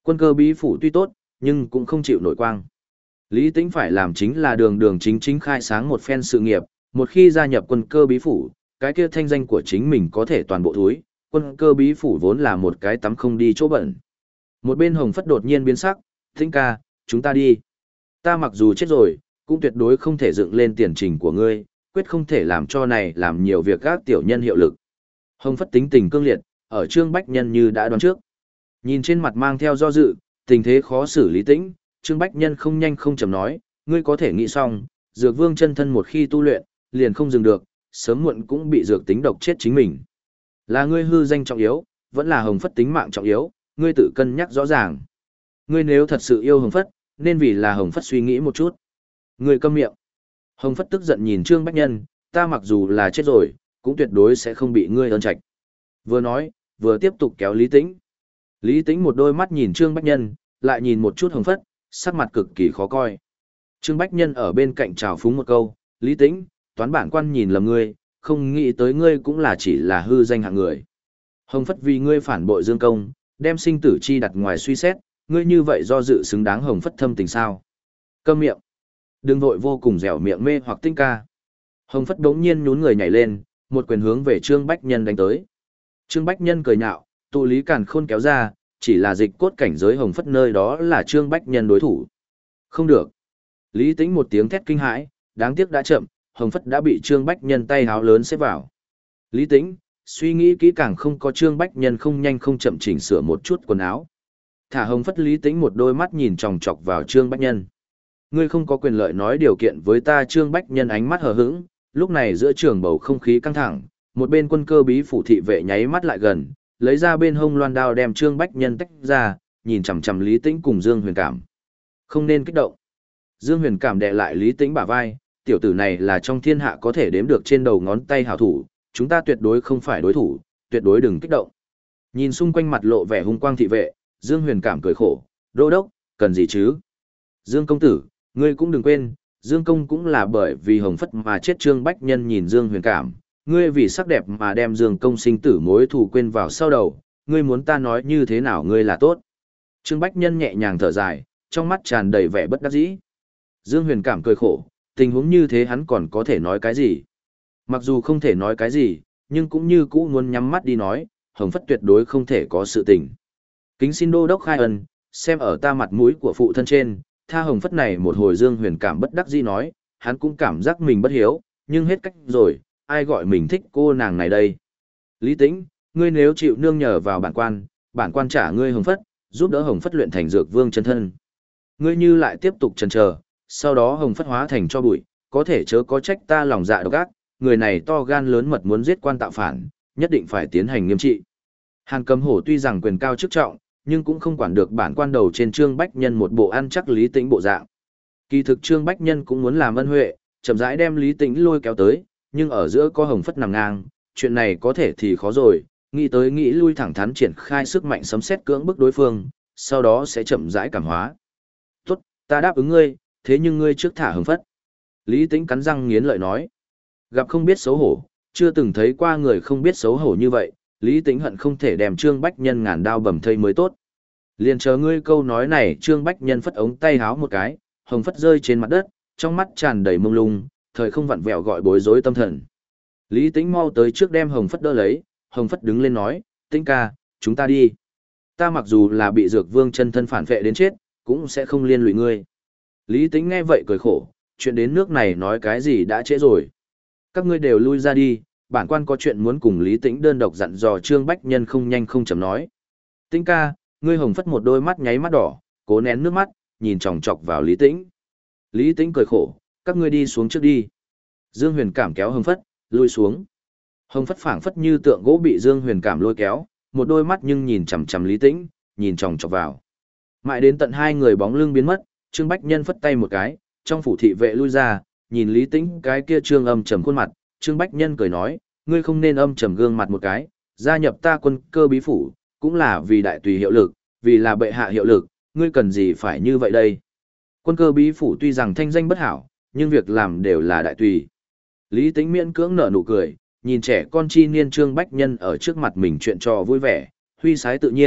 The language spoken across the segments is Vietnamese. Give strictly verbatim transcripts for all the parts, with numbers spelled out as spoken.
Quân cơ bí phủ tuy tốt, nhưng cũng không chịu nổi quang. Lý Tĩnh phải làm chính là đường đường chính chính khai sáng một phen sự nghiệp, một khi gia nhập quân cơ bí phủ, cái kia thanh danh của chính mình có thể toàn bộ thúi, quân cơ bí phủ vốn là một cái tắm không đi chỗ bẩn. Một bên Hồng Phất đột nhiên biến sắc, Tĩnh ca, chúng ta đi. Ta mặc dù chết rồi, cũng tuyệt đối không thể dựng lên tiền trình của ngươi, quyết không thể làm cho này làm nhiều việc các tiểu nhân hiệu lực. Hồng Phất tính tình cương liệt, ở Trương Bách Nhân như đã đoán trước. Nhìn trên mặt mang theo do dự, tình thế khó xử Lý Tĩnh, Trương Bách Nhân không nhanh không chậm nói, ngươi có thể nghĩ xong, Dược Vương chân thân một khi tu luyện, liền không dừng được, sớm muộn cũng bị dược tính độc chết chính mình. Là ngươi hư danh trọng yếu, vẫn là Hồng Phất tính mạng trọng yếu, ngươi tự cân nhắc rõ ràng. Ngươi nếu thật sự yêu Hồng Phất, nên vì là Hồng Phất suy nghĩ một chút. Ngươi câm miệng. Hồng Phất tức giận nhìn Trương Bách Nhân, ta mặc dù là chết rồi, cũng tuyệt đối sẽ không bị ngươi ơn trạch. Vừa nói, vừa tiếp tục kéo Lý Tĩnh. Lý Tĩnh một đôi mắt nhìn Trương Bách Nhân, lại nhìn một chút Hồng Phất, sắc mặt cực kỳ khó coi. Trương Bách Nhân ở bên cạnh trào phúng một câu, Lý Tĩnh, toán bản quan nhìn lầm ngươi, không nghĩ tới ngươi cũng là chỉ là hư danh hạng người. Hồng Phất vì ngươi phản bội Dương Công, đem sinh tử chi đặt ngoài suy xét, ngươi như vậy do dự xứng đáng Hồng Phất thâm tình sao? Câm miệng. Đừng vội vô cùng dẻo miệng mê hoặc Tĩnh ca. Hồng Phất đống nhiên nhún người nhảy lên, một quyền hướng về Trương Bách Nhân đánh tới. Trương Bách Nhân cười nhạo, tụ lý càn khôn kéo ra, chỉ là dịch cốt cảnh giới Hồng Phất nơi đó là Trương Bách Nhân đối thủ. Không được. Lý Tĩnh một tiếng thét kinh hãi, đáng tiếc đã chậm, Hồng Phất đã bị Trương Bách Nhân tay háo lớn xếp vào. Lý Tĩnh, suy nghĩ kỹ càng không có Trương Bách Nhân không nhanh không chậm chỉnh sửa một chút quần áo. Thả Hồng Phất Lý Tĩnh một đôi mắt nhìn chòng chọc vào Trương Bách Nhân. Ngươi không có quyền lợi nói điều kiện với ta. Trương Bách Nhân ánh mắt hờ hững, lúc này giữa trường bầu không khí căng thẳng, một bên quân cơ bí phủ thị vệ nháy mắt lại gần, lấy ra bên hông loan đao đem Trương Bách Nhân tách ra, nhìn chằm chằm Lý Tĩnh cùng Dương Huyền Cảm. Không nên kích động. Dương Huyền Cảm đè lại Lý Tĩnh bả vai, tiểu tử này là trong thiên hạ có thể đếm được trên đầu ngón tay hảo thủ, chúng ta tuyệt đối không phải đối thủ, tuyệt đối đừng kích động. Nhìn xung quanh mặt lộ vẻ hung quang thị vệ, Dương Huyền Cảm cười khổ, đô đốc, cần gì chứ? Dương công tử, ngươi cũng đừng quên, Dương công cũng là bởi vì Hồng Phất mà chết. Trương Bách Nhân nhìn Dương Huyền Cảm, ngươi vì sắc đẹp mà đem Dương công sinh tử mối thù quên vào sau đầu, ngươi muốn ta nói như thế nào ngươi là tốt. Trương Bách Nhân nhẹ nhàng thở dài, trong mắt tràn đầy vẻ bất đắc dĩ. Dương Huyền Cảm cười khổ, tình huống như thế hắn còn có thể nói cái gì? Mặc dù không thể nói cái gì, nhưng cũng như cũ muốn nhắm mắt đi nói, Hồng Phất tuyệt đối không thể có sự tình. Kính xin đô đốc khai ân, xem ở ta mặt mũi của phụ thân trên, tha Hồng Phất này một hồi. Dương Huyền Cảm bất đắc dĩ nói, hắn cũng cảm giác mình bất hiếu, nhưng hết cách rồi, ai gọi mình thích cô nàng này đây. Lý Tĩnh, ngươi nếu chịu nương nhờ vào bản quan, bản quan trả ngươi Hồng Phất, giúp đỡ Hồng Phất luyện thành dược vương chân thân. Ngươi như lại tiếp tục chần chờ, sau đó Hồng Phất hóa thành cho bụi, có thể chớ có trách ta lòng dạ độc ác, người này to gan lớn mật muốn giết quan tạo phản, nhất định phải tiến hành nghiêm trị. Hàn Cầm Hổ tuy rằng quyền cao chức trọng, nhưng cũng không quản được bản quan đầu trên Trương Bách Nhân một bộ ăn chắc Lý Tĩnh bộ dạng. Kỳ thực Trương Bách Nhân cũng muốn làm ân huệ, chậm rãi đem Lý Tĩnh lôi kéo tới, nhưng ở giữa có Hồng Phất nằm ngang, chuyện này có thể thì khó rồi, nghĩ tới nghĩ lui thẳng thắn triển khai sức mạnh sấm sét cưỡng bức đối phương, sau đó sẽ chậm rãi cảm hóa. Tốt, ta đáp ứng ngươi, thế nhưng ngươi trước thả Hồng Phất. Lý Tĩnh cắn răng nghiến lợi nói. Gặp không biết xấu hổ, chưa từng thấy qua người không biết xấu hổ như vậy, Lý Tĩnh hận không thể đem Trương Bách Nhân ngàn đao bầm thây mới tốt. Liền chờ ngươi câu nói này. Trương Bách Nhân phất ống tay háo một cái, Hồng Phất rơi trên mặt đất, trong mắt tràn đầy mông lung, thời không vặn vẹo gọi bối rối tâm thần. Lý Tĩnh mau tới trước đem Hồng Phất đỡ lấy, Hồng Phất đứng lên nói, Tĩnh ca, chúng ta đi. Ta mặc dù là bị Dược Vương chân thân phản vệ đến chết, cũng sẽ không liên lụy ngươi. Lý Tĩnh nghe vậy cười khổ, chuyện đến nước này nói cái gì đã trễ rồi. Các ngươi đều lui ra đi, bản quan có chuyện muốn cùng Lý Tĩnh đơn độc dặn dò. Trương Bách Nhân không nhanh không chậm nói. Tĩnh ca, ngươi. Hồng Phất một đôi mắt nháy mắt đỏ, cố nén nước mắt, nhìn chòng chọc vào Lý Tĩnh. Lý Tĩnh cười khổ, các ngươi đi xuống trước đi. Dương Huyền Cảm kéo Hồng Phất, lui xuống. Hồng Phất phảng phất như tượng gỗ bị Dương Huyền Cảm lôi kéo, một đôi mắt nhưng nhìn chằm chằm Lý Tĩnh, nhìn chòng chọc vào. Mãi đến tận hai người bóng lưng biến mất, Trương Bách Nhân phất tay một cái, trong phủ thị vệ lui ra, nhìn Lý Tĩnh cái kia trương âm trầm khuôn mặt, Trương Bách Nhân cười nói, ngươi không nên âm trầm gương mặt một cái, gia nhập ta quân cơ bí phủ, cũng là vì đại tùy hiệu lực, vì là bệ hạ hiệu lực, ngươi cần gì phải như vậy đây. Quân cơ bí phủ tuy rằng thanh danh bất hảo, nhưng việc làm đều là đại tùy. Lý Tĩnh miễn cưỡng nở nụ cười, nhìn trẻ con chi niên Trương Bách Nhân ở trước mặt mình chuyện trò vui vẻ, huy sái tự nhiên,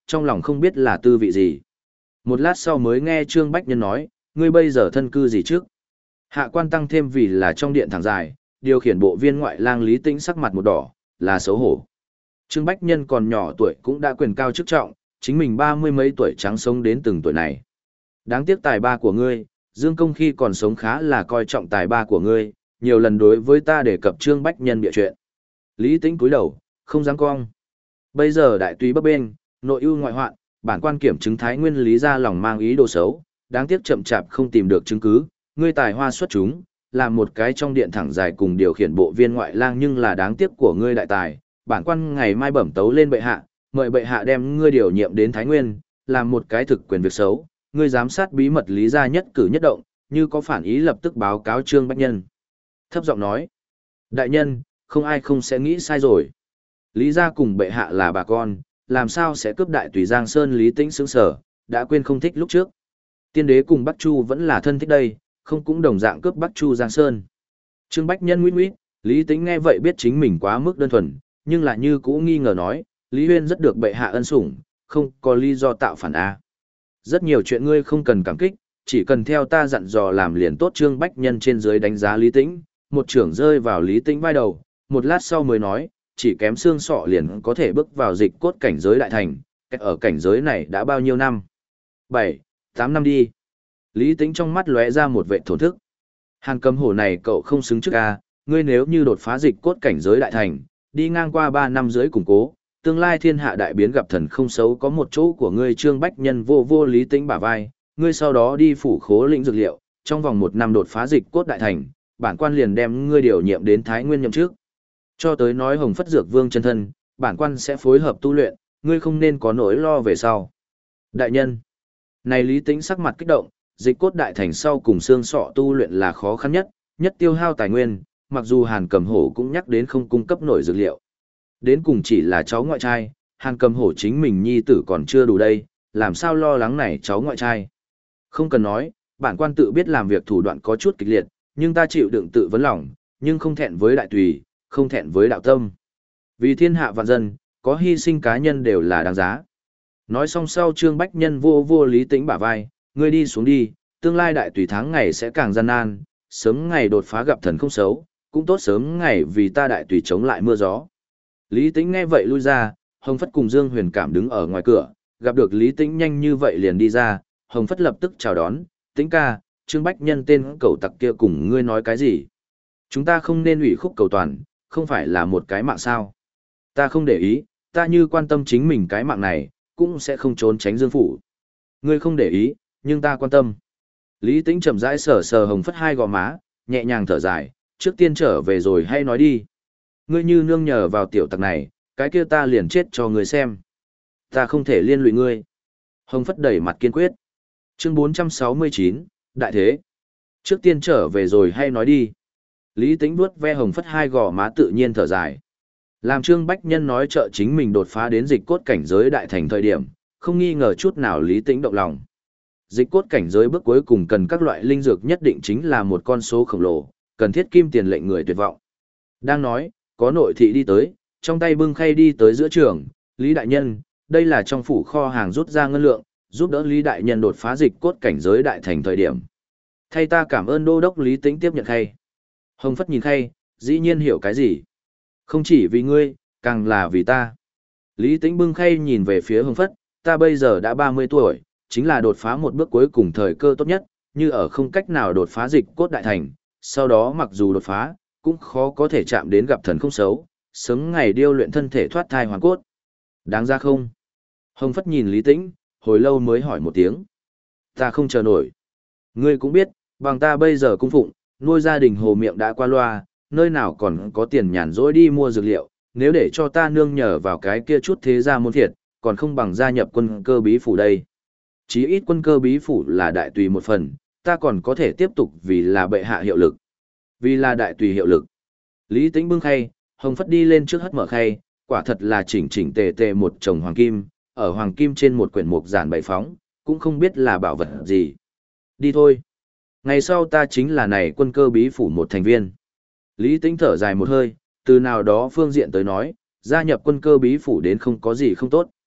trong lòng không biết là tư vị gì. Một lát sau mới nghe Trương Bách Nhân nói, ngươi bây giờ thân cư gì trước? Hạ quan tăng thêm vì là trong điện thẳng dài, điều khiển bộ viên ngoại lang Lý Tĩnh sắc mặt một đỏ, là xấu hổ. Trương Bách Nhân còn nhỏ tuổi cũng đã quyền cao chức trọng, chính mình ba mươi mấy tuổi trắng sống đến từng tuổi này. Đáng tiếc tài ba của ngươi, Dương Công khi còn sống khá là coi trọng tài ba của ngươi, nhiều lần đối với ta đề cập Trương Bách Nhân địa chuyện. Lý Tĩnh cúi đầu, không dám cong. Bây giờ đại túy bấp bênh, nội ưu ngoại hoạn, bản quan kiểm chứng Thái Nguyên Lý ra lòng mang ý đồ xấu, đáng tiếc chậm chạp không tìm được chứng cứ, ngươi tài hoa xuất chúng, làm một cái trong điện thẳng dài cùng điều khiển bộ viên ngoại lang nhưng là đáng tiếc của ngươi đại tài, bản quan ngày mai bẩm tấu lên bệ hạ, mời bệ hạ đem ngươi điều nhiệm đến Thái Nguyên, làm một cái thực quyền việc xấu, ngươi giám sát bí mật Lý gia nhất cử nhất động, như có phản ý lập tức báo cáo Trương Bách Nhân. Thấp giọng nói, đại nhân, không ai không sẽ nghĩ sai rồi. Lý gia cùng bệ hạ là bà con, làm sao sẽ cướp đại tùy Giang Sơn? Lý Tĩnh sững sờ, đã quên không thích lúc trước. Tiên đế cùng Bắc Chu vẫn là thân thích đây, không cũng đồng dạng cướp Bắc Chu Giang Sơn. Trương Bách Nhân nguyết nguyết, Lý Tĩnh nghe vậy biết chính mình quá mức đơn thuần, nhưng là như cũ nghi ngờ nói, Lý Huyên rất được bệ hạ ân sủng, không có lý do tạo phản a. Rất nhiều chuyện ngươi không cần cảm kích, chỉ cần theo ta dặn dò làm liền tốt. Trương Bách Nhân trên dưới đánh giá Lý Tĩnh, một trưởng rơi vào Lý Tĩnh vai đầu, một lát sau mới nói, chỉ kém xương sọ liền có thể bước vào dịch cốt cảnh giới đại thành, ở cảnh giới này đã bao nhiêu năm? Bảy, tám năm đi. Lý Tĩnh trong mắt lóe ra một vệ thổn thức. Hàn Cầm Hổ này cậu không xứng trước a, ngươi nếu như đột phá dịch cốt cảnh giới đại thành, đi ngang qua ba năm dưới củng cố, tương lai thiên hạ đại biến gặp thần không xấu có một chỗ của ngươi. Trương Bách Nhân vô vô Lý Tĩnh bả vai, ngươi sau đó đi phủ khố lĩnh dược liệu, trong vòng một năm đột phá dịch cốt đại thành, bản quan liền đem ngươi điều nhiệm đến Thái Nguyên nhậm chức. Cho tới nói Hồng Phất Dược Vương chân thân, bản quan sẽ phối hợp tu luyện, ngươi không nên có nỗi lo về sau. Đại nhân, này Lý Tĩnh sắc mặt kích động, dịch cốt đại thành sau cùng xương sọ tu luyện là khó khăn nhất, nhất tiêu hao tài nguyên, mặc dù Hàn Cầm Hổ cũng nhắc đến không cung cấp nổi dược liệu. Đến cùng chỉ là cháu ngoại trai, Hàn Cầm Hổ chính mình nhi tử còn chưa đủ đây, làm sao lo lắng này cháu ngoại trai. Không cần nói, bản quan tự biết làm việc thủ đoạn có chút kịch liệt, nhưng ta chịu đựng tự vấn lòng, nhưng không thẹn với đại tùy, không thẹn với đạo tâm. Vì thiên hạ vạn dân, có hy sinh cá nhân đều là đáng giá. Nói xong sau Trương Bách Nhân vô vô Lý Tĩnh bả vai, ngươi đi xuống đi, tương lai đại tùy tháng ngày sẽ càng gian nan, sớm ngày đột phá gặp thần không xấu, cũng tốt sớm ngày vì ta đại tùy chống lại mưa gió. Lý Tĩnh nghe vậy lui ra, Hồng Phất cùng Dương Huyền Cảm đứng ở ngoài cửa, gặp được Lý Tĩnh nhanh như vậy liền đi ra, Hồng Phất lập tức chào đón, Tĩnh ca, Trương Bách Nhân tên cẩu tặc kia cùng ngươi nói cái gì? Chúng ta không nên ủy khúc cầu toàn, không phải là một cái mạng sao? Ta không để ý, ta như quan tâm chính mình cái mạng này, cũng sẽ không trốn tránh Dương phủ. Ngươi không để ý, nhưng ta quan tâm. Lý Tĩnh chậm rãi sờ sờ Hồng Phất hai gò má, nhẹ nhàng thở dài, trước tiên trở về rồi hay nói đi. Ngươi như nương nhờ vào tiểu tặc này, cái kia ta liền chết cho ngươi xem. Ta không thể liên lụy ngươi. Hồng Phất đẩy mặt kiên quyết. Chương bốn trăm sáu mươi chín, Đại Thế. Trước tiên trở về rồi hay nói đi. Lý Tĩnh vuốt ve Hồng Phất hai gò má tự nhiên thở dài. Làm Trương Bách Nhân nói trợ chính mình đột phá đến dịch cốt cảnh giới đại thành thời điểm, không nghi ngờ chút nào Lý Tĩnh động lòng. Dịch cốt cảnh giới bước cuối cùng cần các loại linh dược nhất định chính là một con số khổng lồ, cần thiết kim tiền lệnh người tuyệt vọng. Đang nói, có nội thị đi tới, trong tay bưng khay đi tới giữa trường, Lý Đại Nhân, đây là trong phủ kho hàng rút ra ngân lượng, giúp đỡ Lý Đại Nhân đột phá dịch cốt cảnh giới đại thành thời điểm. Thay ta cảm ơn đô đốc. Lý Tĩnh tiếp nhận khay. Hồng Phất nhìn khay, dĩ nhiên hiểu cái gì. Không chỉ vì ngươi, càng là vì ta. Lý Tĩnh bưng khay nhìn về phía Hồng Phất, ta bây giờ đã ba mươi tuổi, chính là đột phá một bước cuối cùng thời cơ tốt nhất, như ở không cách nào đột phá dịch cốt đại thành, sau đó mặc dù đột phá, cũng khó có thể chạm đến gặp thần không xấu, sớm ngày điêu luyện thân thể thoát thai hoàn cốt. Đáng ra không? Hồng Phất nhìn Lý Tĩnh, hồi lâu mới hỏi một tiếng. Ta không chờ nổi. Ngươi cũng biết, bằng ta bây giờ cung phụng, nuôi gia đình hồ miệng đã qua loa, nơi nào còn có tiền nhàn rỗi đi mua dược liệu, nếu để cho ta nương nhờ vào cái kia chút thế gia môn thiệt, còn không bằng gia nhập quân cơ bí phủ đây. Chí ít quân cơ bí phủ là đại tùy một phần, ta còn có thể tiếp tục vì là bệ hạ hiệu lực. Vì là đại tùy hiệu lực. Lý Tĩnh bưng khay, Hồng Phất đi lên trước hất mở khay, quả thật là chỉnh chỉnh tề tề một chồng hoàng kim, ở hoàng kim trên một quyển mục giản bày phóng, cũng không biết là bảo vật gì. Đi thôi. Ngày sau ta chính là này quân cơ bí phủ một thành viên. Lý Tĩnh thở dài một hơi, từ nào đó phương diện tới nói, gia nhập quân cơ bí phủ đến không có gì không tốt.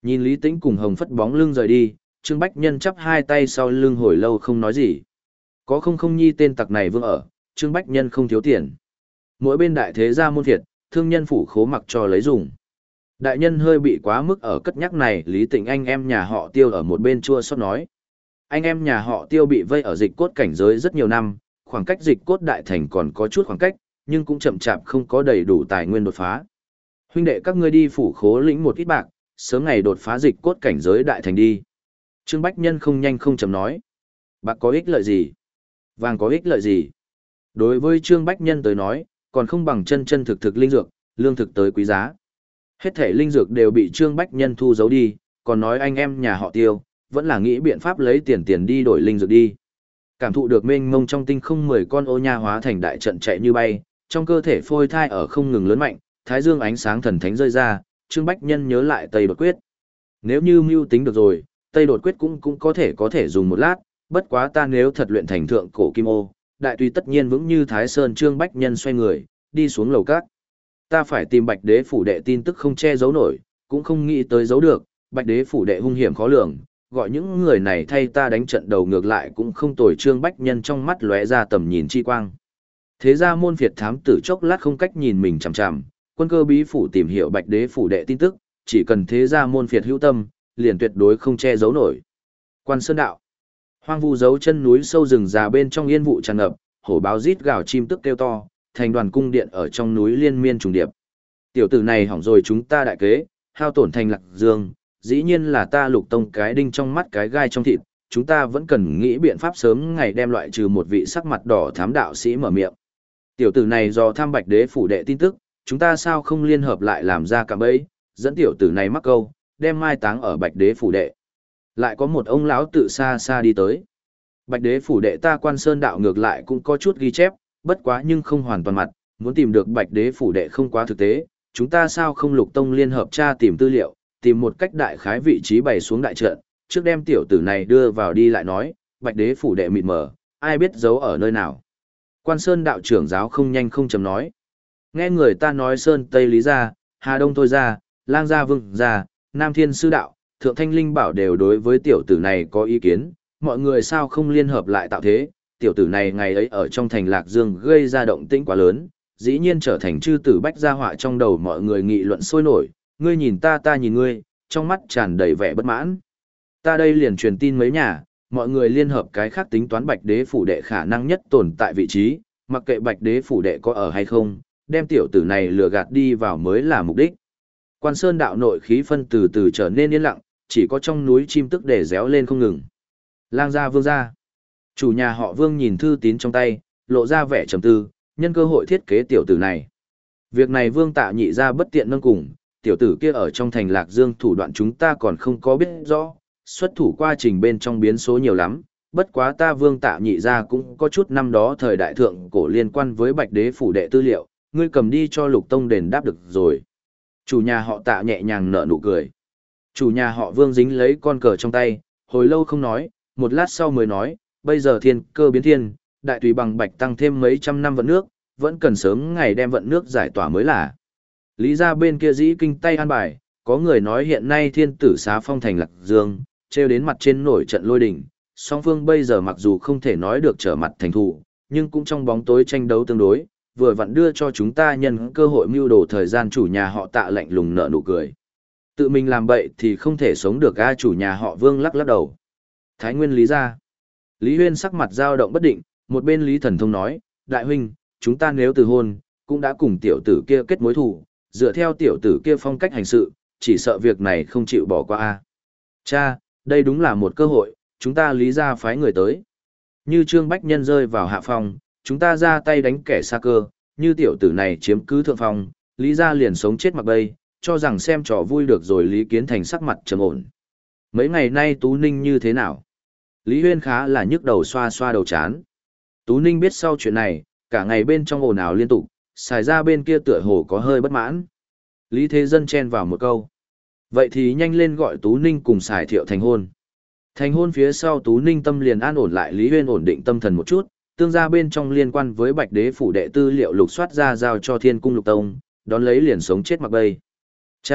Nhìn Lý Tĩnh cùng Hồng Phất bóng lưng rời đi, Trương Bách Nhân chắp hai tay sau lưng hồi lâu không nói gì. Có không không nhi tên tặc này vương ở, Trương Bách Nhân không thiếu tiền. Mỗi bên đại thế gia môn phiệt, thương nhân phủ khố mặc cho lấy dùng. Đại nhân hơi bị quá mức ở cất nhắc này, Lý Tĩnh anh em nhà họ Tiêu ở một bên chua xót nói. Anh em nhà họ Tiêu bị vây ở dịch cốt cảnh giới rất nhiều năm, khoảng cách dịch cốt đại thành còn có chút khoảng cách, nhưng cũng chậm chạp không có đầy đủ tài nguyên đột phá. Huynh đệ các ngươi đi phủ khố lĩnh một ít bạc, sớm ngày đột phá dịch cốt cảnh giới đại thành đi. Trương Bách Nhân không nhanh không chậm nói. Bạc có ích lợi gì? Vàng có ích lợi gì? Đối với Trương Bách Nhân tới nói, còn không bằng chân chân thực thực linh dược, lương thực tới quý giá. Hết thể linh dược đều bị Trương Bách Nhân thu giấu đi, còn nói anh em nhà họ Tiêu, vẫn là nghĩ biện pháp lấy tiền tiền đi đổi linh dược đi. Cảm thụ được mênh mông trong tinh không mười con ô nha hóa thành đại trận chạy như bay, trong cơ thể phôi thai ở không ngừng lớn mạnh, thái dương ánh sáng thần thánh rơi ra, Trương Bách Nhân nhớ lại Tây Đột Quyết. Nếu như mưu tính được rồi, Tây Đột Quyết cũng cũng có thể có thể dùng một lát, bất quá ta nếu thật luyện thành thượng cổ kim ô, đại tùy tất nhiên vững như Thái Sơn. Trương Bách Nhân xoay người, đi xuống lầu cát. Ta phải tìm Bạch Đế phủ đệ tin tức không che giấu nổi, cũng không nghĩ tới giấu được, Bạch Đế phủ đệ hung hiểm khó lường, gọi những người này thay ta đánh trận đầu ngược lại cũng không tồi. Trương Bách Nhân trong mắt lóe ra tầm nhìn chi quang. Thế ra môn phiệt thám tử chốc lát không cách nhìn mình chằm chằm, quân cơ bí phủ tìm hiểu Bạch Đế phủ đệ tin tức, chỉ cần thế ra môn phiệt hữu tâm, liền tuyệt đối không che giấu nổi. Quan Sơn đạo. Hoang vu dấu chân núi sâu rừng già bên trong yên vụ tràn ngập, hổ báo rít gào chim tức kêu to, thành đoàn cung điện ở trong núi liên miên trùng điệp. Tiểu tử này hỏng rồi chúng ta đại kế, hao tổn thành Lạc Dương, dĩ nhiên là ta Lục Tông cái đinh trong mắt cái gai trong thịt, chúng ta vẫn cần nghĩ biện pháp sớm ngày đem loại trừ một vị sắc mặt đỏ thám đạo sĩ mở miệng. Tiểu tử này do tham Bạch Đế phủ đệ tin tức, chúng ta sao không liên hợp lại làm ra cạm bẫy, dẫn tiểu tử này mắc câu, đem mai táng ở Bạch Đế phủ đệ. Lại có một ông lão tự xa xa đi tới. Bạch Đế phủ đệ ta Quan Sơn đạo ngược lại cũng có chút ghi chép, bất quá nhưng không hoàn toàn mặt, muốn tìm được Bạch Đế phủ đệ không quá thực tế, chúng ta sao không Lục Tông liên hợp tra tìm tư liệu, tìm một cách đại khái vị trí bày xuống đại trận, trước đem tiểu tử này đưa vào đi lại nói, Bạch Đế phủ đệ mịt mờ, ai biết giấu ở nơi nào. Quan Sơn đạo trưởng giáo không nhanh không chậm nói. Nghe người ta nói Sơn Tây Lý gia, Hà Đông Thôi gia, Lang gia Vương gia, Nam Thiên Sư đạo, Thượng Thanh Linh bảo đều đối với tiểu tử này có ý kiến, mọi người sao không liên hợp lại tạo thế, tiểu tử này ngày ấy ở trong thành Lạc Dương gây ra động tĩnh quá lớn, dĩ nhiên trở thành chư tử bách gia họa trong đầu mọi người nghị luận sôi nổi, ngươi nhìn ta ta nhìn ngươi, trong mắt tràn đầy vẻ bất mãn. Ta đây liền truyền tin mấy nhà, mọi người liên hợp cái khác tính toán Bạch Đế phủ đệ khả năng nhất tồn tại vị trí, mặc kệ Bạch Đế phủ đệ có ở hay không, đem tiểu tử này lừa gạt đi vào mới là mục đích. Quan Sơn đạo nội khí phân từ từ trở nên yên lặng, chỉ có trong núi chim tức để réo lên không ngừng. Lang gia Vương gia. Chủ nhà họ Vương nhìn thư tín trong tay, lộ ra vẻ trầm tư, nhân cơ hội thiết kế tiểu tử này. Việc này Vương Tạ Nhị gia bất tiện nâng cùng, tiểu tử kia ở trong thành Lạc Dương thủ đoạn chúng ta còn không có biết rõ, xuất thủ quá trình bên trong biến số nhiều lắm, bất quá ta Vương Tạ Nhị gia cũng có chút năm đó thời đại thượng cổ liên quan với Bạch Đế phủ đệ tư liệu, ngươi cầm đi cho Lục Tông đền đáp được rồi. Chủ nhà họ Tạ nhẹ nhàng nở nụ cười. Chủ nhà họ Vương dính lấy con cờ trong tay, hồi lâu không nói, một lát sau mới nói, bây giờ thiên cơ biến thiên, đại tùy bằng bạch tăng thêm mấy trăm năm vận nước, vẫn cần sớm ngày đem vận nước giải tỏa mới là. Lý gia bên kia dĩ kinh tay an bài, có người nói hiện nay thiên tử xá phong thành Lạc Dương, treo đến mặt trên nổi trận lôi đình, song phương bây giờ mặc dù không thể nói được trở mặt thành thù, nhưng cũng trong bóng tối tranh đấu tương đối, vừa vặn đưa cho chúng ta nhân cơ hội mưu đồ thời gian. Chủ nhà họ Tạ lạnh lùng nở nụ cười. Tự mình làm bậy thì không thể sống được a. Chủ nhà họ Vương lắc lắc đầu. Thái Nguyên Lý gia. Lý Huyên sắc mặt dao động bất định, một bên Lý Thần Thông nói, đại huynh, chúng ta nếu từ hôn, cũng đã cùng tiểu tử kia kết mối thù, dựa theo tiểu tử kia phong cách hành sự, chỉ sợ việc này không chịu bỏ qua a. Cha, đây đúng là một cơ hội, chúng ta Lý gia phái người tới. Như Trương Bách Nhân rơi vào hạ phong, chúng ta ra tay đánh kẻ xa cơ, như tiểu tử này chiếm cứ thượng phong, Lý gia liền sống chết mặc bay, cho rằng xem trò vui được rồi. Lý Kiến Thành sắc mặt trầm ổn. Mấy ngày nay Tú Ninh như thế nào? Lý Huyên khá là nhức đầu xoa xoa đầu chán. Tú Ninh biết sau chuyện này, cả ngày bên trong ồn ào liên tục, xài ra bên kia tựa hồ có hơi bất mãn. Lý Thế Dân chen vào một câu. Vậy thì nhanh lên gọi Tú Ninh cùng xài thiệu thành hôn. Thành hôn phía sau Tú Ninh tâm liền an ổn lại, Lý Huyên ổn định tâm thần một chút, tương gia bên trong liên quan với Bạch Đế phủ đệ tư liệu lục soát ra giao cho Thiên Cung Lục Tông, đón lấy liền sống chết mặc bay. Cha,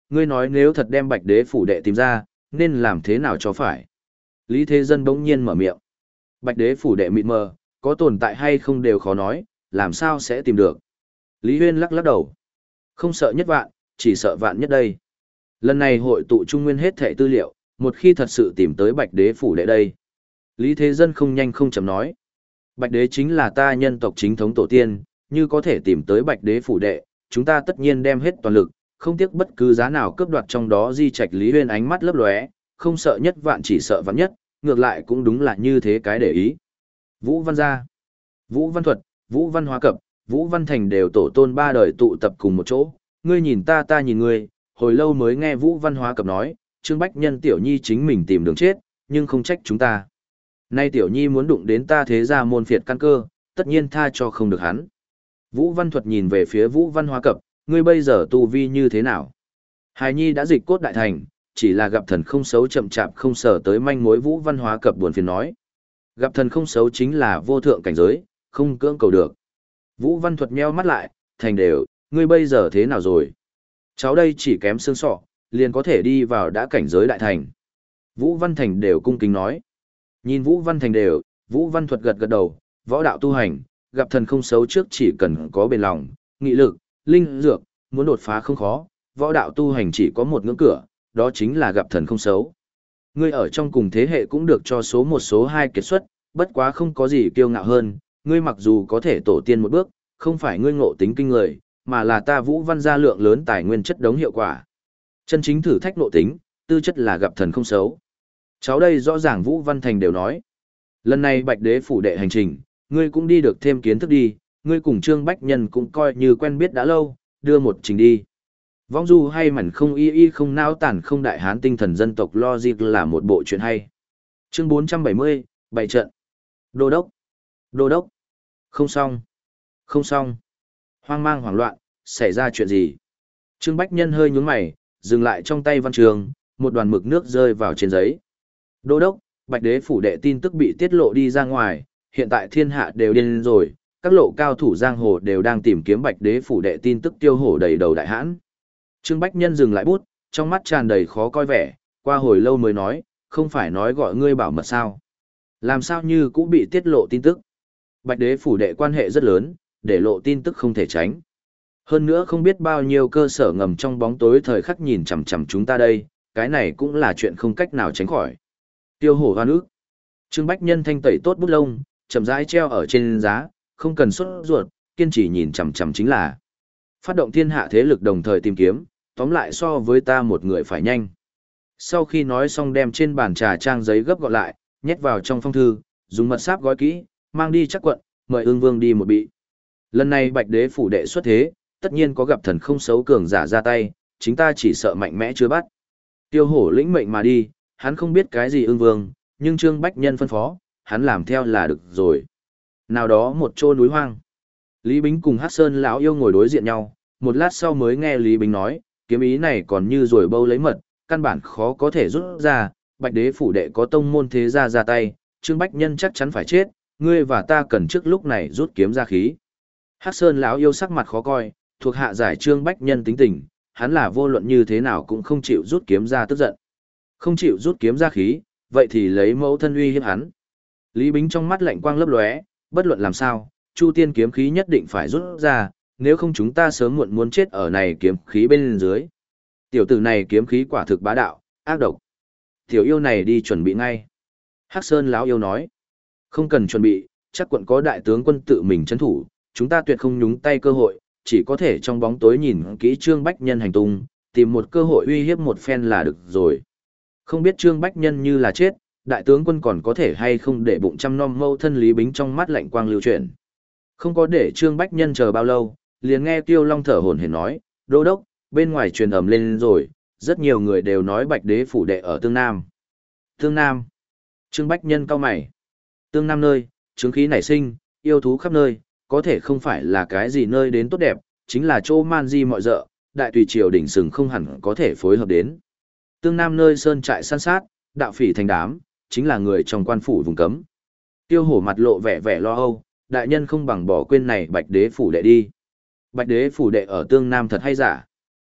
Ngươi nói nếu thật đem bạch đế phủ đệ tìm ra, nên làm thế nào cho phải? Lý Thế Dân bỗng nhiên mở miệng. Bạch đế phủ đệ mịt mờ, có tồn tại hay không đều khó nói, làm sao sẽ tìm được? Lý Huyên lắc lắc đầu. Không sợ nhất vạn, chỉ sợ vạn nhất đây. Lần này hội tụ trung nguyên hết thệ tư liệu, một khi thật sự tìm tới bạch đế phủ đệ đây. Lý Thế Dân không nhanh không chậm nói. Bạch đế chính là ta nhân tộc chính thống tổ tiên, như có thể tìm tới bạch đế phủ đệ, chúng ta tất nhiên đem hết toàn lực, không tiếc bất cứ giá nào cướp đoạt trong đó di trạch Lý Huyên ánh mắt lấp lóe, không sợ nhất vạn chỉ sợ vạn nhất, ngược lại cũng đúng là như thế cái để ý. Vũ Văn gia, Vũ Văn Thuật, Vũ Văn Hóa Cập, Vũ Văn Thành đều tổ tôn ba đời tụ tập cùng một chỗ, ngươi nhìn ta ta nhìn ngươi, hồi lâu mới nghe Vũ Văn Hóa Cập nói, Trương Bách Nhân tiểu nhi chính mình tìm đường chết, nhưng không trách chúng ta. Nay tiểu nhi muốn đụng đến ta thế gia môn phiệt căn cơ, tất nhiên tha cho không được hắn. Vũ Văn Thuật nhìn về phía Vũ Văn Hóa Cập, ngươi bây giờ tu vi như thế nào? Hài nhi đã dịch cốt đại thành, chỉ là gặp thần không xấu chậm chạp không sở tới manh mối. Vũ Văn Hóa Cập buồn phiền nói. Gặp thần không xấu chính là vô thượng cảnh giới, không cưỡng cầu được. Vũ Văn Thuật nheo mắt lại, thành đều, ngươi bây giờ thế nào rồi? Cháu đây chỉ kém xương sọ, liền có thể đi vào đã cảnh giới đại thành. Vũ Văn Thành đều cung kính nói. Nhìn Vũ Văn Thành đều, Vũ Văn Thuật gật gật đầu, võ đạo tu hành, gặp thần không xấu trước chỉ cần có bền lòng, nghị lực, linh dược, muốn đột phá không khó, võ đạo tu hành chỉ có một ngưỡng cửa, đó chính là gặp thần không xấu. Ngươi ở trong cùng thế hệ cũng được cho số một số hai kiệt xuất, bất quá không có gì kiêu ngạo hơn, ngươi mặc dù có thể tổ tiên một bước, không phải ngươi ngộ tính kinh người, mà là ta Vũ Văn gia lượng lớn tài nguyên chất đống hiệu quả. Chân chính thử thách ngộ tính, tư chất là gặp thần không xấu. Cháu đây rõ ràng Vũ Văn Thành đều nói. Lần này Bạch Đế phủ đệ hành trình, ngươi cũng đi được thêm kiến thức đi, ngươi cùng Trương Bách Nhân cũng coi như quen biết đã lâu, đưa một trình đi. Vong du hay mảnh không y y không nao tản không đại hán tinh thần dân tộc logic là một bộ chuyện hay. Chương bốn trăm bảy mươi, bảy trận. Đô đốc. Đô đốc. Không xong. Không xong. Hoang mang hoảng loạn, xảy ra chuyện gì? Trương Bách Nhân hơi nhướng mày, dừng lại trong tay văn trường, một đoàn mực nước rơi vào trên giấy. Đô đốc, Bạch Đế phủ đệ tin tức bị tiết lộ đi ra ngoài, hiện tại thiên hạ đều điên rồi, các lộ cao thủ giang hồ đều đang tìm kiếm Bạch Đế phủ đệ tin tức tiêu hổ đầy đầu đại hãn. Trương Bách Nhân dừng lại bút, trong mắt tràn đầy khó coi vẻ, qua hồi lâu mới nói, không phải nói gọi ngươi bảo mật sao? Làm sao như cũng bị tiết lộ tin tức? Bạch Đế phủ đệ quan hệ rất lớn, để lộ tin tức không thể tránh. Hơn nữa không biết bao nhiêu cơ sở ngầm trong bóng tối thời khắc nhìn chằm chằm chúng ta đây, cái này cũng là chuyện không cách nào tránh khỏi. Tiêu hổ hoa nước. Trương Bách Nhân thanh tẩy tốt bút lông, chậm rãi treo ở trên giá, không cần sốt ruột, kiên trì nhìn chằm chằm chính là phát động thiên hạ thế lực đồng thời tìm kiếm, tóm lại so với ta một người phải nhanh. Sau khi nói xong đem trên bàn trà trang giấy gấp gọn lại, nhét vào trong phong thư, dùng mật sáp gói kỹ, mang đi chắc quận, mời Ưng Vương đi một bị. Lần này Bạch Đế phủ đệ xuất thế, tất nhiên có gặp thần không xấu cường giả ra tay, chính ta chỉ sợ mạnh mẽ chưa bắt. Tiêu hổ lĩnh mệnh mà đi, hắn không biết cái gì Ưng Vương, nhưng Trương Bách Nhân phân phó, hắn làm theo là được rồi. Nào đó một chỗ núi hoang. Lý Bính cùng Hắc Sơn lão yêu ngồi đối diện nhau, một lát sau mới nghe Lý Bính nói, kiếm ý này còn như rồi bâu lấy mật, căn bản khó có thể rút ra, Bạch Đế phủ đệ có tông môn thế gia ra tay, Trương Bách Nhân chắc chắn phải chết, ngươi và ta cần trước lúc này rút kiếm ra khí. Hắc Sơn lão yêu sắc mặt khó coi, thuộc hạ giải Trương Bách Nhân tính tình, hắn là vô luận như thế nào cũng không chịu rút kiếm ra tức giận. Không chịu rút kiếm ra khí, vậy thì lấy mẫu thân uy hiếp hắn. Lý Bính trong mắt lạnh quang lấp lóe, bất luận làm sao, Chu Tiên kiếm khí nhất định phải rút ra, nếu không chúng ta sớm muộn muốn chết ở này kiếm khí bên dưới. Tiểu tử này kiếm khí quả thực bá đạo, ác độc. Tiểu yêu này đi chuẩn bị ngay. Hắc Sơn lão yêu nói, không cần chuẩn bị, chắc quận có đại tướng quân tự mình trấn thủ, chúng ta tuyệt không nhúng tay cơ hội, chỉ có thể trong bóng tối nhìn kỹ Trương Bách Nhân hành tung, tìm một cơ hội uy hiếp một phen là được rồi. Không biết Trương Bách Nhân như là chết, đại tướng quân còn có thể hay không để bụng chăm nom mâu thân Lý Bính trong mắt lạnh quang lưu chuyển. Không có để Trương Bách Nhân chờ bao lâu, liền nghe Tiêu Long thở hổn hển nói, đô đốc, bên ngoài truyền ầm lên rồi, rất nhiều người đều nói Bạch Đế phủ đệ ở Tương Nam. Tương Nam. Trương Bách Nhân cau mày. Tương Nam nơi, chứng khí nảy sinh, yêu thú khắp nơi, có thể không phải là cái gì nơi đến tốt đẹp, chính là chỗ man di mọi dợ, đại tùy triều đỉnh sừng không hẳn có thể phối hợp đến. Tương Nam nơi sơn trại san sát, đạo phỉ thành đám, chính là người trong quan phủ vùng cấm. Tiêu hổ mặt lộ vẻ vẻ lo âu, đại nhân không bằng bỏ quên này Bạch Đế phủ đệ đi. Bạch Đế phủ đệ ở Tương Nam thật hay giả?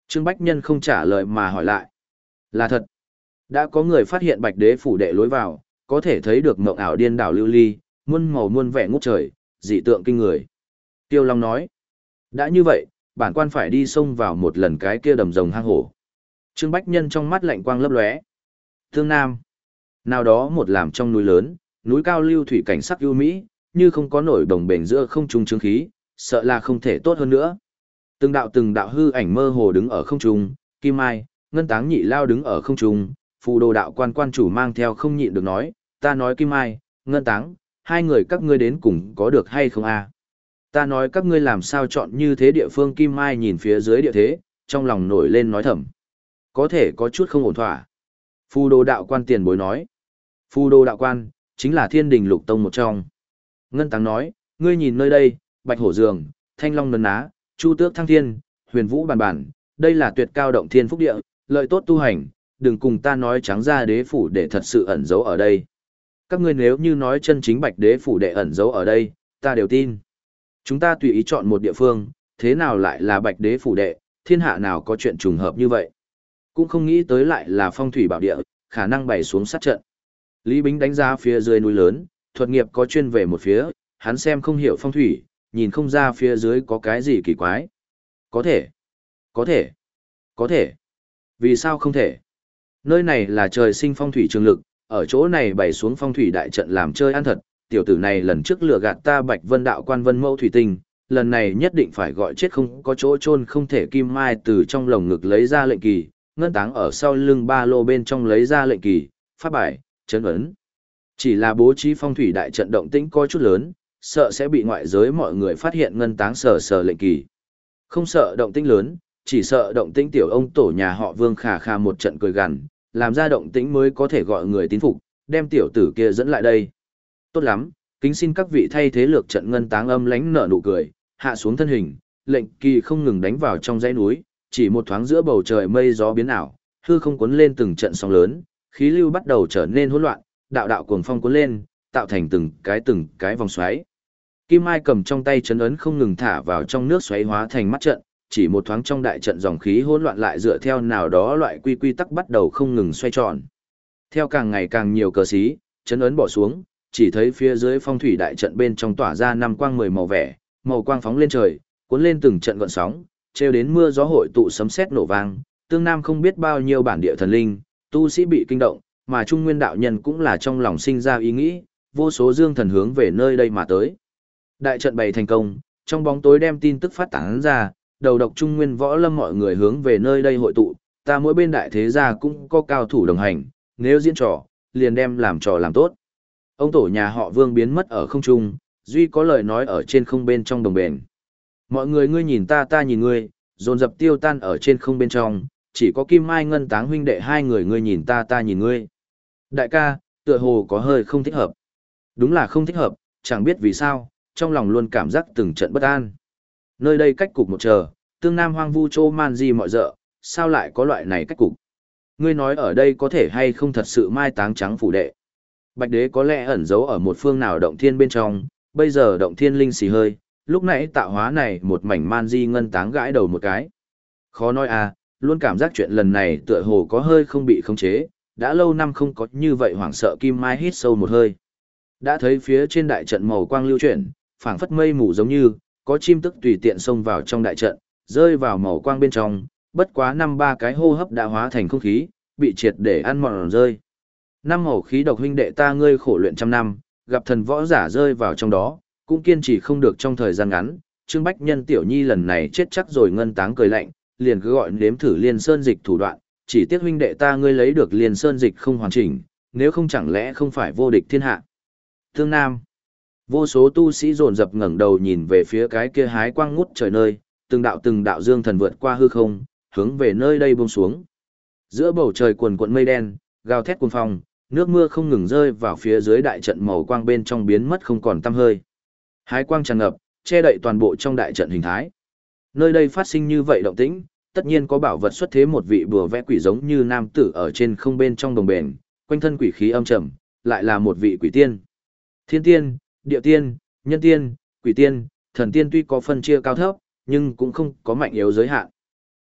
Trương Bách Nhân không trả lời mà hỏi lại. Là thật. Đã có người phát hiện Bạch Đế phủ đệ lối vào, có thể thấy được mộng ảo điên đảo lưu ly, muôn màu muôn vẻ ngút trời, dị tượng kinh người. Tiêu Long nói. Đã như vậy, bản quan phải đi xông vào một lần cái kia đầm rồng hang hổ. Trương Bách Nhân trong mắt lạnh quang lấp lóe. Thương Nam. Nào đó một làm trong núi lớn, núi cao lưu thủy cảnh sắc ưu mỹ, như không có nổi đồng bền giữa không trung chứng khí, sợ là không thể tốt hơn nữa. Từng đạo từng đạo hư ảnh mơ hồ đứng ở không trung, Kim Mai, Ngân Táng Nhị Lao đứng ở không trung, phù đồ đạo quan quan chủ mang theo không nhịn được nói, ta nói Kim Mai, Ngân Táng, hai người các ngươi đến cùng có được hay không a? Ta nói các ngươi làm sao chọn như thế địa phương. Kim Mai nhìn phía dưới địa thế, trong lòng nổi lên nói thầm. Có thể có chút không ổn thỏa. Phù đồ đạo quan tiền bối nói. Phù đồ đạo quan, chính là thiên đình lục tông một trong. Ngân Táng nói, ngươi nhìn nơi đây, bạch hổ giường, thanh long nấn ná, chu tước thăng thiên, huyền vũ bàn bản, đây là tuyệt cao động thiên phúc địa, lợi tốt tu hành, đừng cùng ta nói trắng ra đế phủ để thật sự ẩn giấu ở đây. Các ngươi nếu như nói chân chính bạch đế phủ đệ ẩn giấu ở đây, ta đều tin. Chúng ta tùy ý chọn một địa phương, thế nào lại là bạch đế phủ đệ, thiên hạ nào có chuyện trùng hợp như vậy. Cũng không nghĩ tới lại là phong thủy bảo địa, khả năng bày xuống sát trận. Lý Bính đánh giá phía dưới núi lớn, thuật nghiệp có chuyên về một phía, hắn xem không hiểu phong thủy, nhìn không ra phía dưới có cái gì kỳ quái. Có thể, có thể, có thể. Vì sao không thể? Nơi này là trời sinh phong thủy trường lực, ở chỗ này bày xuống phong thủy đại trận làm chơi ăn thật, tiểu tử này lần trước lừa gạt ta Bạch Vân đạo quan Vân Mẫu thủy tinh, lần này nhất định phải gọi chết không có chỗ chôn. Không thể. Kim Mai từ trong lồng ngực lấy ra lệnh kỳ, Ngân Táng ở sau lưng ba lô bên trong lấy ra lệnh kỳ, pháp bài, chấn ấn. Chỉ là bố trí phong thủy đại trận động tĩnh có chút lớn, sợ sẽ bị ngoại giới mọi người phát hiện. Ngân Táng sờ sờ lệnh kỳ. Không sợ động tĩnh lớn, chỉ sợ động tĩnh tiểu. Ông tổ nhà họ Vương khà khà một trận cười gằn, làm ra động tĩnh mới có thể gọi người tín phục, đem tiểu tử kia dẫn lại đây. Tốt lắm, kính xin các vị thay thế lược trận. Ngân Táng âm lánh nở nụ cười, hạ xuống thân hình, lệnh kỳ không ngừng đánh vào trong dãy núi, chỉ một thoáng giữa bầu trời mây gió biến ảo, hư không cuốn lên từng trận sóng lớn, khí lưu bắt đầu trở nên hỗn loạn, đạo đạo cuồng phong cuốn lên, tạo thành từng cái từng cái vòng xoáy. Kim Mai cầm trong tay chấn ấn không ngừng thả vào trong nước xoáy hóa thành mắt trận, chỉ một thoáng trong đại trận dòng khí hỗn loạn lại dựa theo nào đó loại quy quy tắc bắt đầu không ngừng xoay tròn. Theo càng ngày càng nhiều cờ xí, chấn ấn bỏ xuống, chỉ thấy phía dưới phong thủy đại trận bên trong tỏa ra năm quang mười màu vẻ, màu quang phóng lên trời, cuốn lên từng trận gợn sóng, trêu đến mưa gió hội tụ sấm sét nổ vang, tương nam không biết bao nhiêu bản địa thần linh, tu sĩ bị kinh động, mà Trung Nguyên đạo nhân cũng là trong lòng sinh ra ý nghĩ, vô số dương thần hướng về nơi đây mà tới. Đại trận bày thành công, trong bóng tối đem tin tức phát tán ra, đầu độc Trung Nguyên võ lâm mọi người hướng về nơi đây hội tụ, ta mỗi bên đại thế gia cũng có cao thủ đồng hành, nếu diễn trò, liền đem làm trò làm tốt. Ông tổ nhà họ Vương biến mất ở không trung, duy có lời nói ở trên không bên trong đồng bền. Mọi người ngươi nhìn ta ta nhìn ngươi, dồn dập tiêu tan ở trên không bên trong, chỉ có Kim Mai Ngân Táng huynh đệ hai người ngươi nhìn ta ta nhìn ngươi. Đại ca, tựa hồ có hơi không thích hợp. Đúng là không thích hợp, chẳng biết vì sao, trong lòng luôn cảm giác từng trận bất an. Nơi đây cách cục một chờ, tương nam hoang vu chô man di mọi dợ, sao lại có loại này cách cục? Ngươi nói ở đây có thể hay không thật sự mai táng trắng phủ đệ? Bạch đế có lẽ ẩn giấu ở một phương nào động thiên bên trong, bây giờ động thiên linh xì hơi, lúc nãy tạo hóa này một mảnh man di ngân táng gãi đầu một cái. Khó nói à, luôn cảm giác chuyện lần này tựa hồ có hơi không bị khống chế, đã lâu năm không có như vậy hoảng sợ. Kim Mai hít sâu một hơi. Đã thấy phía trên đại trận màu quang lưu chuyển, phảng phất mây mù giống như, có chim tức tùy tiện xông vào trong đại trận, rơi vào màu quang bên trong, bất quá năm ba cái hô hấp đã hóa thành không khí, bị triệt để ăn mòn rơi. Năm màu khí độc huynh đệ ta ngươi khổ luyện trăm năm, gặp thần võ giả rơi vào trong đó, cũng kiên trì không được trong thời gian ngắn. Trương Bách Nhân tiểu nhi lần này chết chắc rồi. Ngân Táng cười lạnh, liền cứ gọi nếm thử Liên Sơn dịch thủ đoạn, chỉ tiếc huynh đệ ta ngươi lấy được Liên Sơn dịch không hoàn chỉnh, nếu không chẳng lẽ không phải vô địch thiên hạ. Thương Nam, vô số tu sĩ dồn dập ngẩng đầu nhìn về phía cái kia hái quang ngút trời nơi, từng đạo từng đạo dương thần vượt qua hư không, hướng về nơi đây buông xuống. Giữa bầu trời quần quần mây đen, gào thét cuồng phong, nước mưa không ngừng rơi vào phía dưới đại trận màu quang bên trong biến mất không còn tăm hơi. Hái quang tràn ngập, che đậy toàn bộ trong đại trận hình thái. Nơi đây phát sinh như vậy động tĩnh, tất nhiên có bảo vật xuất thế. Một vị bùa vẽ quỷ giống như nam tử ở trên không bên trong đồng bền, quanh thân quỷ khí âm trầm, lại là một vị quỷ tiên. Thiên tiên, địa tiên, nhân tiên, quỷ tiên, thần tiên tuy có phân chia cao thấp, nhưng cũng không có mạnh yếu giới hạn.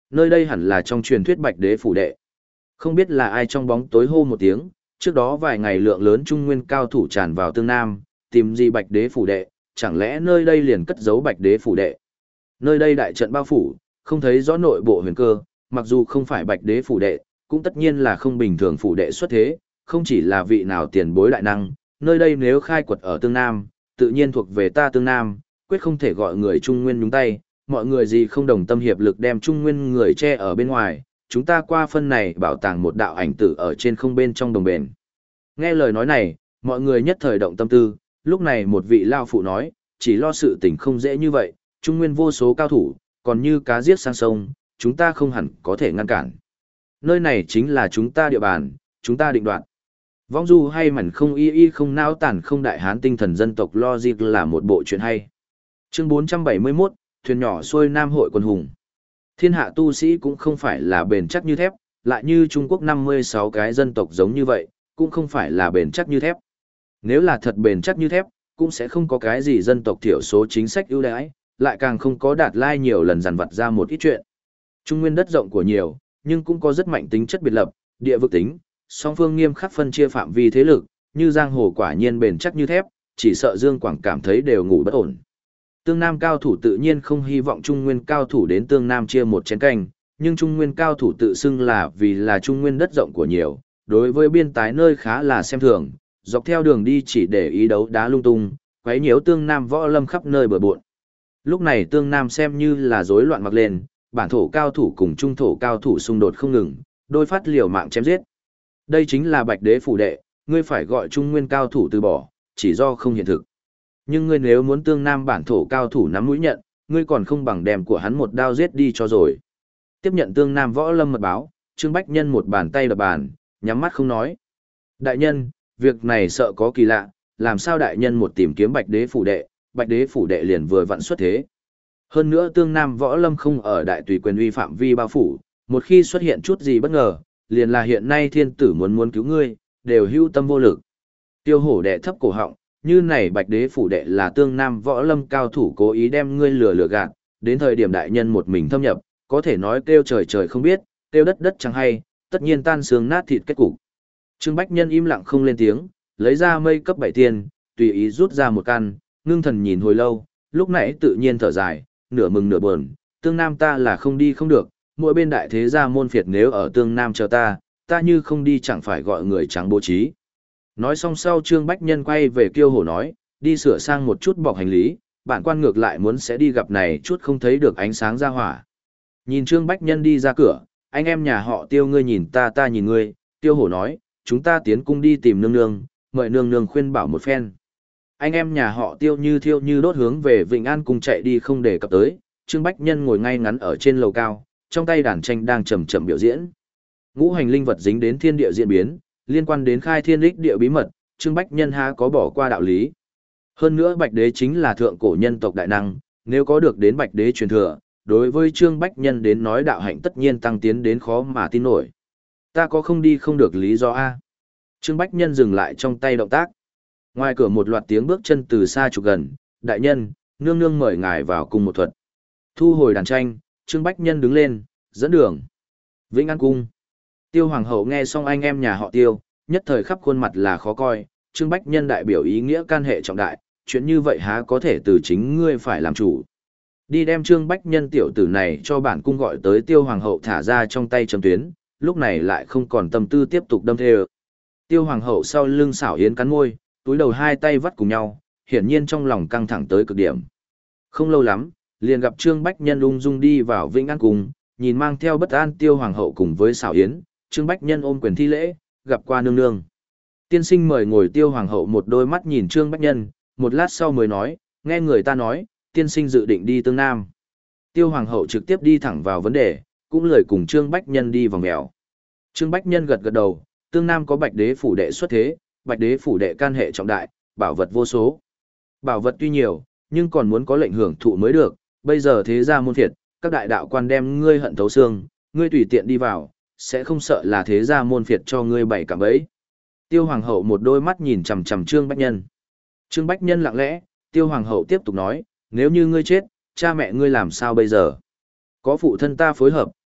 Nơi đây hẳn là trong truyền thuyết Bạch Đế phủ đệ. Không biết là ai trong bóng tối hô một tiếng, trước đó vài ngày lượng lớn trung nguyên cao thủ tràn vào Tương Nam, tìm gì Bạch Đế phủ đệ, chẳng lẽ nơi đây liền cất giấu Bạch Đế phủ đệ. Nơi đây đại trận bao phủ, không thấy rõ nội bộ huyền cơ, mặc dù không phải Bạch Đế phủ đệ, cũng tất nhiên là không bình thường phủ đệ xuất thế, không chỉ là vị nào tiền bối đại năng, nơi đây nếu khai quật ở Tương Nam, tự nhiên thuộc về ta Tương Nam, quyết không thể gọi người Trung Nguyên nhúng tay, mọi người gì không đồng tâm hiệp lực đem Trung Nguyên người che ở bên ngoài, chúng ta qua phân này bảo tàng một đạo ảnh tử ở trên không bên trong đồng bền. Nghe lời nói này, mọi người nhất thời động tâm tư, lúc này một vị lao phụ nói, chỉ lo sự tình không dễ như vậy, Trung Nguyên vô số cao thủ, còn như cá giết sang sông, chúng ta không hẳn có thể ngăn cản. Nơi này chính là chúng ta địa bàn, chúng ta định đoạt. Vong du hay mảnh không y y không nao tản không đại hán tinh thần dân tộc logic là một bộ chuyện hay. Chương bốn trăm bảy mươi mốt, thuyền nhỏ xuôi Nam hội quân hùng. Thiên hạ tu sĩ cũng không phải là bền chắc như thép, lại như Trung Quốc năm mươi sáu cái dân tộc giống như vậy, cũng không phải là bền chắc như thép. Nếu là thật bền chắc như thép, cũng sẽ không có cái gì dân tộc thiểu số chính sách ưu đãi, lại càng không có Đạt Lai nhiều lần dằn vặt ra một ít chuyện. Trung nguyên đất rộng của nhiều, nhưng cũng có rất mạnh tính chất biệt lập, địa vực tính, song phương nghiêm khắc phân chia phạm vi thế lực, như giang hồ quả nhiên bền chắc như thép, chỉ sợ Dương Quảng cảm thấy đều ngủ bất ổn. Tương Nam cao thủ tự nhiên không hy vọng Trung Nguyên cao thủ đến Tương Nam chia một chén canh, nhưng Trung Nguyên cao thủ tự xưng là vì là Trung Nguyên đất rộng của nhiều, đối với biên tái nơi khá là xem thường, dọc theo đường đi chỉ để ý đấu đá lung tung, quấy nhiễu Tương Nam võ lâm khắp nơi bừa bộn. Lúc này Tương Nam xem như là rối loạn mặc lên, bản thổ cao thủ cùng trung thổ cao thủ xung đột không ngừng, đôi phát liều mạng chém giết. Đây chính là Bạch Đế phủ đệ, ngươi phải gọi Trung Nguyên cao thủ từ bỏ, chỉ do không hiện thực. Nhưng ngươi nếu muốn Tương Nam bản thổ cao thủ nắm mũi nhận, ngươi còn không bằng đem của hắn một đao giết đi cho rồi. Tiếp nhận Tương Nam võ lâm mật báo, Trương Bách Nhân một bàn tay đập bàn, nhắm mắt không nói. Đại nhân, việc này sợ có kỳ lạ, làm sao đại nhân một tìm kiếm Bạch Đế phủ đệ, Bạch Đế phủ đệ liền vừa vặn xuất thế. Hơn nữa Tương Nam võ lâm không ở đại tùy quyền uy phạm vi bao phủ, một khi xuất hiện chút gì bất ngờ, liền là hiện nay thiên tử muốn muốn cứu ngươi, đều hưu tâm vô lực. Tiêu hổ đệ thấp cổ họng, như này Bạch Đế phủ đệ là Tương Nam võ lâm cao thủ cố ý đem ngươi lừa lừa gạt, đến thời điểm đại nhân một mình thâm nhập, có thể nói kêu trời trời không biết, kêu đất đất chẳng hay, tất nhiên tan xương nát thịt kết cục. Trương Bách Nhân im lặng không lên tiếng, lấy ra mây cấp bảy tiền, tùy ý rút ra một căn, ngưng thần nhìn hồi lâu, lúc nãy tự nhiên thở dài, nửa mừng nửa buồn, Tương Nam ta là không đi không được, mỗi bên đại thế gia môn phiệt nếu ở Tương Nam chờ ta, ta như không đi chẳng phải gọi người trắng bố trí. Nói xong sau Trương Bách Nhân quay về Kiêu Hổ nói, đi sửa sang một chút bọc hành lý, bản quan ngược lại muốn sẽ đi gặp này chút không thấy được ánh sáng ra hỏa. Nhìn Trương Bách Nhân đi ra cửa, anh em nhà họ Tiêu ngươi nhìn ta ta nhìn ngươi, Tiêu Hổ nói, chúng ta tiến cung đi tìm nương nương, mời nương nương khuyên bảo một phen. Anh em nhà họ Tiêu như thiêu như đốt hướng về Vịnh An cung chạy đi không để cập tới, Trương Bách Nhân ngồi ngay ngắn ở trên lầu cao, trong tay đàn tranh đang chậm chậm biểu diễn. Ngũ hành linh vật dính đến thiên địa diễn biến, liên quan đến khai thiên đích địa bí mật, Trương Bách Nhân há có bỏ qua đạo lý. Hơn nữa Bạch Đế chính là thượng cổ nhân tộc đại năng, nếu có được đến Bạch Đế truyền thừa, đối với Trương Bách Nhân đến nói đạo hạnh tất nhiên tăng tiến đến khó mà tin nổi. Ta có không đi không được lý do a? Trương Bách Nhân dừng lại trong tay động tác. Ngoài cửa một loạt tiếng bước chân từ xa chục gần, đại nhân, nương nương mời ngài vào cùng một thuật. Thu hồi đàn tranh, Trương Bách Nhân đứng lên, dẫn đường. Vĩnh An cung. Tiêu Hoàng hậu nghe xong anh em nhà họ Tiêu, nhất thời khắp khuôn mặt là khó coi, Trương Bách Nhân đại biểu ý nghĩa can hệ trọng đại, chuyện như vậy há có thể từ chính ngươi phải làm chủ. Đi đem Trương Bách Nhân tiểu tử này cho bản cung gọi tới Tiêu Hoàng hậu thả ra trong tay chấm tuyến, lúc này lại không còn tâm tư tiếp tục đâm thê. Tiêu Hoàng hậu sau lưng xảo yến cắn môi, túi đầu hai tay vắt cùng nhau, hiển nhiên trong lòng căng thẳng tới cực điểm. Không lâu lắm, liền gặp Trương Bách Nhân ung dung đi vào Vĩnh An cung, nhìn mang theo bất an Tiêu Hoàng hậu cùng với xảo yến, Trương Bách Nhân ôm quyền thi lễ, gặp qua nương nương. Tiên sinh mời ngồi. Tiêu Hoàng hậu một đôi mắt nhìn Trương Bách Nhân, một lát sau mới nói, nghe người ta nói, tiên sinh dự định đi Tương Nam. Tiêu Hoàng hậu trực tiếp đi thẳng vào vấn đề, cũng lời cùng Trương Bách Nhân đi vòng mèo. Trương Bách Nhân gật gật đầu, Tương Nam có Bạch Đế phủ đệ xuất thế, Bạch Đế phủ đệ can hệ trọng đại, bảo vật vô số. Bảo vật tuy nhiều, nhưng còn muốn có lệnh hưởng thụ mới được, bây giờ thế gia môn phiệt, các đại đạo quan đem ngươi hận thấu xương, ngươi tùy tiện đi vào, sẽ không sợ là thế gia môn phiệt cho ngươi bày cả bẫy. Tiêu Hoàng hậu một đôi mắt nhìn chằm chằm Trương Bách Nhân. Trương Bách Nhân lặng lẽ, Tiêu Hoàng hậu tiếp tục nói, nếu như ngươi chết, cha mẹ ngươi làm sao bây giờ? Có phụ thân ta phối hợp,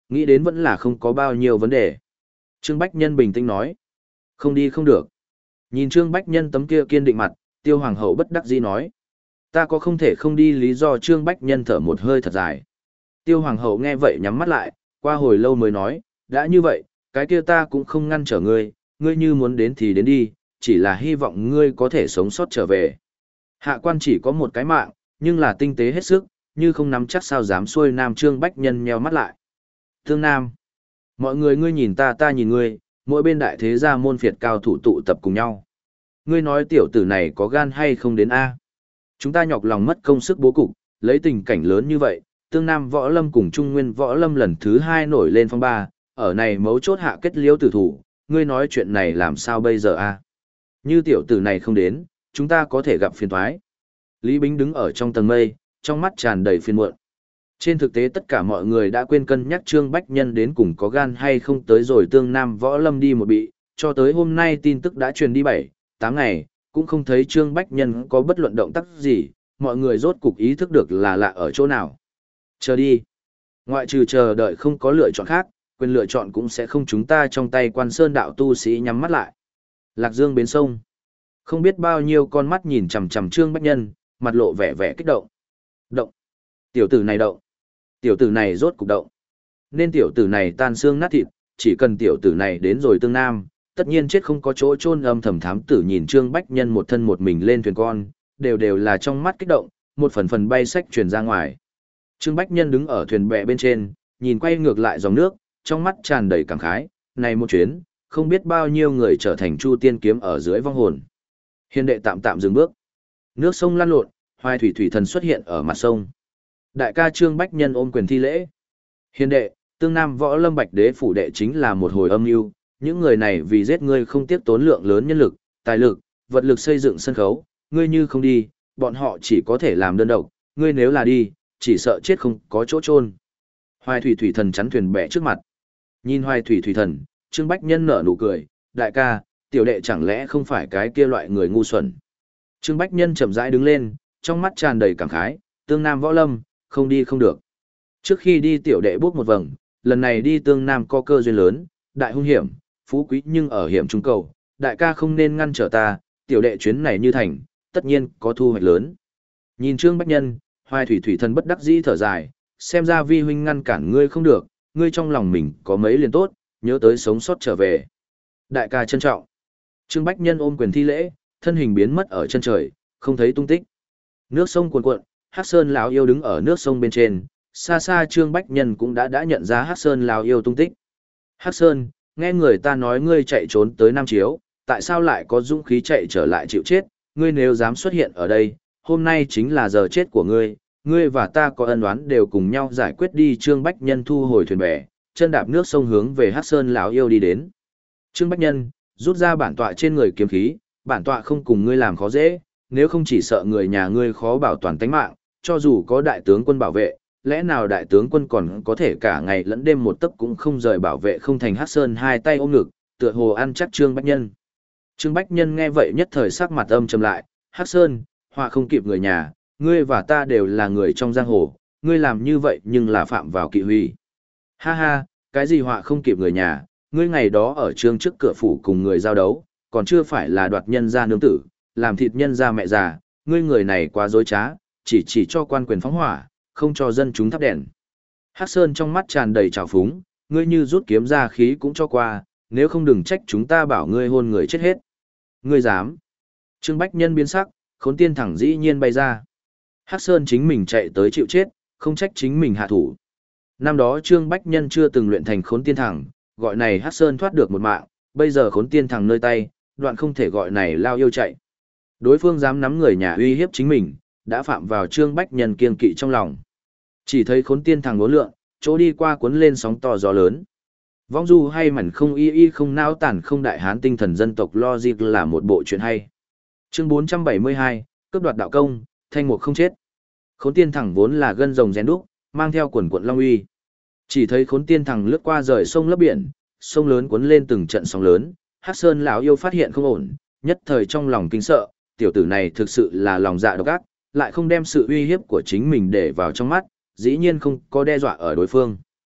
Nghĩ đến vẫn là không có bao nhiêu vấn đề. Trương Bách Nhân bình tĩnh nói. Không đi không được. Nhìn Trương Bách Nhân tấm kia kiên định mặt, Tiêu Hoàng hậu bất đắc dĩ nói. Ta có không thể không đi lý do. Trương Bách Nhân thở một hơi thật dài. Tiêu Hoàng hậu nghe vậy nhắm mắt lại, qua hồi lâu mới nói, đã như vậy, cái kia ta cũng không ngăn trở ngươi, ngươi như muốn đến thì đến đi, chỉ là hy vọng ngươi có thể sống sót trở về. Hạ quan chỉ có một cái mạng, nhưng là tinh tế hết sức, như không nắm chắc sao dám xuôi nam. Trương Bách Nhân nheo mắt lại. Tương Nam. Mọi người ngươi nhìn ta ta nhìn ngươi, mỗi bên đại thế gia môn phiệt cao thủ tụ tập cùng nhau. Ngươi nói tiểu tử này có gan hay không đến A. Chúng ta nhọc lòng mất công sức bố cục, lấy tình cảnh lớn như vậy, Tương Nam Võ Lâm cùng Trung Nguyên Võ Lâm lần thứ hai nổi lên phong ba, ở này mấu chốt hạ kết liễu tử thủ, ngươi nói chuyện này làm sao bây giờ A. Như tiểu tử này không đến, chúng ta có thể gặp phiền toái. Lý Bính đứng ở trong tầng mây, trong mắt tràn đầy phiền muộn. Trên thực tế tất cả mọi người đã quên cân nhắc Trương Bách Nhân đến cùng có gan hay không tới rồi Tương Nam Võ Lâm đi một bị, cho tới hôm nay tin tức đã truyền đi bảy, tám ngày, cũng không thấy Trương Bách Nhân có bất luận động tác gì, mọi người rốt cục ý thức được là lạ ở chỗ nào. Chờ đi. Ngoại trừ chờ đợi không có lựa chọn khác, quyền lựa chọn cũng sẽ không chúng ta trong tay. Quan Sơn đạo tu sĩ nhắm mắt lại. Lạc Dương bến sông. Không biết bao nhiêu con mắt nhìn chằm chằm Trương Bách Nhân, mặt lộ vẻ vẻ kích động. Động. Tiểu tử này động. Tiểu tử này rốt cục động. Nên tiểu tử này tan xương nát thịt, chỉ cần tiểu tử này đến rồi Tương Nam, tất nhiên chết không có chỗ chôn. Âm thầm thám tử nhìn Trương Bách Nhân một thân một mình lên thuyền con, đều đều là trong mắt kích động, một phần phần bay sách truyền ra ngoài. Trương Bách Nhân đứng ở thuyền bè bên trên, nhìn quay ngược lại dòng nước, trong mắt tràn đầy cảm khái, này một chuyến, không biết bao nhiêu người trở thành Chu Tiên kiếm ở dưới vong hồn. Hiền đệ tạm tạm dừng bước. Nước sông lăn lộn, Hoài Thủy Thủy Thần xuất hiện ở mặt sông. Đại ca Trương Bách Nhân ôm quyền thi lễ. Hiền đệ, Tương Nam Võ Lâm Bạch Đế phủ đệ chính là một hồi âm mưu, những người này vì giết ngươi không tiếc tốn lượng lớn nhân lực, tài lực, vật lực xây dựng sân khấu, ngươi như không đi, bọn họ chỉ có thể làm đơn độc, ngươi nếu là đi, chỉ sợ chết không có chỗ chôn. Hoài Thủy Thủy Thần chắn thuyền bè trước mặt. Nhìn Hoài Thủy Thủy Thần, Trương Bách Nhân nở nụ cười, đại ca, tiểu đệ chẳng lẽ không phải cái kia loại người ngu xuẩn. Trương Bách Nhân chậm rãi đứng lên, trong mắt tràn đầy cảm khái, Tương Nam Võ Lâm, không đi không được. Trước khi đi tiểu đệ bước một vầng, lần này đi Tương Nam có cơ duyên lớn, đại hung hiểm, phú quý nhưng ở hiểm trung cầu, đại ca không nên ngăn trở ta, tiểu đệ chuyến này như thành, tất nhiên có thu hoạch lớn. Nhìn Trương Bách Nhân, Hoài Thủy Thủy Thần bất đắc dĩ thở dài, xem ra vi huynh ngăn cản ngươi không được, ngươi trong lòng mình có mấy liền tốt, nhớ tới sống sót trở về. Đại ca trân trọng. Trương Bách Nhân ôm quyền thi lễ, thân hình biến mất ở chân trời, không thấy tung tích. Nước sông cuồn cuộn, Hắc Sơn lão yêu đứng ở nước sông bên trên, xa xa Trương Bách Nhân cũng đã đã nhận ra Hắc Sơn lão yêu tung tích. Hắc Sơn, nghe người ta nói ngươi chạy trốn tới Nam Chiếu, tại sao lại có dũng khí chạy trở lại chịu chết, ngươi nếu dám xuất hiện ở đây, hôm nay chính là giờ chết của ngươi, ngươi và ta có ân oán đều cùng nhau giải quyết đi. Trương Bách Nhân thu hồi thuyền bè, chân đạp nước sông hướng về Hắc Sơn lão yêu đi đến. Trương Bách Nhân, rút ra bản tọa trên người kiếm khí, bản tọa không cùng ngươi làm khó dễ, nếu không chỉ sợ người nhà ngươi khó bảo toàn tính mạng, cho dù có đại tướng quân bảo vệ, lẽ nào đại tướng quân còn có thể cả ngày lẫn đêm một tấc cũng không rời bảo vệ không thành. Hắc Sơn hai tay ôm ngực, tựa hồ ăn chắc Trương Bách Nhân. Trương Bách Nhân nghe vậy nhất thời sắc mặt âm trầm lại, Hắc Sơn, họa không kịp người nhà, ngươi và ta đều là người trong giang hồ, ngươi làm như vậy nhưng là phạm vào kỵ huy. Ha ha, cái gì họa không kịp người nhà, ngươi ngày đó ở trương trước cửa phủ cùng người giao đấu, còn chưa phải là đoạt nhân gia nương tử, làm thịt nhân gia mẹ già, ngươi người này quá dối trá, chỉ chỉ cho quan quyền phóng hỏa, không cho dân chúng thắp đèn. Hắc Sơn trong mắt tràn đầy trào phúng, ngươi như rút kiếm ra khí cũng cho qua, nếu không đừng trách chúng ta bảo ngươi hôn người chết hết. Ngươi dám. Trương Bách Nhân biến sắc, Khốn Tiên Thẳng dĩ nhiên bay ra. Hắc Sơn chính mình chạy tới chịu chết, không trách chính mình hạ thủ. Năm đó Trương Bách Nhân chưa từng luyện thành Khốn Tiên Thẳng, gọi này Hắc Sơn thoát được một mạng, bây giờ Khốn Tiên Thẳng nơi tay, đoạn không thể gọi này lao yêu chạy. Đối phương dám nắm người nhà uy hiếp chính mình, đã phạm vào Trương Bách Nhân kiêng kỵ trong lòng. Chỉ thấy Khốn Tiên Thẳng uốn lượn, chỗ đi qua cuốn lên sóng to gió lớn. Vong du hay mẩn không y y không nao tản không đại hán tinh thần dân tộc logic là một bộ chuyện hay. Chương bốn trăm bảy mươi hai, cướp đoạt đạo công, thanh mục không chết. Khốn Tiên Thẳng vốn là gân rồng rèn đúc, mang theo quần quận long uy. Chỉ thấy Khốn Tiên Thẳng lướt qua rời sông lấp biển, sông lớn cuốn lên từng trận sóng lớn, Hắc Sơn lão yêu phát hiện không ổn, nhất thời trong lòng kinh sợ, tiểu tử này thực sự là lòng dạ độc ác, lại không đem sự uy hiếp của chính mình để vào trong mắt, dĩ nhiên không có đe dọa ở đối phương.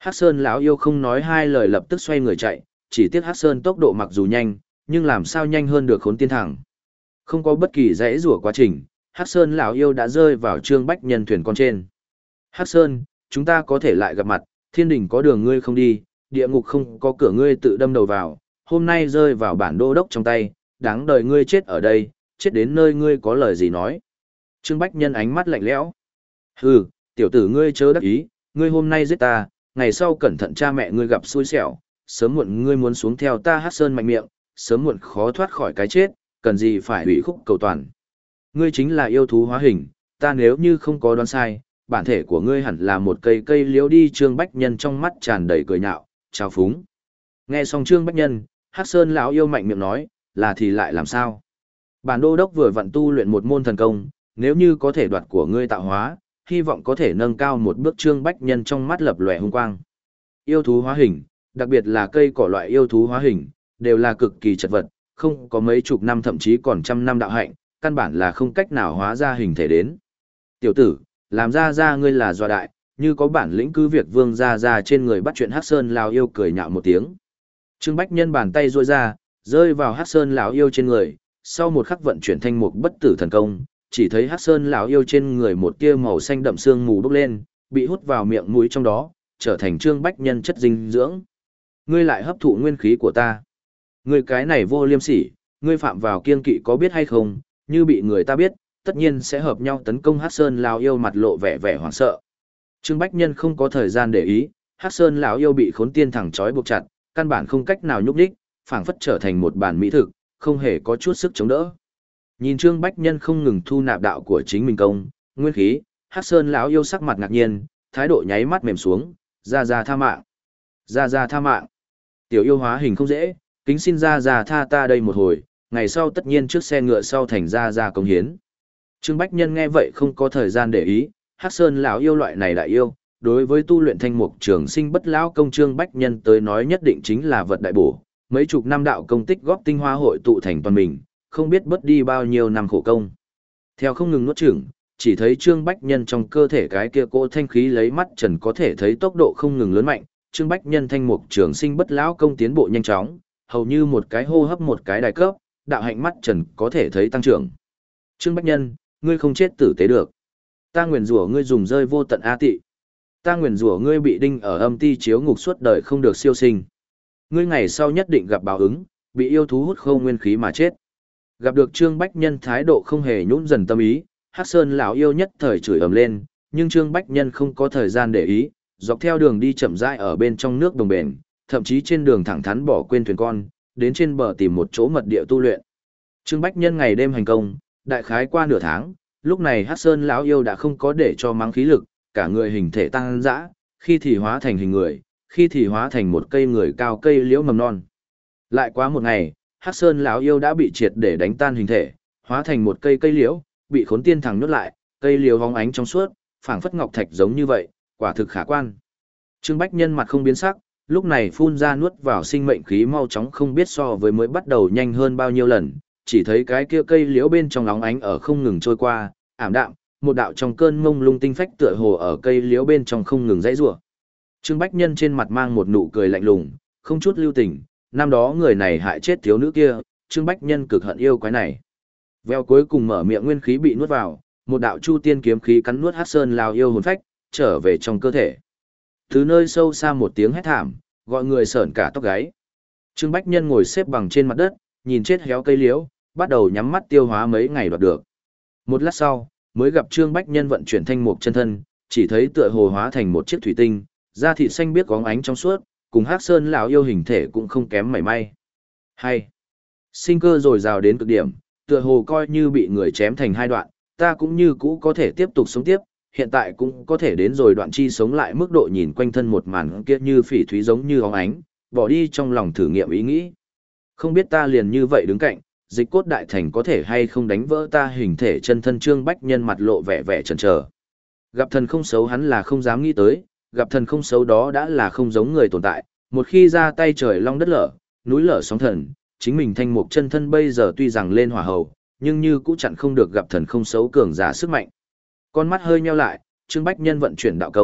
Hắc Sơn lão yêu không nói hai lời lập tức xoay người chạy, chỉ tiếc Hắc Sơn tốc độ mặc dù nhanh, nhưng làm sao nhanh hơn được Khốn Tiên Thẳng. Không có bất kỳ dãy rủa quá trình, Hắc Sơn lão yêu đã rơi vào Trương Bách Nhân thuyền con trên. Hắc Sơn, chúng ta có thể lại gặp mặt, thiên đình có đường ngươi không đi, địa ngục không có cửa ngươi tự đâm đầu vào, hôm nay rơi vào bản đô đốc trong tay, đáng đời ngươi chết ở đây, chết đến nơi ngươi có lời gì nói. Trương Bách Nhân ánh mắt lạnh lẽo. Hừ, tiểu tử ngươi chớ đắc ý, ngươi hôm nay giết ta, ngày sau cẩn thận cha mẹ ngươi gặp xui xẻo, sớm muộn ngươi muốn xuống theo ta Hắc Sơn mạnh miệng, sớm muộn khó thoát khỏi cái chết, cần gì phải ủy khúc cầu toàn. Ngươi chính là yêu thú hóa hình, ta nếu như không có đoán sai, bản thể của ngươi hẳn là một cây cây liễu đi. Trương Bách Nhân trong mắt tràn đầy cười nhạo, trào phúng. Nghe xong Trương Bách Nhân, Hắc Sơn lão yêu mạnh miệng nói, là thì lại làm sao? Bản đô đốc vừa vận tu luyện một môn thần công, nếu như có thể đoạt của ngươi tạo hóa, hy vọng có thể nâng cao một bước. Trương Bách Nhân trong mắt lập lòe hung quang. Yêu thú hóa hình, đặc biệt là cây cỏ loại yêu thú hóa hình, đều là cực kỳ chật vật, không có mấy chục năm thậm chí còn trăm năm đạo hạnh, căn bản là không cách nào hóa ra hình thể đến. Tiểu tử, làm ra ra ngươi là doa đại, như có bản lĩnh cứ việc vương ra ra trên người bắt chuyện. Hắc Sơn lão yêu cười nhạo một tiếng. Trương Bách Nhân bàn tay duỗi ra, rơi vào Hắc Sơn lão yêu trên người, sau một khắc vận chuyển thanh mục bất tử thần công, chỉ thấy Hắc Sơn lão yêu trên người một tia màu xanh đậm sương mù bốc lên, bị hút vào miệng mũi trong đó, trở thành Trương Bách Nhân chất dinh dưỡng. Ngươi lại hấp thụ nguyên khí của ta. Ngươi cái này vô liêm sỉ, ngươi phạm vào kiêng kỵ có biết hay không, như bị người ta biết, tất nhiên sẽ hợp nhau tấn công. Hắc Sơn lão yêu mặt lộ vẻ vẻ hoảng sợ. Trương Bách Nhân không có thời gian để ý, Hắc Sơn lão yêu bị Khốn Tiên Thẳng trói buộc chặt, căn bản không cách nào nhúc nhích, phảng phất trở thành một bản mỹ thực, không hề có chút sức chống đỡ. Nhìn Trương Bách Nhân không ngừng thu nạp đạo của chính mình công, nguyên khí, Hắc Sơn lão yêu sắc mặt ngạc nhiên, thái độ nháy mắt mềm xuống, ra ra tha mạng. Ra ra tha mạng. Tiểu yêu hóa hình không dễ, kính xin ra ra tha ta đây một hồi, ngày sau tất nhiên trước xe ngựa sau thành ra ra công hiến. Trương Bách Nhân nghe vậy không có thời gian để ý, Hắc Sơn lão yêu loại này đại yêu, đối với tu luyện thanh mục trường sinh bất lão công Trương Bách Nhân tới nói nhất định chính là vật đại bổ, mấy chục năm đạo công tích góp tinh hoa hội tụ thành toàn mình, không biết bất đi bao nhiêu năm khổ công. Theo không ngừng nuốt chửng, chỉ thấy Trương Bách Nhân trong cơ thể cái kia cỗ thanh khí lấy mắt trần có thể thấy tốc độ không ngừng lớn mạnh, Trương Bách Nhân thanh mục trường sinh bất lão công tiến bộ nhanh chóng, hầu như một cái hô hấp một cái đại cấp, đạo hạnh mắt trần có thể thấy tăng trưởng. Trương Bách Nhân, ngươi không chết tử tế được. Ta nguyền rủa ngươi dùng rơi vô tận a tị. Ta nguyền rủa ngươi bị đinh ở âm ti chiếu ngục suốt đời không được siêu sinh. Ngươi ngày sau nhất định gặp báo ứng, bị yêu thú hút khô nguyên khí mà chết. Gặp được Trương Bách Nhân thái độ không hề nhũn dần tâm ý, Hắc Sơn lão yêu nhất thời chửi ầm lên, nhưng Trương Bách Nhân không có thời gian để ý, dọc theo đường đi chậm rãi ở bên trong nước đồng bền, thậm chí trên đường thẳng thắn bỏ quên thuyền con, đến trên bờ tìm một chỗ mật địa tu luyện. Trương Bách Nhân ngày đêm hành công, đại khái qua nửa tháng, lúc này Hắc Sơn lão yêu đã không có để cho mắng khí lực, cả người hình thể tăng dã, khi thì hóa thành hình người, khi thì hóa thành một cây người cao cây liễu mầm non. Lại quá một ngày, Hắc Sơn lão yêu đã bị triệt để đánh tan hình thể, hóa thành một cây cây liễu, bị Khốn Tiên Thẳng nhốt lại, cây liễu hóng ánh trong suốt, phảng phất ngọc thạch giống như vậy, quả thực khả quan. Trương Bách Nhân mặt không biến sắc, lúc này phun ra nuốt vào sinh mệnh khí mau chóng không biết so với mới bắt đầu nhanh hơn bao nhiêu lần, chỉ thấy cái kia cây liễu bên trong óng ánh ở không ngừng trôi qua, ảm đạm, một đạo trong cơn mông lung tinh phách tựa hồ ở cây liễu bên trong không ngừng dãy rủa. Trương Bách Nhân trên mặt mang một nụ cười lạnh lùng, không chút lưu tình, năm đó người này hại chết thiếu nữ kia, Trương Bách Nhân cực hận yêu quái này. Veo cuối cùng mở miệng nguyên khí bị nuốt vào, một đạo chu tiên kiếm khí cắn nuốt Hắc Sơn lão yêu hồn phách, trở về trong cơ thể. Từ nơi sâu xa một tiếng hét thảm, gọi người sởn cả tóc gáy. Trương Bách Nhân ngồi xếp bằng trên mặt đất, nhìn chết héo cây liễu, bắt đầu nhắm mắt tiêu hóa mấy ngày đoạt được. Một lát sau, mới gặp Trương Bách Nhân vận chuyển thanh mục chân thân, chỉ thấy tựa hồ hóa thành một chiếc thủy tinh, da thịt xanh biếc óng ánh trong suốt, cùng Hắc Sơn lão yêu hình thể cũng không kém mảy may. Hay, sinh cơ dồi dào đến cực điểm, tựa hồ coi như bị người chém thành hai đoạn, ta cũng như cũ có thể tiếp tục sống tiếp, hiện tại cũng có thể đến rồi đoạn chi sống lại mức độ nhìn quanh thân một màn kia như phỉ thúy giống như óng ánh, bỏ đi trong lòng thử nghiệm ý nghĩ. Không biết ta liền như vậy đứng cạnh, dịch cốt đại thành có thể hay không đánh vỡ ta hình thể chân thân. Trương Bách Nhân mặt lộ vẻ vẻ chần chờ. Gặp thần không xấu hắn là không dám nghĩ tới, gặp thần không xấu đó đã là không giống người tồn tại, một khi ra tay trời long đất lở, núi lở sóng thần, chính mình thanh mục chân thân bây giờ tuy rằng lên hỏa hầu, nhưng như cũng chặn không được gặp thần không xấu cường giả sức mạnh. Con mắt hơi nheo lại, Trương Bách Nhân vận chuyển đạo công,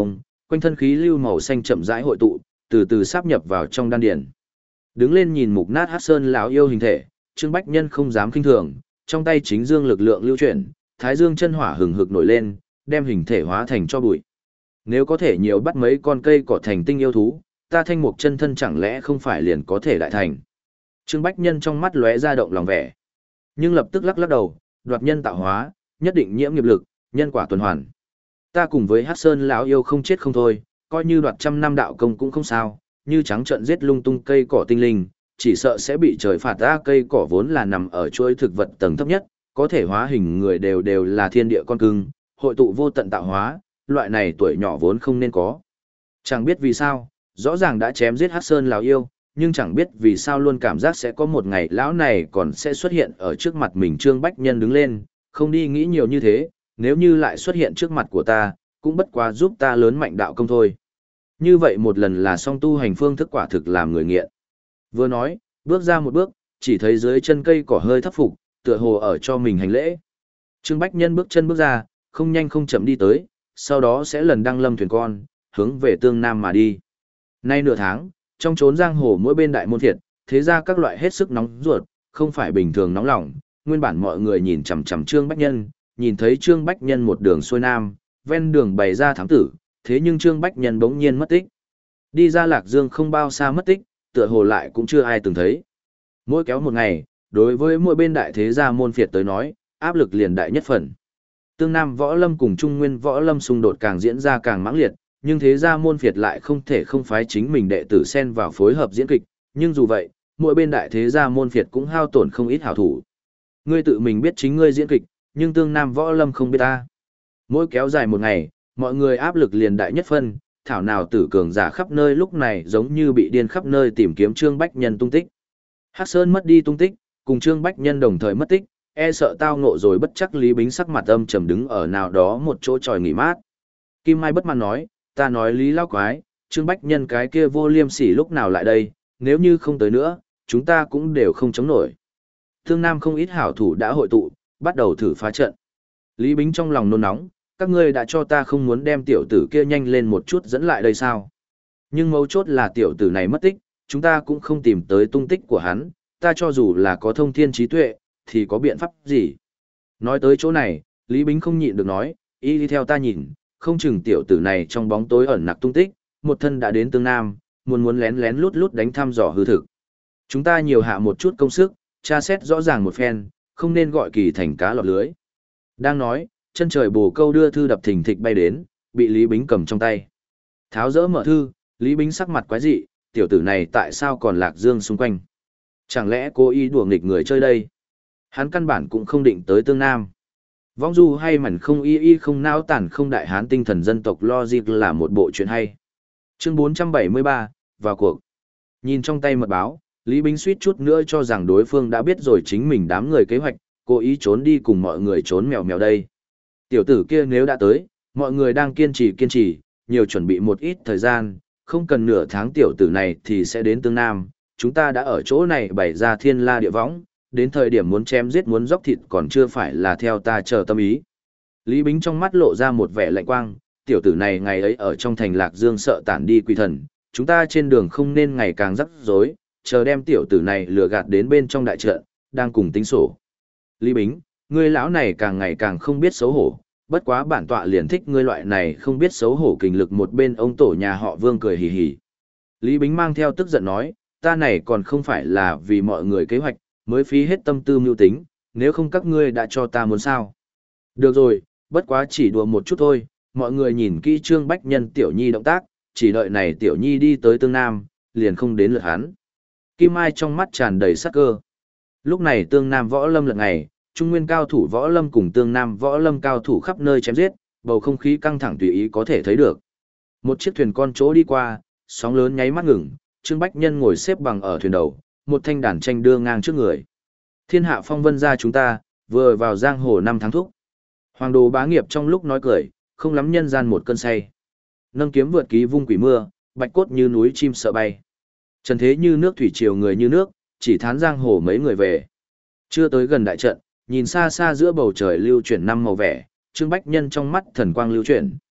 quanh thân khí lưu màu xanh chậm rãi hội tụ, từ từ sáp nhập vào trong đan điền. Đứng lên nhìn mục nát Hắc Sơn lão yêu hình thể, Trương Bách Nhân không dám khinh thường, trong tay chính dương lực lượng lưu chuyển, Thái Dương chân hỏa hừng hực nổi lên, đem hình thể hóa thành cho bụi. Nếu có thể nhiều bắt mấy con cây cỏ thành tinh yêu thú, ta thanh mục chân thân chẳng lẽ không phải liền có thể đại thành. Trương Bách Nhân trong mắt lóe ra động lòng vẻ, nhưng lập tức lắc lắc đầu, đoạt nhân tạo hóa, nhất định nhiễm nghiệp lực, nhân quả tuần hoàn. Ta cùng với Hắc Sơn lão yêu không chết không thôi, coi như đoạt trăm năm đạo công cũng không sao, như trắng trợn giết lung tung cây cỏ tinh linh, chỉ sợ sẽ bị trời phạt. Ta cây cỏ vốn là nằm ở chuỗi thực vật tầng thấp nhất, có thể hóa hình người đều đều là thiên địa con cưng, hội tụ vô tận tạo hóa, loại này tuổi nhỏ vốn không nên có. Chẳng biết vì sao, rõ ràng đã chém giết Hắc Sơn lão yêu, nhưng chẳng biết vì sao luôn cảm giác sẽ có một ngày lão này còn sẽ xuất hiện ở trước mặt mình. Trương Bách Nhân đứng lên, không đi nghĩ nhiều như thế, nếu như lại xuất hiện trước mặt của ta, cũng bất quá giúp ta lớn mạnh đạo công thôi. Như vậy một lần là xong, tu hành phương thức quả thực làm người nghiện. Vừa nói, bước ra một bước, chỉ thấy dưới chân cây cỏ hơi thấp phục, tựa hồ ở cho mình hành lễ. Trương Bách Nhân bước chân bước ra, không nhanh không chậm đi tới, sau đó sẽ lần đăng lâm thuyền con, hướng về Tương Nam mà đi. Nay nửa tháng, trong chốn giang hồ mỗi bên đại môn thiệt, thế ra các loại hết sức nóng ruột, không phải bình thường nóng lòng. Nguyên bản mọi người nhìn chằm chằm Trương Bách Nhân, nhìn thấy Trương Bách Nhân một đường xuôi nam, ven đường bày ra thám tử, thế nhưng Trương Bách Nhân bỗng nhiên mất tích. Đi ra Lạc Dương không bao xa mất tích, tựa hồ lại cũng chưa ai từng thấy. Mỗi kéo một ngày, đối với mỗi bên đại thế gia môn phiệt tới nói, áp lực liền đại nhất phần. Tương Nam Võ Lâm cùng Trung Nguyên Võ Lâm xung đột càng diễn ra càng mãng liệt, nhưng thế gia môn phiệt lại không thể không phái chính mình đệ tử xen vào phối hợp diễn kịch, nhưng dù vậy, mỗi bên đại thế gia môn phiệt cũng hao tổn không ít hảo thủ. Ngươi tự mình biết chính ngươi diễn kịch, nhưng Tương Nam Võ Lâm không biết ta. Mỗi kéo dài một ngày, mọi người áp lực liền đại nhất phân, thảo nào tử cường giả khắp nơi lúc này giống như bị điên khắp nơi tìm kiếm Trương Bách Nhân tung tích. Hắc Sơn mất đi tung tích, cùng Trương Bách Nhân đồng thời mất tích, e sợ tao ngộ rồi bất chắc. Lý Bính sắc mặt âm trầm đứng ở nào đó một chỗ tròi nghỉ mát. Kim Mai bất mãn nói, ta nói Lý lão quái, Trương Bách Nhân cái kia vô liêm sỉ lúc nào lại đây, nếu như không tới nữa, chúng ta cũng đều không chống nổi. Thương Nam không ít hảo thủ đã hội tụ, bắt đầu thử phá trận. Lý Bính trong lòng nôn nóng, các ngươi đã cho ta không muốn đem tiểu tử kia nhanh lên một chút dẫn lại đây sao? Nhưng mấu chốt là tiểu tử này mất tích, chúng ta cũng không tìm tới tung tích của hắn, ta cho dù là có thông thiên trí tuệ, thì có biện pháp gì? Nói tới chỗ này, Lý Bính không nhịn được nói, y đi theo ta nhìn, không chừng tiểu tử này trong bóng tối ẩn nặc tung tích, một thân đã đến Tương Nam, muốn muốn lén lén lút lút đánh thăm dò hư thực. Chúng ta nhiều hạ một chút công sức, tra xét rõ ràng một phen, không nên gọi kỳ thành cá lọt lưới. Đang nói, chân trời bồ câu đưa thư đập thình thịch bay đến, bị Lý Bính cầm trong tay. Tháo dỡ mở thư, Lý Bính sắc mặt quái dị, tiểu tử này tại sao còn Lạc Dương xung quanh? Chẳng lẽ cố ý đùa nghịch người chơi đây? Hắn căn bản cũng không định tới Tương Nam. Vong du hay mẩn không y y không não tản không đại hán tinh thần dân tộc logic là một bộ chuyện hay. Chương bốn trăm bảy mươi ba, vào cuộc. Nhìn trong tay mật báo, Lý Bính suýt chút nữa cho rằng đối phương đã biết rồi chính mình đám người kế hoạch, cố ý trốn đi cùng mọi người trốn mèo mèo đây. Tiểu tử kia nếu đã tới, mọi người đang kiên trì kiên trì, nhiều chuẩn bị một ít thời gian, không cần nửa tháng tiểu tử này thì sẽ đến Tương Nam, chúng ta đã ở chỗ này bày ra thiên la địa võng, đến thời điểm muốn chém giết muốn dốc thịt còn chưa phải là theo ta chờ tâm ý. Lý Bính trong mắt lộ ra một vẻ lạnh quang, tiểu tử này ngày ấy ở trong thành Lạc Dương sợ tản đi quỷ thần, chúng ta trên đường không nên ngày càng rắc rối, chờ đem tiểu tử này lừa gạt đến bên trong đại trận, đang cùng tính sổ. Lý Bính, ngươi lão này càng ngày càng không biết xấu hổ, bất quá bản tọa liền thích ngươi loại này không biết xấu hổ kình lực. Một bên ông tổ nhà họ Vương cười hì hì. Lý Bính mang theo tức giận nói, ta này còn không phải là vì mọi người kế hoạch, mới phí hết tâm tư mưu tính, nếu không các ngươi đã cho ta muốn sao. Được rồi, bất quá chỉ đùa một chút thôi, mọi người nhìn kỹ Trương Bách Nhân tiểu nhi động tác, chỉ đợi này tiểu nhi đi tới Tương Nam, liền không đến lượt hắn. Kim Mai trong mắt tràn đầy sắc cơ. Lúc này Tương Nam Võ Lâm lật ngày, Trung Nguyên cao thủ Võ Lâm cùng Tương Nam Võ Lâm cao thủ khắp nơi chém giết, bầu không khí căng thẳng tùy ý có thể thấy được. Một chiếc thuyền con chỗ đi qua, sóng lớn nháy mắt ngừng, Trương Bách Nhân ngồi xếp bằng ở thuyền đầu, một thanh đàn tranh đưa ngang trước người. Thiên hạ phong vân gia chúng ta, vừa vào giang hồ năm tháng thúc. Hoàng đồ bá nghiệp trong lúc nói cười, không lắm nhân gian một cơn say. Nâng kiếm vượt ký vung quỷ mưa, bạch cốt như núi chim sợ bay. Trần thế như nước thủy triều người như nước, chỉ thán giang hồ mấy người về. Chưa tới gần đại trận, nhìn xa xa giữa bầu trời lưu chuyển năm màu vẻ, Trương Bách Nhân trong mắt thần quang lưu chuyển,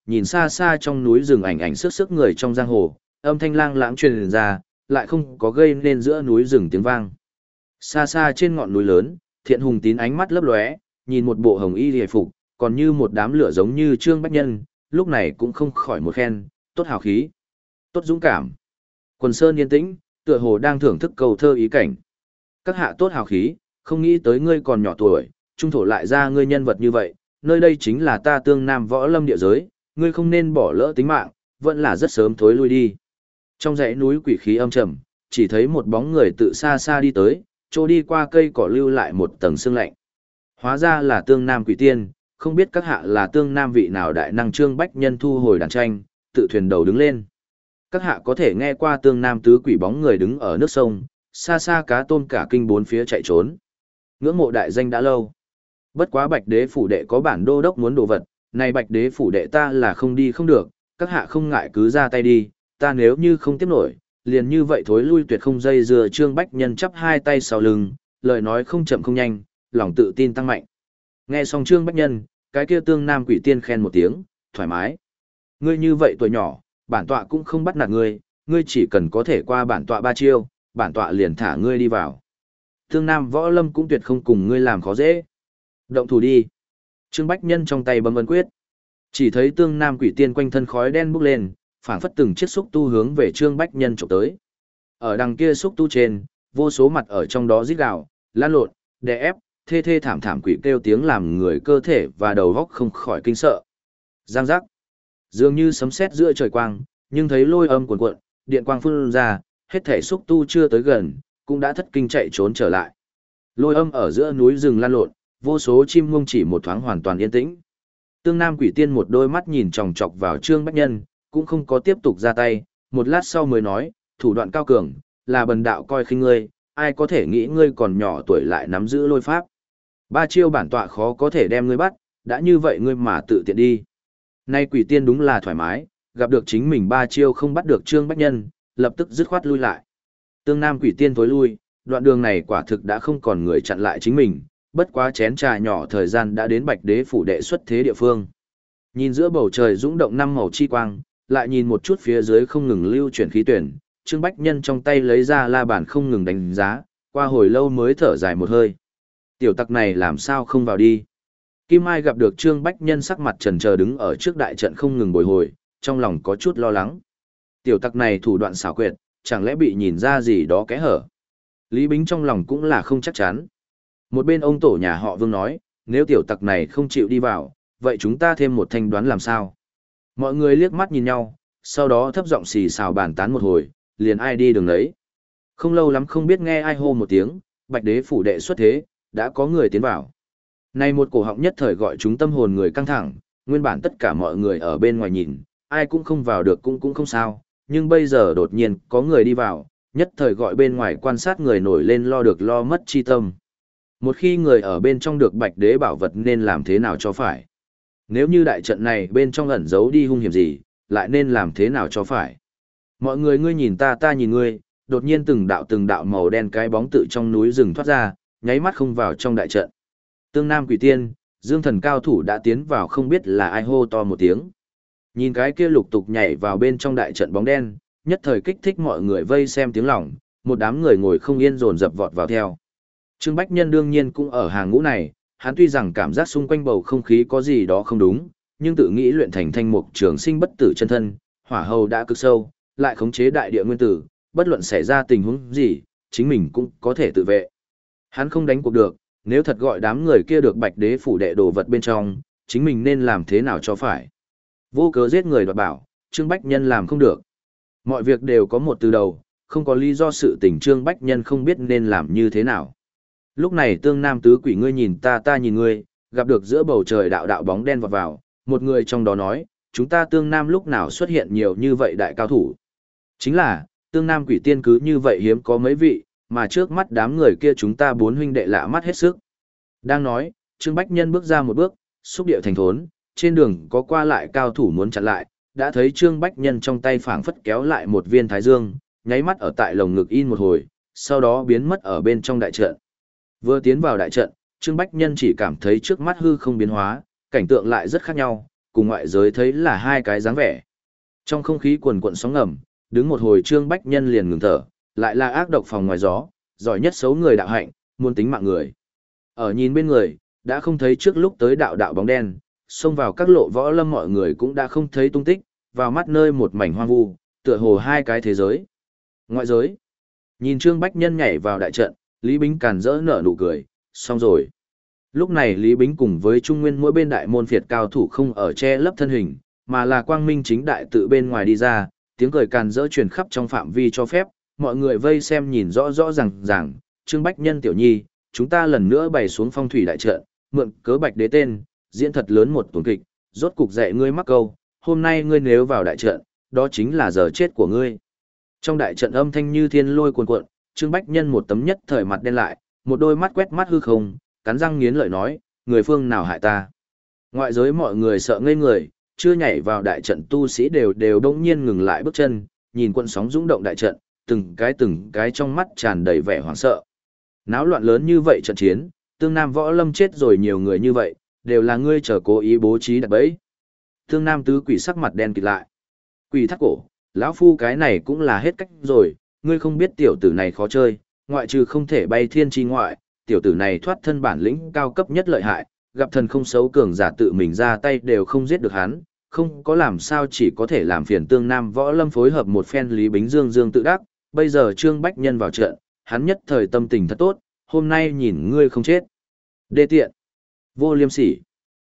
nhìn xa xa trong núi rừng ảnh ảnh sức sức người trong giang hồ, âm thanh lang lãng truyền ra, lại không có gây nên giữa núi rừng tiếng vang. Xa xa trên ngọn núi lớn, Thiện Hùng Tín ánh mắt lấp lóe, nhìn một bộ hồng y liề phục, còn như một đám lửa giống như Trương Bách Nhân, lúc này cũng không khỏi một khen, tốt hào khí, tốt dũng cảm. Quần sơn yên tĩnh, tựa hồ đang thưởng thức câu thơ ý cảnh. Các hạ tốt hào khí, không nghĩ tới ngươi còn nhỏ tuổi, trung thổ lại ra ngươi nhân vật như vậy, nơi đây chính là ta Tương Nam võ lâm địa giới, ngươi không nên bỏ lỡ tính mạng, vẫn là rất sớm thối lui đi. Trong dãy núi quỷ khí âm trầm, chỉ thấy một bóng người tự xa xa đi tới, trôi đi qua cây cỏ lưu lại một tầng sương lạnh. Hóa ra là Tương Nam quỷ tiên, không biết các hạ là Tương Nam vị nào đại năng Trương Bách Nhân thu hồi đàn tranh, tự thuyền đầu đứng lên. Các hạ có thể nghe qua Tương Nam tứ quỷ bóng người đứng ở nước sông, xa xa cá tôm cả kinh bốn phía chạy trốn. Ngưỡng mộ đại danh đã lâu. Bất quá Bạch Đế phủ đệ có bản đô đốc muốn đồ vật, này Bạch Đế phủ đệ ta là không đi không được, các hạ không ngại cứ ra tay đi, ta nếu như không tiếp nổi, liền như vậy thối lui tuyệt không dây dưa. Trương Bách Nhân chắp hai tay sau lưng, lời nói không chậm không nhanh, lòng tự tin tăng mạnh. Nghe xong Trương Bách Nhân, cái kia Tương Nam quỷ tiên khen một tiếng, thoải mái. Ngươi như vậy tuổi nhỏ, bản tọa cũng không bắt nạt ngươi, ngươi chỉ cần có thể qua bản tọa ba chiêu, bản tọa liền thả ngươi đi vào. Tương Nam võ lâm cũng tuyệt không cùng ngươi làm khó dễ. Động thủ đi. Trương Bách Nhân trong tay bấm ấn quyết. Chỉ thấy Tương Nam quỷ tiên quanh thân khói đen bốc lên, phảng phất từng chiếc xúc tu hướng về Trương Bách Nhân chụp tới. Ở đằng kia xúc tu trên, vô số mặt ở trong đó rít gào, lan lộn, đè ép, thê thê thảm thảm quỷ kêu tiếng làm người cơ thể và đầu óc không khỏi kinh sợ. Giang giác. Dường như sấm sét giữa trời quang, nhưng thấy lôi âm cuồn cuộn, điện quang phun ra, hết thể xúc tu chưa tới gần, cũng đã thất kinh chạy trốn trở lại. Lôi âm ở giữa núi rừng lan lộn, vô số chim ngông chỉ một thoáng hoàn toàn yên tĩnh. Tương Nam quỷ tiên một đôi mắt nhìn chòng chọc vào Trương Bách Nhân, cũng không có tiếp tục ra tay, một lát sau mới nói, thủ đoạn cao cường, là bần đạo coi khinh ngươi, ai có thể nghĩ ngươi còn nhỏ tuổi lại nắm giữ lôi pháp. Ba chiêu bản tọa khó có thể đem ngươi bắt, đã như vậy ngươi mà tự tiện đi. Nay quỷ tiên đúng là thoải mái, gặp được chính mình ba chiêu không bắt được Trương Bách Nhân, lập tức dứt khoát lui lại. Tương Nam quỷ tiên tối lui, đoạn đường này quả thực đã không còn người chặn lại chính mình, bất quá chén trà nhỏ thời gian đã đến Bạch Đế phủ đệ xuất thế địa phương. Nhìn giữa bầu trời dũng động năm màu chi quang, lại nhìn một chút phía dưới không ngừng lưu chuyển khí tuyển, Trương Bách Nhân trong tay lấy ra la bàn không ngừng đánh giá, qua hồi lâu mới thở dài một hơi. Tiểu tặc này làm sao không vào đi. Kim Mai gặp được Trương Bách Nhân sắc mặt trần chờ đứng ở trước đại trận không ngừng bồi hồi, trong lòng có chút lo lắng. Tiểu tặc này thủ đoạn xảo quyệt, chẳng lẽ bị nhìn ra gì đó kẽ hở. Lý Bính trong lòng cũng là không chắc chắn. Một bên ông tổ nhà họ Vương nói, nếu tiểu tặc này không chịu đi vào, vậy chúng ta thêm một thanh đoán làm sao? Mọi người liếc mắt nhìn nhau, sau đó thấp giọng xì xào bàn tán một hồi, liền ai đi đường đấy. Không lâu lắm không biết nghe ai hô một tiếng, Bạch Đế phủ đệ xuất thế, đã có người tiến vào. Này một cổ họng nhất thời gọi chúng tâm hồn người căng thẳng, nguyên bản tất cả mọi người ở bên ngoài nhìn, ai cũng không vào được cũng cũng không sao, nhưng bây giờ đột nhiên có người đi vào, nhất thời gọi bên ngoài quan sát người nổi lên lo được lo mất chi tâm. Một khi người ở bên trong được Bạch Đế bảo vật nên làm thế nào cho phải? Nếu như đại trận này bên trong ẩn giấu đi hung hiểm gì, lại nên làm thế nào cho phải? Mọi người ngươi nhìn ta ta nhìn ngươi, đột nhiên từng đạo từng đạo màu đen cái bóng tự trong núi rừng thoát ra, nháy mắt không vào trong đại trận. Tương Nam quỷ tiên, Dương thần cao thủ đã tiến vào không biết là ai hô to một tiếng. Nhìn cái kia lục tục nhảy vào bên trong đại trận bóng đen, nhất thời kích thích mọi người vây xem tiếng lòng, một đám người ngồi không yên dồn dập vọt vào theo. Trương Bách Nhân đương nhiên cũng ở hàng ngũ này, hắn tuy rằng cảm giác xung quanh bầu không khí có gì đó không đúng, nhưng tự nghĩ luyện thành thanh mục trường sinh bất tử chân thân, hỏa hầu đã cực sâu, lại khống chế đại địa nguyên tử, bất luận xảy ra tình huống gì, chính mình cũng có thể tự vệ. Hắn không đánh cuộc được, nếu thật gọi đám người kia được Bạch Đế phủ đệ đồ vật bên trong, chính mình nên làm thế nào cho phải. Vô cớ giết người đoạt bảo, Trương Bách Nhân làm không được. Mọi việc đều có một từ đầu, không có lý do sự tình Trương Bách Nhân không biết nên làm như thế nào. Lúc này Tương Nam tứ quỷ ngươi nhìn ta ta nhìn ngươi, gặp được giữa bầu trời đạo đạo bóng đen vọt vào, một người trong đó nói, chúng ta Tương Nam lúc nào xuất hiện nhiều như vậy đại cao thủ. Chính là, Tương Nam quỷ tiên cứ như vậy hiếm có mấy vị, mà trước mắt đám người kia chúng ta bốn huynh đệ lạ mắt hết sức. Đang nói, Trương Bách Nhân bước ra một bước, xúc điệu thành thốn, trên đường có qua lại cao thủ muốn chặn lại, đã thấy Trương Bách Nhân trong tay phảng phất kéo lại một viên thái dương, nháy mắt ở tại lồng ngực in một hồi, sau đó biến mất ở bên trong đại trận. Vừa tiến vào đại trận, Trương Bách Nhân chỉ cảm thấy trước mắt hư không biến hóa, cảnh tượng lại rất khác nhau, cùng ngoại giới thấy là hai cái dáng vẻ. Trong không khí quần quận sóng ngầm, đứng một hồi Trương Bách Nhân liền ngừng thở, lại là ác độc phòng ngoài gió, giỏi nhất xấu người đạo hạnh, muốn tính mạng người. Ở nhìn bên người, đã không thấy trước lúc tới đạo đạo bóng đen, xông vào các lộ võ lâm mọi người cũng đã không thấy tung tích, vào mắt nơi một mảnh hoang vu, tựa hồ hai cái thế giới. Ngoại giới. Nhìn Trương Bách Nhân nhảy vào đại trận, Lý Bính càn rỡ nở nụ cười, xong rồi. Lúc này Lý Bính cùng với Trung Nguyên mỗi bên đại môn phiệt cao thủ không ở che lấp thân hình, mà là quang minh chính đại tự bên ngoài đi ra, tiếng cười càn rỡ truyền khắp trong phạm vi cho phép, mọi người vây xem nhìn rõ rõ ràng ràng, Trương Bách Nhân tiểu nhi, chúng ta lần nữa bày xuống phong thủy đại trận, mượn cớ Bạch Đế tên, diễn thật lớn một tuần kịch, rốt cục dạy ngươi mắc câu, hôm nay ngươi nếu vào đại trận, đó chính là giờ chết của ngươi. Trong đại trận âm thanh như thiên lôi cuồn cuộn, Trương Bách Nhân một tấm nhất thời mặt đen lại, một đôi mắt quét mắt hư không, cắn răng nghiến lợi nói, người phương nào hại ta. Ngoại giới mọi người sợ ngây người, chưa nhảy vào đại trận tu sĩ đều đều đông nhiên ngừng lại bước chân, nhìn quân sóng dũng động đại trận, từng cái từng cái trong mắt tràn đầy vẻ hoảng sợ. Náo loạn lớn như vậy trận chiến, Tương Nam Võ Lâm chết rồi nhiều người như vậy, đều là ngươi chờ cố ý bố trí đặt bẫy. Tương Nam tứ quỷ sắc mặt đen kịt lại. Quỷ thắt cổ, lão phu cái này cũng là hết cách rồi, ngươi không biết tiểu tử này khó chơi, ngoại trừ không thể bay thiên chi ngoại, tiểu tử này thoát thân bản lĩnh cao cấp nhất lợi hại, gặp thần không xấu cường giả tự mình ra tay đều không giết được hắn, không có làm sao chỉ có thể làm phiền Tương Nam Võ Lâm phối hợp một phen Lý Bính Dương Dương tự đắc, bây giờ Trương Bách Nhân vào trận, hắn nhất thời tâm tình thật tốt, hôm nay nhìn ngươi không chết. Đê tiện, vô liêm sỉ.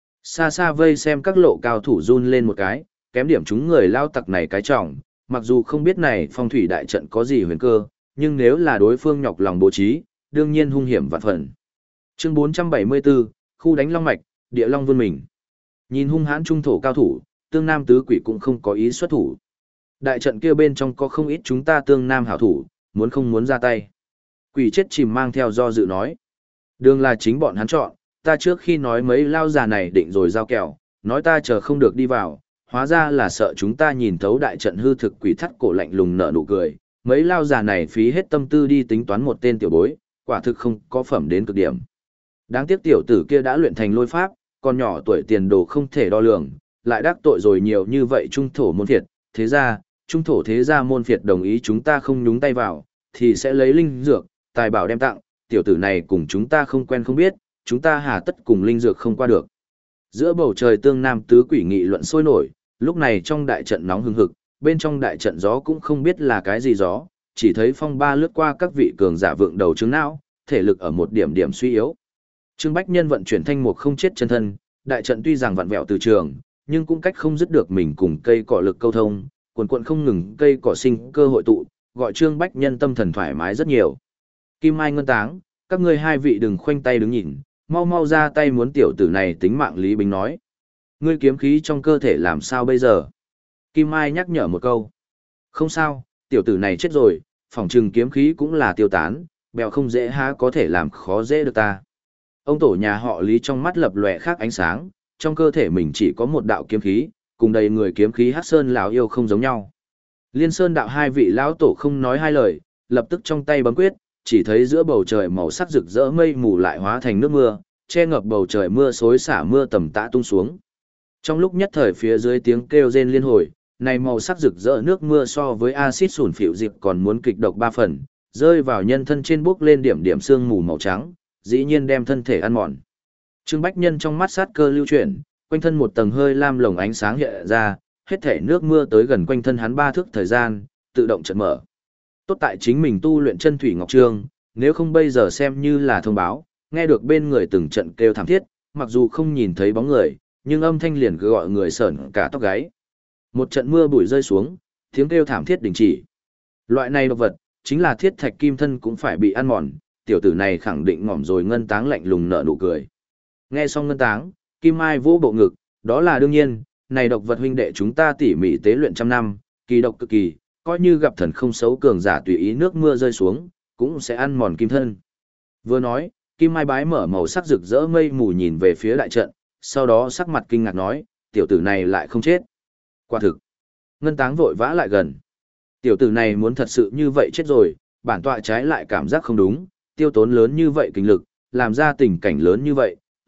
Xa xa vây xem các lộ cao thủ run lên một cái, kém điểm chúng người lao tặc này cái trọng, mặc dù không biết này phong thủy đại trận có gì huyền cơ, nhưng nếu là đối phương nhọc lòng bố trí, đương nhiên hung hiểm vạn phần. Chương bốn trăm bảy mươi tư, khu đánh long mạch, địa long vươn mình. Nhìn hung hãn trung thổ cao thủ, Tương Nam tứ quỷ cũng không có ý xuất thủ. Đại trận kia bên trong có không ít chúng ta Tương Nam hảo thủ, muốn không muốn ra tay. Quỷ chết chìm mang theo do dự nói. Đường là chính bọn hắn chọn, ta trước khi nói mấy lao già này định rồi giao kèo, nói ta chờ không được đi vào, hóa ra là sợ chúng ta nhìn thấu đại trận hư thực. Quỷ thắt cổ lạnh lùng nở nụ cười, mấy lao già này phí hết tâm tư đi tính toán một tên tiểu bối, quả thực không có phẩm đến cực điểm. Đáng tiếc tiểu tử kia đã luyện thành lôi pháp, còn nhỏ tuổi tiền đồ không thể đo lường, lại đắc tội rồi nhiều như vậy trung thổ môn phiệt, thế ra, trung thổ thế gia môn phiệt đồng ý chúng ta không nhúng tay vào, thì sẽ lấy linh dược, tài bảo đem tặng, tiểu tử này cùng chúng ta không quen không biết, chúng ta hà tất cùng linh dược không qua được. Giữa bầu trời Tương Nam tứ quỷ nghị luận sôi nổi, lúc này trong đại trận nóng hừng hực, bên trong đại trận gió cũng không biết là cái gì gió, chỉ thấy phong ba lướt qua các vị cường giả vượng đầu trứng não, thể lực ở một điểm điểm suy yếu. Trương Bách Nhân vận chuyển thanh mục không chết chân thân, đại trận tuy rằng vặn vẹo từ trường, nhưng cũng cách không dứt được mình cùng cây cỏ lực câu thông, quần quần không ngừng cây cỏ sinh cơ hội tụ, gọi Trương Bách Nhân tâm thần thoải mái rất nhiều. Kim Mai Ngân Táng, các ngươi hai vị đừng khoanh tay đứng nhìn, mau mau ra tay muốn tiểu tử này tính mạng. Lý Bính nói. Ngươi kiếm khí trong cơ thể làm sao bây giờ? Kim Mai nhắc nhở một câu. Không sao, tiểu tử này chết rồi, phỏng chừng kiếm khí cũng là tiêu tán, bèo không dễ há có thể làm khó dễ được ta. Ông tổ nhà họ Lý trong mắt lập lòe khác ánh sáng, trong cơ thể mình chỉ có một đạo kiếm khí, cùng đầy người kiếm khí Hắc Sơn lão yêu không giống nhau. Liên Sơn đạo hai vị lão tổ không nói hai lời, lập tức trong tay bấm quyết, chỉ thấy giữa bầu trời màu sắc rực rỡ mây mù lại hóa thành nước mưa, che ngập bầu trời mưa xối xả mưa tầm tã tung xuống. Trong lúc nhất thời phía dưới tiếng kêu rên liên hồi, này màu sắc rực rỡ nước mưa so với axit sủn phịu dịp còn muốn kịch độc ba phần, rơi vào nhân thân trên bước lên điểm điểm sương mù màu trắng, dĩ nhiên đem thân thể ăn mòn. Trương Bách Nhân trong mắt sát cơ lưu chuyển, quanh thân một tầng hơi lam lồng ánh sáng hiện ra, hết thể nước mưa tới gần quanh thân hắn ba thước thời gian, tự động chợt mở. Tốt tại chính mình tu luyện chân thủy ngọc trương, nếu không bây giờ xem như là thông báo, nghe được bên người từng trận kêu thảm thiết, mặc dù không nhìn thấy bóng người, nhưng âm thanh liền gọi người sởn cả tóc gáy. Một trận mưa bụi rơi xuống, tiếng kêu thảm thiết đình chỉ. Loại này độc vật, chính là thiết thạch kim thân cũng phải bị ăn mòn, tiểu tử này khẳng định ngỏm rồi. Ngân Táng lạnh lùng nở nụ cười. Nghe xong Ngân Táng, Kim Mai vỗ bộ ngực, đó là đương nhiên, này độc vật huynh đệ chúng ta tỉ mỉ tế luyện trăm năm, kỳ độc cực kỳ, coi như gặp thần không xấu cường giả tùy ý nước mưa rơi xuống, cũng sẽ ăn mòn kim thân. Vừa nói, Kim Mai bái mở màu sắc rực rỡ mây mù nhìn về phía đại trận, sau đó sắc mặt kinh ngạc nói, tiểu tử này lại không chết. Quả thực, Ngân Táng vội vã lại gần. Tiểu tử này muốn thật sự như vậy chết rồi, bản tọa trái lại cảm giác không đúng, tiêu tốn lớn như vậy kinh lực, làm ra tình cảnh lớn như vậy,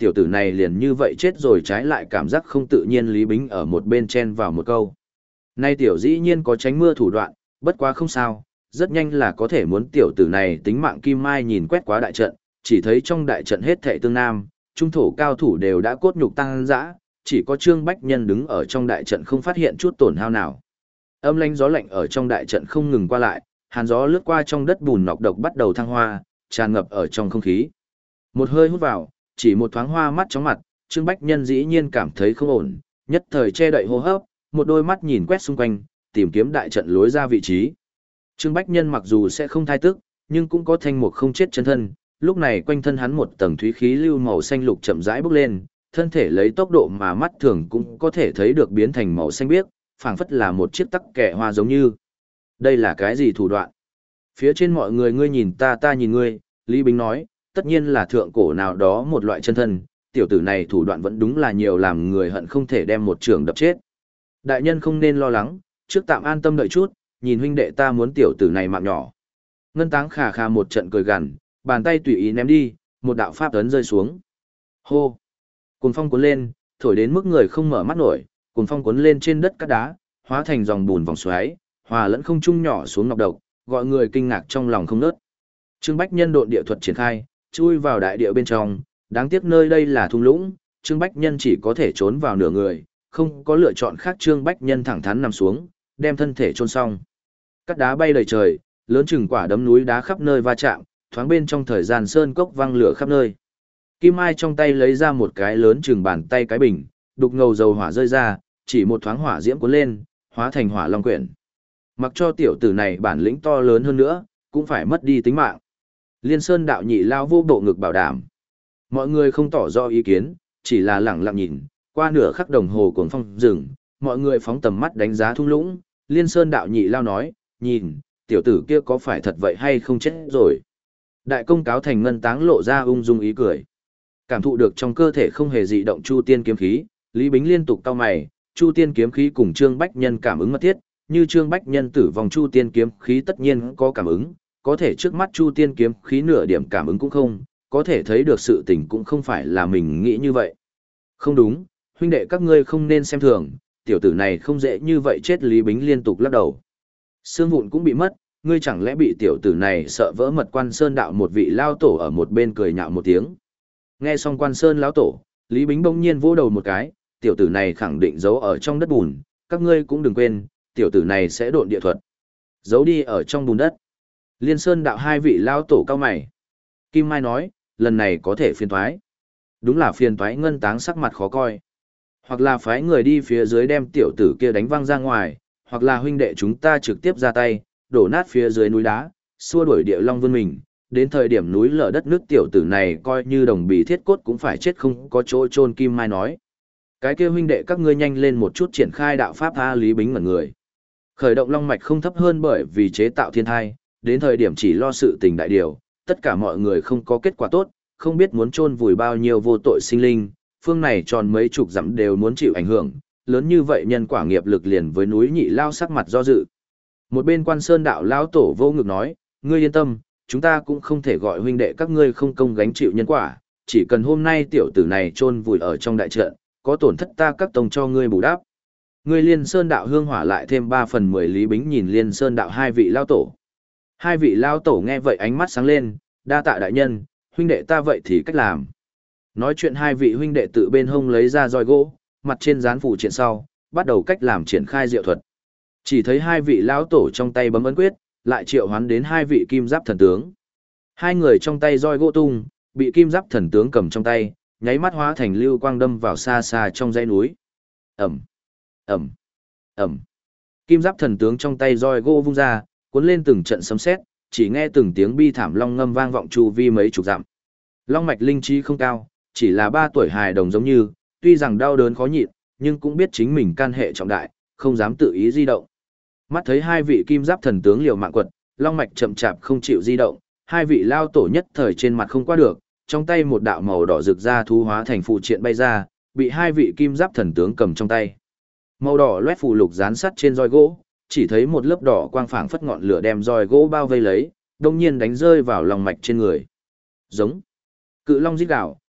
tiểu tử này liền như vậy chết rồi, trái lại cảm giác không tự nhiên. Lý Bính ở một bên chen vào một câu. Nay tiểu dĩ nhiên có tránh mưa thủ đoạn, bất quá không sao, rất nhanh là có thể muốn tiểu tử này tính mạng. Kim Mai nhìn quét quá đại trận, chỉ thấy trong đại trận hết thệ tương nam, trung thổ cao thủ đều đã cốt nhục tăng dã, chỉ có Trương Bách Nhân đứng ở trong đại trận không phát hiện chút tổn hao nào. Âm lãnh gió lạnh ở trong đại trận không ngừng qua lại, hàn gió lướt qua trong đất bùn nọc độc bắt đầu thăng hoa, tràn ngập ở trong không khí. Một hơi hút vào, chỉ một thoáng hoa mắt chóng mặt, Trương Bách Nhân dĩ nhiên cảm thấy không ổn, nhất thời che đậy hô hấp, một đôi mắt nhìn quét xung quanh, tìm kiếm đại trận lối ra vị trí. Trương Bách Nhân mặc dù sẽ không thai tức, nhưng cũng có thanh mục không chết chân thân, lúc này quanh thân hắn một tầng thúy khí lưu màu xanh lục chậm rãi bốc lên, thân thể lấy tốc độ mà mắt thường cũng có thể thấy được biến thành màu xanh biếc, phảng phất là một chiếc tắc kẻ hoa giống như. Đây là cái gì thủ đoạn? Phía trên mọi người ngươi nhìn ta ta nhìn ngươi, Lý Bính nói, tất nhiên là thượng cổ nào đó một loại chân thân, tiểu tử này thủ đoạn vẫn đúng là nhiều làm người hận không thể đem một trường đập chết. Đại nhân không nên lo lắng, trước tạm an tâm đợi chút, nhìn huynh đệ ta muốn tiểu tử này mạng nhỏ. Ngân Táng khà khà một trận cười gằn, bàn tay tùy ý ném đi, một đạo pháp ấn rơi xuống. Hô! Cuồng phong cuốn lên, thổi đến mức người không mở mắt nổi, cuồng phong cuốn lên trên đất cát đá, hóa thành dòng bùn vòng xoáy, hòa lẫn không trung nhỏ xuống nọc độc, gọi người kinh ngạc trong lòng không nớt. Trương Bách Nhân độn địa thuật triển khai, chui vào đại địa bên trong, đáng tiếc nơi đây là thung lũng, Trương Bách Nhân chỉ có thể trốn vào nửa người, không có lựa chọn khác. Trương Bách Nhân thẳng thắn nằm xuống, đem thân thể chôn xong. Cát đá bay đầy trời, lớn chừng quả đấm núi đá khắp nơi va chạm, thoáng bên trong thời gian sơn cốc văng lửa khắp nơi. Kim Mai trong tay lấy ra một cái lớn chừng bàn tay cái bình, đục ngầu dầu hỏa rơi ra, chỉ một thoáng hỏa diễm cuốn lên, hóa thành hỏa long quyển. Mặc cho tiểu tử này bản lĩnh to lớn hơn nữa, cũng phải mất đi tính mạng. Liên Sơn đạo nhị lao vô bộ ngực bảo đảm. Mọi người không tỏ rõ ý kiến, chỉ là lẳng lặng nhìn, qua nửa khắc đồng hồ cuồng phong rừng, mọi người phóng tầm mắt đánh giá thung lũng. Liên Sơn đạo nhị lao nói, nhìn, tiểu tử kia có phải thật vậy hay không chết rồi. Đại công cáo thành Ngân Táng lộ ra ung dung ý cười. Cảm thụ được trong cơ thể không hề dị động Chu Tiên kiếm khí, Lý Bính liên tục cau mày, Chu Tiên kiếm khí cùng Trương Bách Nhân cảm ứng mật thiết, như Trương Bách Nhân tử vong Chu Tiên kiếm khí tất nhiên có cảm ứng, có thể trước mắt Chu Tiên kiếm khí nửa điểm cảm ứng cũng không, có thể thấy được sự tình cũng không phải là mình nghĩ như vậy. Không đúng, huynh đệ các ngươi không nên xem thường, tiểu tử này không dễ như vậy chết. Lý Bính liên tục lắc đầu. Xương vụn cũng bị mất, ngươi chẳng lẽ bị tiểu tử này sợ vỡ mật? Quan Sơn đạo một vị lao tổ ở một bên cười nhạo một tiếng. Nghe xong Quan Sơn lão tổ, Lý Bính bỗng nhiên vỗ đầu một cái, tiểu tử này khẳng định giấu ở trong đất bùn, các ngươi cũng đừng quên, tiểu tử này sẽ độn địa thuật. Giấu đi ở trong bùn đất. Liên Sơn đạo hai vị lao tổ cao mày. Kim Mai nói, lần này có thể phiền toái. Đúng là phiền toái. Ngân Táng sắc mặt khó coi. Hoặc là phái người đi phía dưới đem tiểu tử kia đánh văng ra ngoài, hoặc là huynh đệ chúng ta trực tiếp ra tay, đổ nát phía dưới núi đá, xua đuổi địa long vươn mình. Đến thời điểm núi lở đất nước tiểu tử này coi như đồng bì thiết cốt cũng phải chết không có chỗ chôn. Kim Mai nói, cái kia huynh đệ các ngươi nhanh lên một chút triển khai đạo pháp tha. Lý Bính ngẩn người. Khởi động long mạch không thấp hơn bởi vì chế tạo thiên thai, đến thời điểm chỉ lo sự tình đại điều, tất cả mọi người không có kết quả tốt, không biết muốn chôn vùi bao nhiêu vô tội sinh linh, phương này tròn mấy chục dặm đều muốn chịu ảnh hưởng, lớn như vậy nhân quả nghiệp lực liền với núi nhị lao sắc mặt do dự. Một bên Quan Sơn đạo lão tổ vô ngực nói, ngươi yên tâm, chúng ta cũng không thể gọi huynh đệ các ngươi không công gánh chịu nhân quả, chỉ cần hôm nay tiểu tử này chôn vùi ở trong đại trận, có tổn thất ta các tông cho ngươi bù đắp. Ngươi Liên Sơn đạo hương hỏa lại thêm ba phần mười. Lý Bính nhìn Liên Sơn đạo hai vị lao tổ. Hai vị lao tổ nghe vậy ánh mắt sáng lên, đa tạ đại nhân, huynh đệ ta vậy thì cách làm. Nói chuyện hai vị huynh đệ tự bên hông lấy ra roi gỗ, mặt trên dán phủ triện sau, bắt đầu cách làm triển khai diệu thuật. Chỉ thấy hai vị lão tổ trong tay bấm ấn quyết, lại triệu hoán đến hai vị kim giáp thần tướng. Hai người trong tay roi gỗ tung, bị kim giáp thần tướng cầm trong tay, nháy mắt hóa thành lưu quang đâm vào xa xa trong dãy núi. Ầm, ầm, ầm. Kim giáp thần tướng trong tay roi gỗ vung ra, cuốn lên từng trận sấm sét, chỉ nghe từng tiếng bi thảm long ngâm vang vọng chu vi mấy chục dặm. Long mạch linh trí không cao, chỉ là ba tuổi hài đồng giống như, tuy rằng đau đớn khó nhịn, nhưng cũng biết chính mình can hệ trọng đại, không dám tự ý di động. Mắt thấy hai vị kim giáp thần tướng liều mạng quật, long mạch chậm chạp không chịu di động, hai vị lao tổ nhất thời trên mặt không qua được, trong tay một đạo màu đỏ rực ra thu hóa thành phụ triện bay ra, bị hai vị kim giáp thần tướng cầm trong tay. Màu đỏ loét phù lục dán sắt trên roi gỗ, chỉ thấy một lớp đỏ quang phảng phất ngọn lửa đem roi gỗ bao vây lấy, đồng nhiên đánh rơi vào long mạch trên người. Giống. Cự long rít gào,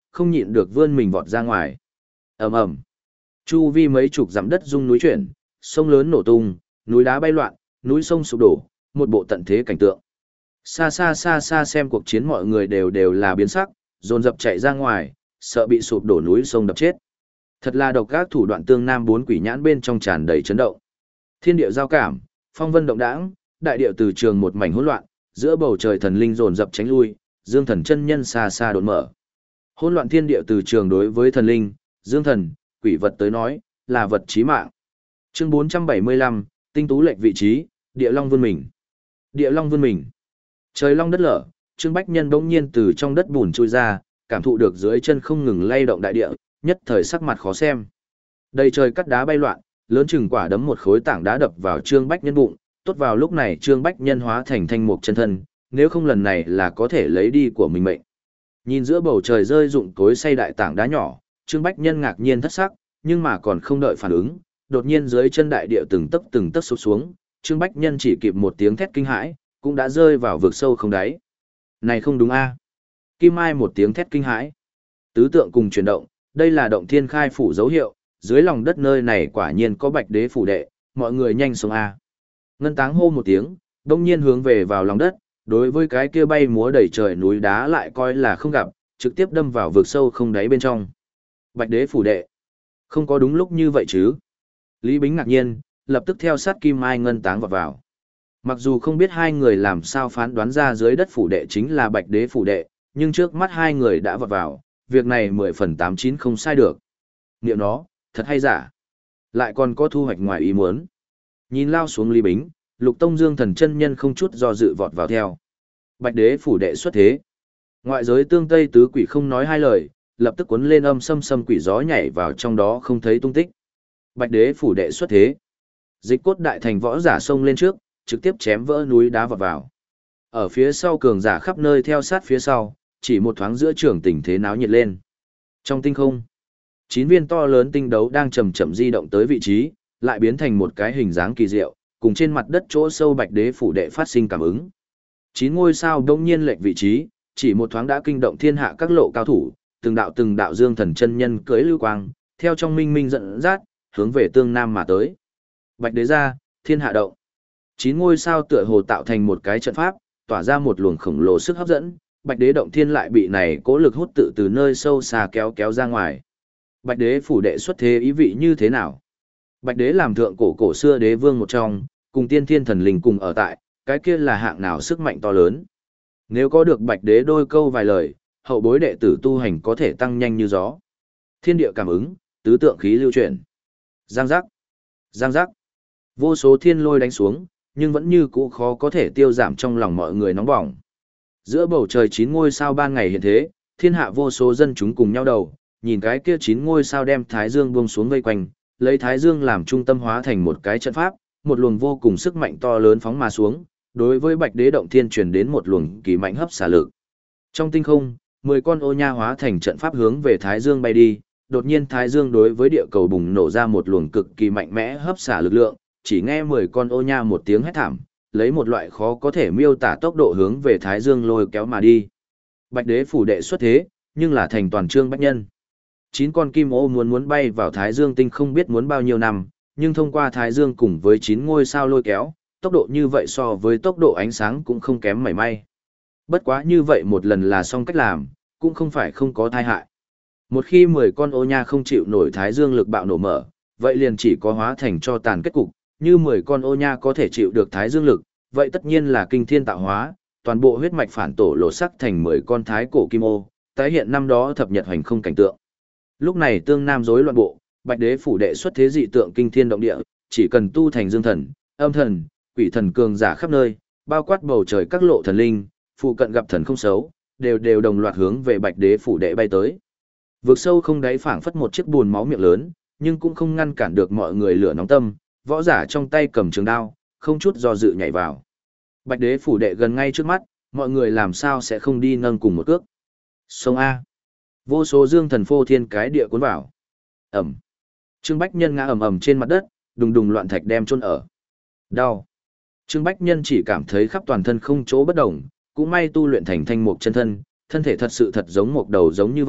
không nhịn được vươn mình vọt ra ngoài. Ầm ầm. Chu vi mấy chục dặm đất rung núi chuyển, sông lớn nổ tung, núi đá bay loạn, núi sông sụp đổ, một bộ tận thế cảnh tượng. Xa xa xa xa xem cuộc chiến mọi người đều đều là biến sắc, dồn dập chạy ra ngoài, sợ bị sụp đổ núi sông đập chết. Thật là độc ác thủ đoạn tương nam bốn quỷ nhãn bên trong tràn đầy chấn động. Thiên địa giao cảm, phong vân động đãng, đại địa từ trường một mảnh hỗn loạn, giữa bầu trời thần linh dồn dập tránh lui, Dương Thần chân nhân xa xa đột mở. Hỗn loạn thiên địa từ trường đối với thần linh, Dương Thần, quỷ vật tới nói, là vật chí mạng. Chương bốn trăm bảy mươi lăm, tinh tú lệch vị trí, Địa Long vươn mình. Địa Long vươn mình. Trời long đất lở, Trương Bách Nhân bỗng nhiên từ trong đất bùn chui ra, cảm thụ được dưới chân không ngừng lay động đại địa, nhất thời sắc mặt khó xem. Đầy trời cắt đá bay loạn, lớn chừng quả đấm một khối tảng đá đập vào Trương Bách Nhân bụng, tốt vào lúc này Trương Bách Nhân hóa thành thanh mục chân thân, nếu không lần này là có thể lấy đi của mình mệnh. Nhìn giữa bầu trời rơi rụng cối xay đại tảng đá nhỏ, Trương Bách Nhân ngạc nhiên thất sắc, nhưng mà còn không đợi phản ứng, đột nhiên dưới chân đại địa từng tấc từng tấc sụp xuống, Trương Bách Nhân chỉ kịp một tiếng thét kinh hãi, cũng đã rơi vào vực sâu không đáy. Này không đúng a? Kim Mai một tiếng thét kinh hãi. Tứ tượng cùng chuyển động, đây là động thiên khai phủ dấu hiệu, dưới lòng đất nơi này quả nhiên có Bạch Đế phủ đệ, mọi người nhanh xuống a. Ngân Táng hô một tiếng, đông nhiên hướng về vào lòng đất, đối với cái kia bay múa đầy trời núi đá lại coi là không gặp, trực tiếp đâm vào vực sâu không đáy bên trong. Bạch Đế phủ đệ. Không có đúng lúc như vậy chứ. Lý Bính ngạc nhiên, lập tức theo sát Kim Mai Ngân Táng vào vào. Mặc dù không biết hai người làm sao phán đoán ra dưới đất phủ đệ chính là Bạch Đế phủ đệ, nhưng trước mắt hai người đã vào vào, việc này mười phần tám chín không sai được. Niệm nó, thật hay giả. Lại còn có thu hoạch ngoài ý muốn. Nhìn lao xuống Lý Bính, Lục Tông Dương Thần chân nhân không chút do dự vọt vào theo. Bạch Đế phủ đệ xuất thế. Ngoại giới tương tây tứ quỷ không nói hai lời, lập tức cuốn lên âm xâm xâm quỷ gió nhảy vào trong đó không thấy tung tích. Bạch Đế phủ đệ xuất thế. Dịch cốt đại thành võ giả xông lên trước, trực tiếp chém vỡ núi đá vọt vào. Ở phía sau cường giả khắp nơi theo sát phía sau, chỉ một thoáng giữa trường tình thế náo nhiệt lên. Trong tinh không, chín viên to lớn tinh đấu đang chậm chậm di động tới vị trí, lại biến thành một cái hình dáng kỳ diệu, cùng trên mặt đất chỗ sâu Bạch Đế phủ đệ phát sinh cảm ứng. Chín ngôi sao đông nhiên lệch vị trí, chỉ một thoáng đã kinh động thiên hạ các lộ cao thủ, từng đạo từng đạo Dương Thần chân nhân cưỡi lưu quang, theo trong minh minh dẫn dắt, hướng về tương nam mà tới. Bạch Đế ra, thiên hạ động. Chín ngôi sao tựa hồ tạo thành một cái trận pháp, tỏa ra một luồng khổng lồ sức hấp dẫn, Bạch Đế động thiên lại bị này cố lực hút tự từ nơi sâu xa kéo kéo ra ngoài. Bạch Đế phủ đệ xuất thế ý vị như thế nào? Bạch Đế làm thượng cổ cổ xưa đế vương một trong, cùng tiên thiên thần linh cùng ở tại, cái kia là hạng nào sức mạnh to lớn. Nếu có được Bạch Đế đôi câu vài lời, hậu bối đệ tử tu hành có thể tăng nhanh như gió. Thiên địa cảm ứng, tứ tượng khí lưu chuyển. Giang giác, giang giác. Vô số thiên lôi đánh xuống, nhưng vẫn như cũ khó có thể tiêu giảm trong lòng mọi người nóng bỏng. Giữa bầu trời chín ngôi sao ban ngày hiện thế, thiên hạ vô số dân chúng cùng nhau đầu, nhìn cái kia chín ngôi sao đem Thái Dương buông xuống vây quanh, lấy Thái Dương làm trung tâm hóa thành một cái trận pháp, một luồng vô cùng sức mạnh to lớn phóng mà xuống, đối với Bạch Đế động thiên truyền đến một luồng kỳ mạnh hấp xả lực. Trong tinh không, mười con ô nha hóa thành trận pháp hướng về Thái Dương bay đi, đột nhiên Thái Dương đối với địa cầu bùng nổ ra một luồng cực kỳ mạnh mẽ hấp xả lực lượng, chỉ nghe mười con ô nha một tiếng hét thảm, lấy một loại khó có thể miêu tả tốc độ hướng về Thái Dương lôi kéo mà đi. Bạch Đế phủ đệ xuất thế, nhưng là thành toàn Trương Bách Nhân. Chín con kim ô muốn muốn bay vào Thái Dương tinh không biết muốn bao nhiêu năm, nhưng thông qua Thái Dương cùng với chín ngôi sao lôi kéo, tốc độ như vậy so với tốc độ ánh sáng cũng không kém mảy may. Bất quá như vậy một lần là xong cách làm, cũng không phải không có tai hại. Một khi mười con ô nha không chịu nổi Thái Dương lực bạo nổ mở, vậy liền chỉ có hóa thành cho tàn kết cục, như mười con ô nha có thể chịu được Thái Dương lực, vậy tất nhiên là kinh thiên tạo hóa, toàn bộ huyết mạch phản tổ lộ sắc thành mười con thái cổ kim ô, tái hiện năm đó thập nhật hành không cảnh tượng. Lúc này tương nam rối loạn bộ, Bạch Đế phủ đệ xuất thế dị tượng kinh thiên động địa, chỉ cần tu thành dương thần, âm thần, quỷ thần cường giả khắp nơi, bao quát bầu trời các lộ thần linh, phụ cận gặp thần không xấu, đều đều đồng loạt hướng về Bạch Đế phủ đệ bay tới. Vực sâu không đáy phảng phất một chiếc buồn máu miệng lớn, nhưng cũng không ngăn cản được mọi người lửa nóng tâm, võ giả trong tay cầm trường đao, không chút do dự nhảy vào. Bạch Đế phủ đệ gần ngay trước mắt, mọi người làm sao sẽ không đi nâng cùng một cước. Sông A. Vô số dương thần phô thiên cái địa cuốn vào. Ẩm. Trương Bách Nhân ngã ầm ầm trên mặt đất, đùng đùng loạn thạch đem chôn ở. Đau. Trương Bách Nhân chỉ cảm thấy khắp toàn thân không chỗ bất động, cũng may tu luyện thành thanh mục chân thân, thân thể thật sự thật giống một đầu giống như vậy,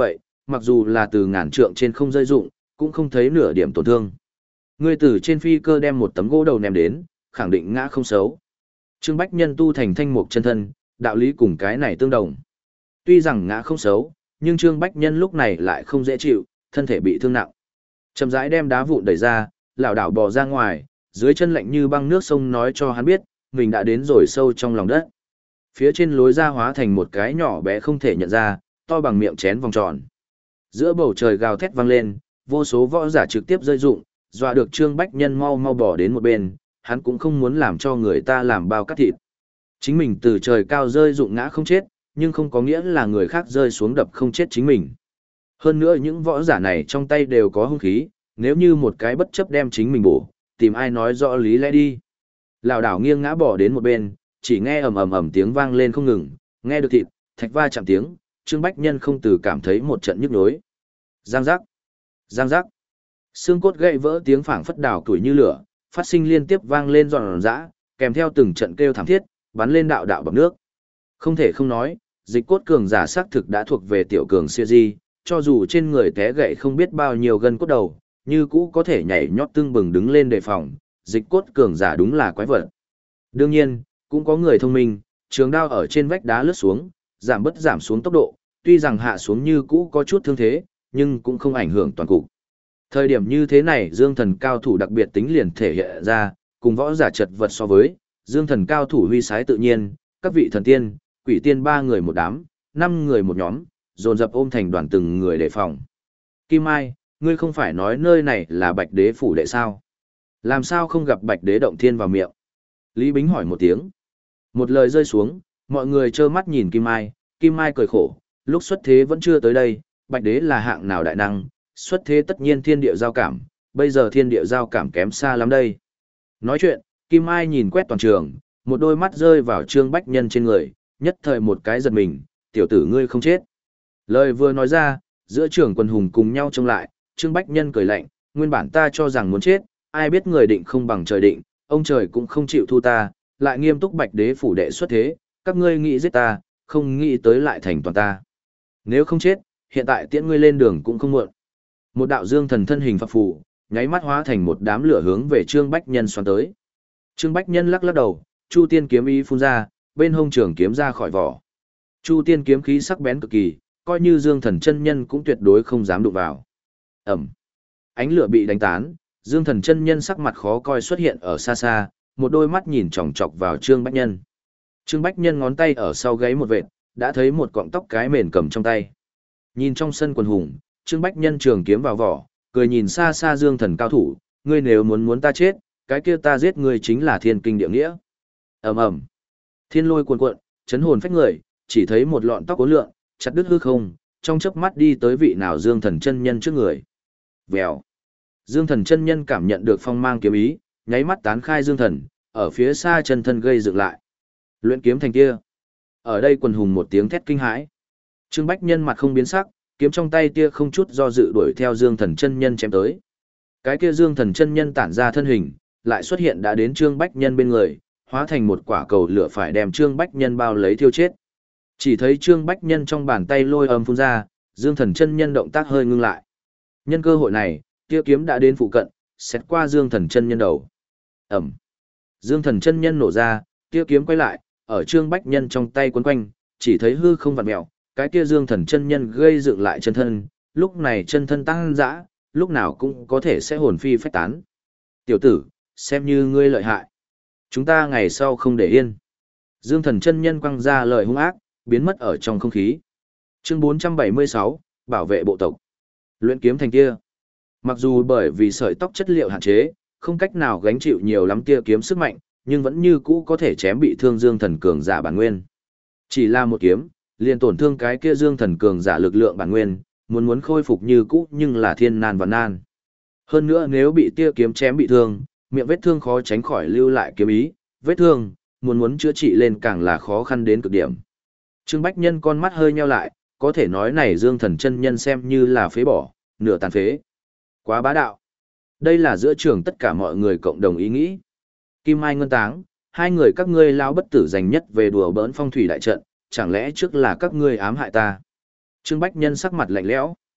mặc dù là từ ngàn trượng trên không rơi dụng, cũng không thấy nửa điểm tổn thương. Ngươi từ trên phi cơ đem một tấm gỗ đầu ném đến, khẳng định ngã không xấu. Trương Bách Nhân tu thành thanh mục chân thân, đạo lý cùng cái này tương đồng. Tuy rằng ngã không xấu, nhưng Trương Bách Nhân lúc này lại không dễ chịu, thân thể bị thương nặng. Chậm rãi đem đá vụn đẩy ra, lảo đảo bò ra ngoài, dưới chân lạnh như băng nước sông nói cho hắn biết, mình đã đến rồi sâu trong lòng đất. Phía trên lối ra hóa thành một cái nhỏ bé không thể nhận ra, to bằng miệng chén vòng tròn. Giữa bầu trời gào thét vang lên, vô số võ giả trực tiếp rơi dụng, dọa được Trương Bách Nhân mau mau bỏ đến một bên, hắn cũng không muốn làm cho người ta làm bao cắt thịt. Chính mình từ trời cao rơi dụng ngã không chết, nhưng không có nghĩa là người khác rơi xuống đập không chết chính mình. Hơn nữa những võ giả này trong tay đều có hung khí, nếu như một cái bất chấp đem chính mình bổ, tìm ai nói rõ lý lẽ đi. Lảo đảo nghiêng ngã bỏ đến một bên, chỉ nghe ầm ầm ầm tiếng vang lên không ngừng, nghe được thịt, thạch va chạm tiếng, Trương Bách Nhân không từ cảm thấy một trận nhức nhối. Giang giác, giang giác. Xương cốt gãy vỡ tiếng phảng phất đảo tuổi như lửa, phát sinh liên tiếp vang lên giòn giã, kèm theo từng trận kêu thảm thiết, bắn lên đạo đạo bọt nước. Không thể không nói, dịch cốt cường giả xác thực đã thuộc về tiểu cường siêu di, cho dù trên người té gãy không biết bao nhiêu gân cốt đầu, như cũ có thể nhảy nhót tưng bừng đứng lên đề phòng, dịch cốt cường giả đúng là quái vật. Đương nhiên, cũng có người thông minh, trường đao ở trên vách đá lướt xuống, giảm bớt giảm xuống tốc độ, tuy rằng hạ xuống như cũ có chút thương thế, nhưng cũng không ảnh hưởng toàn cục. Thời điểm như thế này Dương Thần cao thủ đặc biệt tính liền thể hiện ra, cùng võ giả chật vật so với, Dương Thần cao thủ huy sái tự nhiên, các vị thần tiên, quỷ tiên ba người một đám, năm người một nhóm, dồn dập ôm thành đoàn từng người đề phòng. Kim Ai, ngươi không phải nói nơi này là Bạch Đế phủ đệ sao? Làm sao không gặp Bạch Đế động thiên vào miệng? Lý Bính hỏi một tiếng. Một lời rơi xuống, mọi người trơ mắt nhìn Kim Ai, Kim Ai cười khổ, lúc xuất thế vẫn chưa tới đây, Bạch Đế là hạng nào đại năng, xuất thế tất nhiên thiên địa giao cảm, bây giờ thiên địa giao cảm kém xa lắm đây. Nói chuyện, Kim Ai nhìn quét toàn trường, một đôi mắt rơi vào Trương Bách Nhân trên người, nhất thời một cái giật mình, tiểu tử ngươi không chết. Lời vừa nói ra, giữa trường quần hùng cùng nhau trông lại, Trương Bách Nhân cười lạnh, nguyên bản ta cho rằng muốn chết, ai biết người định không bằng trời định, ông trời cũng không chịu thu ta, lại nghiêm túc Bạch Đế phủ đệ xuất thế, các ngươi nghĩ giết ta, không nghĩ tới lại thành toàn ta. Nếu không chết, hiện tại tiễn ngươi lên đường cũng không muộn. Một đạo dương thần thân hình phập phù, nháy mắt hóa thành một đám lửa hướng về Trương Bách Nhân xoắn tới. Trương Bách Nhân lắc lắc đầu, Chu Tiên kiếm ý phun ra, bên hông trường kiếm ra khỏi vỏ. Chu Tiên kiếm khí sắc bén cực kỳ, coi như Dương Thần chân nhân cũng tuyệt đối không dám đụng vào. Ầm. Ánh lửa bị đánh tán, Dương Thần chân nhân sắc mặt khó coi xuất hiện ở xa xa, một đôi mắt nhìn chòng chọc vào Trương Bách Nhân. Trương Bách Nhân ngón tay ở sau gáy một vệt, đã thấy một cọng tóc cái mền cầm trong tay. Nhìn trong sân quần hùng, Trương Bách Nhân trường kiếm vào vỏ, cười nhìn xa xa Dương Thần cao thủ, ngươi nếu muốn muốn ta chết, cái kia ta giết ngươi chính là thiên kinh địa nghĩa. Ầm ầm. Thiên lôi cuồn cuộn, chấn hồn phách người, chỉ thấy một lọn tóc uốn lượn, chặt đứt hư không, trong chớp mắt đi tới vị nào Dương Thần chân nhân trước người. Vèo. Dương Thần chân nhân cảm nhận được phong mang kiếm ý, nháy mắt tán khai Dương Thần, ở phía xa chân thân gây dựng lại. Luyện kiếm thành kia. Ở đây quần hùng một tiếng thét kinh hãi. Trương Bách Nhân mặt không biến sắc, kiếm trong tay tia không chút do dự đuổi theo Dương Thần chân nhân chém tới. Cái kia Dương Thần chân nhân tản ra thân hình, lại xuất hiện đã đến Trương Bách Nhân bên người, hóa thành một quả cầu lửa phải đem Trương Bách Nhân bao lấy thiêu chết. Chỉ thấy Trương Bách Nhân trong bàn tay lôi âm phun ra, Dương Thần chân nhân động tác hơi ngưng lại. Nhân cơ hội này, tia kiếm đã đến phụ cận, xét qua Dương Thần chân nhân đầu. Ẩm. Dương Thần chân nhân nổ ra, tia kiếm quay lại, ở Trương Bách Nhân trong tay quấn quanh, chỉ thấy hư không vặn mèo, cái kia Dương Thần chân nhân gây dựng lại chân thân, lúc này chân thân tăng dã, lúc nào cũng có thể sẽ hồn phi phách tán. Tiểu tử, xem như ngươi lợi hại. Chúng ta ngày sau không để yên. Dương Thần chân nhân quăng ra lời hung ác, biến mất ở trong không khí. Chương bốn trăm bảy mươi sáu, bảo vệ bộ tộc. Luyện kiếm thành kia. Mặc dù bởi vì sợi tóc chất liệu hạn chế, không cách nào gánh chịu nhiều lắm tia kiếm sức mạnh, nhưng vẫn như cũ có thể chém bị thương Dương Thần cường giả bản nguyên. Chỉ là một kiếm, liền tổn thương cái kia Dương Thần cường giả lực lượng bản nguyên, muốn muốn khôi phục như cũ nhưng là thiên nan và nan. Hơn nữa nếu bị tia kiếm chém bị thương, miệng vết thương khó tránh khỏi lưu lại kiếm ý, vết thương, muốn muốn chữa trị lên càng là khó khăn đến cực điểm. Trương Bách Nhân con mắt hơi nheo lại, có thể nói này Dương Thần chân nhân xem như là phế bỏ, nửa tàn phế. Quá bá đạo. Đây là giữa trường tất cả mọi người cộng đồng ý nghĩ. Kim Mai Ngân Táng, hai người các ngươi lao bất tử dành nhất về đùa bỡn phong thủy đại trận, chẳng lẽ trước là các ngươi ám hại ta? Trương Bách Nhân sắc mặt lạnh lẽo.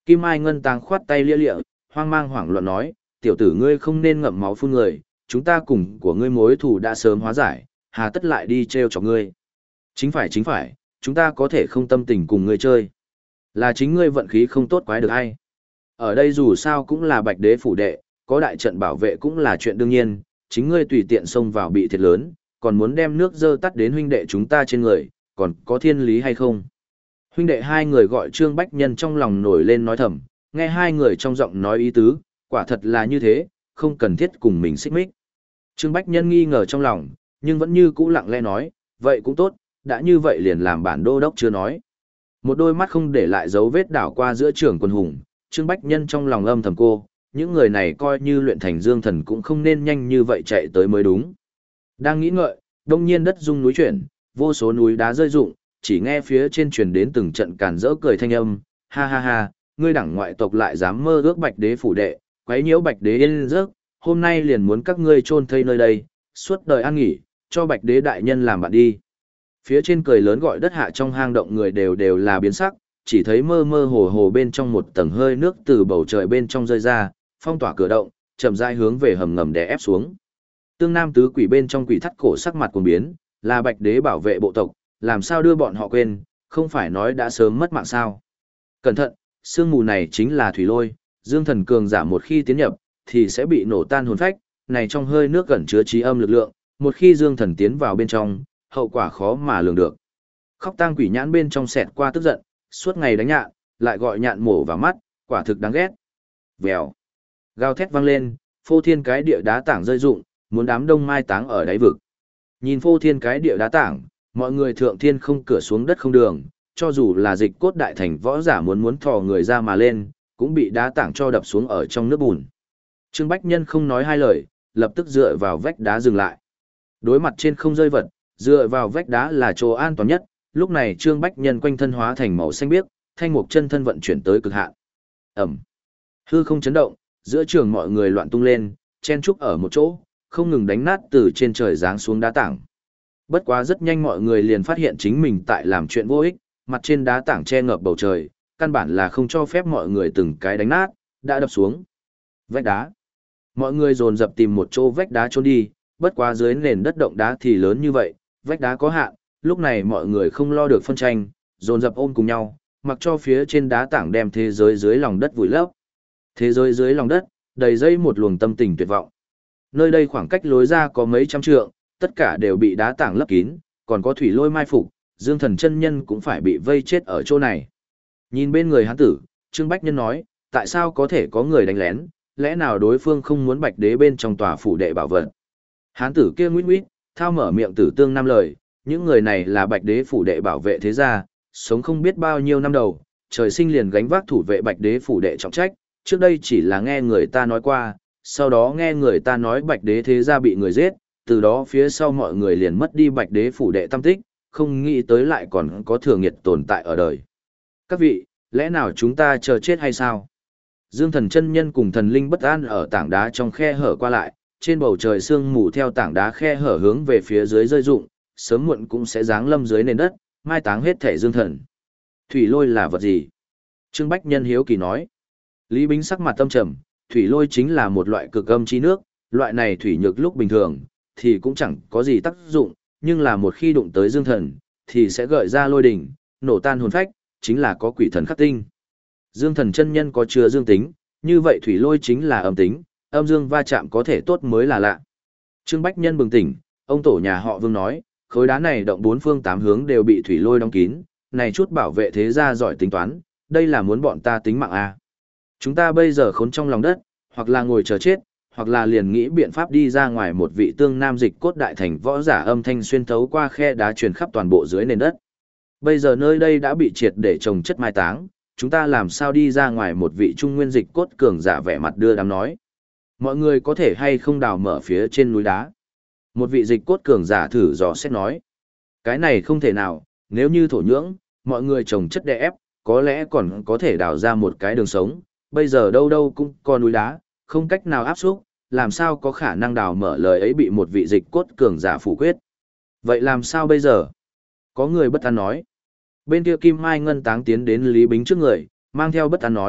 Kim Mai Ngân Táng khoát tay lia lịa, hoang mang hoảng loạn nói, tiểu tử ngươi không nên ngậm máu phun người, chúng ta cùng của ngươi mối thù đã sớm hóa giải, hà tất lại đi treo chọc ngươi. Chính phải chính phải, chúng ta có thể không tâm tình cùng ngươi chơi. Là chính ngươi vận khí không tốt quái được hay. Ở đây dù sao cũng là bạch đế phủ đệ, có đại trận bảo vệ cũng là chuyện đương nhiên, chính ngươi tùy tiện xông vào bị thiệt lớn, còn muốn đem nước dơ tắt đến huynh đệ chúng ta trên người, còn có thiên lý hay không? Huynh đệ hai người gọi Trương Bách Nhân trong lòng nổi lên nói thầm, nghe hai người trong giọng nói ý tứ, quả thật là như thế, không cần thiết cùng mình xích mích. Trương Bách Nhân nghi ngờ trong lòng, nhưng vẫn như cũ lặng lẽ nói, vậy cũng tốt, đã như vậy liền làm bản đô đốc chưa nói. Một đôi mắt không để lại dấu vết đảo qua giữa trường quân hùng, Trương Bách Nhân trong lòng âm thầm cô, những người này coi như luyện thành dương thần cũng không nên nhanh như vậy chạy tới mới đúng. Đang nghĩ ngợi, đông nhiên đất rung núi chuyển, vô số núi đá rơi rụng, chỉ nghe phía trên truyền đến từng trận càn rỡ cười thanh âm, ha ha ha, ngươi đẳng ngoại tộc lại dám mơ ước bạch đế phủ đệ, quấy nhiễu bạch đế yên giấc, hôm nay liền muốn các ngươi chôn thây nơi đây, suốt đời an nghỉ, cho bạch đế đại nhân làm bạn đi. Phía trên cười lớn gọi đất hạ trong hang động người đều đều là biến sắc, chỉ thấy mơ mơ hồ hồ bên trong một tầng hơi nước từ bầu trời bên trong rơi ra, phong tỏa cửa động, chậm rãi hướng về hầm ngầm đè ép xuống. Tương Nam tứ quỷ bên trong quỷ thắt cổ sắc mặt cuồng biến, là bạch đế bảo vệ bộ tộc, làm sao đưa bọn họ quên, không phải nói đã sớm mất mạng sao. Cẩn thận, sương mù này chính là thủy lôi, dương thần cường giả một khi tiến nhập, thì sẽ bị nổ tan hồn phách, này trong hơi nước gần chứa trí âm lực lượng, một khi dương thần tiến vào bên trong, hậu quả khó mà lường được. Khóc tang quỷ nhãn bên trong xẹt qua tức giận, suốt ngày đánh nhạn, lại gọi nhạn mổ vào mắt, quả thực đáng ghét. Vèo. Gào thét vang lên, phô thiên cái địa đá tảng rơi rụng, muốn đám đông mai táng ở đáy vực. Nhìn phô thiên cái địa đá tảng, mọi người thượng thiên không cửa xuống đất không đường, cho dù là dịch cốt đại thành võ giả muốn muốn thò người ra mà lên, cũng bị đá tảng cho đập xuống ở trong nước bùn. Trương Bách Nhân không nói hai lời, lập tức dựa vào vách đá dừng lại. Đối mặt trên không rơi vật, dựa vào vách đá là chỗ an toàn nhất, lúc này Trương Bách Nhân quanh thân hóa thành màu xanh biếc, thanh mục chân thân vận chuyển tới cực hạn. Ẩm. Hư không chấn động, giữa trường mọi người loạn tung lên, chen trúc ở một chỗ, không ngừng đánh nát từ trên trời giáng xuống đá tảng. Bất quá rất nhanh mọi người liền phát hiện chính mình tại làm chuyện vô ích, mặt trên đá tảng che ngập bầu trời, căn bản là không cho phép mọi người từng cái đánh nát, đã đập xuống. Vách đá. Mọi người dồn dập tìm một chỗ vách đá trốn đi, bất quá dưới nền đất động đá thì lớn như vậy, vách đá có hạn, lúc này mọi người không lo được phân tranh, dồn dập ôm cùng nhau, mặc cho phía trên đá tảng đem thế giới dưới lòng đất vùi lấp. Thế giới dưới lòng đất, đầy dây một luồng tâm tình tuyệt vọng. Nơi đây khoảng cách lối ra có mấy trăm trượng, tất cả đều bị đá tảng lấp kín, còn có thủy lôi mai phục, Dương Thần chân nhân cũng phải bị vây chết ở chỗ này. Nhìn bên người hán tử, Trương Bách Nhân nói, tại sao có thể có người đánh lén, lẽ nào đối phương không muốn bạch đế bên trong tòa phủ đệ bảo vật. Hán tử kia nguyết nguyết, thao mở miệng tử tương năm lời, những người này là bạch đế phủ đệ bảo vệ thế gia, sống không biết bao nhiêu năm đầu, trời sinh liền gánh vác thủ vệ bạch đế phủ đệ trọng trách, trước đây chỉ là nghe người ta nói qua, sau đó nghe người ta nói bạch đế thế gia bị người giết, từ đó phía sau mọi người liền mất đi bạch đế phủ đệ tâm tích, không nghĩ tới lại còn có thường nghiệt tồn tại ở đời. Các vị, lẽ nào chúng ta chờ chết hay sao? Dương Thần chân nhân cùng thần linh bất an ở tảng đá trong khe hở qua lại, trên bầu trời sương mù theo tảng đá khe hở hướng về phía dưới rơi rụng, sớm muộn cũng sẽ giáng lâm dưới nền đất, mai táng hết thể Dương Thần. Thủy lôi là vật gì? Trương Bách Nhân hiếu kỳ nói. Lý Bính sắc mặt tâm trầm, thủy lôi chính là một loại cực âm chi nước, loại này thủy nhược lúc bình thường, thì cũng chẳng có gì tác dụng, nhưng là một khi đụng tới Dương Thần, thì sẽ gợi ra lôi đỉnh, nổ tan hồn phách, chính là có quỷ thần khắc tinh. Dương Thần chân nhân có chứa dương tính, như vậy thủy lôi chính là âm tính, âm dương va chạm có thể tốt mới là lạ. Trương Bách Nhân bừng tỉnh, ông tổ nhà họ Vương nói, khối đá này động bốn phương tám hướng đều bị thủy lôi đóng kín, này chút bảo vệ thế gia giỏi tính toán, đây là muốn bọn ta tính mạng à. Chúng ta bây giờ khốn trong lòng đất, hoặc là ngồi chờ chết, hoặc là liền nghĩ biện pháp đi ra ngoài. Một vị tương nam dịch cốt đại thành võ giả âm thanh xuyên thấu qua khe đá truyền khắp toàn bộ dưới nền đất. Bây giờ nơi đây đã bị triệt để trồng chất mai táng, chúng ta làm sao đi ra ngoài? Một vị trung nguyên dịch cốt cường giả vẻ mặt đưa đám nói. Mọi người có thể hay không đào mở phía trên núi đá? Một vị dịch cốt cường giả thử dò xét nói. Cái này không thể nào, nếu như thổ nhưỡng, mọi người trồng chất đè ép, có lẽ còn có thể đào ra một cái đường sống. Bây giờ đâu đâu cũng có núi đá, không cách nào áp xúc, làm sao có khả năng đào mở? Lời ấy bị một vị dịch cốt cường giả phủ quyết. Vậy làm sao bây giờ? Có người bất an nói. Bên kia Kim Mai Ngân Táng tiến đến Lý Bính trước người, mang theo bất an nói,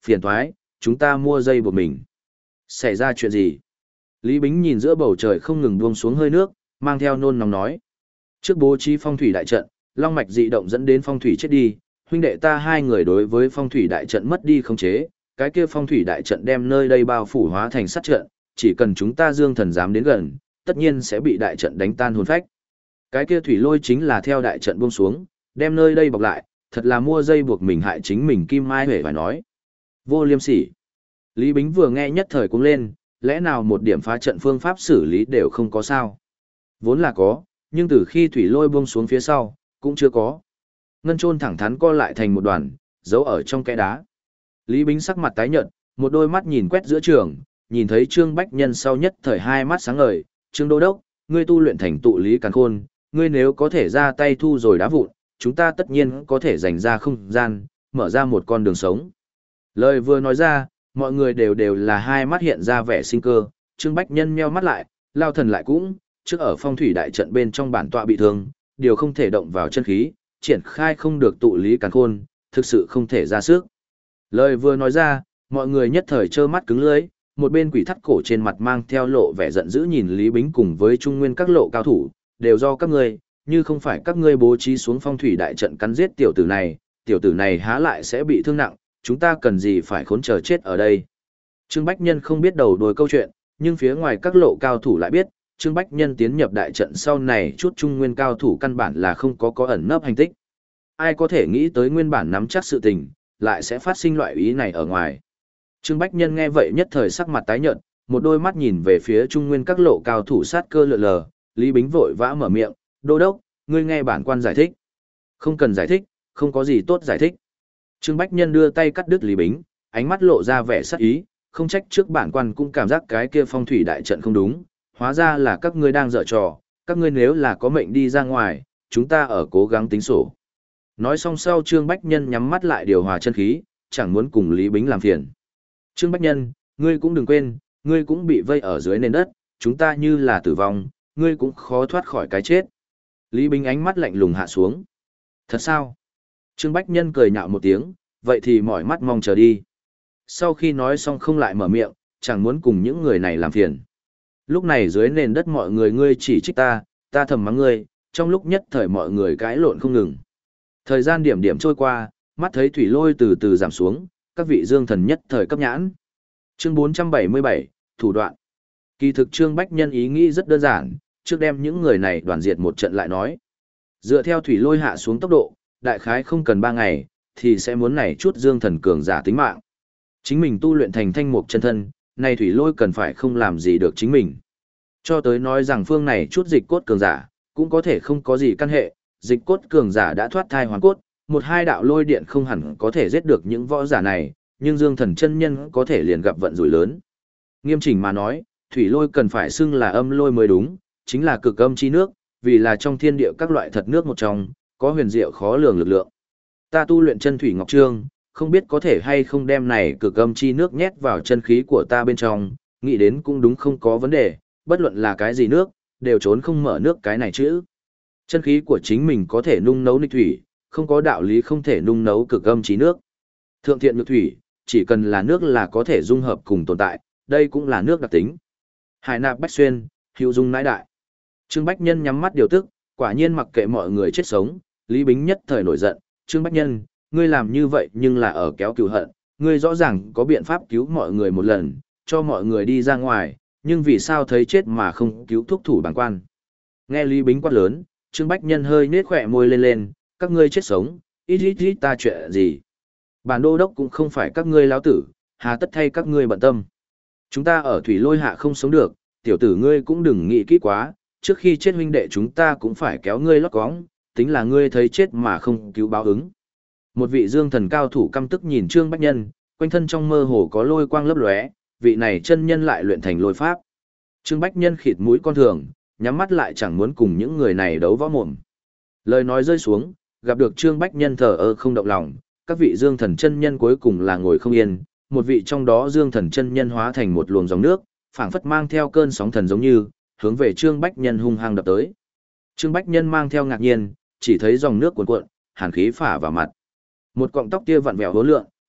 phiền thoái, chúng ta mua dây buộc mình. Xảy ra chuyện gì? Lý Bính nhìn giữa bầu trời không ngừng buông xuống hơi nước, mang theo nôn nóng nói. Trước bố trí phong thủy đại trận, long mạch dị động dẫn đến phong thủy chết đi, huynh đệ ta hai người đối với phong thủy đại trận mất đi khống chế, cái kia phong thủy đại trận đem nơi đây bao phủ hóa thành sát trận, chỉ cần chúng ta dương thần dám đến gần, tất nhiên sẽ bị đại trận đánh tan hồn phách. Cái kia thủy lôi chính là theo đại trận buông xuống, đem nơi đây bọc lại, thật là mua dây buộc mình hại chính mình Kim Mai Huệ phải nói. Vô liêm sỉ. Lý Bính vừa nghe nhất thời cũng lên, lẽ nào một điểm phá trận phương pháp xử lý đều không có sao? Vốn là có, nhưng từ khi thủy lôi buông xuống phía sau, cũng chưa có. Ngân Chôn thẳng thắn co lại thành một đoàn, giấu ở trong kẽ đá. Lý Bính sắc mặt tái nhợt, một đôi mắt nhìn quét giữa trường, nhìn thấy Trương Bách Nhân sau nhất thời hai mắt sáng ngời, "Trương Đô đốc, ngươi tu luyện thành tụ lý càn khôn, ngươi nếu có thể ra tay thu rồi đá vụn, chúng ta tất nhiên có thể dành ra không gian, mở ra một con đường sống." Lời vừa nói ra, mọi người đều đều là hai mắt hiện ra vẻ sinh cơ, Trương Bách Nhân nheo mắt lại, lao thần lại cũng, trước ở phong thủy đại trận bên trong bản tọa bị thương, điều không thể động vào chân khí, triển khai không được tụ lý càn khôn, thực sự không thể ra sức. Lời vừa nói ra, mọi người nhất thời trơ mắt cứng lưỡi, một bên quỷ thắt cổ trên mặt mang theo lộ vẻ giận dữ nhìn Lý Bính cùng với trung nguyên các lộ cao thủ, đều do các ngươi, như không phải các ngươi bố trí xuống phong thủy đại trận cắn giết tiểu tử này, tiểu tử này há lại sẽ bị thương nặng, chúng ta cần gì phải khốn chờ chết ở đây. Trương Bách Nhân không biết đầu đuôi câu chuyện, nhưng phía ngoài các lộ cao thủ lại biết, Trương Bách Nhân tiến nhập đại trận sau này chút trung nguyên cao thủ căn bản là không có có ẩn nấp hành tích. Ai có thể nghĩ tới nguyên bản nắm chắc sự tình, lại sẽ phát sinh loại ý này ở ngoài. Trương Bách Nhân nghe vậy nhất thời sắc mặt tái nhợt, một đôi mắt nhìn về phía trung nguyên các lộ cao thủ sát cơ lượn lờ, Lý Bính vội vã mở miệng, "Đô đốc, ngươi nghe bản quan giải thích." "Không cần giải thích, không có gì tốt giải thích." Trương Bách Nhân đưa tay cắt đứt Lý Bính, ánh mắt lộ ra vẻ sắc ý, không trách trước bản quan cũng cảm giác cái kia phong thủy đại trận không đúng, hóa ra là các ngươi đang dở trò, các ngươi nếu là có mệnh đi ra ngoài, chúng ta ở cố gắng tính sổ. Nói xong sau Trương Bách Nhân nhắm mắt lại điều hòa chân khí, chẳng muốn cùng Lý Bính làm phiền. Trương Bách Nhân, ngươi cũng đừng quên, ngươi cũng bị vây ở dưới nền đất, chúng ta như là tử vong, ngươi cũng khó thoát khỏi cái chết. Lý Bính ánh mắt lạnh lùng hạ xuống. Thật sao? Trương Bách Nhân cười nhạo một tiếng, vậy thì mỏi mắt mong chờ đi. Sau khi nói xong không lại mở miệng, chẳng muốn cùng những người này làm phiền. Lúc này dưới nền đất mọi người ngươi chỉ trích ta, ta thầm mắng ngươi, trong lúc nhất thời mọi người cãi lộn không ngừng. Thời gian điểm điểm trôi qua, mắt thấy thủy lôi từ từ giảm xuống, các vị dương thần nhất thời cấp nhãn. Chương bốn trăm bảy mươi bảy, thủ đoạn. Kỳ thực Trương Bách Nhân ý nghĩ rất đơn giản, trước đem những người này đoàn diệt một trận lại nói. Dựa theo thủy lôi hạ xuống tốc độ, đại khái không cần ba ngày, thì sẽ muốn này chút dương thần cường giả tính mạng. Chính mình tu luyện thành thanh mục chân thân, này thủy lôi cần phải không làm gì được chính mình. Cho tới nói rằng phương này chút dịch cốt cường giả, cũng có thể không có gì căn hệ, dịch cốt cường giả đã thoát thai hoàn cốt, một hai đạo lôi điện không hẳn có thể giết được những võ giả này, nhưng dương thần chân nhân có thể liền gặp vận rủi lớn. Nghiêm chỉnh mà nói, thủy lôi cần phải xưng là âm lôi mới đúng, chính là cực âm chi nước, vì là trong thiên địa các loại thật nước một trong, có huyền diệu khó lường lực lượng. Ta tu luyện chân thủy ngọc trương, không biết có thể hay không đem này cực âm chi nước nhét vào chân khí của ta bên trong, nghĩ đến cũng đúng không có vấn đề, bất luận là cái gì nước, đều trốn không mở nước cái này chứ. Chân khí của chính mình có thể nung nấu nghịch thủy, không có đạo lý không thể nung nấu cực âm chí nước. Thượng thiện nhược thủy, chỉ cần là nước là có thể dung hợp cùng tồn tại, đây cũng là nước đặc tính. Hải nạp bách xuyên, hữu dung nãi đại. Trương Bách Nhân nhắm mắt điều tức, quả nhiên mặc kệ mọi người chết sống, Lý Bính nhất thời nổi giận, Trương Bách Nhân, ngươi làm như vậy nhưng là ở kéo cừu hận, ngươi rõ ràng có biện pháp cứu mọi người một lần, cho mọi người đi ra ngoài, nhưng vì sao thấy chết mà không cứu thúc thủ bản quan. Nghe Lý Bính quát lớn, Trương Bách Nhân hơi nết khỏe môi lên lên, các ngươi chết sống, ít ít ít ta chuyện gì. Bản đô đốc cũng không phải các ngươi lão tử, hà tất thay các ngươi bận tâm. Chúng ta ở thủy lôi hạ không sống được, tiểu tử ngươi cũng đừng nghĩ kỹ quá, trước khi chết huynh đệ chúng ta cũng phải kéo ngươi lót cóng, tính là ngươi thấy chết mà không cứu báo ứng. Một vị dương thần cao thủ căm tức nhìn Trương Bách Nhân, quanh thân trong mơ hồ có lôi quang lấp lóe, vị này chân nhân lại luyện thành lôi pháp. Trương Bách Nhân khịt mũi con thường, nhắm mắt lại chẳng muốn cùng những người này đấu võ mồm. Lời nói rơi xuống, gặp được Trương Bách Nhân thờ ơ không động lòng, các vị dương thần chân nhân cuối cùng là ngồi không yên, một vị trong đó dương thần chân nhân hóa thành một luồng dòng nước, phảng phất mang theo cơn sóng thần giống như, hướng về Trương Bách Nhân hung hăng đập tới. Trương Bách Nhân mang theo ngạc nhiên, chỉ thấy dòng nước cuồn cuộn, hàn khí phả vào mặt. Một cọng tóc tia vặn vẹo hố lượng,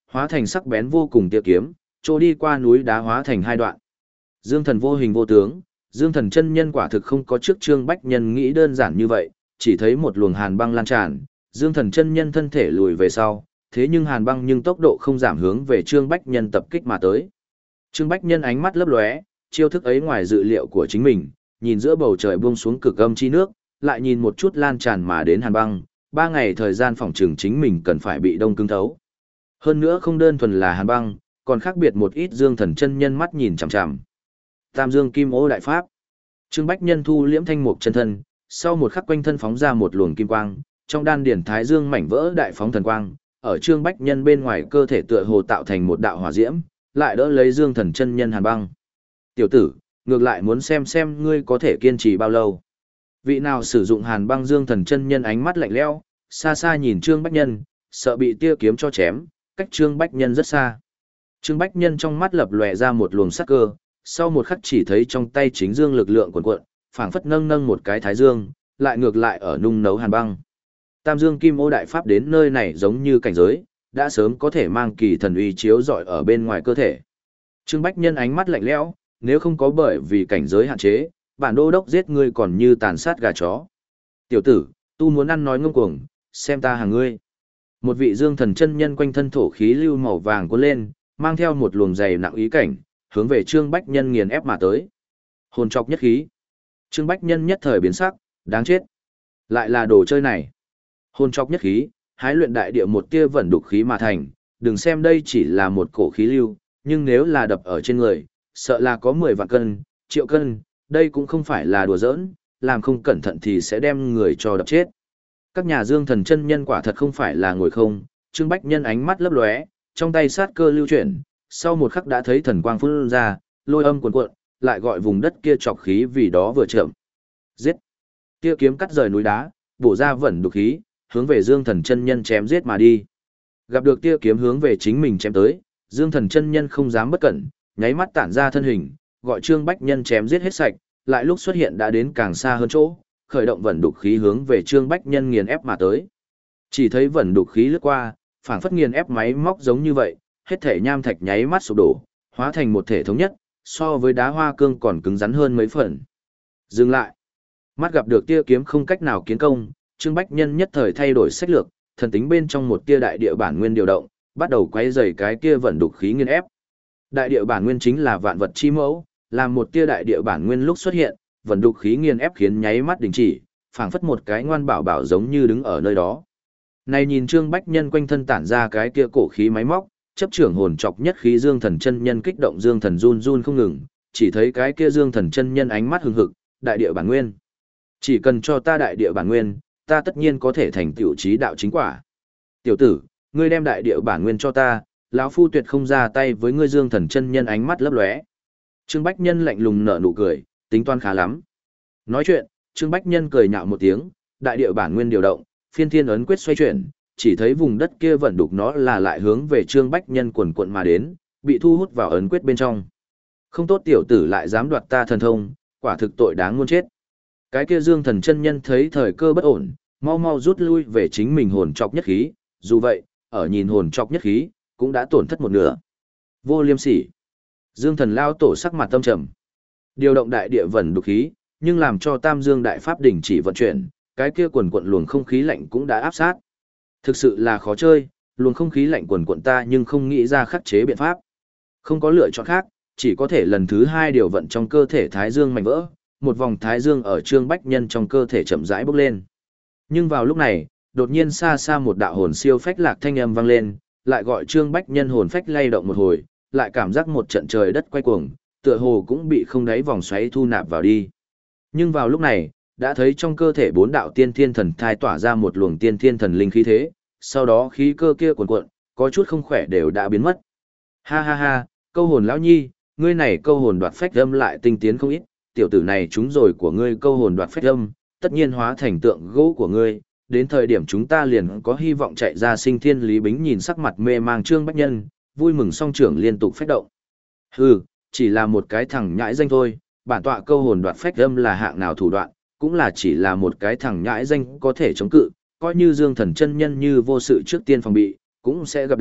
hóa thành sắc bén vô cùng tia kiếm, trô đi qua núi đá hóa thành hai đoạn. Dương Thần vô hình vô tướng, Dương Thần chân nhân quả thực không có trước Trương Bách Nhân nghĩ đơn giản như vậy, chỉ thấy một luồng hàn băng lan tràn, Dương Thần chân nhân thân thể lùi về sau, thế nhưng hàn băng nhưng tốc độ không giảm hướng về Trương Bách Nhân tập kích mà tới. Trương Bách Nhân ánh mắt lấp lóe, chiêu thức ấy ngoài dự liệu của chính mình, nhìn giữa bầu trời buông xuống cực âm chi nước, lại nhìn một chút lan tràn mà đến hàn băng, ba ngày thời gian phòng trường chính mình cần phải bị đông cứng thấu. Hơn nữa không đơn thuần là hàn băng, còn khác biệt một ít Dương Thần chân nhân mắt nhìn chằm chằm. Tam Dương Kim Ô đại pháp. Trương Bách Nhân thu liễm thanh mục chân thân, sau một khắc quanh thân phóng ra một luồng kim quang, trong đan điển thái dương mảnh vỡ đại phóng thần quang, ở Trương Bách Nhân bên ngoài cơ thể tựa hồ tạo thành một đạo hỏa diễm, lại đỡ lấy Dương Thần chân nhân hàn băng. Tiểu tử, ngược lại muốn xem xem ngươi có thể kiên trì bao lâu. Vị nào sử dụng hàn băng Dương Thần chân nhân ánh mắt lạnh lẽo, xa xa nhìn Trương Bách Nhân, sợ bị tia kiếm cho chém, cách Trương Bách Nhân rất xa. Trương Bách Nhân trong mắt lập lòe ra một luồng sắc cơ, sau một khắc chỉ thấy trong tay chính dương lực lượng cuồn cuộn, phảng phất nâng nâng một cái thái dương, lại ngược lại ở nung nấu hàn băng. Tam Dương Kim Ô đại pháp đến nơi này giống như cảnh giới, đã sớm có thể mang kỳ thần uy chiếu rọi ở bên ngoài cơ thể. Trương Bách Nhân ánh mắt lạnh lẽo, nếu không có bởi vì cảnh giới hạn chế, bản đô đốc giết ngươi còn như tàn sát gà chó. Tiểu tử, tu muốn ăn nói ngông cuồng, xem ta hàng ngươi. Một vị Dương Thần chân nhân quanh thân thổ khí lưu màu vàng cuốn lên, mang theo một luồng dày nặng ý cảnh, hướng về Trương Bách Nhân nghiền ép mà tới. Hồn trọc nhất khí. Trương Bách Nhân nhất thời biến sắc, đáng chết. Lại là đồ chơi này. Hồn trọc nhất khí, hái luyện đại địa một tia vận đục khí mà thành, đừng xem đây chỉ là một cổ khí lưu, nhưng nếu là đập ở trên người, sợ là có mười vạn cân, triệu cân, đây cũng không phải là đùa giỡn, làm không cẩn thận thì sẽ đem người cho đập chết. Các nhà Dương Thần chân nhân quả thật không phải là ngồi không, Trương Bách Nhân ánh mắt lấp lóe, trong tay sát cơ lưu chuyển, sau một khắc đã thấy thần quang phun ra, lôi âm cuồn cuộn, lại gọi vùng đất kia trọc khí vì đó vừa chậm. Giết! Tia kiếm cắt rời núi đá, bổ ra vận đục khí, hướng về Dương Thần chân nhân chém giết mà đi. Gặp được tia kiếm hướng về chính mình chém tới, Dương Thần chân nhân không dám bất cẩn, nháy mắt tản ra thân hình, gọi Trương Bách Nhân chém giết hết sạch, lại lúc xuất hiện đã đến càng xa hơn chỗ, khởi động vận đục khí hướng về Trương Bách Nhân nghiền ép mà tới. Chỉ thấy vận đục khí lướt qua, phảng phất nghiền ép máy móc giống như vậy, hết thể nham thạch nháy mắt sụp đổ, hóa thành một thể thống nhất, so với đá hoa cương còn cứng rắn hơn mấy phần. Dừng lại. Mắt gặp được tia kiếm không cách nào kiến công, Trương Bách Nhân nhất thời thay đổi sách lược, thần tính bên trong một tia đại địa bản nguyên điều động, bắt đầu quấy rầy cái kia vận đục khí nghiền ép. Đại địa bản nguyên chính là vạn vật chi mẫu, làm một tia đại địa bản nguyên lúc xuất hiện, vận đục khí nghiền ép khiến nháy mắt đình chỉ, phảng phất một cái ngoan bảo bảo giống như đứng ở nơi đó. Này nhìn Trương Bách Nhân quanh thân tản ra cái kia cổ khí máy móc, chấp trưởng hồn trọc nhất khí Dương Thần chân nhân kích động Dương Thần run run không ngừng, chỉ thấy cái kia Dương Thần chân nhân ánh mắt hừng hực, đại địa bản nguyên. Chỉ cần cho ta đại địa bản nguyên, ta tất nhiên có thể thành tiểu trí đạo chính quả. Tiểu tử, ngươi đem đại địa bản nguyên cho ta, lão phu tuyệt không ra tay với ngươi. Dương Thần chân nhân ánh mắt lấp lóe. Trương Bách Nhân lạnh lùng nở nụ cười, tính toán khá lắm. Nói chuyện, Trương Bách Nhân cười nhạo một tiếng, đại địa bản nguyên điều động, phiên thiên ấn quyết xoay chuyển, chỉ thấy vùng đất kia vận đục nó là lại hướng về Trương Bách Nhân quần quận mà đến, bị thu hút vào ấn quyết bên trong. Không tốt, tiểu tử lại dám đoạt ta thần thông, quả thực tội đáng muôn chết. Cái kia Dương Thần chân nhân thấy thời cơ bất ổn, mau mau rút lui về chính mình hồn trọc nhất khí, dù vậy, ở nhìn hồn trọc nhất khí, cũng đã tổn thất một nửa. Vô liêm sỉ. Dương Thần lao tổ sắc mặt tâm trầm. Điều động đại địa vận đục khí, nhưng làm cho Tam Dương đại pháp đỉnh chỉ vận chuyển, cái kia quần quận luồng không khí lạnh cũng đã áp sát. Thực sự là khó chơi, luồng không khí lạnh quần quận ta nhưng không nghĩ ra khắc chế biện pháp. Không có lựa chọn khác, chỉ có thể lần thứ hai điều vận trong cơ thể Thái Dương mạnh vỡ, một vòng Thái Dương ở Trương Bách Nhân trong cơ thể chậm rãi bốc lên. Nhưng vào lúc này, đột nhiên xa xa một đạo hồn siêu phách lạc thanh âm vang lên, lại gọi Trương Bách Nhân hồn phách lay động một hồi, lại cảm giác một trận trời đất quay cuồng, tựa hồ cũng bị không đáy vòng xoáy thu nạp vào đi. Nhưng vào lúc này, đã thấy trong cơ thể bốn đạo tiên thiên thần thai tỏa ra một luồng tiên thiên thần linh khí thế, sau đó khí cơ kia cuồn cuộn, có chút không khỏe đều đã biến mất. Ha ha ha, câu hồn lão nhi, ngươi này câu hồn đoạt phách âm lại tinh tiến không ít, tiểu tử này chúng rồi của ngươi câu hồn đoạt phách âm, tất nhiên hóa thành tượng gỗ của ngươi, đến thời điểm chúng ta liền có hy vọng chạy ra sinh thiên. Lý Bính nhìn sắc mặt mê mang Trương Bách Nhân, vui mừng song trưởng liên tục phách động. Hừ, chỉ là một cái thằng nhãi danh thôi, bản tọa câu hồn đoạt phách âm là hạng nào thủ đoạn, cũng là chỉ là một cái thằng nhãi danh có thể chống cự, coi như Dương Thần chân nhân như vô sự trước tiên phòng bị, cũng sẽ gặp đạo,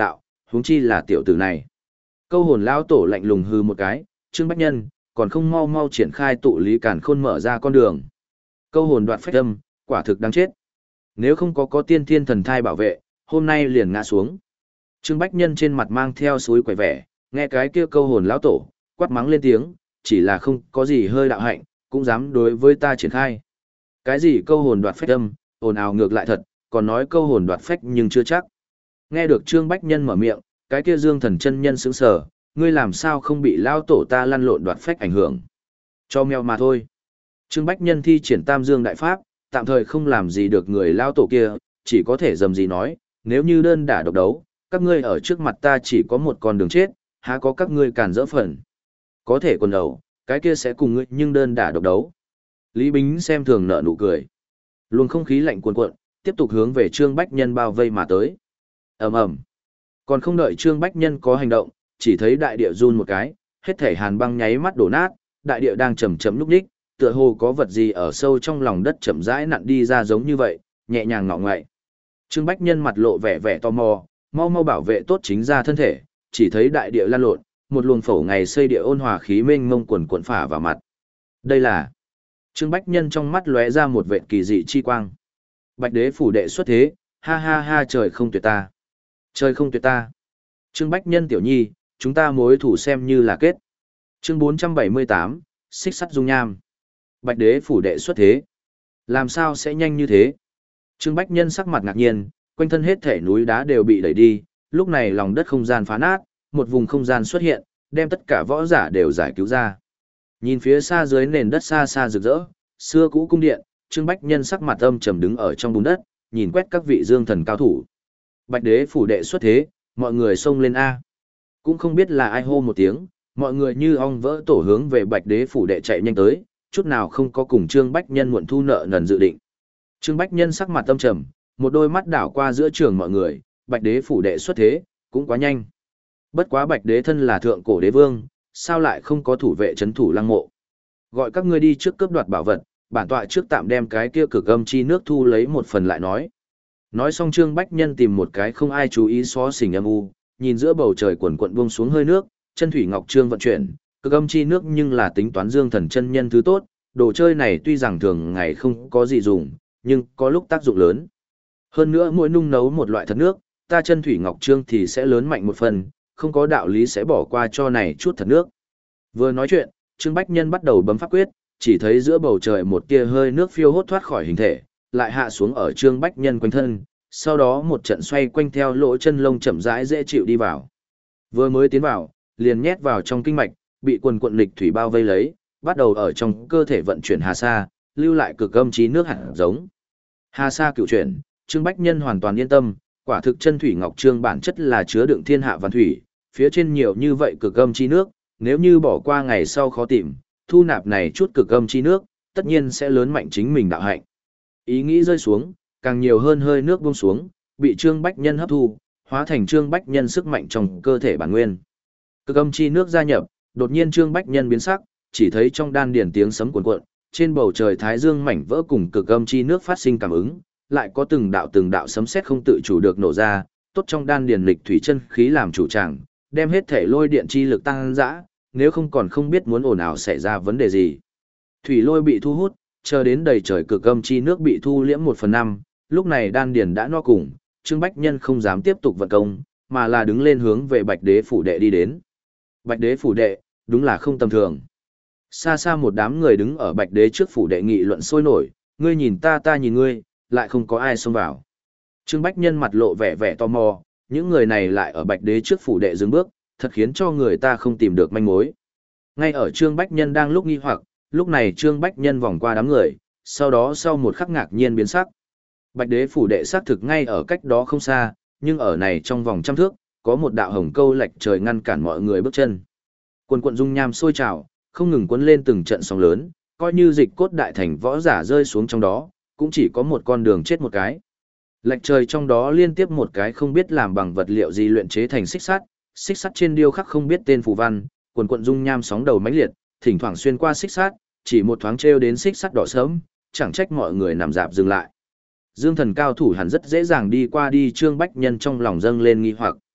huống chi là tiểu tử này. Câu hồn lão tổ lạnh lùng hư một cái, Trương Bách Nhân, còn không mau mau triển khai tụ lý càn khôn mở ra con đường. Câu hồn đoạt phách âm, quả thực đáng chết. Nếu không có có tiên thiên thần thai bảo vệ, hôm nay liền ngã xuống. Trương Bách Nhân trên mặt mang theo suối quẩy vẻ, nghe cái kia câu hồn lão tổ, quát mắng lên tiếng, chỉ là không có gì hơi đạo hạnh, cũng dám đối với ta triển khai. Cái gì câu hồn đoạt phách âm, ồn ào ngược lại thật, còn nói câu hồn đoạt phách nhưng chưa chắc. Nghe được Trương Bách Nhân mở miệng, cái kia Dương Thần chân nhân sững sờ, ngươi làm sao không bị lão tổ ta lăn lộn đoạt phách ảnh hưởng? Cho mèo mà thôi. Trương Bách Nhân thi triển Tam Dương đại pháp, tạm thời không làm gì được người lão tổ kia, chỉ có thể dầm gì nói, nếu như đơn đả độc đấu, các ngươi ở trước mặt ta chỉ có một con đường chết, há có các ngươi cản dỡ phần. Có thể quần đầu, cái kia sẽ cùng ngươi nhưng đơn đả độc đấu. Lý Bính xem thường nở nụ cười. Luồng không khí lạnh cuồn cuộn, tiếp tục hướng về Trương Bách Nhân bao vây mà tới. Ầm ầm. Còn không đợi Trương Bách Nhân có hành động, chỉ thấy đại địa run một cái, hết thể hàn băng nháy mắt đổ nát, đại địa đang chậm chậm lúc đích, tựa hồ có vật gì ở sâu trong lòng đất chậm rãi nặn đi ra giống như vậy, nhẹ nhàng ngọ ngoại. Trương Bách Nhân mặt lộ vẻ vẻ tò mò, mau mau bảo vệ tốt chính ra thân thể, chỉ thấy đại địa lan lộn, một luồng phổ ngày xây địa ôn hòa khí mênh mông quần cuộn phả vào mặt. Đây là Trương Bách Nhân trong mắt lóe ra một vệt kỳ dị chi quang. Bạch đế phủ đệ xuất thế, ha ha ha trời không tuyệt ta. Trời không tuyệt ta. Trương Bách Nhân tiểu nhi, chúng ta mối thủ xem như là kết. Chương bốn trăm bảy mươi tám, xích sắt dung nham. Bạch đế phủ đệ xuất thế. Làm sao sẽ nhanh như thế? Trương Bách Nhân sắc mặt ngạc nhiên, quanh thân hết thể núi đá đều bị đẩy đi, lúc này lòng đất không gian phá nát, một vùng không gian xuất hiện, đem tất cả võ giả đều giải cứu ra. Nhìn phía xa dưới nền đất xa xa rực rỡ, xưa cũ cung điện, Trương Bách Nhân sắc mặt âm trầm đứng ở trong bùn đất, nhìn quét các vị dương thần cao thủ. Bạch đế phủ đệ xuất thế, mọi người xông lên A. Cũng không biết là ai hô một tiếng, mọi người như ong vỡ tổ hướng về Bạch đế phủ đệ chạy nhanh tới, chút nào không có cùng Trương Bách Nhân muộn thu nợ nần dự định. Trương Bách Nhân sắc mặt âm trầm, một đôi mắt đảo qua giữa trường mọi người, Bạch đế phủ đệ xuất thế, cũng quá nhanh. Bất quá Bạch đế thân là thượng cổ đế vương, sao lại không có thủ vệ trấn thủ lăng mộ? Gọi các ngươi đi trước cướp đoạt bảo vật, bản tọa trước tạm đem cái kia cực âm chi nước thu lấy một phần lại nói. Nói xong Trương Bách Nhân tìm một cái không ai chú ý xó xỉnh âm u, nhìn giữa bầu trời quần quận buông xuống hơi nước, chân thủy ngọc trương vận chuyển, cực âm chi nước nhưng là tính toán dương thần chân nhân thứ tốt, đồ chơi này tuy rằng thường ngày không có gì dùng, nhưng có lúc tác dụng lớn. Hơn nữa mỗi nung nấu một loại thật nước, ta chân thủy ngọc trương thì sẽ lớn mạnh một phần, không có đạo lý sẽ bỏ qua cho này chút thật nước. Vừa nói chuyện, Trương Bách Nhân bắt đầu bấm pháp quyết, chỉ thấy giữa bầu trời một tia hơi nước phiêu hốt thoát khỏi hình thể, lại hạ xuống ở Trương Bách Nhân quanh thân, sau đó một trận xoay quanh theo lỗ chân lông chậm rãi dễ chịu đi vào. Vừa mới tiến vào, liền nhét vào trong kinh mạch, bị quần quận lịch thủy bao vây lấy, bắt đầu ở trong cơ thể vận chuyển hà sa, lưu lại cực âm chí nước hạt giống. Hà sa cựu chuyển, Trương Bách Nhân hoàn toàn yên tâm, quả thực chân thủy ngọc trương bản chất là chứa đựng thiên hạ văn thủy, phía trên nhiều như vậy cực âm chi nước, nếu như bỏ qua ngày sau khó tìm, thu nạp này chút cực âm chi nước, tất nhiên sẽ lớn mạnh chính mình đạo hạnh. Ý nghĩ rơi xuống, càng nhiều hơn hơi nước buông xuống, bị Trương Bách Nhân hấp thu, hóa thành Trương Bách Nhân sức mạnh trong cơ thể bản nguyên. Cực âm chi nước gia nhập, đột nhiên Trương Bách Nhân biến sắc, chỉ thấy trong đan điển tiếng sấm cuồn cuộn, trên bầu trời thái dương mảnh vỡ cùng cực âm chi nước phát sinh cảm ứng, lại có từng đạo từng đạo sấm sét không tự chủ được nổ ra, tốt trong đan điển lịch thủy chân khí làm chủ tràng, đem hết thể lôi điện chi lực tăng dã, nếu không còn không biết muốn ồn ào xảy ra vấn đề gì. Thủy lôi bị thu hút, chờ đến đầy trời cực âm chi nước bị thu liễm một phần năm, lúc này đan điển đã no cùng, Trương Bách Nhân không dám tiếp tục vận công, mà là đứng lên hướng về Bạch Đế phủ đệ đi đến. Bạch Đế phủ đệ, đúng là không tầm thường. Xa xa một đám người đứng ở Bạch Đế trước phủ đệ nghị luận sôi nổi, ngươi nhìn ta ta nhìn ngươi, lại không có ai xông vào. Trương Bách Nhân mặt lộ vẻ vẻ tò mò, những người này lại ở Bạch Đế trước phủ đệ dừng bước, thật khiến cho người ta không tìm được manh mối. Ngay ở Trương Bách Nhân đang lúc nghi hoặc, lúc này Trương Bách Nhân vòng qua đám người, sau đó sau một khắc ngạc nhiên biến sắc. Bạch Đế phủ đệ xác thực ngay ở cách đó không xa, nhưng ở này trong vòng trăm thước, có một đạo hồng câu lệch trời ngăn cản mọi người bước chân. Quần quận dung nham sôi trào, không ngừng cuốn lên từng trận sóng lớn, coi như dịch cốt đại thành võ giả rơi xuống trong đó, cũng chỉ có một con đường chết một cái. Lệch trời trong đó liên tiếp một cái không biết làm bằng vật liệu gì luyện chế thành xích sắt, xích sắt trên điêu khắc không biết tên phù văn, quần quận dung nham sóng đầu mãnh liệt, thỉnh thoảng xuyên qua xích sắt, chỉ một thoáng trêu đến xích sắt đỏ sớm, chẳng trách mọi người nằm dạp dừng lại. Dương thần cao thủ hẳn rất dễ dàng đi qua đi Trương Bách Nhân trong lòng dâng lên nghi hoặc.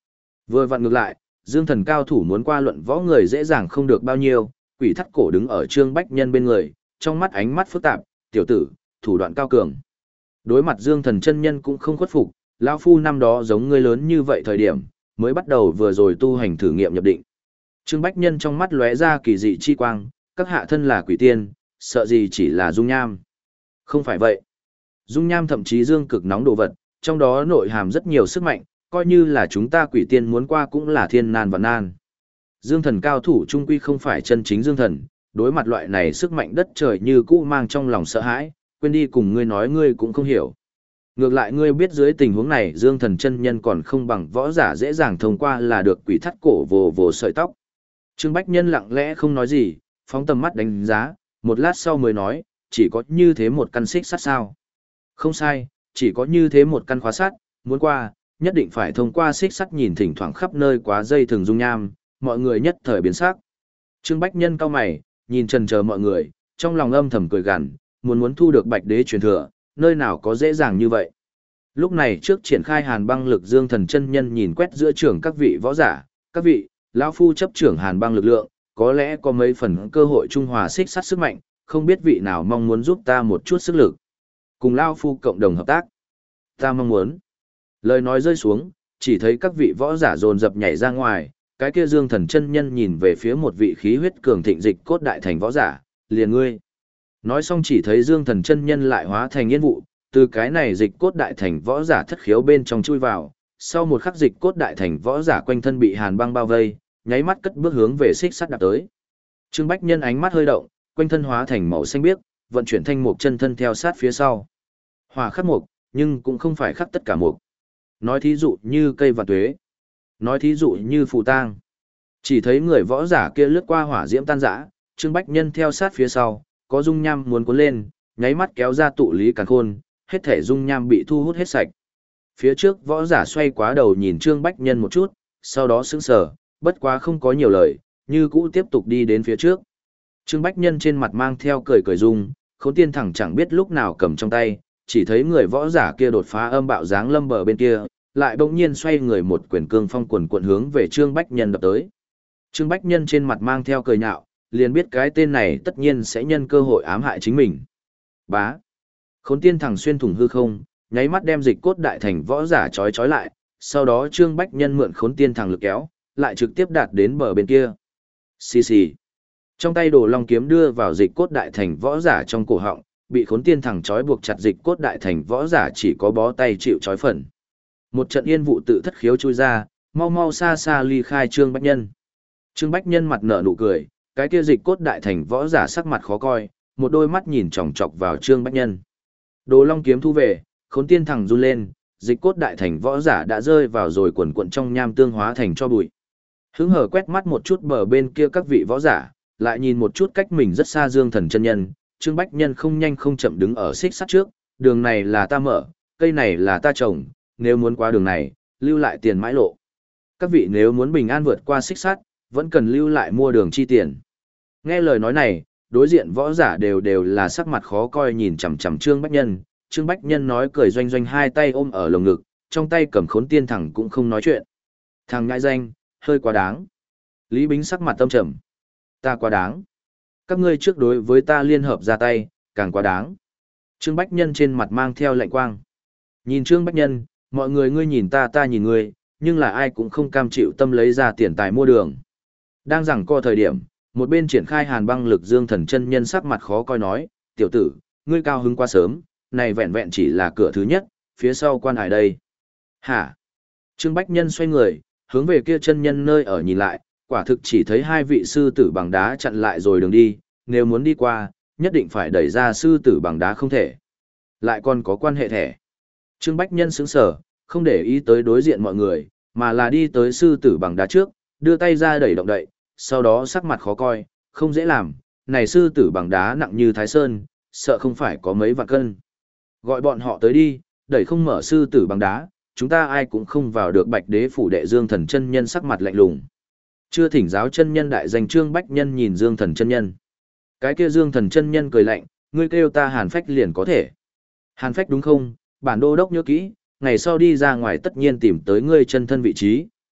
Vừa vặn ngược lại, Dương Thần cao thủ muốn qua luận võ người dễ dàng không được bao nhiêu, Quỷ Thắt Cổ đứng ở Trương Bách Nhân bên người, trong mắt ánh mắt phức tạp, "Tiểu tử, thủ đoạn cao cường." Đối mặt Dương Thần chân nhân cũng không khuất phục, lão phu năm đó giống ngươi lớn như vậy thời điểm, mới bắt đầu vừa rồi tu hành thử nghiệm nhập định. Trương Bách Nhân trong mắt lóe ra kỳ dị chi quang, các hạ thân là quỷ tiên, sợ gì chỉ là dung nham. Không phải vậy. Dung nham thậm chí dương cực nóng đồ vật, trong đó nội hàm rất nhiều sức mạnh, coi như là chúng ta quỷ tiên muốn qua cũng là thiên nan và nan. Dương thần cao thủ trung quy không phải chân chính dương thần, đối mặt loại này sức mạnh đất trời như cũ mang trong lòng sợ hãi, quên đi cùng ngươi nói ngươi cũng không hiểu. Ngược lại ngươi biết dưới tình huống này dương thần chân nhân còn không bằng võ giả dễ dàng thông qua là được quỷ thắt cổ vồ vồ sợi tóc. Trương Bách Nhân lặng lẽ không nói gì, phóng tầm mắt đánh giá, một lát sau mới nói, chỉ có như thế một căn xích sắt sao. Không sai, chỉ có như thế một căn khóa sắt, muốn qua, nhất định phải thông qua xích sắt nhìn thỉnh thoảng khắp nơi quá dây thường dung nham, mọi người nhất thời biến sắc. Trương Bách Nhân cau mày, nhìn chần chờ mọi người, trong lòng âm thầm cười gằn, muốn muốn thu được Bạch Đế truyền thừa, nơi nào có dễ dàng như vậy. Lúc này trước triển khai Hàn Băng lực Dương Thần chân nhân nhìn quét giữa trường các vị võ giả, các vị, lão phu chấp trưởng Hàn Băng lực lượng, có lẽ có mấy phần cơ hội trung hòa xích sắt sức mạnh, không biết vị nào mong muốn giúp ta một chút sức lực. Cùng lão phu cộng đồng hợp tác. Ta mong muốn. Lời nói rơi xuống, chỉ thấy các vị võ giả dồn dập nhảy ra ngoài, cái kia Dương Thần chân nhân nhìn về phía một vị khí huyết cường thịnh dịch cốt đại thành võ giả, liền ngươi. Nói xong chỉ thấy Dương Thần chân nhân lại hóa thành yên vụ, từ cái này dịch cốt đại thành võ giả thất khiếu bên trong chui vào, sau một khắc dịch cốt đại thành võ giả quanh thân bị hàn băng bao vây, nháy mắt cất bước hướng về xích sắt đạp tới. Trương Bách Nhân ánh mắt hơi động, quanh thân hóa thành màu xanh biếc, vận chuyển thanh mục chân thân theo sát phía sau. Hỏa khắc mục, nhưng cũng không phải khắc tất cả mục. Nói thí dụ như cây vạn tuế, nói thí dụ như phù tang. Chỉ thấy người võ giả kia lướt qua hỏa diễm tan rã, Trương Bách Nhân theo sát phía sau, có dung nham muốn cuốn lên, nháy mắt kéo ra tụ lý càn khôn, hết thể dung nham bị thu hút hết sạch. Phía trước võ giả xoay quá đầu nhìn Trương Bách Nhân một chút, sau đó sững sờ, bất quá không có nhiều lời, như cũ tiếp tục đi đến phía trước. Trương Bách Nhân trên mặt mang theo cười cười dung, Khốn Tiên thẳng chẳng biết lúc nào cầm trong tay, chỉ thấy người võ giả kia đột phá âm bạo dáng lâm bờ bên kia, lại bỗng nhiên xoay người một quyền cương phong quần quần hướng về Trương Bách Nhân đập tới. Trương Bách Nhân trên mặt mang theo cười nhạo, liền biết cái tên này tất nhiên sẽ nhân cơ hội ám hại chính mình. Bá. Khốn Tiên thẳng xuyên thủng hư không, nháy mắt đem dịch cốt đại thành võ giả trói trói lại, sau đó Trương Bách Nhân mượn Khốn Tiên thẳng lực kéo, lại trực tiếp đạt đến bờ bên kia. Xì xì. Trong tay Đồ Long kiếm đưa vào dịch cốt đại thành võ giả trong cổ họng, bị Khốn Tiên thẳng trói buộc chặt dịch cốt đại thành võ giả chỉ có bó tay chịu trói phần. Một trận yên vụ tự thất khiếu chui ra, mau mau xa xa ly khai Trương Bách Nhân. Trương Bách Nhân mặt nở nụ cười, cái kia dịch cốt đại thành võ giả sắc mặt khó coi, một đôi mắt nhìn chòng chọc vào Trương Bách Nhân. Đồ Long kiếm thu về, Khốn Tiên thẳng run lên, dịch cốt đại thành võ giả đã rơi vào rồi quần quần trong nham tương hóa thành cho bụi. Hứng hở quét mắt một chút bờ bên kia các vị võ giả, lại nhìn một chút cách mình rất xa Dương Thần chân nhân, Trương Bách Nhân không nhanh không chậm đứng ở xích sắt trước, đường này là ta mở, cây này là ta trồng, nếu muốn qua đường này, lưu lại tiền mãi lộ. Các vị nếu muốn bình an vượt qua xích sắt, vẫn cần lưu lại mua đường chi tiền. Nghe lời nói này, đối diện võ giả đều đều là sắc mặt khó coi nhìn chằm chằm Trương Bách Nhân, Trương Bách Nhân nói cười doanh doanh hai tay ôm ở lồng ngực, trong tay cầm Khốn Tiên thẳng cũng không nói chuyện. Thằng ngại danh, hơi quá đáng. Lý Bính sắc mặt tâm trầm. Ta quá đáng. Các ngươi trước đối với ta liên hợp ra tay, càng quá đáng. Trương Bách Nhân trên mặt mang theo lạnh quang. Nhìn Trương Bách Nhân, mọi người ngươi nhìn ta ta nhìn ngươi, nhưng là ai cũng không cam chịu tâm lấy ra tiền tài mua đường. Đang giằng co thời điểm, một bên triển khai Hàn Băng lực Dương Thần chân nhân sắc mặt khó coi nói, tiểu tử, ngươi cao hứng quá sớm, này vẹn vẹn chỉ là cửa thứ nhất, phía sau quan hải đây. Hả? Trương Bách Nhân xoay người, hướng về kia chân nhân nơi ở nhìn lại, quả thực chỉ thấy hai vị sư tử bằng đá chặn lại rồi đường đi, nếu muốn đi qua, nhất định phải đẩy ra sư tử bằng đá không thể. Lại còn có quan hệ thẻ. Trương Bách Nhân sững sờ, không để ý tới đối diện mọi người, mà là đi tới sư tử bằng đá trước, đưa tay ra đẩy động đậy, sau đó sắc mặt khó coi, không dễ làm, này sư tử bằng đá nặng như Thái Sơn, sợ không phải có mấy vạn cân. Gọi bọn họ tới đi, đẩy không mở sư tử bằng đá, chúng ta ai cũng không vào được Bạch Đế phủ đệ Dương Thần chân nhân sắc mặt lạnh lùng. Chưa thỉnh giáo chân nhân đại danh Trương Bách Nhân nhìn Dương Thần chân nhân. Cái kia Dương Thần chân nhân cười lạnh, ngươi kêu ta Hàn Phách liền có thể. Hàn Phách đúng không? Bản đô đốc nhớ kỹ, ngày sau đi ra ngoài tất nhiên tìm tới ngươi chân thân vị trí,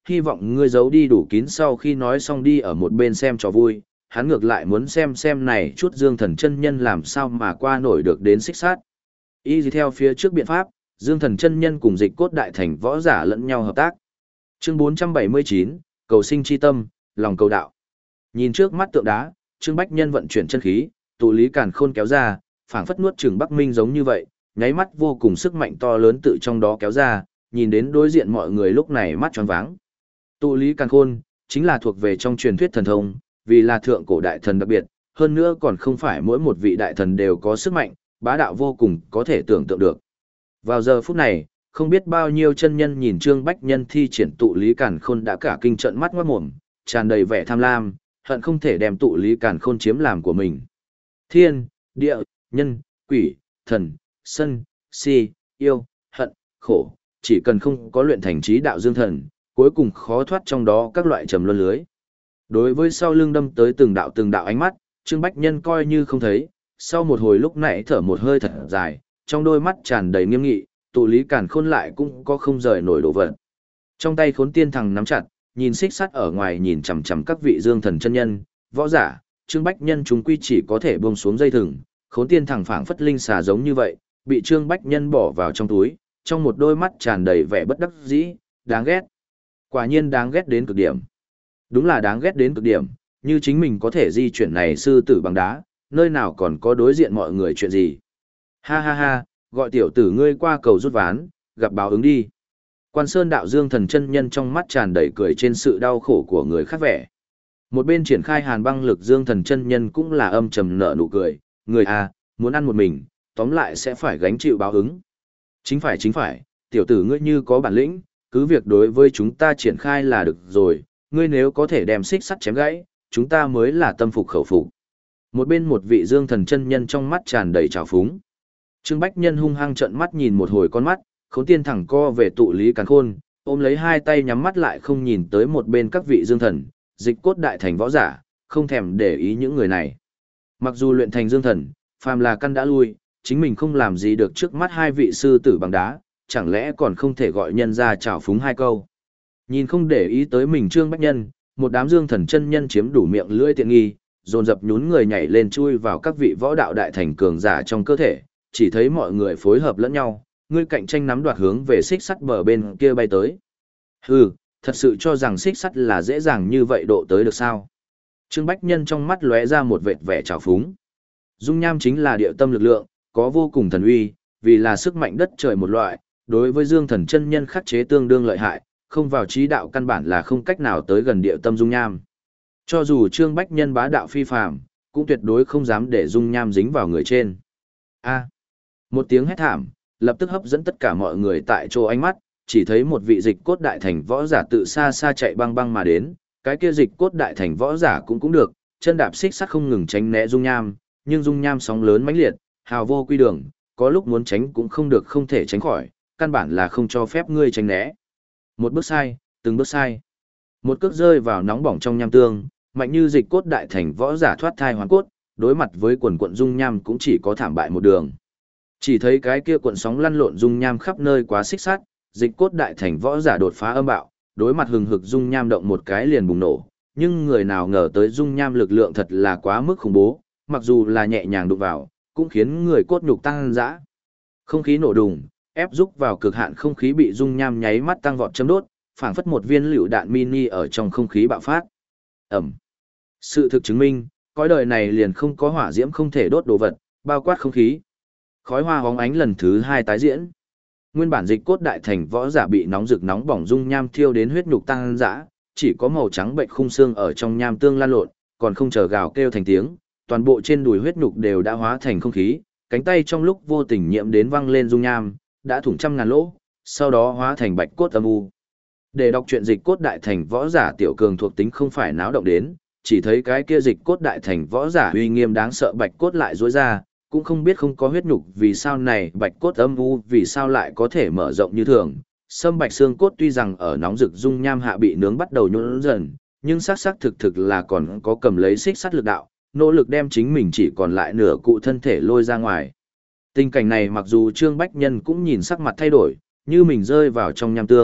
hy vọng ngươi giấu đi đủ kín sau khi nói xong đi ở một bên xem trò vui, hắn ngược lại muốn xem xem này chút Dương Thần chân nhân làm sao mà qua nổi được đến xích sát. Y theo phía trước biện pháp, Dương Thần chân nhân cùng Dịch Cốt Đại Thành võ giả lẫn nhau hợp tác. Chương bốn trăm bảy mươi chín, cầu sinh chi tâm, lòng cầu đạo. Nhìn trước mắt tượng đá, Trương Bách Nhân vận chuyển chân khí, tụ lý càn khôn kéo ra, phảng phất nuốt chửng Bắc Minh giống như vậy, nháy mắt vô cùng sức mạnh to lớn tự trong đó kéo ra, nhìn đến đối diện mọi người lúc này mắt tròn váng. Tụ lý càn khôn chính là thuộc về trong truyền thuyết thần thông, vì là thượng cổ đại thần đặc biệt, hơn nữa còn không phải mỗi một vị đại thần đều có sức mạnh, bá đạo vô cùng có thể tưởng tượng được. Vào giờ phút này, không biết bao nhiêu chân nhân nhìn Trương Bách Nhân thi triển tụ lý càn khôn đã cả kinh trận mắt ngoát mồm, tràn đầy vẻ tham lam, hận không thể đem tụ lý càn khôn chiếm làm của mình. Thiên, địa, nhân, quỷ, thần, sân, si, yêu, hận, khổ, chỉ cần không có luyện thành trí đạo dương thần, cuối cùng khó thoát trong đó các loại trầm luân lưới. Đối với sau lưng đâm tới từng đạo từng đạo ánh mắt, Trương Bách Nhân coi như không thấy, sau một hồi lúc nãy thở một hơi thật dài, trong đôi mắt tràn đầy nghiêm nghị, tụ lý càn khôn lại cũng có không rời nổi đồ vật. Trong tay Khốn Tiên Thằng nắm chặt, nhìn xích sắt ở ngoài nhìn chằm chằm các vị dương thần chân nhân, võ giả, Trương Bách Nhân chúng quy chỉ có thể buông xuống dây thừng, Khốn Tiên Thằng phảng phất linh xà giống như vậy, bị Trương Bách Nhân bỏ vào trong túi, trong một đôi mắt tràn đầy vẻ bất đắc dĩ, đáng ghét. Quả nhiên đáng ghét đến cực điểm. Đúng là đáng ghét đến cực điểm, như chính mình có thể di chuyển này sư tử bằng đá, nơi nào còn có đối diện mọi người chuyện gì. Ha ha ha, gọi tiểu tử ngươi qua cầu rút ván, gặp báo ứng đi. Quan Sơn đạo Dương Thần chân nhân trong mắt tràn đầy cười trên sự đau khổ của người khác vẻ. Một bên triển khai hàn băng lực Dương Thần chân nhân cũng là âm trầm nở nụ cười, người à, muốn ăn một mình, tóm lại sẽ phải gánh chịu báo ứng. Chính phải chính phải, tiểu tử ngươi như có bản lĩnh, cứ việc đối với chúng ta triển khai là được rồi, ngươi nếu có thể đem xích sắt chém gãy, chúng ta mới là tâm phục khẩu phục. Một bên một vị Dương Thần chân nhân trong mắt tràn đầy trào phúng. Trương Bách Nhân hung hăng trợn mắt nhìn một hồi con mắt, Khốn Tiên thẳng co về tụ lý càn khôn, ôm lấy hai tay nhắm mắt lại không nhìn tới một bên các vị Dương Thần, Dịch Cốt Đại Thành võ giả, không thèm để ý những người này. Mặc dù luyện thành Dương Thần, phàm là căn đã lui, chính mình không làm gì được trước mắt hai vị sư tử bằng đá, chẳng lẽ còn không thể gọi nhân ra trào phúng hai câu. Nhìn không để ý tới mình Trương Bách Nhân, một đám Dương Thần chân nhân chiếm đủ miệng lưỡi tiện nghi, dồn dập nhún người nhảy lên chui vào các vị võ đạo đại thành cường giả trong cơ thể, chỉ thấy mọi người phối hợp lẫn nhau, ngươi cạnh tranh nắm đoạt hướng về xích sắt bờ bên kia bay tới. Hừ, thật sự cho rằng xích sắt là dễ dàng như vậy độ tới được sao? Trương Bách Nhân trong mắt lóe ra một vệt vẻ trào phúng. Dung nham chính là địa tâm lực lượng, có vô cùng thần uy, vì là sức mạnh đất trời một loại, đối với Dương Thần chân nhân khắc chế tương đương lợi hại, không vào trí đạo căn bản là không cách nào tới gần địa tâm dung nham. Cho dù Trương Bách Nhân bá đạo phi phàm, cũng tuyệt đối không dám để dung nham dính vào người trên. A. Một tiếng hét thảm, lập tức hấp dẫn tất cả mọi người tại chỗ ánh mắt, chỉ thấy một vị Dịch Cốt Đại Thành võ giả tự xa xa chạy băng băng mà đến, cái kia Dịch Cốt Đại Thành võ giả cũng cũng được, chân đạp xích sắt không ngừng tránh né dung nham, nhưng dung nham sóng lớn mãnh liệt, hào vô quy đường, có lúc muốn tránh cũng không được không thể tránh khỏi, căn bản là không cho phép ngươi tránh né. Một bước sai, từng bước sai. Một cước rơi vào nóng bỏng trong nham tương, mạnh như Dịch Cốt Đại Thành võ giả thoát thai hoàn cốt, đối mặt với quần quận dung nham cũng chỉ có thảm bại một đường. Chỉ thấy cái kia cuộn sóng lăn lộn dung nham khắp nơi quá xích sắt, Dịch Cốt Đại Thành võ giả đột phá âm bạo, đối mặt hừng hực dung nham động một cái liền bùng nổ, nhưng người nào ngờ tới dung nham lực lượng thật là quá mức khủng bố, mặc dù là nhẹ nhàng đụng vào, cũng khiến người cốt nhục tăng dã. Không khí nổ đùng, ép rúc vào cực hạn không khí bị dung nham nháy mắt tăng vọt châm đốt, phảng phất một viên lựu đạn mini ở trong không khí bạo phát. Ẩm. Sự thực chứng minh, cõi đời này liền không có hỏa diễm không thể đốt đồ vật, bao quát không khí. Khói hoa hóng ánh lần thứ hai tái diễn. Nguyên bản Dịch Cốt Đại Thành võ giả bị nóng rực nóng bỏng dung nham thiêu đến huyết nhục tăng dã, chỉ có màu trắng bệnh khung xương ở trong nham tương lan lộn, còn không chờ gào kêu thành tiếng, toàn bộ trên đùi huyết nhục đều đã hóa thành không khí, cánh tay trong lúc vô tình nhiễm đến văng lên dung nham, đã thủng trăm ngàn lỗ, sau đó hóa thành bạch cốt âm u. Để đọc truyện Dịch Cốt Đại Thành võ giả tiểu cường thuộc tính không phải náo động đến, chỉ thấy cái kia Dịch Cốt Đại Thành võ giả uy nghiêm đáng sợ bạch cốt lại rối ra, cũng không biết không có huyết nhục vì sao này bạch cốt âm u vì sao lại có thể mở rộng như thường. Sâm bạch xương cốt tuy rằng ở nóng rực dung nham hạ bị nướng bắt đầu nhũn dần, nhưng xác xác thực thực là còn có cầm lấy xích sắt lực đạo, nỗ lực đem chính mình chỉ còn lại nửa cụ thân thể lôi ra ngoài. Tình cảnh này mặc dù Trương Bách Nhân cũng nhìn sắc mặt thay đổi, như mình rơi vào trong nham tương,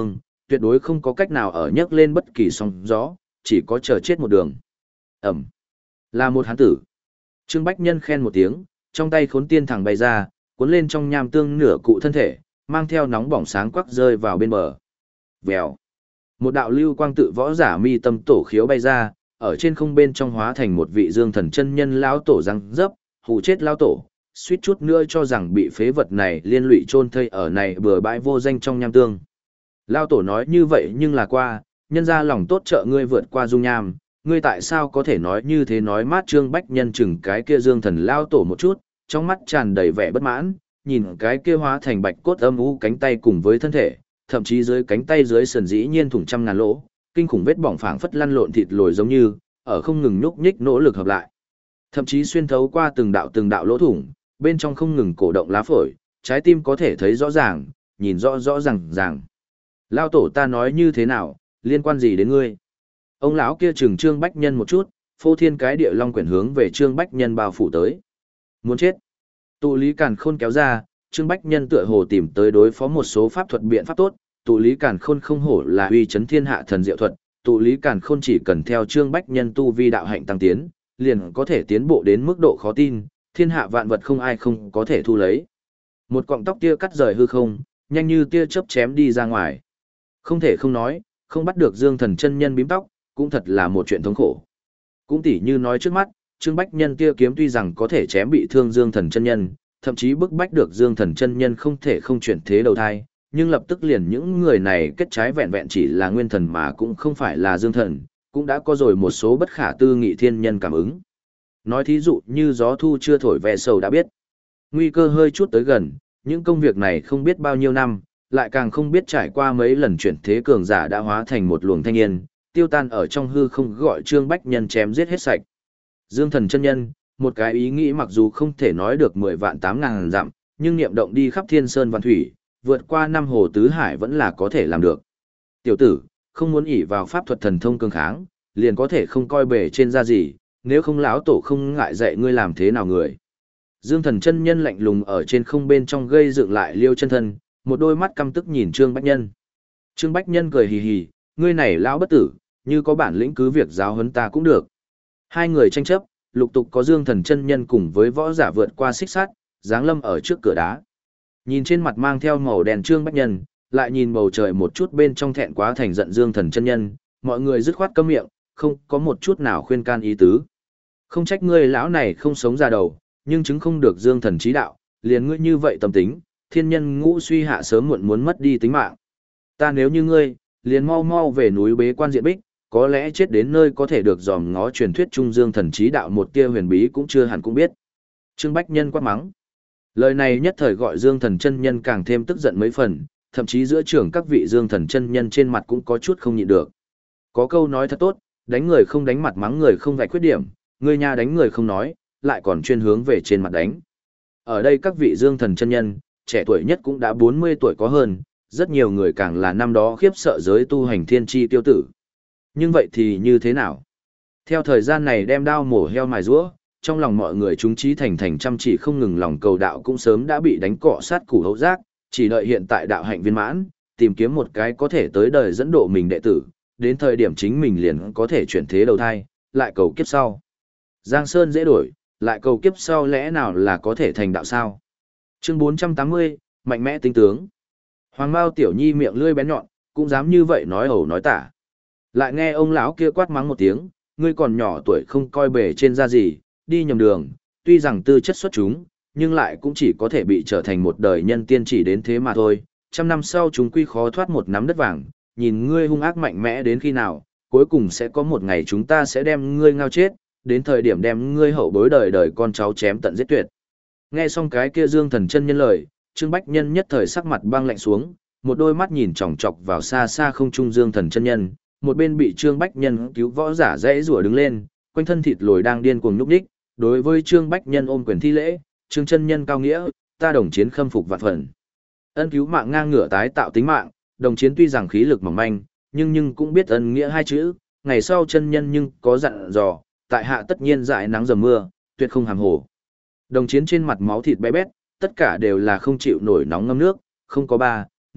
tuyệt đối không có cách nào ở nhấc lên bất kỳ sóng gió, chỉ có chờ chết một đường. Ẩm. Là một hán tử. Trương Bách Nhân khen một tiếng, trong tay khốn tiên thẳng bay ra, cuốn lên trong nham tương nửa cụ thân thể, mang theo nóng bỏng sáng quắc rơi vào bên bờ. Vèo. Một đạo lưu quang tự võ giả mi tâm tổ khiếu bay ra, ở trên không bên trong hóa thành một vị dương thần chân nhân lão tổ răng dấp, hù chết lão tổ, suýt chút nữa cho rằng bị phế vật này liên lụy chôn thây ở này bừa bãi vô danh trong nham tương. Lão tổ nói như vậy nhưng là qua, nhân ra lòng tốt trợ ngươi vượt qua dung nham, ngươi tại sao có thể nói như thế? Nói mát Trương Bách Nhân chừng cái kia dương thần lão tổ một chút, trong mắt tràn đầy vẻ bất mãn, nhìn cái kia hóa thành bạch cốt âm u cánh tay cùng với thân thể, thậm chí dưới cánh tay dưới sườn dĩ nhiên thủng trăm ngàn lỗ, kinh khủng vết bỏng phảng phất lăn lộn thịt lồi giống như, ở không ngừng nhúc nhích nỗ lực hợp lại. Thậm chí xuyên thấu qua từng đạo từng đạo lỗ thủng, bên trong không ngừng cổ động lá phổi, trái tim có thể thấy rõ ràng, nhìn rõ rõ ràng ràng. Lao tổ ta nói như thế nào, liên quan gì đến ngươi? Ông lão kia chừng Trương Bách Nhân một chút, phô thiên cái địa long quyển hướng về Trương Bách Nhân bao phủ tới. Muốn chết. Tụ lý càn khôn kéo ra, Trương Bách Nhân tựa hồ tìm tới đối phó một số pháp thuật biện pháp tốt, tụ lý càn khôn không hổ là uy chấn thiên hạ thần diệu thuật, tụ lý càn khôn chỉ cần theo Trương Bách Nhân tu vi đạo hạnh tăng tiến, liền có thể tiến bộ đến mức độ khó tin, thiên hạ vạn vật không ai không có thể thu lấy. Một cọng tóc tia cắt rời hư không, nhanh như tia chớp chém đi ra ngoài. Không thể không nói, không bắt được Dương Thần chân nhân bím tóc, cũng thật là một chuyện thống khổ. Cũng tỉ như nói trước mắt, Trương Bách Nhân tia kiếm tuy rằng có thể chém bị thương Dương Thần chân nhân, thậm chí bức bách được Dương Thần chân nhân không thể không chuyển thế đầu thai, nhưng lập tức liền những người này kết trái vẹn vẹn chỉ là nguyên thần mà cũng không phải là Dương Thần, cũng đã có rồi một số bất khả tư nghị thiên nhân cảm ứng. Nói thí dụ như gió thu chưa thổi về sầu đã biết. Nguy cơ hơi chút tới gần, những công việc này không biết bao nhiêu năm, lại càng không biết trải qua mấy lần chuyển thế cường giả đã hóa thành một luồng thanh niên, tiêu tan ở trong hư không, gọi Trương Bách Nhân chém giết hết sạch. Dương Thần chân nhân, một cái ý nghĩ mặc dù không thể nói được mười vạn tám ngàn dặm, nhưng niệm động đi khắp thiên sơn văn thủy, vượt qua năm hồ tứ hải vẫn là có thể làm được. Tiểu tử, không muốn ỷ vào pháp thuật thần thông cường kháng, liền có thể không coi bề trên ra gì, nếu không lão tổ không ngại dạy ngươi làm thế nào người. Dương Thần chân nhân lạnh lùng ở trên không bên trong gây dựng lại liêu chân thân, một đôi mắt căm tức nhìn Trương Bách Nhân. Trương Bách Nhân cười hì hì, ngươi này lão bất tử, như có bản lĩnh cứ việc giáo huấn ta cũng được. Hai người tranh chấp, lục tục có Dương Thần chân nhân cùng với võ giả vượt qua xích sắt, giáng lâm ở trước cửa đá. Nhìn trên mặt mang theo màu đen Trương Bách Nhân, lại nhìn bầu trời một chút bên trong thẹn quá thành giận Dương Thần chân nhân, mọi người dứt khoát câm miệng, không có một chút nào khuyên can ý tứ. Không trách ngươi lão này không sống ra đầu, nhưng chứng không được Dương Thần trí đạo, liền ngươi như vậy tâm tính, thiên nhân ngũ suy hạ sớm muộn muốn mất đi tính mạng. Ta nếu như ngươi, liền mau mau về núi bế quan diện bích, có lẽ chết đến nơi có thể được dòm ngó truyền thuyết trung Dương Thần trí đạo một tia huyền bí cũng chưa hẳn cũng biết. Trương Bách Nhân quát mắng. Lời này nhất thời gọi Dương Thần chân nhân càng thêm tức giận mấy phần, thậm chí giữa trưởng các vị Dương Thần chân nhân trên mặt cũng có chút không nhịn được. Có câu nói thật tốt, đánh người không đánh mặt, mắng người không vạch khuyết điểm, người nhà đánh người không nói, lại còn chuyên hướng về trên mặt đánh. Ở đây các vị Dương Thần chân nhân, trẻ tuổi nhất cũng đã bốn mươi tuổi có hơn, rất nhiều người càng là năm đó khiếp sợ giới tu hành thiên chi tiêu tử. Nhưng vậy thì như thế nào? Theo thời gian này đem đao mổ heo mài rũa, trong lòng mọi người chúng trí thành thành chăm chỉ không ngừng lòng cầu đạo cũng sớm đã bị đánh cọ sát củ hấu rác, chỉ đợi hiện tại đạo hạnh viên mãn, tìm kiếm một cái có thể tới đời dẫn độ mình đệ tử, đến thời điểm chính mình liền có thể chuyển thế đầu thai, lại cầu kiếp sau. Giang Sơn dễ đổi, lại cầu kiếp sau lẽ nào là có thể thành đạo sao? Chương bốn trăm tám mươi, mạnh mẽ tinh tướng. Hoàng Mao tiểu nhi miệng lưỡi bén nhọn, cũng dám như vậy nói ẩu nói tả. Lại nghe ông lão kia quát mắng một tiếng, ngươi còn nhỏ tuổi không coi bề trên ra gì, đi nhầm đường, tuy rằng tư chất xuất chúng, nhưng lại cũng chỉ có thể bị trở thành một đời nhân tiên chỉ đến thế mà thôi. Trăm năm sau chúng quy khó thoát một nắm đất vàng, nhìn ngươi hung ác mạnh mẽ đến khi nào, cuối cùng sẽ có một ngày chúng ta sẽ đem ngươi ngao chết, đến thời điểm đem ngươi hậu bối đời đời con cháu chém tận giết tuyệt. Nghe xong cái kia Dương Thần chân nhân lời, Trương Bách Nhân nhất thời sắc mặt băng lạnh xuống, một đôi mắt nhìn chòng chọc vào xa xa không trung Dương Thần chân nhân, một bên bị Trương Bách Nhân cứu võ giả dãy rủa đứng lên, quanh thân thịt lồi đang điên cuồng nhúc nhích, đối với Trương Bách Nhân ôm quyền thi lễ, Trương chân nhân cao nghĩa, ta đồng chiến khâm phục vạn phần. Ân cứu mạng ngang ngửa tái tạo tính mạng, đồng chiến tuy rằng khí lực mỏng manh, nhưng nhưng cũng biết ân nghĩa hai chữ, ngày sau chân nhân nhưng có dặn dò, tại hạ tất nhiên dại nắng dầm mưa, tuyệt không hàm hồ. Đồng chiến trên mặt máu thịt bé bét, tất cả đều là không chịu nổi nóng ngâm nước, không có ba,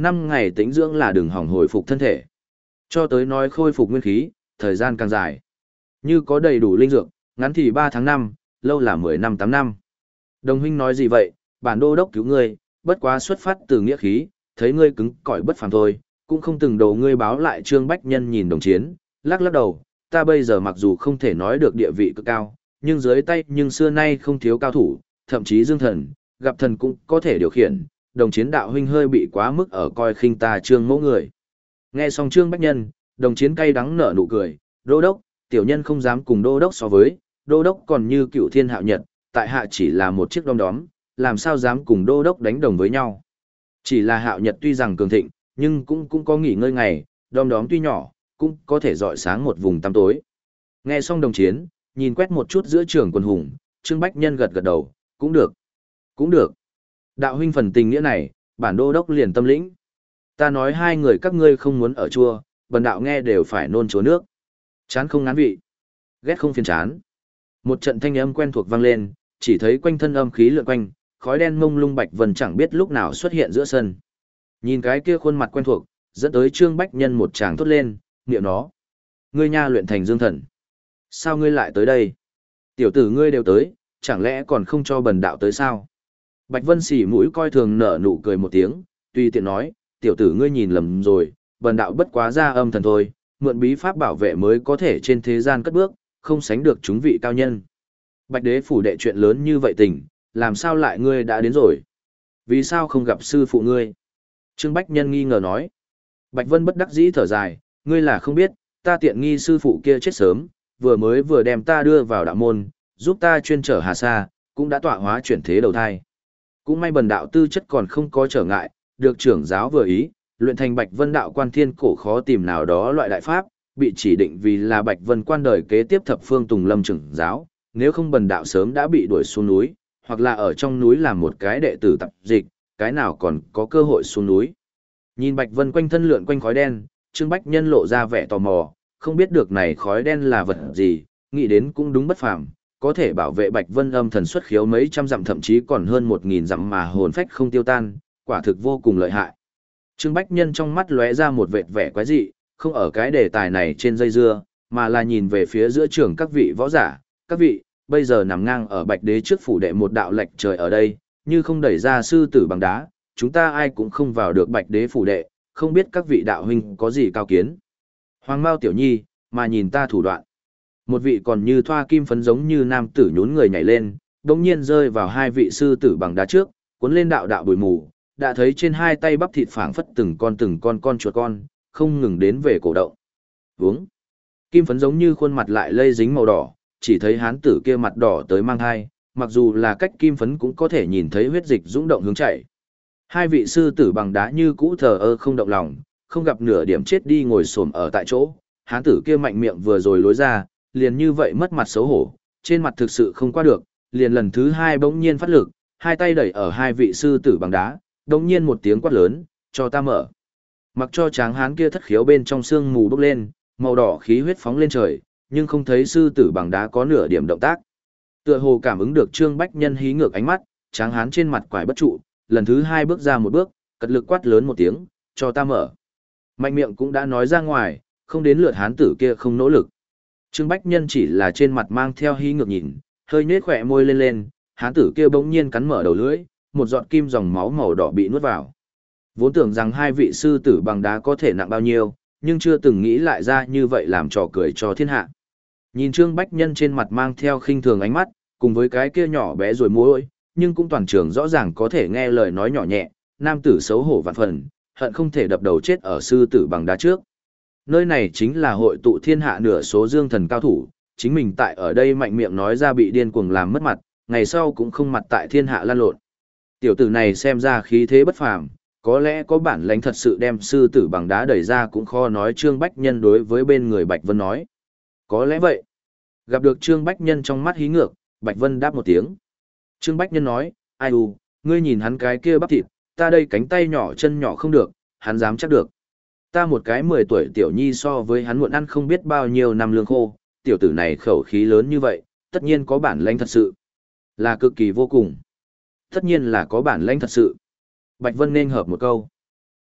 năm ngày tĩnh dưỡng là đường hỏng hồi phục thân thể. Cho tới nói khôi phục nguyên khí, thời gian càng dài. Như có đầy đủ linh dược, ngắn thì ba tháng năm, lâu là mười năm tám năm. Đồng huynh nói gì vậy, bản đô đốc cứu ngươi, bất quá xuất phát từ nghĩa khí, thấy ngươi cứng cỏi bất phàm thôi, cũng không từng đầu ngươi báo lại. Trương Bách Nhân nhìn đồng chiến, lắc lắc đầu, ta bây giờ mặc dù không thể nói được địa vị cực cao, nhưng dưới tay nhưng xưa nay không thiếu cao thủ, thậm chí dương thần, gặp thần cũng có thể điều khiển. Đồng chiến đạo huynh hơi bị quá mức ở coi khinh ta Trương mẫu người. Nghe xong Trương Bách Nhân, đồng chiến cay đắng nở nụ cười, đô đốc, tiểu nhân không dám cùng đô đốc so với, đô đốc còn như cựu thiên hạo nhật, tại hạ chỉ là một chiếc đom đóm, làm sao dám cùng đô đốc đánh đồng với nhau. Chỉ là hạo nhật tuy rằng cường thịnh, nhưng cũng cũng có nghỉ ngơi ngày, đom đóm tuy nhỏ, cũng có thể rọi sáng một vùng tăm tối. Nghe xong đồng chiến, nhìn quét một chút giữa trường quân hùng, Trương Bách Nhân gật gật đầu, cũng được, cũng được. Đạo huynh phần tình nghĩa này, bản đô đốc liền tâm lĩnh. Ta nói hai người các ngươi không muốn ở chua, bần đạo nghe đều phải nôn chúa nước. Chán không ngán vị, ghét không phiền chán. Một trận thanh âm quen thuộc vang lên, chỉ thấy quanh thân âm khí lượn quanh, khói đen mông lung Bạch Vân chẳng biết lúc nào xuất hiện giữa sân. Nhìn cái kia khuôn mặt quen thuộc, dẫn tới Trương Bách Nhân một tràng thốt lên, niệm nó. Ngươi nha luyện thành dương thần. Sao ngươi lại tới đây? Tiểu tử ngươi đều tới, chẳng lẽ còn không cho bần đạo tới sao? Bạch Vân xỉ mũi coi thường nở nụ cười một tiếng, tùy tiện nói, tiểu tử ngươi nhìn lầm rồi, bần đạo bất quá ra âm thần thôi, mượn bí pháp bảo vệ mới có thể trên thế gian cất bước, không sánh được chúng vị cao nhân. Bạch đế phủ đệ chuyện lớn như vậy tình, làm sao lại ngươi đã đến rồi? Vì sao không gặp sư phụ ngươi? Trương Bách Nhân nghi ngờ nói. Bạch Vân bất đắc dĩ thở dài, ngươi là không biết, ta tiện nghi sư phụ kia chết sớm, vừa mới vừa đem ta đưa vào đạo môn, giúp ta chuyên trở Hà Sa, cũng đã tọa hóa chuyển thế đầu thai. Cũng may bần đạo tư chất còn không có trở ngại, được trưởng giáo vừa ý, luyện thành Bạch Vân đạo quan thiên cổ khó tìm nào đó loại đại pháp, bị chỉ định vì là Bạch Vân quan đời kế tiếp thập phương Tùng Lâm trưởng giáo, nếu không bần đạo sớm đã bị đuổi xuống núi, hoặc là ở trong núi làm một cái đệ tử tập dịch, cái nào còn có cơ hội xuống núi. Nhìn Bạch Vân quanh thân lượn quanh khói đen, Trương Bách Nhân lộ ra vẻ tò mò, không biết được này khói đen là vật gì, nghĩ đến cũng đúng bất phàm, có thể bảo vệ Bạch Vân âm thần xuất khiếu mấy trăm dặm thậm chí còn hơn một nghìn dặm mà hồn phách không tiêu tan, quả thực vô cùng lợi hại. Trương Bách Nhân trong mắt lóe ra một vệt vẻ quái dị, không ở cái đề tài này trên dây dưa, mà là nhìn về phía giữa trường các vị võ giả, các vị, bây giờ nằm ngang ở Bạch Đế trước phủ đệ một đạo lệch trời ở đây, như không đẩy ra sư tử bằng đá, chúng ta ai cũng không vào được Bạch Đế phủ đệ, không biết các vị đạo huynh có gì cao kiến. Hoàng Mao Tiểu Nhi, mà nhìn ta thủ đoạn. Một vị còn như thoa kim phấn giống như nam tử nhún người nhảy lên, đồng nhiên rơi vào hai vị sư tử bằng đá trước, cuốn lên đạo đạo bụi mù, đã thấy trên hai tay bắp thịt phảng phất từng con từng con con chuột con, không ngừng đến về cổ động. Uống. Kim phấn giống như khuôn mặt lại lây dính màu đỏ, chỉ thấy hán tử kia mặt đỏ tới mang hai, mặc dù là cách kim phấn cũng có thể nhìn thấy huyết dịch dũng động hướng chảy. Hai vị sư tử bằng đá như cũ thờ ơ không động lòng, không gặp nửa điểm chết đi ngồi xổm ở tại chỗ, hán tử kia mạnh miệng vừa rồi lối ra, liền như vậy mất mặt xấu hổ, trên mặt thực sự không qua được, liền lần thứ hai bỗng nhiên phát lực, hai tay đẩy ở hai vị sư tử bằng đá, bỗng nhiên một tiếng quát lớn, cho ta mở. Mặc cho tráng hán kia thất khiếu bên trong xương mù bốc lên, màu đỏ khí huyết phóng lên trời, nhưng không thấy sư tử bằng đá có nửa điểm động tác. Tựa hồ cảm ứng được Trương Bách Nhân hí ngược ánh mắt, tráng hán trên mặt quải bất trụ, lần thứ hai bước ra một bước, cật lực quát lớn một tiếng, cho ta mở. Mạnh miệng cũng đã nói ra ngoài, không đến lượt hán tử kia không nỗ lực. Trương Bách Nhân chỉ là trên mặt mang theo hí ngược nhìn, hơi nhếch khỏe môi lên lên, hán tử kia bỗng nhiên cắn mở đầu lưỡi, một giọt kim dòng máu màu đỏ bị nuốt vào. Vốn tưởng rằng hai vị sư tử bằng đá có thể nặng bao nhiêu, nhưng chưa từng nghĩ lại ra như vậy làm trò cười cho thiên hạ. Nhìn Trương Bách Nhân trên mặt mang theo khinh thường ánh mắt, cùng với cái kia nhỏ bé rồi môi, nhưng cũng toàn trường rõ ràng có thể nghe lời nói nhỏ nhẹ, nam tử xấu hổ vạn phần, hận không thể đập đầu chết ở sư tử bằng đá trước. Nơi này chính là hội tụ thiên hạ nửa số dương thần cao thủ, chính mình tại ở đây mạnh miệng nói ra bị điên cuồng làm mất mặt, ngày sau cũng không mặt tại thiên hạ lan lộn. Tiểu tử này xem ra khí thế bất phàm, có lẽ có bản lãnh thật sự đem sư tử bằng đá đẩy ra cũng khó nói. Trương Bách Nhân đối với bên người Bạch Vân nói. Có lẽ vậy. Gặp được Trương Bách Nhân trong mắt hí ngược, Bạch Vân đáp một tiếng. Trương Bách Nhân nói, ai u, ngươi nhìn hắn cái kia bắp thịt, ta đây cánh tay nhỏ chân nhỏ không được, hắn dám chắc được. Ta một cái mười tuổi tiểu nhi so với hắn muộn ăn không biết bao nhiêu năm lương khô, tiểu tử này khẩu khí lớn như vậy, tất nhiên có bản lãnh thật sự. Là cực kỳ vô cùng. Tất nhiên là có bản lãnh thật sự. Bạch Vân nên hợp một câu.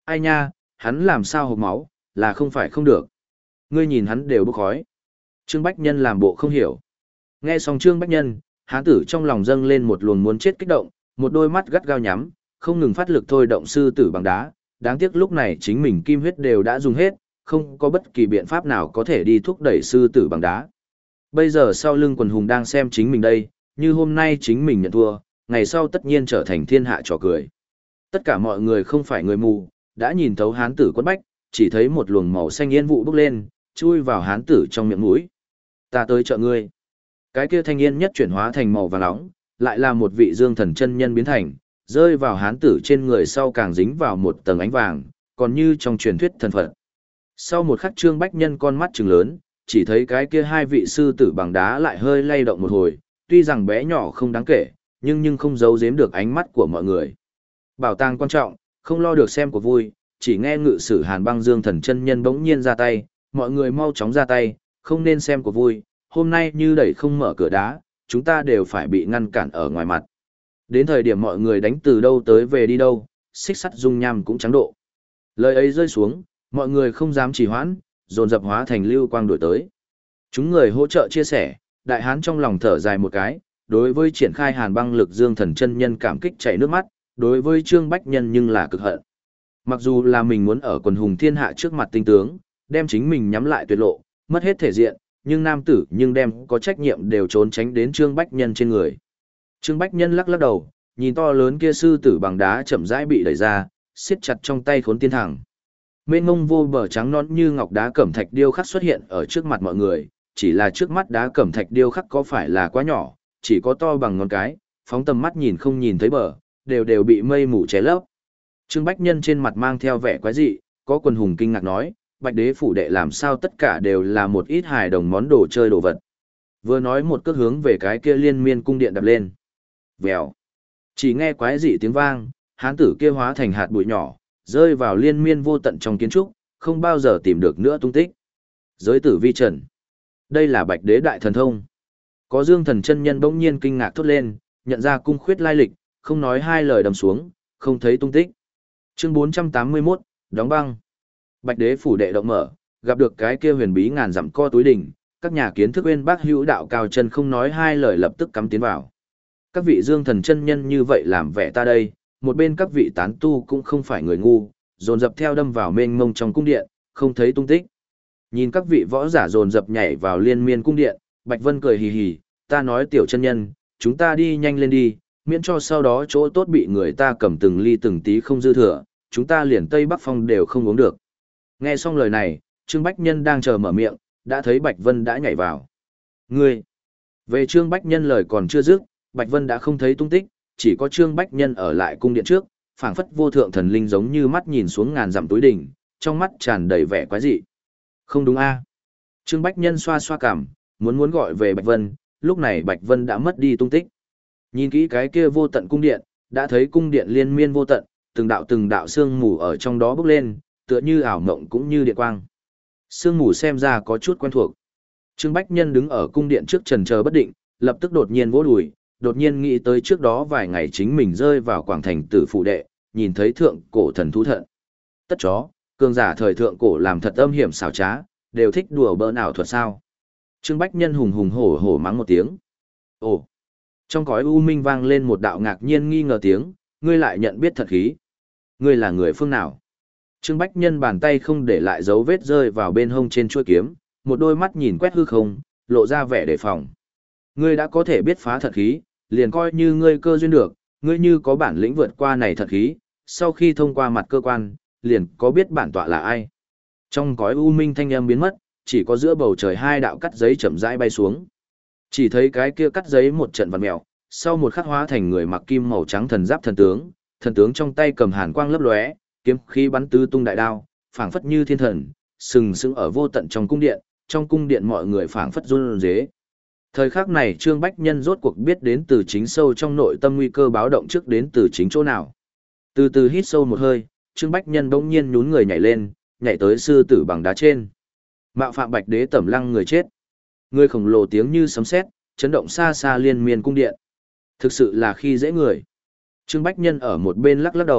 Ai nha, hắn làm sao hộc máu, là không phải không được. Ngươi nhìn hắn đều bốc khói. Trương Bách Nhân làm bộ không hiểu. Nghe xong Trương Bách Nhân, hán tử trong lòng dâng lên một luồng muốn chết kích động, một đôi mắt gắt gao nhắm, không ngừng phát lực thôi động sư tử bằng đá. Đáng tiếc lúc này chính mình kim huyết đều đã dùng hết, không có bất kỳ biện pháp nào có thể đi thúc đẩy sư tử bằng đá. Bây giờ sau lưng quần hùng đang xem chính mình đây, như hôm nay chính mình nhận thua, ngày sau tất nhiên trở thành thiên hạ trò cười. Tất cả mọi người không phải người mù, đã nhìn thấu hán tử quất bách, chỉ thấy một luồng màu xanh yên vụ bốc lên, chui vào hán tử trong miệng mũi. Ta tới trợ ngươi. Cái kia thanh yên nhất chuyển hóa thành màu vàng nóng, lại là một vị dương thần chân nhân biến thành, rơi vào hán tử trên người sau càng dính vào một tầng ánh vàng, còn như trong truyền thuyết thần Phật. Sau một khắc Trương Bách Nhân con mắt trừng lớn, chỉ thấy cái kia hai vị sư tử bằng đá lại hơi lay động một hồi, tuy rằng bé nhỏ không đáng kể, nhưng nhưng không giấu giếm được ánh mắt của mọi người. Bảo tàng quan trọng, không lo được xem của vui, chỉ nghe ngự sử Hàn Băng Dương thần chân nhân bỗng nhiên ra tay, mọi người mau chóng ra tay, không nên xem của vui, hôm nay như đẩy không mở cửa đá, chúng ta đều phải bị ngăn cản ở ngoài mặt. Đến thời điểm mọi người đánh từ đâu tới về đi đâu, xích sắt dung nham cũng trắng độ. Lời ấy rơi xuống, mọi người không dám trì hoãn, dồn dập hóa thành lưu quang đuổi tới. Chúng người hỗ trợ chia sẻ, đại hán trong lòng thở dài một cái, đối với triển khai Hàn Băng lực Dương thần chân nhân cảm kích chảy nước mắt, đối với Trương Bách Nhân nhưng là cực hận. Mặc dù là mình muốn ở quần hùng thiên hạ trước mặt tinh tướng, đem chính mình nhắm lại tuyệt lộ, mất hết thể diện, nhưng nam tử nhưng đem có trách nhiệm đều trốn tránh đến Trương Bách Nhân trên người. Trương Bách Nhân lắc lắc đầu, nhìn to lớn kia sư tử bằng đá chậm rãi bị đẩy ra, siết chặt trong tay khốn tiên thẳng. Mênh mông vô bờ trắng nõn như ngọc đá cẩm thạch điêu khắc xuất hiện ở trước mặt mọi người, chỉ là trước mắt đá cẩm thạch điêu khắc có phải là quá nhỏ, chỉ có to bằng ngón cái, phóng tầm mắt nhìn không nhìn thấy bờ, đều đều bị mây mù che lấp. Trương Bách Nhân trên mặt mang theo vẻ quái dị, có quần hùng kinh ngạc nói, Bạch Đế phủ đệ làm sao tất cả đều là một ít hài đồng món đồ chơi đồ vật. Vừa nói một cước hướng về cái kia liên miên cung điện đập lên. Vèo. Chỉ nghe quái dị tiếng vang, hán tử kia hóa thành hạt bụi nhỏ, rơi vào liên miên vô tận trong kiến trúc, không bao giờ tìm được nữa tung tích. Giới tử vi trần. Đây là Bạch Đế đại thần thông. Có Dương thần chân nhân bỗng nhiên kinh ngạc thốt lên, nhận ra cung khuyết lai lịch, không nói hai lời đầm xuống, không thấy tung tích. Chương bốn trăm tám mươi mốt, đóng băng. Bạch Đế phủ đệ động mở, gặp được cái kia huyền bí ngàn dặm co túi đỉnh, các nhà kiến thức uyên bác hữu đạo cao chân không nói hai lời lập tức cắm tiến vào. Các vị Dương thần chân nhân như vậy làm vẻ ta đây, một bên các vị tán tu cũng không phải người ngu, dồn dập theo đâm vào mênh mông trong cung điện, không thấy tung tích. Nhìn các vị võ giả dồn dập nhảy vào liên miên cung điện, Bạch Vân cười hì hì, ta nói tiểu chân nhân, chúng ta đi nhanh lên đi, miễn cho sau đó chỗ tốt bị người ta cầm từng ly từng tí không dư thừa, chúng ta liền Tây Bắc Phong đều không uống được. Nghe xong lời này, Trương Bách Nhân đang chờ mở miệng, đã thấy Bạch Vân đã nhảy vào. Ngươi! Về Trương Bách Nhân lời còn chưa dứt, Bạch Vân đã không thấy tung tích, chỉ có Trương Bách Nhân ở lại cung điện trước, phảng phất vô thượng thần linh giống như mắt nhìn xuống ngàn dặm túi đỉnh, trong mắt tràn đầy vẻ quái dị. Không đúng a? Trương Bách Nhân xoa xoa cằm, muốn muốn gọi về Bạch Vân, lúc này Bạch Vân đã mất đi tung tích. Nhìn kỹ cái kia vô tận cung điện, đã thấy cung điện liên miên vô tận, từng đạo từng đạo sương mù ở trong đó bốc lên, tựa như ảo mộng cũng như điện quang. Sương mù xem ra có chút quen thuộc. Trương Bách Nhân đứng ở cung điện trước chần chờ bất định, lập tức đột nhiên vỗ đùi, đột nhiên nghĩ tới trước đó vài ngày chính mình rơi vào quảng thành tử phụ đệ, nhìn thấy thượng cổ thần thú thận. Tất chó, cường giả thời thượng cổ làm thật âm hiểm xảo trá, đều thích đùa bỡn ảo thuật sao. Trương Bách Nhân hùng hùng hổ hổ mắng một tiếng. Ồ! Trong cõi u minh vang lên một đạo ngạc nhiên nghi ngờ tiếng, ngươi lại nhận biết thật khí. Ngươi là người phương nào? Trương Bách Nhân bàn tay không để lại dấu vết rơi vào bên hông trên chuôi kiếm, một đôi mắt nhìn quét hư không, lộ ra vẻ đề phòng. Ngươi đã có thể biết phá thật khí, liền coi như ngươi cơ duyên được, ngươi như có bản lĩnh vượt qua này thật khí, sau khi thông qua mặt cơ quan, liền có biết bản tọa là ai. Trong cõi u minh thanh âm biến mất, chỉ có giữa bầu trời hai đạo cắt giấy chậm rãi bay xuống. Chỉ thấy cái kia cắt giấy một trận vặn mèo, sau một khắc hóa thành người mặc kim màu trắng thần giáp thần tướng, thần tướng trong tay cầm hàn quang lấp lóe, kiếm khí bắn tứ tung đại đao, phảng phất như thiên thần, sừng sững ở vô tận trong cung điện, trong cung điện mọi người phảng phất run rế. Thời khắc này Trương Bách Nhân rốt cuộc biết đến từ chính sâu trong nội tâm nguy cơ báo động trước đến từ chính chỗ nào. Từ từ hít sâu một hơi, Trương Bách Nhân bỗng nhiên nhún người nhảy lên, nhảy tới sư tử bằng đá trên. Mạo phạm Bạch Đế tẩm lăng người chết. Người khổng lồ tiếng như sấm sét, chấn động xa xa liên miên cung điện. Thực sự là khi dễ người. Trương Bách Nhân ở một bên lắc lắc đầu,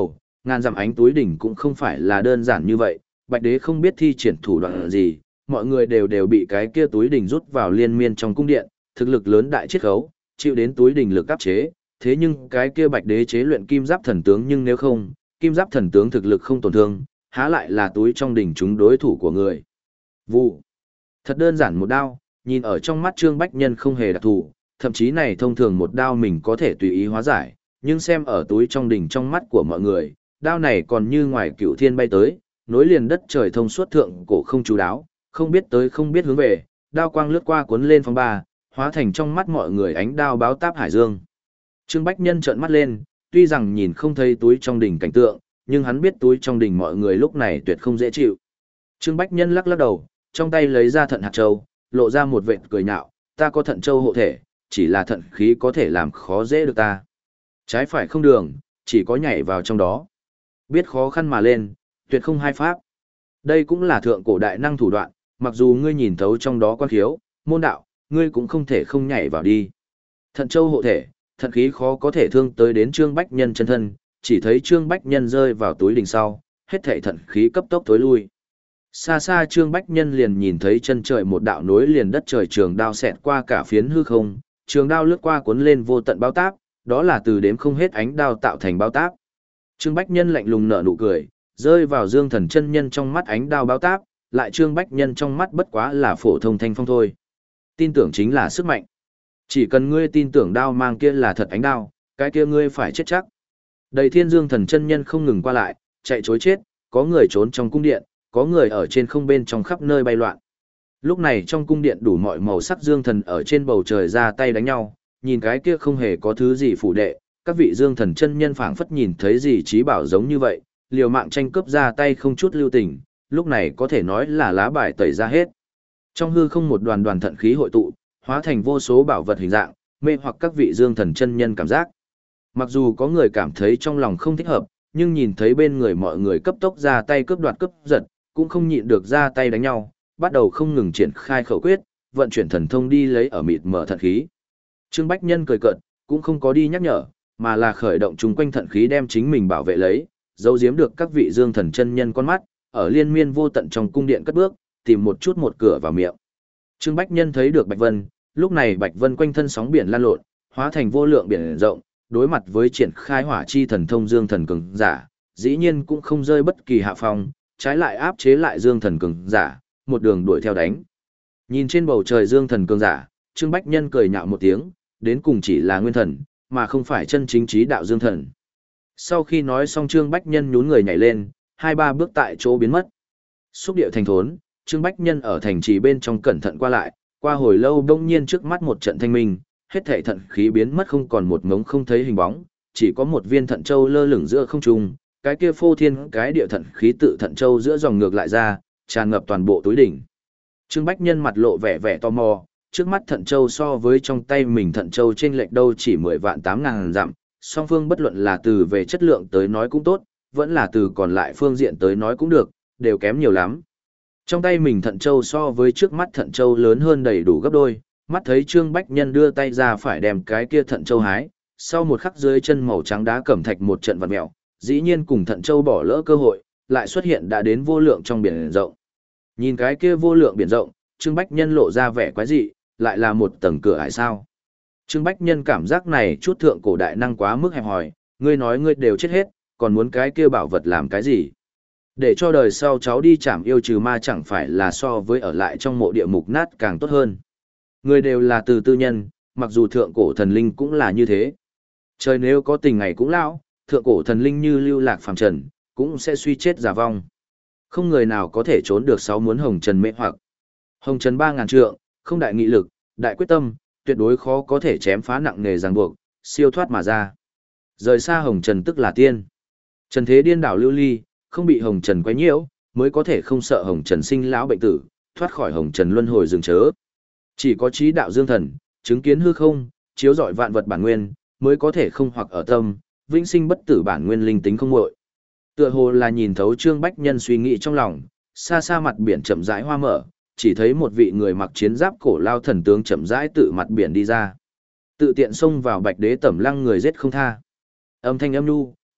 ngàn dặm ánh túi đỉnh cũng không phải là đơn giản như vậy, Bạch Đế không biết thi triển thủ đoạn gì, mọi người đều đều bị cái kia túi đỉnh rút vào liên miên trong cung điện, thực lực lớn đại chiết khấu, chịu đến túi đỉnh lực áp chế, thế nhưng cái kia Bạch Đế chế luyện kim giáp thần tướng nhưng nếu không, kim giáp thần tướng thực lực không tổn thương, há lại là túi trong đỉnh chúng đối thủ của người. Vụ. Thật đơn giản một đao, nhìn ở trong mắt Trương Bách Nhân không hề đặc thù, thậm chí này thông thường một đao mình có thể tùy ý hóa giải, nhưng xem ở túi trong đỉnh trong mắt của mọi người, đao này còn như ngoài cựu thiên bay tới, nối liền đất trời thông suốt thượng cổ không chú đáo, không biết tới không biết hướng về, đao quang lướt qua cuốn lên phong ba, hóa thành trong mắt mọi người ánh đao báo táp hải dương. Trương Bách Nhân trợn mắt lên, tuy rằng nhìn không thấy túi trong đỉnh cảnh tượng, nhưng hắn biết túi trong đỉnh mọi người lúc này tuyệt không dễ chịu. Trương Bách Nhân lắc lắc đầu, trong tay lấy ra thận hạt châu, lộ ra một vệt cười nhạo, ta có thận châu hộ thể, chỉ là thận khí có thể làm khó dễ được ta. Trái phải không đường, chỉ có nhảy vào trong đó. Biết khó khăn mà lên, tuyệt không hai pháp. Đây cũng là thượng cổ đại năng thủ đoạn, mặc dù ngươi nhìn thấu trong đó quan khiếu, môn đạo, ngươi cũng không thể không nhảy vào đi. Thận châu hộ thể, thận khí khó có thể thương tới đến Trương Bách Nhân chân thân, chỉ thấy Trương Bách Nhân rơi vào túi đỉnh sau, hết thảy thận khí cấp tốc tối lui. Xa xa Trương Bách Nhân liền nhìn thấy chân trời một đạo nối liền đất trời trường đao xẹt qua cả phiến hư không, trường đao lướt qua cuốn lên vô tận bao táp, đó là từ đếm không hết ánh đao tạo thành bao táp. Trương Bách Nhân lạnh lùng nở nụ cười, rơi vào Dương Thần chân nhân trong mắt ánh đao bao táp, lại Trương Bách Nhân trong mắt bất quá là phổ thông thanh phong thôi. Tin tưởng chính là sức mạnh. Chỉ cần ngươi tin tưởng đao mang kia là thật ánh đao, cái kia ngươi phải chết chắc. Đầy thiên Dương Thần chân nhân không ngừng qua lại, chạy chối chết, có người trốn trong cung điện, có người ở trên không bên trong khắp nơi bay loạn. Lúc này trong cung điện đủ mọi màu sắc Dương Thần ở trên bầu trời ra tay đánh nhau, nhìn cái kia không hề có thứ gì phủ đệ, các vị Dương Thần chân nhân phảng phất nhìn thấy gì trí bảo giống như vậy, liều mạng tranh cướp ra tay không chút lưu tình, lúc này có thể nói là lá bài tẩy ra hết. Trong hư không một đoàn đoàn thận khí hội tụ, hóa thành vô số bảo vật hình dạng, mê hoặc các vị Dương Thần chân nhân cảm giác. Mặc dù có người cảm thấy trong lòng không thích hợp, nhưng nhìn thấy bên người mọi người cấp tốc ra tay cướp đoạt cướp giật, cũng không nhịn được ra tay đánh nhau, bắt đầu không ngừng triển khai khẩu quyết, vận chuyển thần thông đi lấy ở mịt mở thận khí. Trương Bách Nhân cười cợt, cũng không có đi nhắc nhở, mà là khởi động chúng quanh thận khí đem chính mình bảo vệ lấy, giấu giếm được các vị Dương Thần chân nhân con mắt, ở liên miên vô tận trong cung điện cất bước, tìm một chút một cửa vào miệng. Trương Bách Nhân thấy được Bạch Vân, lúc này Bạch Vân quanh thân sóng biển lan lộn, hóa thành vô lượng biển rộng, đối mặt với triển khai hỏa chi thần thông Dương Thần cường giả, dĩ nhiên cũng không rơi bất kỳ hạ phong, trái lại áp chế lại Dương Thần cường giả, một đường đuổi theo đánh. Nhìn trên bầu trời Dương Thần cường giả, Trương Bách Nhân cười nhạo một tiếng, đến cùng chỉ là nguyên thần, mà không phải chân chính trí đạo Dương Thần. Sau khi nói xong Trương Bách Nhân nhún người nhảy lên, hai ba bước tại chỗ biến mất. Xúc điệu thành thốn, Trương Bách Nhân ở thành trì bên trong cẩn thận qua lại, qua hồi lâu đông nhiên trước mắt một trận thanh minh, hết thảy thận khí biến mất không còn một ngống không thấy hình bóng, chỉ có một viên thận châu lơ lửng giữa không trung, cái kia phô thiên cái địa thận khí tự thận châu giữa dòng ngược lại ra, tràn ngập toàn bộ túi đỉnh. Trương Bách Nhân mặt lộ vẻ vẻ tò mò, trước mắt thận châu so với trong tay mình thận châu trên lệch đâu chỉ mười vạn tám ngàn dặm, song phương bất luận là từ về chất lượng tới nói cũng tốt, vẫn là từ còn lại phương diện tới nói cũng được, đều kém nhiều lắm. Trong tay mình thận châu so với trước mắt thận châu lớn hơn đầy đủ gấp đôi, mắt thấy Trương Bách Nhân đưa tay ra phải đem cái kia thận châu hái, sau một khắc dưới chân màu trắng đá cẩm thạch một trận vặn mèo, dĩ nhiên cùng thận châu bỏ lỡ cơ hội, lại xuất hiện đã đến vô lượng trong biển rộng. Nhìn cái kia vô lượng biển rộng, Trương Bách Nhân lộ ra vẻ quái dị, lại là một tầng cửa ải sao. Trương Bách Nhân cảm giác này chút thượng cổ đại năng quá mức hẹp hòi, ngươi nói ngươi đều chết hết, còn muốn cái kia bảo vật làm cái gì? Để cho đời sau cháu đi chảm yêu trừ ma chẳng phải là so với ở lại trong mộ địa mục nát càng tốt hơn. Người đều là từ tư nhân, mặc dù thượng cổ thần linh cũng là như thế. Trời nếu có tình ngày cũng lão, thượng cổ thần linh như lưu lạc phàm trần, cũng sẽ suy chết giả vong. Không người nào có thể trốn được sáu muốn hồng trần mê hoặc. Hồng trần ba ngàn trượng, không đại nghị lực, đại quyết tâm, tuyệt đối khó có thể chém phá nặng nề ràng buộc, siêu thoát mà ra. Rời xa hồng trần tức là tiên. Trần thế điên đảo lưu ly, không bị hồng trần quấy nhiễu, mới có thể không sợ hồng trần sinh lão bệnh tử, thoát khỏi hồng trần luân hồi rừng chớ. Chỉ có trí đạo Dương Thần, chứng kiến hư không, chiếu rọi vạn vật bản nguyên, mới có thể không hoặc ở tâm, vĩnh sinh bất tử bản nguyên linh tính không muội. Tựa hồ là nhìn thấu Trương Bách Nhân suy nghĩ trong lòng, xa xa mặt biển chậm rãi hoa mở, chỉ thấy một vị người mặc chiến giáp cổ lao thần tướng chậm rãi tự mặt biển đi ra. Tự tiện xông vào Bạch Đế Tẩm Lăng người giết không tha. Âm thanh âm nhu,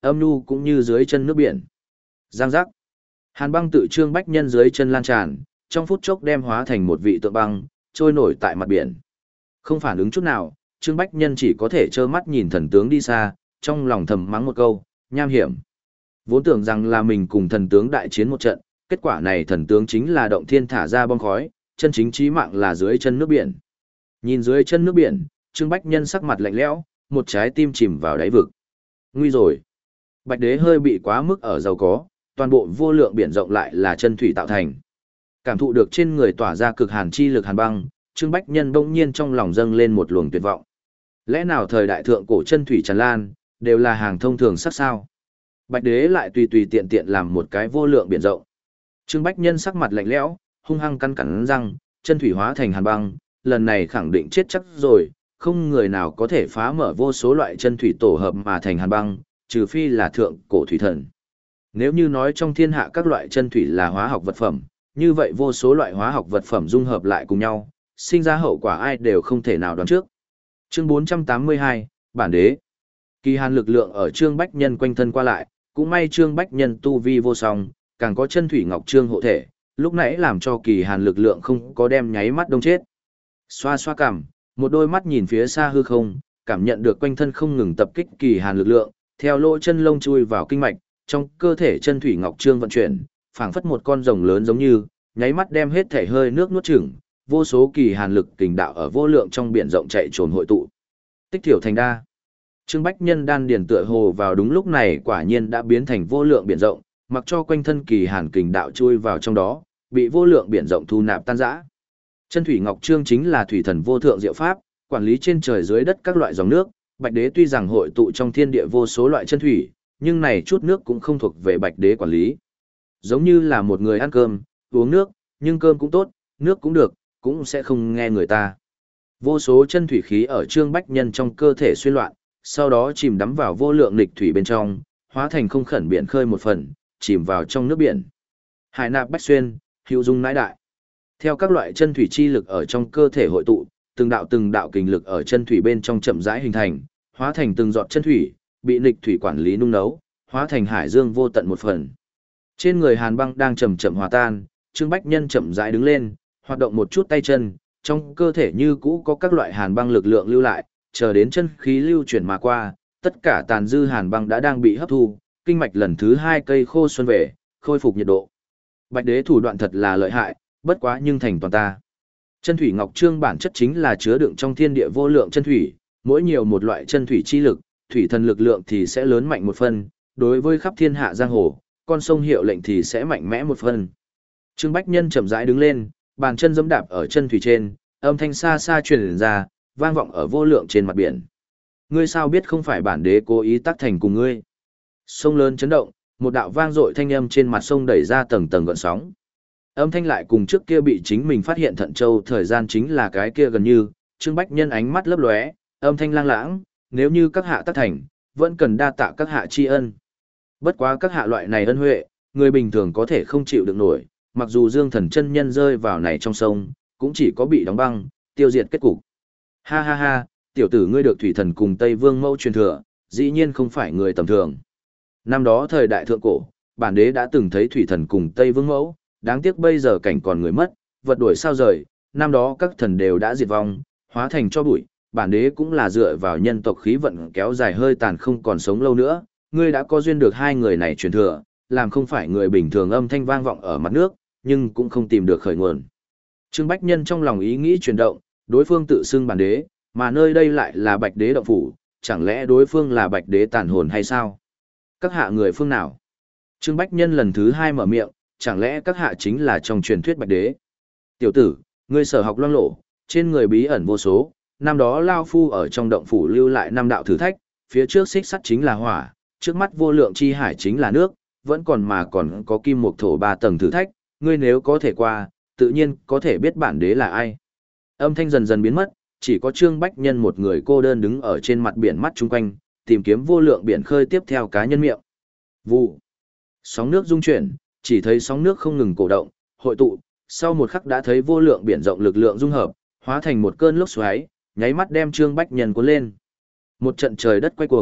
âm nhu cũng như dưới chân nước biển. Giang giác. Hàn băng tự Trương Bách Nhân dưới chân lan tràn, trong phút chốc đem hóa thành một vị tượng băng, trôi nổi tại mặt biển. Không phản ứng chút nào, Trương Bách Nhân chỉ có thể trơ mắt nhìn thần tướng đi xa, trong lòng thầm mắng một câu, nham hiểm. Vốn tưởng rằng là mình cùng thần tướng đại chiến một trận, kết quả này thần tướng chính là động thiên thả ra bom khói, chân chính chí mạng là dưới chân nước biển. Nhìn dưới chân nước biển, Trương Bách Nhân sắc mặt lạnh lẽo, một trái tim chìm vào đáy vực. Nguy rồi. Bạch đế hơi bị quá mức ở giàu có, toàn bộ vô lượng biển rộng lại là chân thủy tạo thành. Cảm thụ được trên người tỏa ra cực hàn chi lực hàn băng, Trương Bách Nhân bỗng nhiên trong lòng dâng lên một luồng tuyệt vọng. Lẽ nào thời đại thượng cổ chân thủy tràn lan, đều là hàng thông thường sắc sao? Bạch đế lại tùy tùy tiện tiện làm một cái vô lượng biển rộng. Trương Bách Nhân sắc mặt lạnh lẽo, hung hăng căn cắn răng, chân thủy hóa thành hàn băng, lần này khẳng định chết chắc rồi, không người nào có thể phá mở vô số loại chân thủy tổ hợp mà thành hàn băng, trừ phi là thượng cổ thủy thần. Nếu như nói trong thiên hạ các loại chân thủy là hóa học vật phẩm, như vậy vô số loại hóa học vật phẩm dung hợp lại cùng nhau, sinh ra hậu quả ai đều không thể nào đoán trước. Chương bốn trăm tám mươi hai, Bản đế. Kỳ hàn lực lượng ở Trương Bách Nhân quanh thân qua lại, cũng may Trương Bách Nhân tu vi vô song, càng có chân thủy ngọc trương hộ thể, lúc nãy làm cho kỳ hàn lực lượng không có đem nháy mắt đông chết. Xoa xoa cằm, một đôi mắt nhìn phía xa hư không, cảm nhận được quanh thân không ngừng tập kích kỳ hàn lực lượng, theo lỗ chân lông chui vào kinh mạch, trong cơ thể chân thủy ngọc trương vận chuyển, phảng phất một con rồng lớn giống như, nháy mắt đem hết thể hơi nước nuốt chửng, vô số kỳ hàn lực kình đạo ở vô lượng trong biển rộng chạy trồn hội tụ. Tích thiểu thành đa. Trương Bách Nhân đan điền tựa hồ vào đúng lúc này quả nhiên đã biến thành vô lượng biển rộng, mặc cho quanh thân kỳ hàn kình đạo chui vào trong đó, bị vô lượng biển rộng thu nạp tan rã. Chân thủy ngọc trương chính là thủy thần vô thượng diệu pháp, quản lý trên trời dưới đất các loại dòng nước, Bạch đế tuy rằng hội tụ trong thiên địa vô số loại chân thủy, nhưng này chút nước cũng không thuộc về Bạch đế quản lý. Giống như là một người ăn cơm, uống nước, nhưng cơm cũng tốt, nước cũng được, cũng sẽ không nghe người ta. Vô số chân thủy khí ở Trương Bách Nhân trong cơ thể xuyên loạn, sau đó chìm đắm vào vô lượng nghịch thủy bên trong, hóa thành không khẩn biển khơi một phần, chìm vào trong nước biển. Hải nạp bách xuyên, hữu dung nãi đại. Theo các loại chân thủy chi lực ở trong cơ thể hội tụ, từng đạo từng đạo kình lực ở chân thủy bên trong chậm rãi hình thành, hóa thành từng giọt chân thủy, bị nghịch thủy quản lý nung nấu, hóa thành hải dương vô tận một phần. Trên người Hàn Băng đang chậm chậm hòa tan, Trương Bách Nhân chậm rãi đứng lên, hoạt động một chút tay chân, trong cơ thể như cũ có các loại hàn băng lực lượng lưu lại, chờ đến chân khí lưu chuyển mà qua, tất cả tàn dư hàn băng đã đang bị hấp thu, kinh mạch lần thứ hai cây khô xuân về, khôi phục nhiệt độ. Bạch đế thủ đoạn thật là lợi hại, bất quá nhưng thành toàn ta. Chân thủy ngọc trương bản chất chính là chứa đựng trong thiên địa vô lượng chân thủy, mỗi nhiều một loại chân thủy chi lực, thủy thần lực lượng thì sẽ lớn mạnh một phần, đối với khắp thiên hạ giang hồ, con sông hiệu lệnh thì sẽ mạnh mẽ một phần. Trương Bách Nhân chậm rãi đứng lên, bàn chân giẫm đạp ở chân thủy trên, âm thanh xa xa truyền ra, vang vọng ở vô lượng trên mặt biển. Ngươi sao biết không phải bản đế cố ý tác thành cùng ngươi? Sông lớn chấn động, một đạo vang dội thanh âm trên mặt sông đẩy ra tầng tầng gợn sóng. Âm thanh lại cùng trước kia bị chính mình phát hiện Thận Châu thời gian chính là cái kia gần như, Trương Bách Nhân ánh mắt lấp lóe, âm thanh lang lãng, nếu như các hạ tác thành, vẫn cần đa tạ các hạ tri ân. Bất quá các hạ loại này ân huệ, người bình thường có thể không chịu được nổi, mặc dù Dương Thần chân nhân rơi vào này trong sông, cũng chỉ có bị đóng băng, tiêu diệt kết cục. Ha ha ha, tiểu tử ngươi được thủy thần cùng Tây Vương Mẫu truyền thừa, dĩ nhiên không phải người tầm thường. Năm đó thời đại thượng cổ, bản đế đã từng thấy thủy thần cùng Tây Vương Mẫu, đáng tiếc bây giờ cảnh còn người mất, vật đuổi sao rời, năm đó các thần đều đã diệt vong, hóa thành cho bụi, bản đế cũng là dựa vào nhân tộc khí vận kéo dài hơi tàn không còn sống lâu nữa, ngươi đã có duyên được hai người này truyền thừa, làm không phải người bình thường âm thanh vang vọng ở mặt nước, nhưng cũng không tìm được khởi nguồn. Trương Bách Nhân trong lòng ý nghĩ chuyển động, đối phương tự xưng bản đế, mà nơi đây lại là Bạch đế động phủ, chẳng lẽ đối phương là Bạch đế tàn hồn hay sao? Các hạ người phương nào? Trương Bách Nhân lần thứ hai mở miệng, chẳng lẽ các hạ chính là trong truyền thuyết Bạch đế? Tiểu tử, ngươi sở học loang lổ, trên người bí ẩn vô số, năm đó Lao Phu ở trong động phủ lưu lại năm đạo thử thách, phía trước xích sắt chính là hỏa, trước mắt vô lượng chi hải chính là nước, vẫn còn mà còn có kim mộc thổ ba tầng thử thách, ngươi nếu có thể qua, tự nhiên có thể biết bản đế là ai. Âm thanh dần dần biến mất, chỉ có Trương Bách Nhân một người cô đơn đứng ở trên mặt biển mắt chung quanh, tìm kiếm vô lượng biển khơi tiếp theo cá nhân miệng. Vụ. Sóng nước rung chuyển, chỉ thấy sóng nước không ngừng cổ động, hội tụ, sau một khắc đã thấy vô lượng biển rộng lực lượng dung hợp, hóa thành một cơn lốc xoáy, nháy mắt đem Trương Bách Nhân cuốn lên. Một trận trời đất quay cuồng,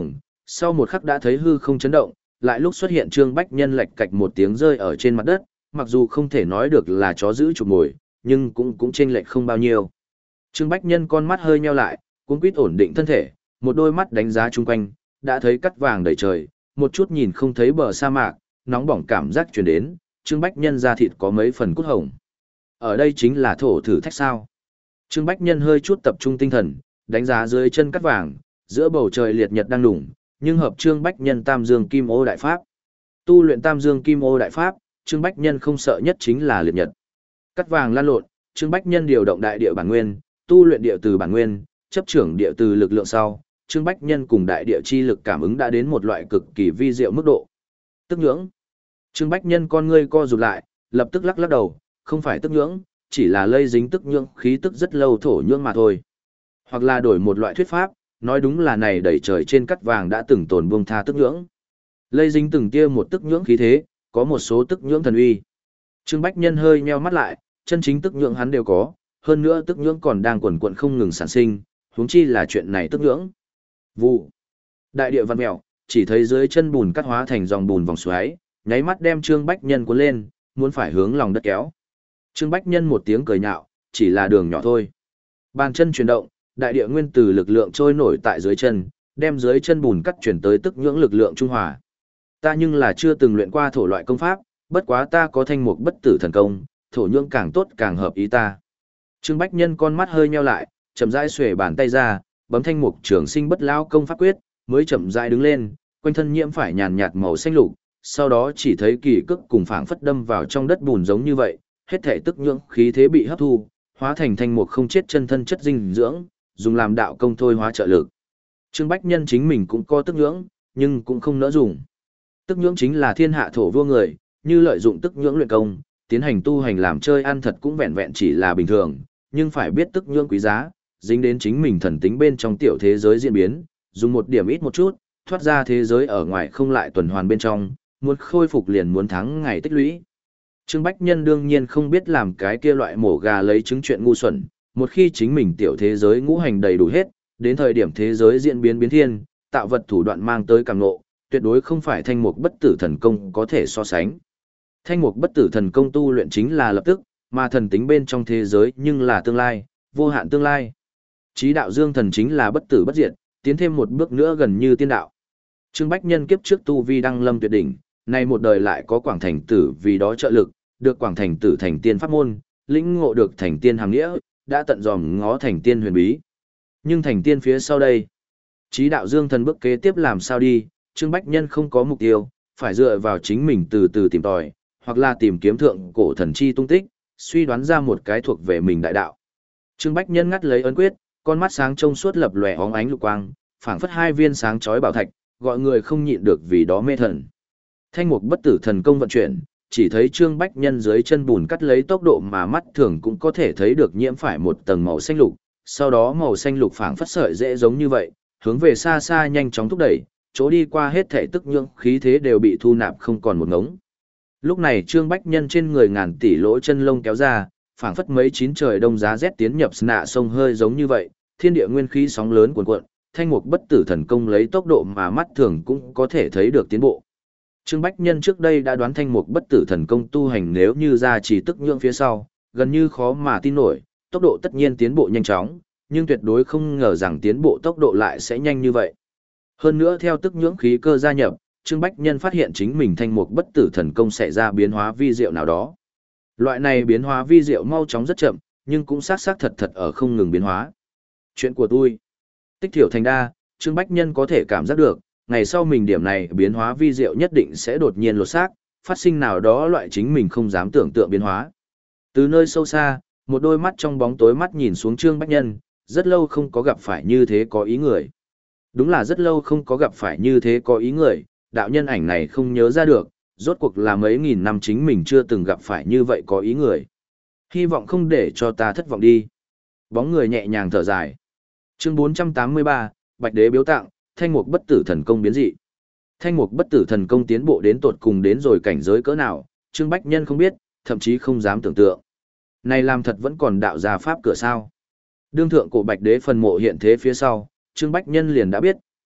sau một khắc đã thấy hư không chấn động, lại lúc xuất hiện Trương Bách Nhân lạch cạch một tiếng rơi ở trên mặt đất, mặc dù không thể nói được là chó giữ chụp mồi, nhưng cũng cũng chênh lệch không bao nhiêu. Trương Bách Nhân con mắt hơi nheo lại, cuống quýt ổn định thân thể, một đôi mắt đánh giá chung quanh, đã thấy cắt vàng đầy trời, một chút nhìn không thấy bờ sa mạc, nóng bỏng cảm giác truyền đến, Trương Bách Nhân da thịt có mấy phần cốt hồng. Ở đây chính là thổ thử thách sao? Trương Bách Nhân hơi chút tập trung tinh thần, đánh giá dưới chân cắt vàng, giữa bầu trời liệt nhật đang đủng, nhưng hợp Trương Bách Nhân Tam Dương Kim Ô Đại Pháp. Tu luyện Tam Dương Kim Ô Đại Pháp, Trương Bách Nhân không sợ nhất chính là liệt nhật. Cắt vàng lan lộn, Trương Bách Nhân điều động đại địa bản nguyên, tu luyện địa từ bản nguyên, chấp trưởng địa từ lực lượng sau, Trương Bách Nhân cùng đại địa chi lực cảm ứng đã đến một loại cực kỳ vi diệu mức độ. Tức nhưỡng. Trương Bách Nhân con ngươi co rụt lại, lập tức lắc lắc đầu, không phải tức nhưỡng, chỉ là lây dính tức nhưỡng khí tức rất lâu thổ nhưỡng mà thôi. Hoặc là đổi một loại thuyết pháp, nói đúng là này đẩy trời trên cắt vàng đã từng tồn buông tha tức nhưỡng. Lây dính từng tia một tức nhưỡng khí thế, có một số tức nhưỡng thần uy. Trương Bách Nhân hơi nheo mắt lại, chân chính tức nhưỡng hắn đều có, hơn nữa tức nhưỡng còn đang quần quật không ngừng sản sinh, huống chi là chuyện này tức nhưỡng. Vụ. Đại địa văn mèo, chỉ thấy dưới chân bùn cắt hóa thành dòng bùn vòng xoáy, nháy mắt đem Trương Bách Nhân cuốn lên, muốn phải hướng lòng đất kéo. Trương Bách Nhân một tiếng cười nhạo, chỉ là đường nhỏ thôi. Bàn chân chuyển động, đại địa nguyên tử lực lượng trôi nổi tại dưới chân, đem dưới chân bùn cắt chuyển tới tức nhưỡng lực lượng trung hòa. Ta nhưng là chưa từng luyện qua thổ loại công pháp, bất quá ta có thanh mục bất tử thần công, thổ nhưỡng càng tốt càng hợp ý ta. Trương Bách Nhân con mắt hơi nheo lại, chậm rãi xuề bàn tay ra, bấm thanh mục trường sinh bất lão công pháp quyết, mới chậm rãi đứng lên, quanh thân nhiễm phải nhàn nhạt màu xanh lục, sau đó chỉ thấy kỳ cức cùng phảng phất đâm vào trong đất bùn giống như vậy, hết thể tức nhưỡng khí thế bị hấp thu, hóa thành thanh mục không chết chân thân chất dinh dưỡng, dùng làm đạo công thôi hóa trợ lực. Trương Bách Nhân chính mình cũng có tức nhưỡng, nhưng cũng không nỡ dùng. Tức nhưỡng chính là thiên hạ thổ vua người, như lợi dụng tức nhưỡng luyện công, tiến hành tu hành làm chơi ăn thật cũng vẹn vẹn chỉ là bình thường, nhưng phải biết tức nhưỡng quý giá, dính đến chính mình thần tính bên trong tiểu thế giới diễn biến, dùng một điểm ít một chút, thoát ra thế giới ở ngoài không lại tuần hoàn bên trong, muốn khôi phục liền muốn thắng ngày tích lũy. Trương Bách Nhân đương nhiên không biết làm cái kia loại mổ gà lấy trứng chuyện ngu xuẩn, một khi chính mình tiểu thế giới ngũ hành đầy đủ hết, đến thời điểm thế giới diễn biến biến thiên, tạo vật thủ đoạn mang tới càng ngộ, tuyệt đối không phải thanh mục bất tử thần công có thể so sánh. Thanh mục bất tử thần công tu luyện chính là lập tức, mà thần tính bên trong thế giới nhưng là tương lai, vô hạn tương lai. Chí đạo dương thần chính là bất tử bất diệt, tiến thêm một bước nữa gần như tiên đạo. Trương Bách Nhân kiếp trước tu vi đăng lâm tuyệt đỉnh, nay một đời lại có Quảng Thành Tử vì đó trợ lực, được Quảng Thành Tử thành tiên pháp môn, lĩnh ngộ được thành tiên hàm nghĩa, đã tận dòm ngó thành tiên huyền bí. Nhưng thành tiên phía sau đây, Chí đạo dương thần bước kế tiếp làm sao đi, Trương Bách Nhân không có mục tiêu, phải dựa vào chính mình từ từ tìm tòi, hoặc là tìm kiếm thượng cổ thần chi tung tích, suy đoán ra một cái thuộc về mình đại đạo. Trương Bách Nhân ngắt lấy ấn quyết, con mắt sáng trông suốt lập lòe óng ánh lục quang, phảng phất hai viên sáng chói bảo thạch, gọi người không nhịn được vì đó mê thần. Thanh mục bất tử thần công vận chuyển, chỉ thấy Trương Bách Nhân dưới chân bùn cắt lấy tốc độ mà mắt thường cũng có thể thấy được nhiễm phải một tầng màu xanh lục, sau đó màu xanh lục phảng phất sợi dễ giống như vậy, hướng về xa xa nhanh chóng thúc đẩy, chỗ đi qua hết thể tức nhưỡng khí thế đều bị thu nạp không còn một ngống. Lúc này Trương Bách Nhân trên người ngàn tỷ lỗ chân lông kéo ra, phảng phất mấy chín trời đông giá rét tiến nhập nạ sông hơi giống như vậy, thiên địa nguyên khí sóng lớn cuồn cuộn, thanh mục bất tử thần công lấy tốc độ mà mắt thường cũng có thể thấy được tiến bộ. Trương Bách Nhân trước đây đã đoán thanh mục bất tử thần công tu hành nếu như ra chỉ tức nhưỡng phía sau, gần như khó mà tin nổi, tốc độ tất nhiên tiến bộ nhanh chóng, nhưng tuyệt đối không ngờ rằng tiến bộ tốc độ lại sẽ nhanh như vậy. Hơn nữa theo tức nhưỡng khí cơ gia nhập, Trương Bách Nhân phát hiện chính mình thanh mục bất tử thần công sẽ ra biến hóa vi diệu nào đó. Loại này biến hóa vi diệu mau chóng rất chậm, nhưng cũng xác xác thật thật ở không ngừng biến hóa. Chuyện của tôi. Tích thiểu thành đa, Trương Bách Nhân có thể cảm giác được, ngày sau mình điểm này biến hóa vi diệu nhất định sẽ đột nhiên lột xác, phát sinh nào đó loại chính mình không dám tưởng tượng biến hóa. Từ nơi sâu xa, một đôi mắt trong bóng tối mắt nhìn xuống Trương Bách Nhân, rất lâu không có gặp phải như thế có ý người. Đúng là rất lâu không có gặp phải như thế có ý người, đạo nhân ảnh này không nhớ ra được, rốt cuộc là mấy nghìn năm chính mình chưa từng gặp phải như vậy có ý người. Hy vọng không để cho ta thất vọng đi. Bóng người nhẹ nhàng thở dài. Chương bốn trăm tám mươi ba, Bạch Đế biếu tặng, thanh mục bất tử thần công biến dị. Thanh mục bất tử thần công tiến bộ đến tột cùng đến rồi cảnh giới cỡ nào, Trương Bách Nhân không biết, thậm chí không dám tưởng tượng. Này làm thật vẫn còn đạo gia pháp cửa sao. Đương thượng cổ Bạch Đế phần mộ hiện thế phía sau, Trương Bách Nhân liền đã biết,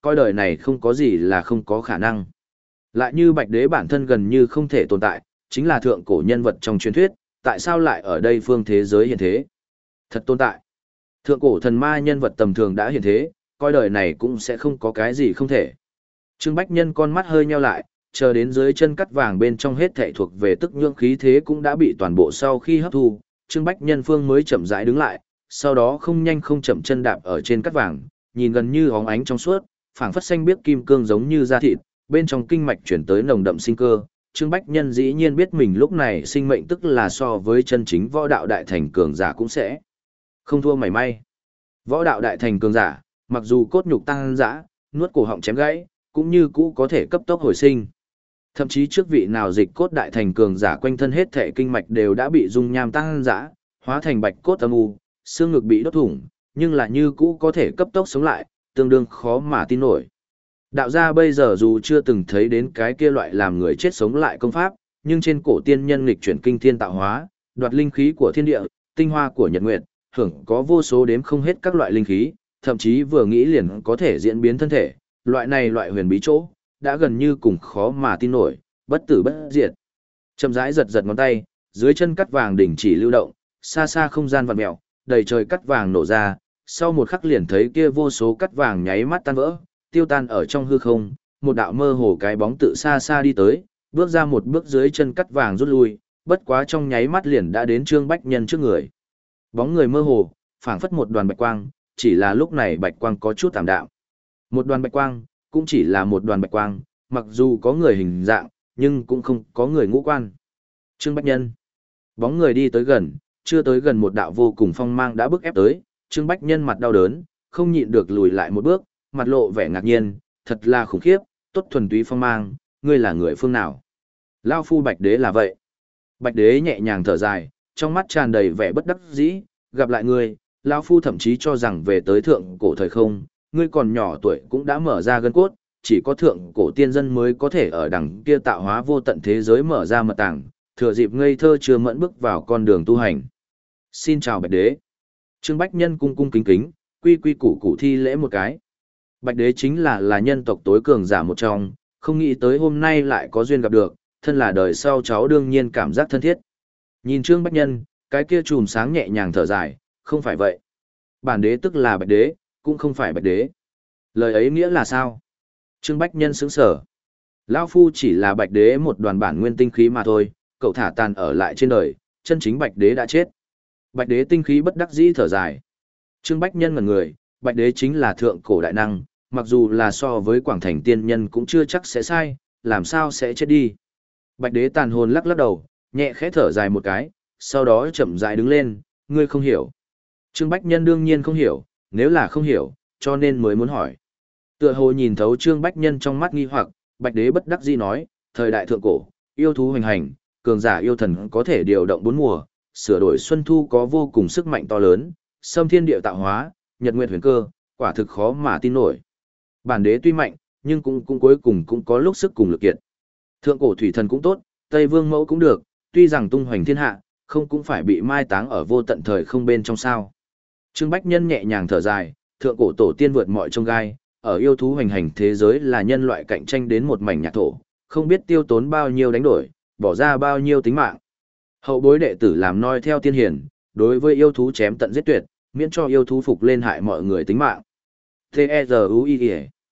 coi đời này không có gì là không có khả năng. Lại như Bạch Đế bản thân gần như không thể tồn tại, chính là thượng cổ nhân vật trong truyền thuyết, tại sao lại ở đây phương thế giới hiện thế? Thật tồn tại. Thượng cổ thần ma nhân vật tầm thường đã hiện thế, coi đời này cũng sẽ không có cái gì không thể. Trương Bách Nhân con mắt hơi nheo lại, chờ đến dưới chân cắt vàng bên trong hết thảy thuộc về tức nhượng khí thế cũng đã bị toàn bộ sau khi hấp thu, Trương Bách Nhân phương mới chậm rãi đứng lại, sau đó không nhanh không chậm chân đạp ở trên cắt vàng, nhìn gần như óng ánh trong suốt, phảng phất xanh biếc kim cương giống như da thịt, bên trong kinh mạch chuyển tới nồng đậm sinh cơ. Trương Bách Nhân dĩ nhiên biết mình lúc này sinh mệnh tức là so với chân chính võ đạo đại thành cường giả cũng sẽ không thua mảy may. Võ đạo đại thành cường giả, mặc dù cốt nhục tăng dã, nuốt cổ họng chém gãy, cũng như cũ có thể cấp tốc hồi sinh. Thậm chí trước vị nào dịch cốt đại thành cường giả quanh thân hết thể kinh mạch đều đã bị dung nham tăng dã, hóa thành bạch cốt âm u, xương ngực bị đốt thủng, nhưng là như cũ có thể cấp tốc sống lại, tương đương khó mà tin nổi. Đạo gia bây giờ dù chưa từng thấy đến cái kia loại làm người chết sống lại công pháp, nhưng trên cổ tiên nhân nghịch chuyển kinh thiên tạo hóa, đoạt linh khí của thiên địa, tinh hoa của nhật nguyệt, hưởng có vô số đếm không hết các loại linh khí, thậm chí vừa nghĩ liền có thể diễn biến thân thể, loại này loại huyền bí chỗ, đã gần như cùng khó mà tin nổi, bất tử bất diệt. Chậm rãi giật giật ngón tay, dưới chân cắt vàng đỉnh chỉ lưu động, xa xa không gian vặn mèo, đầy trời cắt vàng nổ ra, sau một khắc liền thấy kia vô số cắt vàng nháy mắt tan vỡ, tiêu tan ở trong hư không, một đạo mơ hồ cái bóng tự xa xa đi tới, bước ra một bước dưới chân cắt vàng rút lui, bất quá trong nháy mắt liền đã đến Trương Bách Nhân trước người. Bóng người mơ hồ, phảng phất một đoàn bạch quang, chỉ là lúc này bạch quang có chút tạm đạm. Một đoàn bạch quang, cũng chỉ là một đoàn bạch quang, mặc dù có người hình dạng, nhưng cũng không có người ngũ quan. Trương Bách Nhân. Bóng người đi tới gần, chưa tới gần một đạo vô cùng phong mang đã bước ép tới, Trương Bách Nhân mặt đau đớn, không nhịn được lùi lại một bước, mặt lộ vẻ ngạc nhiên, thật là khủng khiếp, tốt thuần túy phong mang, ngươi là người phương nào? Lao phu Bạch Đế là vậy. Bạch Đế nhẹ nhàng thở dài, trong mắt tràn đầy vẻ bất đắc dĩ, gặp lại ngươi, lão phu thậm chí cho rằng về tới thượng cổ thời không, ngươi còn nhỏ tuổi cũng đã mở ra gân cốt, chỉ có thượng cổ tiên dân mới có thể ở đằng kia tạo hóa vô tận thế giới mở ra mật tàng, thừa dịp ngây thơ chưa mẫn bước vào con đường tu hành. Xin chào Bạch Đế. Trương Bách Nhân cung cung kính kính, quy quy củ củ thi lễ một cái. Bạch Đế chính là là nhân tộc tối cường giả một trong, không nghĩ tới hôm nay lại có duyên gặp được, thân là đời sau cháu đương nhiên cảm giác thân thiết. Nhìn Trương Bách Nhân, cái kia chùm sáng nhẹ nhàng thở dài, không phải vậy. Bản đế tức là Bạch Đế, cũng không phải Bạch Đế. Lời ấy nghĩa là sao? Trương Bách Nhân sững sở. Lão phu chỉ là Bạch Đế một đoàn bản nguyên tinh khí mà thôi, cậu thả tàn ở lại trên đời, chân chính Bạch Đế đã chết. Bạch Đế tinh khí bất đắc dĩ thở dài. Trương Bách Nhân ngẩn người, Bạch Đế chính là thượng cổ đại năng, mặc dù là so với Quảng Thành tiên nhân cũng chưa chắc sẽ sai, làm sao sẽ chết đi. Bạch Đế tàn hồn lắc lắc đầu, nhẹ khẽ thở dài một cái, sau đó chậm rãi đứng lên, ngươi không hiểu. Trương Bách Nhân đương nhiên không hiểu, nếu là không hiểu, cho nên mới muốn hỏi. Tựa hồ nhìn thấu Trương Bách Nhân trong mắt nghi hoặc, Bạch Đế bất đắc dĩ nói, thời đại thượng cổ, yêu thú hoành hành, cường giả yêu thần có thể điều động bốn mùa, sửa đổi xuân thu có vô cùng sức mạnh to lớn, xâm thiên địa tạo hóa, nhật nguyệt huyền cơ, quả thực khó mà tin nổi. Bản đế tuy mạnh, nhưng cũng cũng cuối cùng cũng có lúc sức cùng lực kiệt. Thượng cổ thủy thần cũng tốt, Tây Vương mẫu cũng được, tuy rằng tung hoành thiên hạ, không cũng phải bị mai táng ở vô tận thời không bên trong sao. Trương Bách Nhân nhẹ nhàng thở dài, thượng cổ tổ tiên vượt mọi chông gai, ở yêu thú hoành hành thế giới là nhân loại cạnh tranh đến một mảnh nhạc thổ, không biết tiêu tốn bao nhiêu đánh đổi, bỏ ra bao nhiêu tính mạng. Hậu bối đệ tử làm noi theo tiên hiển, đối với yêu thú chém tận giết tuyệt, miễn cho yêu thú phục lên hại mọi người tính mạng. T-E-Z-U-I-E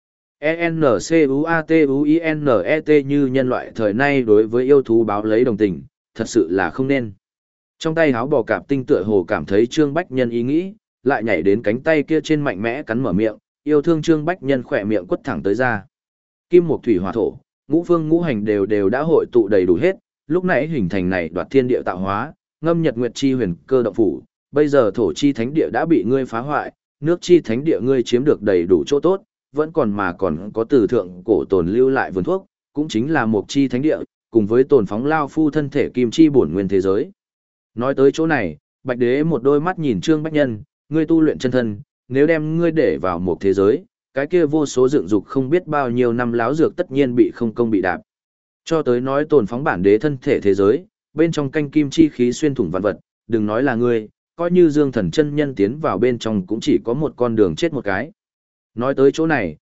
E-N-C-U-A-T-U-I-N-E-T như nhân loại thời nay đối với yêu thú báo lấy đồng tình, thật sự là không nên. Trong tay háo bò cạp tinh tựa hồ cảm thấy Trương Bách Nhân ý nghĩ, lại nhảy đến cánh tay kia trên mạnh mẽ cắn mở miệng, yêu thương Trương Bách Nhân khỏe miệng quất thẳng tới ra. Kim mộc thủy hỏa thổ, ngũ phương ngũ hành đều đều đã hội tụ đầy đủ hết, lúc nãy hình thành này đoạt thiên địa tạo hóa, ngâm nhật nguyệt chi huyền cơ động phủ, bây giờ thổ chi thánh địa đã bị ngươi phá hoại, nước chi thánh địa ngươi chiếm được đầy đủ chỗ tốt, vẫn còn mà còn có từ thượng cổ tồn lưu lại vườn thuốc, cũng chính là mộc chi thánh địa, cùng với tồn phóng lao phu thân thể kim chi bổn nguyên thế giới. Nói tới chỗ này, Bạch Đế một đôi mắt nhìn Trương Bách Nhân, ngươi tu luyện chân thân, nếu đem ngươi để vào một thế giới, cái kia vô số dựng dục không biết bao nhiêu năm láo dược tất nhiên bị không công bị đạp. Cho tới nói tồn phóng bản đế thân thể thế giới, bên trong canh kim chi khí xuyên thủng vạn vật, đừng nói là ngươi, coi như Dương Thần chân nhân tiến vào bên trong cũng chỉ có một con đường chết một cái. Nói tới chỗ này,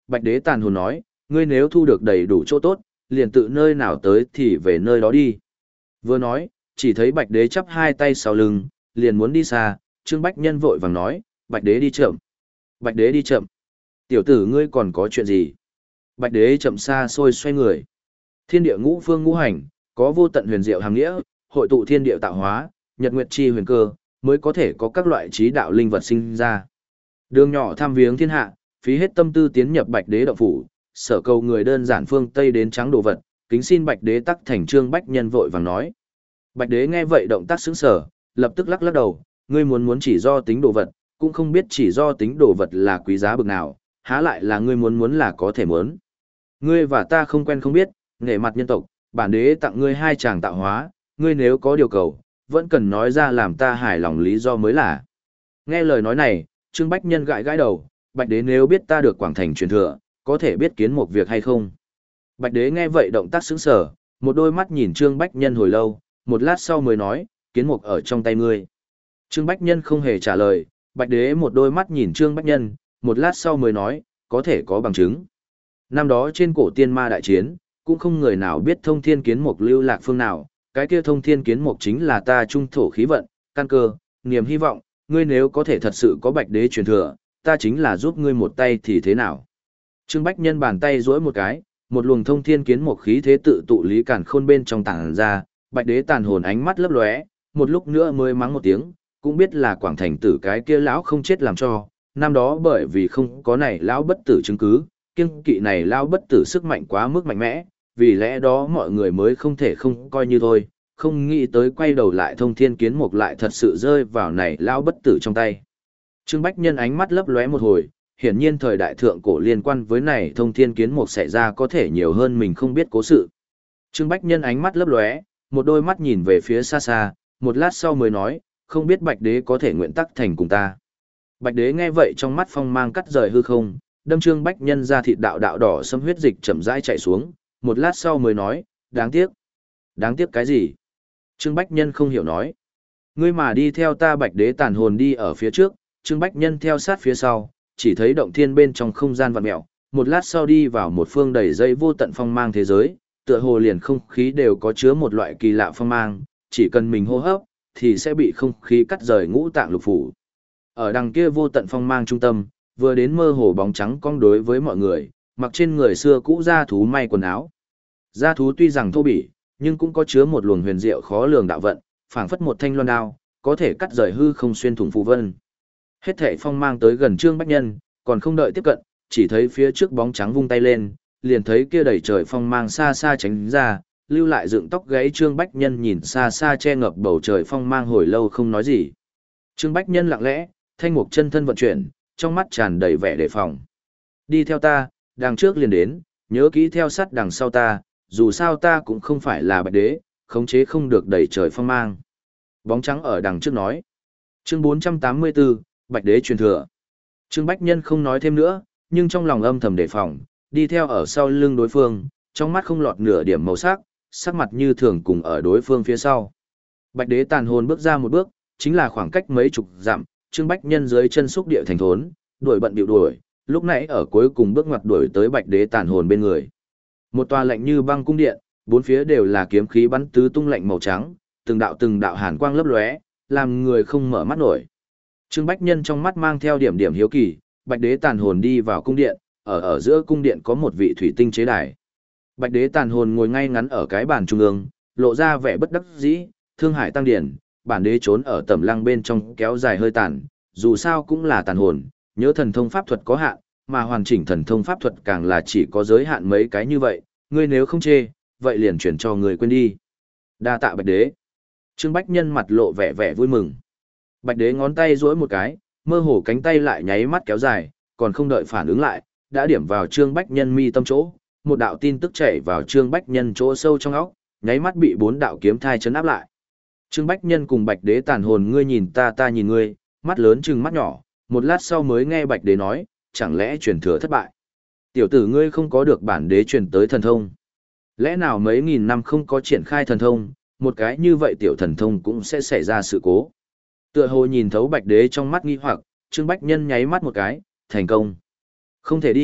Bạch đế tàn hồn nói, ngươi nếu thu được đầy đủ chỗ tốt, liền tự nơi nào tới thì về nơi đó đi. Vừa nói, chỉ thấy bạch đế chắp hai tay sau lưng, liền muốn đi xa, Trương Bách Nhân vội vàng nói, bạch đế đi chậm. Bạch đế đi chậm. Tiểu tử ngươi còn có chuyện gì? Bạch đế chậm xa xôi xoay người. Thiên địa ngũ phương ngũ hành, có vô tận huyền diệu hàm nghĩa, hội tụ thiên địa tạo hóa, nhật nguyệt chi huyền cơ, mới có thể có các loại trí đạo linh vật sinh ra. Đường nhỏ tham viếng thiên hạ, phí hết tâm tư tiến nhập bạch đế động phủ, sở cầu người đơn giản phương Tây đến trắng đồ vật, kính xin bạch đế tắc thành Trương Bách Nhân vội vàng nói. Bạch đế nghe vậy động tác sững sờ, lập tức lắc lắc đầu, ngươi muốn muốn chỉ do tính đồ vật, cũng không biết chỉ do tính đồ vật là quý giá bực nào, há lại là ngươi muốn muốn là có thể muốn. Ngươi và ta không quen không biết, nể mặt nhân tộc, bản đế tặng ngươi hai chàng tạo hóa, ngươi nếu có điều cầu, vẫn cần nói ra làm ta hài lòng lý do mới là. Nghe lời nói này, Trương Bách Nhân gãi gãi đầu, bạch đế nếu biết ta được Quảng Thành truyền thừa, có thể biết kiến một việc hay không? Bạch đế nghe vậy động tác sững sờ, một đôi mắt nhìn Trương Bách Nhân hồi lâu, một lát sau mới nói, kiến mục ở trong tay ngươi. Trương Bách Nhân không hề trả lời, bạch đế một đôi mắt nhìn Trương Bách Nhân, một lát sau mới nói, có thể có bằng chứng. Năm đó trên cổ tiên ma đại chiến, cũng không người nào biết thông thiên kiến mục lưu lạc phương nào, cái kia thông thiên kiến mục chính là ta trung thổ khí vận, căn cơ, niềm hy vọng, ngươi nếu có thể thật sự có bạch đế truyền thừa, ta chính là giúp ngươi một tay thì thế nào. Trương Bách Nhân bàn tay duỗi một cái, một luồng thông thiên kiến mục khí thế tự tụ lý càn khôn bên trong tảng ra, bạch đế tàn hồn ánh mắt lấp lóe, một lúc nữa mới mắng một tiếng, cũng biết là Quảng Thành tử cái kia lão không chết làm cho, năm đó bởi vì không có này lão bất tử chứng cứ, kiêng kỵ này lão bất tử sức mạnh quá mức mạnh mẽ, vì lẽ đó mọi người mới không thể không coi như thôi, không nghĩ tới quay đầu lại thông thiên kiến mục lại thật sự rơi vào này lão bất tử trong tay. Trương Bách Nhân ánh mắt lấp lóe một hồi, hiển nhiên thời đại thượng cổ liên quan với này thông thiên kiến mục xảy ra có thể nhiều hơn mình không biết cố sự. Trương Bách Nhân ánh mắt lấp lóe, một đôi mắt nhìn về phía xa xa, một lát sau mới nói, không biết bạch đế có thể nguyện tắc thành cùng ta. Bạch đế nghe vậy trong mắt phong mang cắt rời hư không, đâm Trương Bách Nhân ra thịt đạo đạo đỏ xâm huyết dịch chậm rãi chạy xuống, một lát sau mới nói, đáng tiếc. Đáng tiếc cái gì? Trương Bách Nhân không hiểu nói. Ngươi mà đi theo ta bạch đế tàn hồn đi ở phía trước, Trương Bách Nhân theo sát phía sau, chỉ thấy động thiên bên trong không gian vặn mẹo, một lát sau đi vào một phương đầy dây vô tận phong mang thế giới, tựa hồ liền không khí đều có chứa một loại kỳ lạ phong mang, chỉ cần mình hô hấp, thì sẽ bị không khí cắt rời ngũ tạng lục phủ. Ở đằng kia vô tận phong mang trung tâm, vừa đến mơ hồ bóng trắng cong đối với mọi người, mặc trên người xưa cũ da thú may quần áo. Da thú tuy rằng thô bỉ, nhưng cũng có chứa một luồng huyền diệu khó lường đạo vận, phảng phất một thanh loan đao, có thể cắt rời hư không xuyên thủng phù vân. Hết thảy phong mang tới gần Trương Bách Nhân, còn không đợi tiếp cận, chỉ thấy phía trước bóng trắng vung tay lên, liền thấy kia đầy trời phong mang xa xa tránh ra, lưu lại dựng tóc gáy Trương Bách Nhân nhìn xa xa che ngập bầu trời phong mang hồi lâu không nói gì. Trương Bách Nhân lặng lẽ, thanh mục chân thân vận chuyển, trong mắt tràn đầy vẻ đề phòng. Đi theo ta, đằng trước liền đến, nhớ kỹ theo sát đằng sau ta, dù sao ta cũng không phải là bạch đế, khống chế không được đầy trời phong mang. Bóng trắng ở đằng trước nói. Chương bốn trăm tám mươi tư, Bạch đế truyền thừa. Trương Bách Nhân không nói thêm nữa, nhưng trong lòng âm thầm đề phòng, đi theo ở sau lưng đối phương, trong mắt không lọt nửa điểm màu sắc, sắc mặt như thường cùng ở đối phương phía sau. Bạch đế tàn hồn bước ra một bước, chính là khoảng cách mấy chục dặm, Trương Bách Nhân dưới chân xúc địa thành thốn, đuổi bận bịu đuổi, lúc nãy ở cuối cùng bước ngoặt đuổi tới Bạch đế tàn hồn bên người. Một tòa lạnh như băng cung điện, bốn phía đều là kiếm khí bắn tứ tung lạnh màu trắng, từng đạo từng đạo hàn quang lấp lóe, làm người không mở mắt nổi. Trương Bách Nhân trong mắt mang theo điểm điểm hiếu kỳ, Bạch đế tàn hồn đi vào cung điện, ở ở giữa cung điện có một vị thủy tinh chế đài. Bạch đế tàn hồn ngồi ngay ngắn ở cái bàn trung ương, lộ ra vẻ bất đắc dĩ, thương hải tăng điển, bản đế trốn ở tẩm lăng bên trong kéo dài hơi tàn, dù sao cũng là tàn hồn, nhớ thần thông pháp thuật có hạn, mà hoàn chỉnh thần thông pháp thuật càng là chỉ có giới hạn mấy cái như vậy, ngươi nếu không chê, vậy liền chuyển cho người quên đi. Đa tạ Bạch đế. Trương Bách Nhân mặt lộ vẻ vẻ vui mừng. Bạch đế ngón tay duỗi một cái, mơ hồ cánh tay lại nháy mắt kéo dài, còn không đợi phản ứng lại, đã điểm vào Trương Bách Nhân mi tâm chỗ, một đạo tin tức chảy vào Trương Bách Nhân chỗ sâu trong óc, nháy mắt bị bốn đạo kiếm thai chấn áp lại. Trương Bách Nhân cùng Bạch đế tàn hồn ngươi nhìn ta ta nhìn ngươi, mắt lớn trừng mắt nhỏ, một lát sau mới nghe Bạch đế nói, chẳng lẽ truyền thừa thất bại? Tiểu tử ngươi không có được bản đế truyền tới thần thông. Lẽ nào mấy nghìn năm không có triển khai thần thông, một cái như vậy tiểu thần thông cũng sẽ xảy ra sự cố. Tựa hồ nhìn thấu Bạch đế trong mắt nghi hoặc, Trương Bách Nhân nháy mắt một cái, thành công. Không thể đi,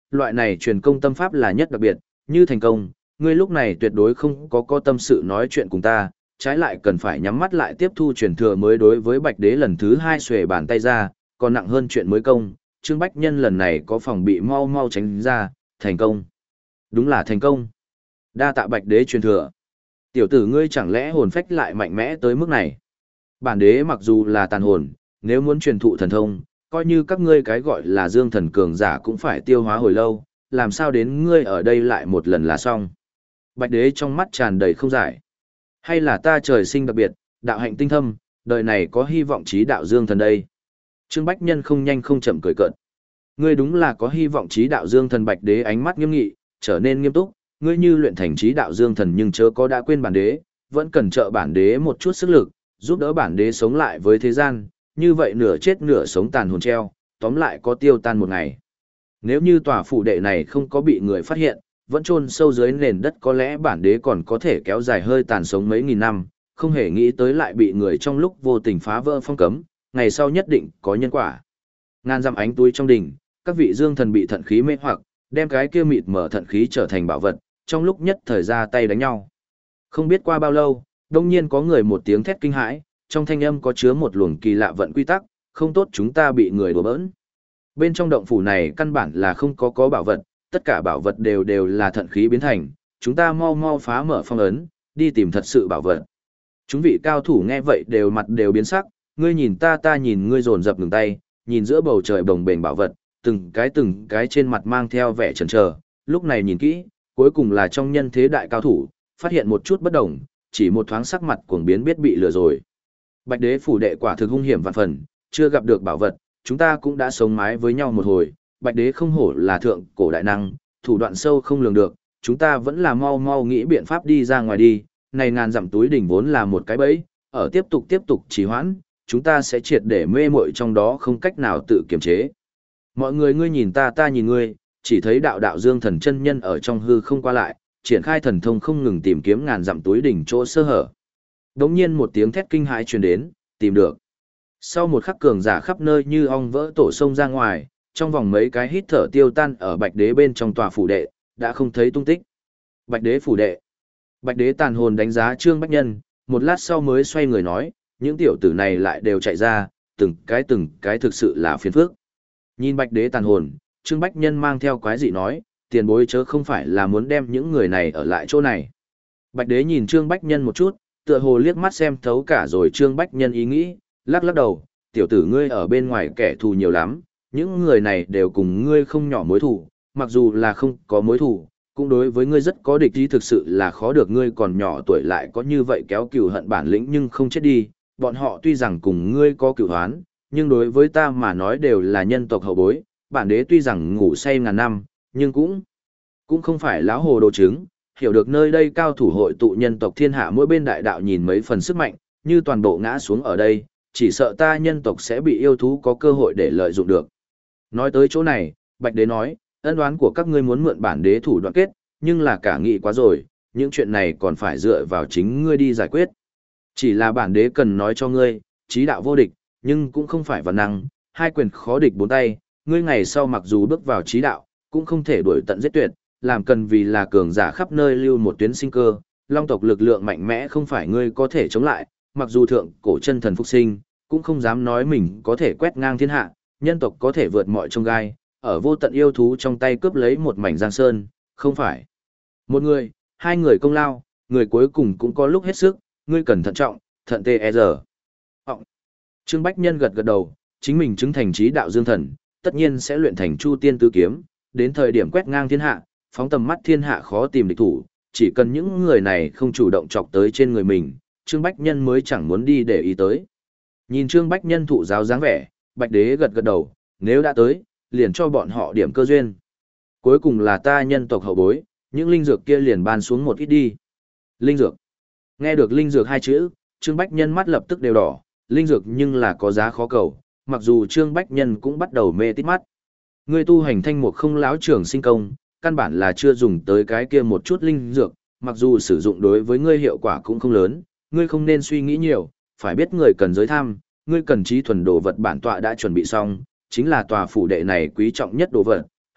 loại này truyền công tâm pháp là nhất đặc biệt, như thành công, ngươi lúc này tuyệt đối không có có tâm sự nói chuyện cùng ta, trái lại cần phải nhắm mắt lại tiếp thu truyền thừa mới đối với Bạch Đế lần thứ hai xuề bàn tay ra, còn nặng hơn chuyện mới công, Trương Bách Nhân lần này có phòng bị mau mau tránh ra, thành công. Đúng là thành công. Đa tạ Bạch Đế truyền thừa. Tiểu tử ngươi chẳng lẽ hồn phách lại mạnh mẽ tới mức này? Bản đế mặc dù là tàn hồn, nếu muốn truyền thụ thần thông, coi như các ngươi cái gọi là dương thần cường giả cũng phải tiêu hóa hồi lâu, làm sao đến ngươi ở đây lại một lần là xong. Bạch Đế trong mắt tràn đầy không giải. Hay là ta trời sinh đặc biệt, đạo hạnh tinh thâm, đời này có hy vọng trí đạo dương thần đây. Trương Bách Nhân không nhanh không chậm cười cợt. Ngươi đúng là có hy vọng trí đạo dương thần. Bạch Đế ánh mắt nghiêm nghị, trở nên nghiêm túc, ngươi như luyện thành trí đạo dương thần nhưng chớ có đã quên bản đế, vẫn cần trợ bản đế một chút sức lực, giúp đỡ bản đế sống lại với thế gian, như vậy nửa chết nửa sống tàn hồn treo, tóm lại có tiêu tan một ngày. Nếu như tòa phủ đệ này không có bị người phát hiện, vẫn chôn sâu dưới nền đất, có lẽ bản đế còn có thể kéo dài hơi tàn sống mấy nghìn năm, không hề nghĩ tới lại bị người trong lúc vô tình phá vỡ phong cấm, ngày sau nhất định có nhân quả. Ngàn dặm ánh túi trong đỉnh, các vị dương thần bị thận khí mê hoặc, đem cái kia mịt mở thận khí trở thành bảo vật, trong lúc nhất thời ra tay đánh nhau. Không biết qua bao lâu, đông nhiên có người một tiếng thét kinh hãi, trong thanh âm có chứa một luồng kỳ lạ vận quy tắc, không tốt chúng ta bị người đùa bỡn. Bên trong động phủ này căn bản là không có có bảo vật, tất cả bảo vật đều đều là thận khí biến thành, chúng ta mau mau phá mở phong ấn, đi tìm thật sự bảo vật. Chúng vị cao thủ nghe vậy đều mặt đều biến sắc, ngươi nhìn ta ta nhìn ngươi dồn dập ngừng tay, nhìn giữa bầu trời bồng bềnh bảo vật, từng cái từng cái trên mặt mang theo vẻ chần chờ, lúc này nhìn kỹ, cuối cùng là trong nhân thế đại cao thủ, phát hiện một chút bất đồng, chỉ một thoáng sắc mặt cuồng biến biết bị lừa rồi. Bạch Đế phủ đệ quả thực hung hiểm vạn phần, chưa gặp được bảo vật, chúng ta cũng đã sống mái với nhau một hồi, Bạch Đế không hổ là thượng cổ đại năng, thủ đoạn sâu không lường được, chúng ta vẫn là mau mau nghĩ biện pháp đi ra ngoài đi, này ngàn dặm túi đỉnh vốn là một cái bẫy, ở tiếp tục tiếp tục trì hoãn, chúng ta sẽ triệt để mê muội trong đó không cách nào tự kiềm chế. Mọi người ngươi nhìn ta ta nhìn ngươi, chỉ thấy đạo đạo dương thần chân nhân ở trong hư không qua lại, triển khai thần thông không ngừng tìm kiếm ngàn dặm túi đỉnh chỗ sơ hở. Đống nhiên một tiếng thét kinh hãi truyền đến, tìm được. Sau một khắc cường giả khắp nơi như ong vỡ tổ sông ra ngoài, trong vòng mấy cái hít thở tiêu tan ở Bạch Đế bên trong tòa phủ đệ, đã không thấy tung tích. Bạch Đế phủ đệ. Bạch Đế tàn hồn đánh giá Trương Bách Nhân, một lát sau mới xoay người nói, những tiểu tử này lại đều chạy ra, từng cái từng cái thực sự là phiền phức. Nhìn Bạch Đế tàn hồn, Trương Bách Nhân mang theo quái dị nói, tiền bối chớ không phải là muốn đem những người này ở lại chỗ này. Bạch Đế nhìn Trương Bách Nhân một chút, tựa hồ liếc mắt xem thấu cả rồi Trương Bách Nhân ý nghĩ, lắc lắc đầu, tiểu tử ngươi ở bên ngoài kẻ thù nhiều lắm, những người này đều cùng ngươi không nhỏ mối thù, mặc dù là không có mối thù, cũng đối với ngươi rất có địch ý, thực sự là khó được ngươi còn nhỏ tuổi lại có như vậy kéo cừu hận bản lĩnh nhưng không chết đi, bọn họ tuy rằng cùng ngươi có cửu hoán, nhưng đối với ta mà nói đều là nhân tộc hậu bối, bản đế tuy rằng ngủ say ngàn năm, nhưng cũng cũng không phải láo hồ đồ trứng, hiểu được nơi đây cao thủ hội tụ nhân tộc thiên hạ mỗi bên đại đạo nhìn mấy phần sức mạnh, như toàn bộ ngã xuống ở đây, chỉ sợ ta nhân tộc sẽ bị yêu thú có cơ hội để lợi dụng được. Nói tới chỗ này, Bạch Đế nói, ân oán của các ngươi muốn mượn bản đế thủ đoạn kết, nhưng là cả nghị quá rồi, những chuyện này còn phải dựa vào chính ngươi đi giải quyết. Chỉ là bản đế cần nói cho ngươi, trí đạo vô địch, nhưng cũng không phải văn năng, hai quyền khó địch bốn tay, ngươi ngày sau mặc dù bước vào trí đạo, cũng không thể đuổi tận giết tuyệt, làm cần vì là cường giả khắp nơi lưu một tuyến sinh cơ, long tộc lực lượng mạnh mẽ không phải ngươi có thể chống lại, mặc dù thượng cổ chân thần phục sinh, cũng không dám nói mình có thể quét ngang thiên hạ, nhân tộc có thể vượt mọi chông gai, ở vô tận yêu thú trong tay cướp lấy một mảnh giang sơn, không phải một người, hai người công lao, người cuối cùng cũng có lúc hết sức, ngươi cần thận trọng, thận tê e giờ. Trương Bách Nhân gật gật đầu, chính mình chứng thành trí đạo dương thần, tất nhiên sẽ luyện thành Chu Tiên Tứ Kiếm, đến thời điểm quét ngang thiên hạ, phóng tầm mắt thiên hạ khó tìm địch thủ, chỉ cần những người này không chủ động chọc tới trên người mình, Trương Bách Nhân mới chẳng muốn đi để ý tới. Nhìn Trương Bách Nhân thụ giáo dáng vẻ, Bạch Đế gật gật đầu, nếu đã tới, liền cho bọn họ điểm cơ duyên. Cuối cùng là ta nhân tộc hậu bối, những linh dược kia liền ban xuống một ít đi. Linh dược. Nghe được linh dược hai chữ, Trương Bách Nhân mắt lập tức đều đỏ, linh dược nhưng là có giá khó cầu, mặc dù Trương Bách Nhân cũng bắt đầu mê tít mắt. Ngươi tu hành thanh mục không lão trường sinh công, căn bản là chưa dùng tới cái kia một chút linh dược, mặc dù sử dụng đối với ngươi hiệu quả cũng không lớn, ngươi không nên suy nghĩ nhiều, phải biết người cần giới tham, ngươi cần trí thuần đồ vật bản tọa đã chuẩn bị xong, chính là tòa phủ đệ này quý trọng nhất đồ vật,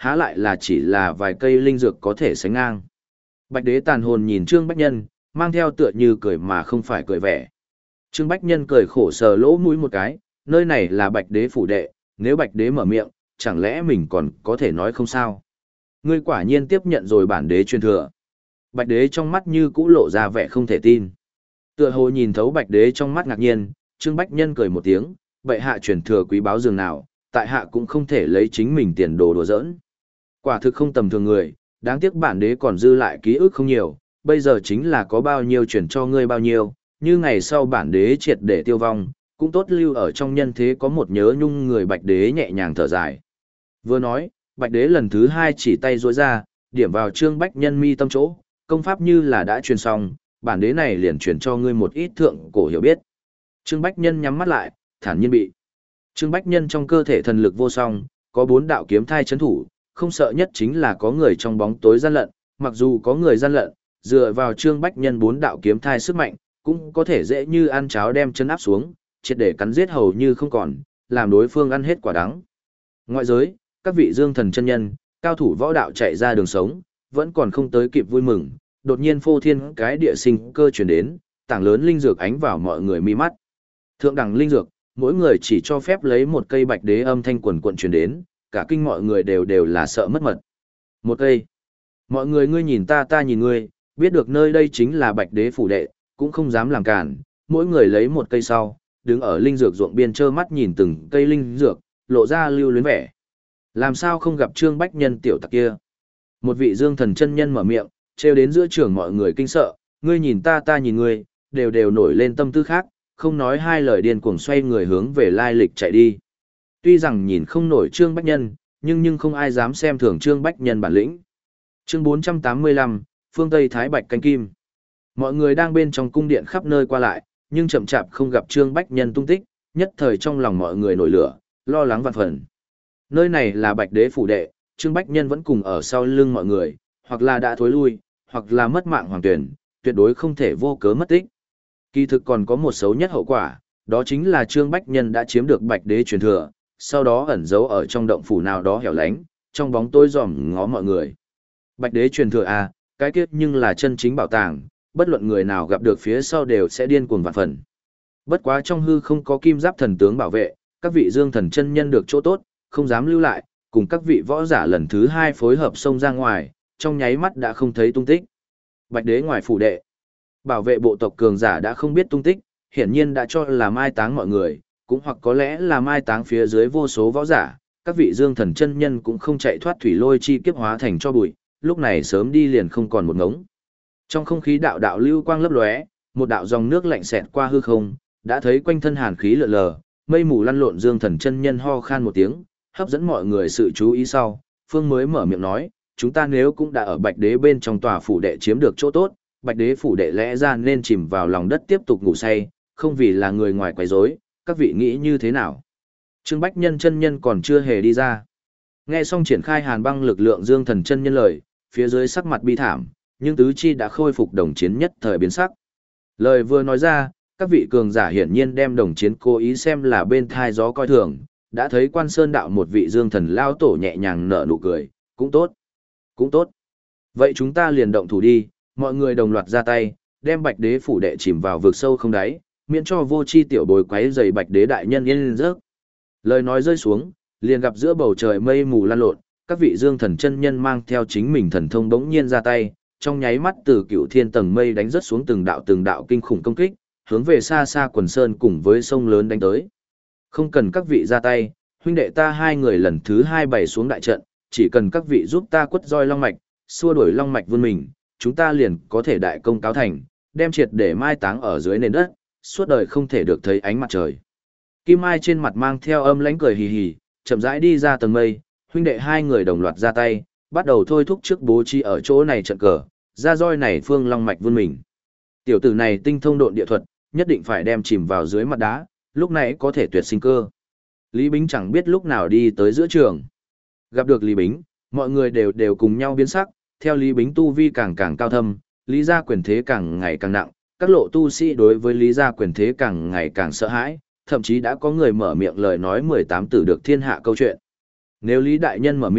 há lại là chỉ là vài cây linh dược có thể sánh ngang. Bạch đế tàn hồn nhìn Trương Bách Nhân, mang theo tựa như cười mà không phải cười vẻ. Trương Bách Nhân cười khổ sờ lỗ mũi một cái, nơi này là Bạch đế phủ đệ, nếu Bạch đế mở miệng, chẳng lẽ mình còn có thể nói không sao? Ngươi quả nhiên tiếp nhận rồi bản đế truyền thừa. Bạch đế trong mắt như cũ lộ ra vẻ không thể tin. Tựa hồ nhìn thấu Bạch đế trong mắt ngạc nhiên, Trương Bách Nhân cười một tiếng, bệ hạ truyền thừa quý báu dường nào, tại hạ cũng không thể lấy chính mình tiền đồ đùa giỡn. Quả thực không tầm thường người, đáng tiếc bản đế còn dư lại ký ức không nhiều, bây giờ chính là có bao nhiêu truyền cho ngươi bao nhiêu, như ngày sau bản đế triệt để tiêu vong, cũng tốt lưu ở trong nhân thế có một nhớ nhung người. Bạch đế nhẹ nhàng thở dài. Vừa nói, Bạch đế lần thứ hai chỉ tay duỗi ra, điểm vào Trương Bách Nhân mi tâm chỗ, công pháp như là đã truyền xong, bản đế này liền truyền cho ngươi một ít thượng cổ hiểu biết. Trương Bách Nhân nhắm mắt lại, thản nhiên bị. Trương Bách Nhân trong cơ thể thần lực vô song, có bốn đạo kiếm thai chấn thủ, không sợ nhất chính là có người trong bóng tối gian lận, mặc dù có người gian lận, dựa vào Trương Bách Nhân bốn đạo kiếm thai sức mạnh, cũng có thể dễ như ăn cháo đem chân áp xuống, triệt để cắn giết hầu như không còn, làm đối phương ăn hết quả đắng. Ngoại giới, các vị dương thần chân nhân, cao thủ võ đạo chạy ra đường sống, vẫn còn không tới kịp vui mừng, đột nhiên phô thiên cái địa sinh cơ truyền đến, tảng lớn linh dược ánh vào mọi người mi mắt. Thượng đẳng linh dược, mỗi người chỉ cho phép lấy một cây bạch đế âm thanh quần quận truyền đến, cả kinh mọi người đều đều là sợ mất mật. Một cây. Mọi người ngươi nhìn ta ta nhìn ngươi, biết được nơi đây chính là bạch đế phủ đệ, cũng không dám làm cản, mỗi người lấy một cây sau, đứng ở linh dược ruộng biên trơ mắt nhìn từng cây linh dược, lộ ra lưu luyến vẻ. Làm sao không gặp Trương Bách Nhân tiểu tặc kia? Một vị dương thần chân nhân mở miệng, trêu đến giữa trường mọi người kinh sợ, ngươi nhìn ta ta nhìn ngươi, đều đều nổi lên tâm tư khác, không nói hai lời điên cuồng xoay người hướng về lai lịch chạy đi. Tuy rằng nhìn không nổi Trương Bách Nhân, nhưng nhưng không ai dám xem thường Trương Bách Nhân bản lĩnh. Chương bốn trăm tám mươi lăm, Phương Tây Thái Bạch Canh Kim. Mọi người đang bên trong cung điện khắp nơi qua lại, nhưng chậm chạp không gặp Trương Bách Nhân tung tích, nhất thời trong lòng mọi người nổi lửa, lo lắng vạn phần. Nơi này là Bạch Đế phủ đệ, Trương Bách Nhân vẫn cùng ở sau lưng mọi người, hoặc là đã thối lui, hoặc là mất mạng hoàng tuyển, tuyệt đối không thể vô cớ mất tích. Kỳ thực còn có một xấu nhất hậu quả, đó chính là Trương Bách Nhân đã chiếm được Bạch Đế truyền thừa, sau đó ẩn giấu ở trong động phủ nào đó hẻo lánh, trong bóng tối dòm ngó mọi người. Bạch Đế truyền thừa à, cái kiếp nhưng là chân chính bảo tàng, bất luận người nào gặp được phía sau đều sẽ điên cuồng vạn phần. Bất quá trong hư không có kim giáp thần tướng bảo vệ, các vị dương thần chân nhân được chỗ tốt, không dám lưu lại, cùng các vị võ giả lần thứ hai phối hợp xông ra ngoài, trong nháy mắt đã không thấy tung tích. Bạch Đế ngoài phủ đệ, bảo vệ bộ tộc cường giả đã không biết tung tích, hiển nhiên đã cho là mai táng mọi người, cũng hoặc có lẽ là mai táng phía dưới vô số võ giả, các vị dương thần chân nhân cũng không chạy thoát thủy lôi chi kiếp hóa thành cho bụi, lúc này sớm đi liền không còn một ngống. Trong không khí đạo đạo lưu quang lấp lóe, một đạo dòng nước lạnh xẹt qua hư không, đã thấy quanh thân hàn khí lượn lờ, mây mù lăn lộn. Dương thần chân nhân ho khan một tiếng, hấp dẫn mọi người sự chú ý sau, Phương mới mở miệng nói, chúng ta nếu cũng đã ở Bạch Đế bên trong tòa phủ đệ chiếm được chỗ tốt, Bạch Đế phủ đệ lẽ ra nên chìm vào lòng đất tiếp tục ngủ say, không vì là người ngoài quấy rối, các vị nghĩ như thế nào? Trương Bách Nhân chân nhân còn chưa hề đi ra. Nghe xong triển khai hàn băng lực lượng Dương thần chân nhân lời, phía dưới sắc mặt bi thảm, nhưng tứ chi đã khôi phục đồng chiến nhất thời biến sắc. Lời vừa nói ra, các vị cường giả hiển nhiên đem đồng chiến cố ý xem là bên thai gió coi thường, đã thấy Quan Sơn đạo một vị dương thần lao tổ nhẹ nhàng nở nụ cười, cũng tốt, cũng tốt. Vậy chúng ta liền động thủ đi, mọi người đồng loạt ra tay, đem Bạch Đế phủ đệ chìm vào vực sâu không đáy, miễn cho vô chi tiểu bối quấy rầy Bạch Đế đại nhân yên giấc. Lời nói rơi xuống, liền gặp giữa bầu trời mây mù lan lộn, các vị dương thần chân nhân mang theo chính mình thần thông bỗng nhiên ra tay, trong nháy mắt từ cựu thiên tầng mây đánh rớt xuống từng đạo từng đạo kinh khủng công kích, hướng về xa xa quần sơn cùng với sông lớn đánh tới. Không cần các vị ra tay, huynh đệ ta hai người lần thứ hai bày xuống đại trận, chỉ cần các vị giúp ta quất roi long mạch, xua đuổi long mạch vươn mình, chúng ta liền có thể đại công cáo thành, đem triệt để mai táng ở dưới nền đất, suốt đời không thể được thấy ánh mặt trời. Kim Mai trên mặt mang theo âm lãnh cười hì hì, chậm rãi đi ra tầng mây, huynh đệ hai người đồng loạt ra tay, bắt đầu thôi thúc trước bố trí ở chỗ này trận cờ, ra roi này phương long mạch vươn mình. Tiểu tử này tinh thông độn địa thuật, nhất định phải đem chìm vào dưới mặt đá, lúc này có thể tuyệt sinh cơ. Lý Bính chẳng biết lúc nào đi tới giữa trường. Gặp được Lý Bính, mọi người đều đều cùng nhau biến sắc, theo Lý Bính tu vi càng càng cao thâm, Lý gia quyền thế càng ngày càng nặng, các lộ tu sĩ đối với Lý gia quyền thế càng ngày càng sợ hãi, thậm chí đã có người mở miệng lời nói mười tám tử được thiên hạ câu chuyện. Nếu Lý đại nhân mở miệng,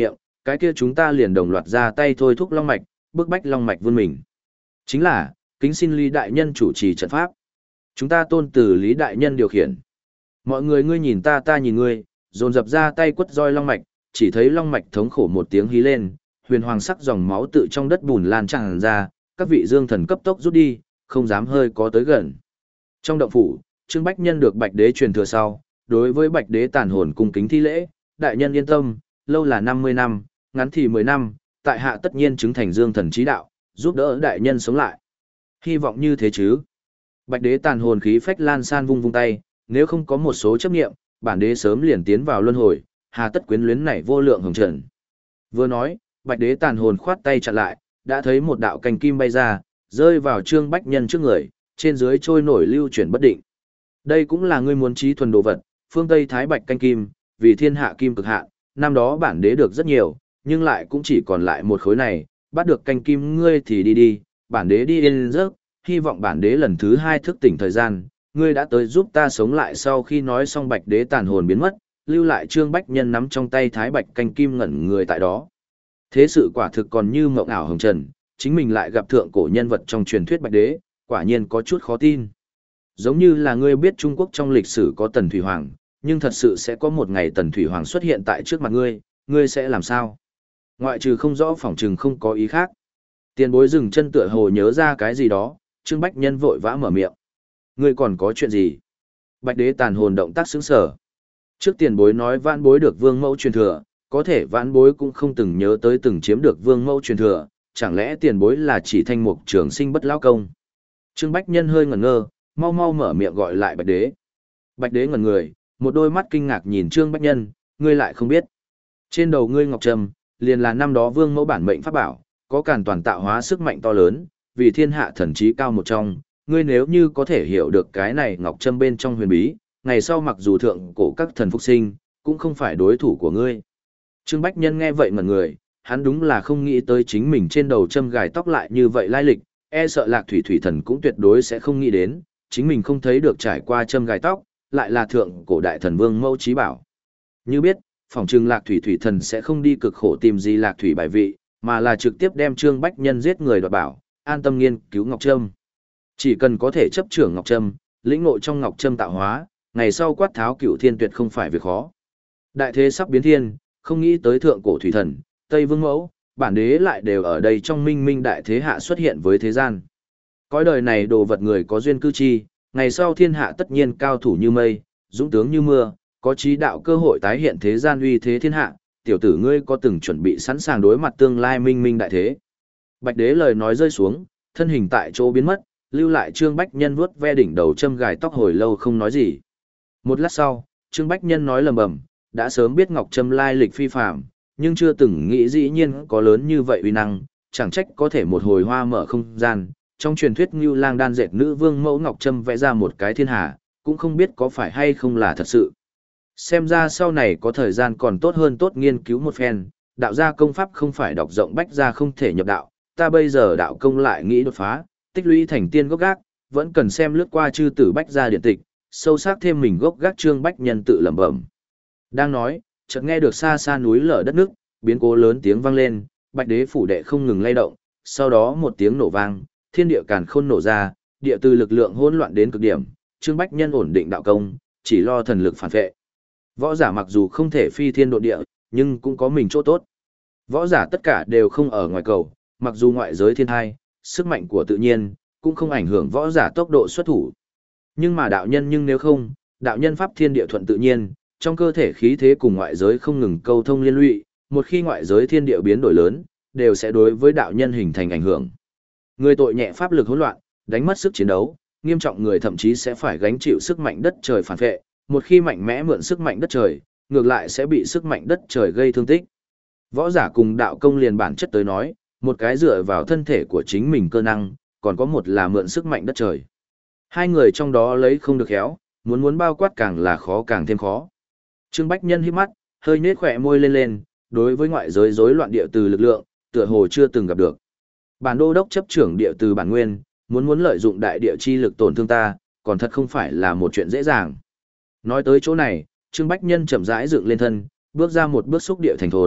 cái kia chúng ta liền đồng loạt ra tay thôi thúc long mạch, bức bách long mạch vươn mình. Chính là, kính xin Lý Đại Nhân chủ trì trận pháp. Chúng ta tôn từ Lý Đại Nhân điều khiển. Mọi người ngươi nhìn ta ta nhìn ngươi, dồn dập ra tay quất roi long mạch, chỉ thấy long mạch thống khổ một tiếng hí lên, huyền hoàng sắc dòng máu tự trong đất bùn lan tràn ra, các vị dương thần cấp tốc rút đi, không dám hơi có tới gần. Trong động phủ, Trương Bách Nhân được Bạch Đế truyền thừa sau, đối với Bạch Đế tàn hồn cung kính thi lễ, đại nhân yên tâm, lâu là năm mươi năm, ngắn thì mười năm, tại hạ tất nhiên chứng thành dương thần trí đạo, giúp đỡ đại nhân sống lại. Hy vọng như thế chứ. Bạch Đế tàn hồn khí phách lan san vung vung tay, nếu không có một số chấp nghiệm, bản đế sớm liền tiến vào luân hồi, hà tất quyến luyến này vô lượng hồng trần. Vừa nói, Bạch Đế tàn hồn khoát tay chặn lại, đã thấy một đạo cành kim bay ra, rơi vào Trương Bách Nhân trước người, trên dưới trôi nổi lưu chuyển bất định. Đây cũng là ngươi muốn trí thuần đồ vật, phương Tây Thái Bạch canh kim, vì thiên hạ kim cực hạn, năm đó bản đế được rất nhiều, nhưng lại cũng chỉ còn lại một khối này, bắt được canh kim ngươi thì đi đi, bản đế đi yên giấc, hy vọng bản đế lần thứ hai thức tỉnh thời gian, ngươi đã tới giúp ta sống lại. Sau khi nói xong Bạch Đế tàn hồn biến mất, lưu lại Trương Bách Nhân nắm trong tay Thái Bạch canh kim ngẩn người tại đó. Thế sự quả thực còn như mộng ảo hồng trần, chính mình lại gặp thượng cổ nhân vật trong truyền thuyết Bạch Đế, quả nhiên có chút khó tin. Giống như là ngươi biết Trung Quốc trong lịch sử có Tần Thủy Hoàng, nhưng thật sự sẽ có một ngày Tần Thủy Hoàng xuất hiện tại trước mặt ngươi, ngươi sẽ làm sao? Ngoại trừ không rõ phỏng trừng không có ý khác. Tiền bối dừng chân tựa hồ nhớ ra cái gì đó, Trương Bách Nhân vội vã mở miệng. Ngươi còn có chuyện gì? Bạch Đế tàn hồn động tác sững sờ. Trước tiền bối nói vãn bối được vương mẫu truyền thừa, có thể vãn bối cũng không từng nhớ tới từng chiếm được vương mẫu truyền thừa, chẳng lẽ tiền bối là chỉ thanh mục trường sinh bất lão công? Trương Bách Nhân hơi ngẩn ngơ, mau mau mở miệng gọi lại Bạch Đế. Bạch Đế ngẩn người, một đôi mắt kinh ngạc nhìn Trương Bách Nhân, ngươi lại không biết. Trên đầu ngươi ngọc trâm, liền là năm đó vương mẫu bản mệnh pháp bảo, có càn toàn tạo hóa sức mạnh to lớn, vì thiên hạ thần trí cao một trong, ngươi nếu như có thể hiểu được cái này ngọc trâm bên trong huyền bí, ngày sau mặc dù thượng cổ các thần phục sinh, cũng không phải đối thủ của ngươi. Trương Bách Nhân nghe vậy ngẩn người, hắn đúng là không nghĩ tới chính mình trên đầu châm gài tóc lại như vậy lai lịch, e sợ Lạc Thủy Thủy Thần cũng tuyệt đối sẽ không nghĩ đến, chính mình không thấy được trải qua châm gài tóc, lại là thượng cổ đại thần vương mẫu trí bảo. Như biết, phỏng chừng Lạc Thủy Thủy Thần sẽ không đi cực khổ tìm gì Lạc Thủy bài vị, mà là trực tiếp đem Trương Bách Nhân giết người đoạt bảo, an tâm nghiên cứu ngọc trâm. Chỉ cần có thể chấp trưởng ngọc trâm, lĩnh ngộ trong ngọc trâm tạo hóa, ngày sau quát tháo cửu thiên tuyệt không phải việc khó. Đại thế sắp biến thiên, không nghĩ tới thượng cổ thủy thần, Tây Vương Mẫu, bản đế lại đều ở đây trong minh minh đại thế hạ xuất hiện với thế gian. Cõi đời này đồ vật người có duyên cư chi, ngày sau thiên hạ tất nhiên cao thủ như mây, dũng tướng như mưa, có trí đạo cơ hội tái hiện thế gian uy thế thiên hạ, tiểu tử ngươi có từng chuẩn bị sẵn sàng đối mặt tương lai minh minh đại thế. Bạch Đế lời nói rơi xuống, thân hình tại chỗ biến mất, lưu lại Trương Bách Nhân vuốt ve đỉnh đầu châm gài tóc hồi lâu không nói gì. Một lát sau, Trương Bách Nhân nói lầm bầm, đã sớm biết ngọc trâm lai lịch phi phàm, nhưng chưa từng nghĩ dĩ nhiên có lớn như vậy uy năng, chẳng trách có thể một hồi hoa mở không gian. Trong truyền thuyết Ngưu Lang đan dệt nữ vương mẫu ngọc trâm vẽ ra một cái thiên hà, cũng không biết có phải hay không là thật sự. Xem ra sau này có thời gian còn tốt hơn tốt nghiên cứu một phen, đạo gia công pháp không phải đọc rộng bách gia không thể nhập đạo, ta bây giờ đạo công lại nghĩ đột phá, tích lũy thành tiên gốc gác, vẫn cần xem lướt qua chư tử bách gia điện tịch, sâu sắc thêm mình gốc gác. Trương Bách Nhân tự lẩm bẩm. Đang nói, chợt nghe được xa xa núi lở đất nước, biến cố lớn tiếng vang lên, Bạch Đế phủ đệ không ngừng lay động, sau đó một tiếng nổ vang, thiên địa càn khôn nổ ra, địa từ lực lượng hỗn loạn đến cực điểm, Trương Bách Nhân ổn định đạo công, chỉ lo thần lực phản vệ. Võ giả mặc dù không thể phi thiên độ địa, nhưng cũng có mình chỗ tốt. Võ giả tất cả đều không ở ngoài cầu, mặc dù ngoại giới thiên thai, sức mạnh của tự nhiên, cũng không ảnh hưởng võ giả tốc độ xuất thủ. Nhưng mà đạo nhân nhưng nếu không, đạo nhân pháp thiên địa thuận tự nhiên, trong cơ thể khí thế cùng ngoại giới không ngừng câu thông liên lụy, một khi ngoại giới thiên địa biến đổi lớn, đều sẽ đối với đạo nhân hình thành ảnh hưởng. Người tội nhẹ pháp lực hỗn loạn, đánh mất sức chiến đấu, nghiêm trọng người thậm chí sẽ phải gánh chịu sức mạnh đất trời phản vệ, một khi mạnh mẽ mượn sức mạnh đất trời, ngược lại sẽ bị sức mạnh đất trời gây thương tích. Võ giả cùng đạo công liền bản chất tới nói, một cái dựa vào thân thể của chính mình cơ năng, còn có một là mượn sức mạnh đất trời. Hai người trong đó lấy không được khéo, muốn muốn bao quát càng là khó càng thêm khó. Trương Bách Nhân híp mắt, hơi nhếch khỏe môi lên lên, đối với ngoại giới rối loạn địa từ lực lượng, tựa hồ chưa từng gặp được. Bản đô đốc chấp trưởng địa từ bản nguyên, muốn muốn lợi dụng đại địa chi lực tổn thương ta, còn thật không phải là một chuyện dễ dàng. Nói tới chỗ này, Trương Bách Nhân chậm rãi dựng lên thân, bước ra một bước xúc địa thành thốn,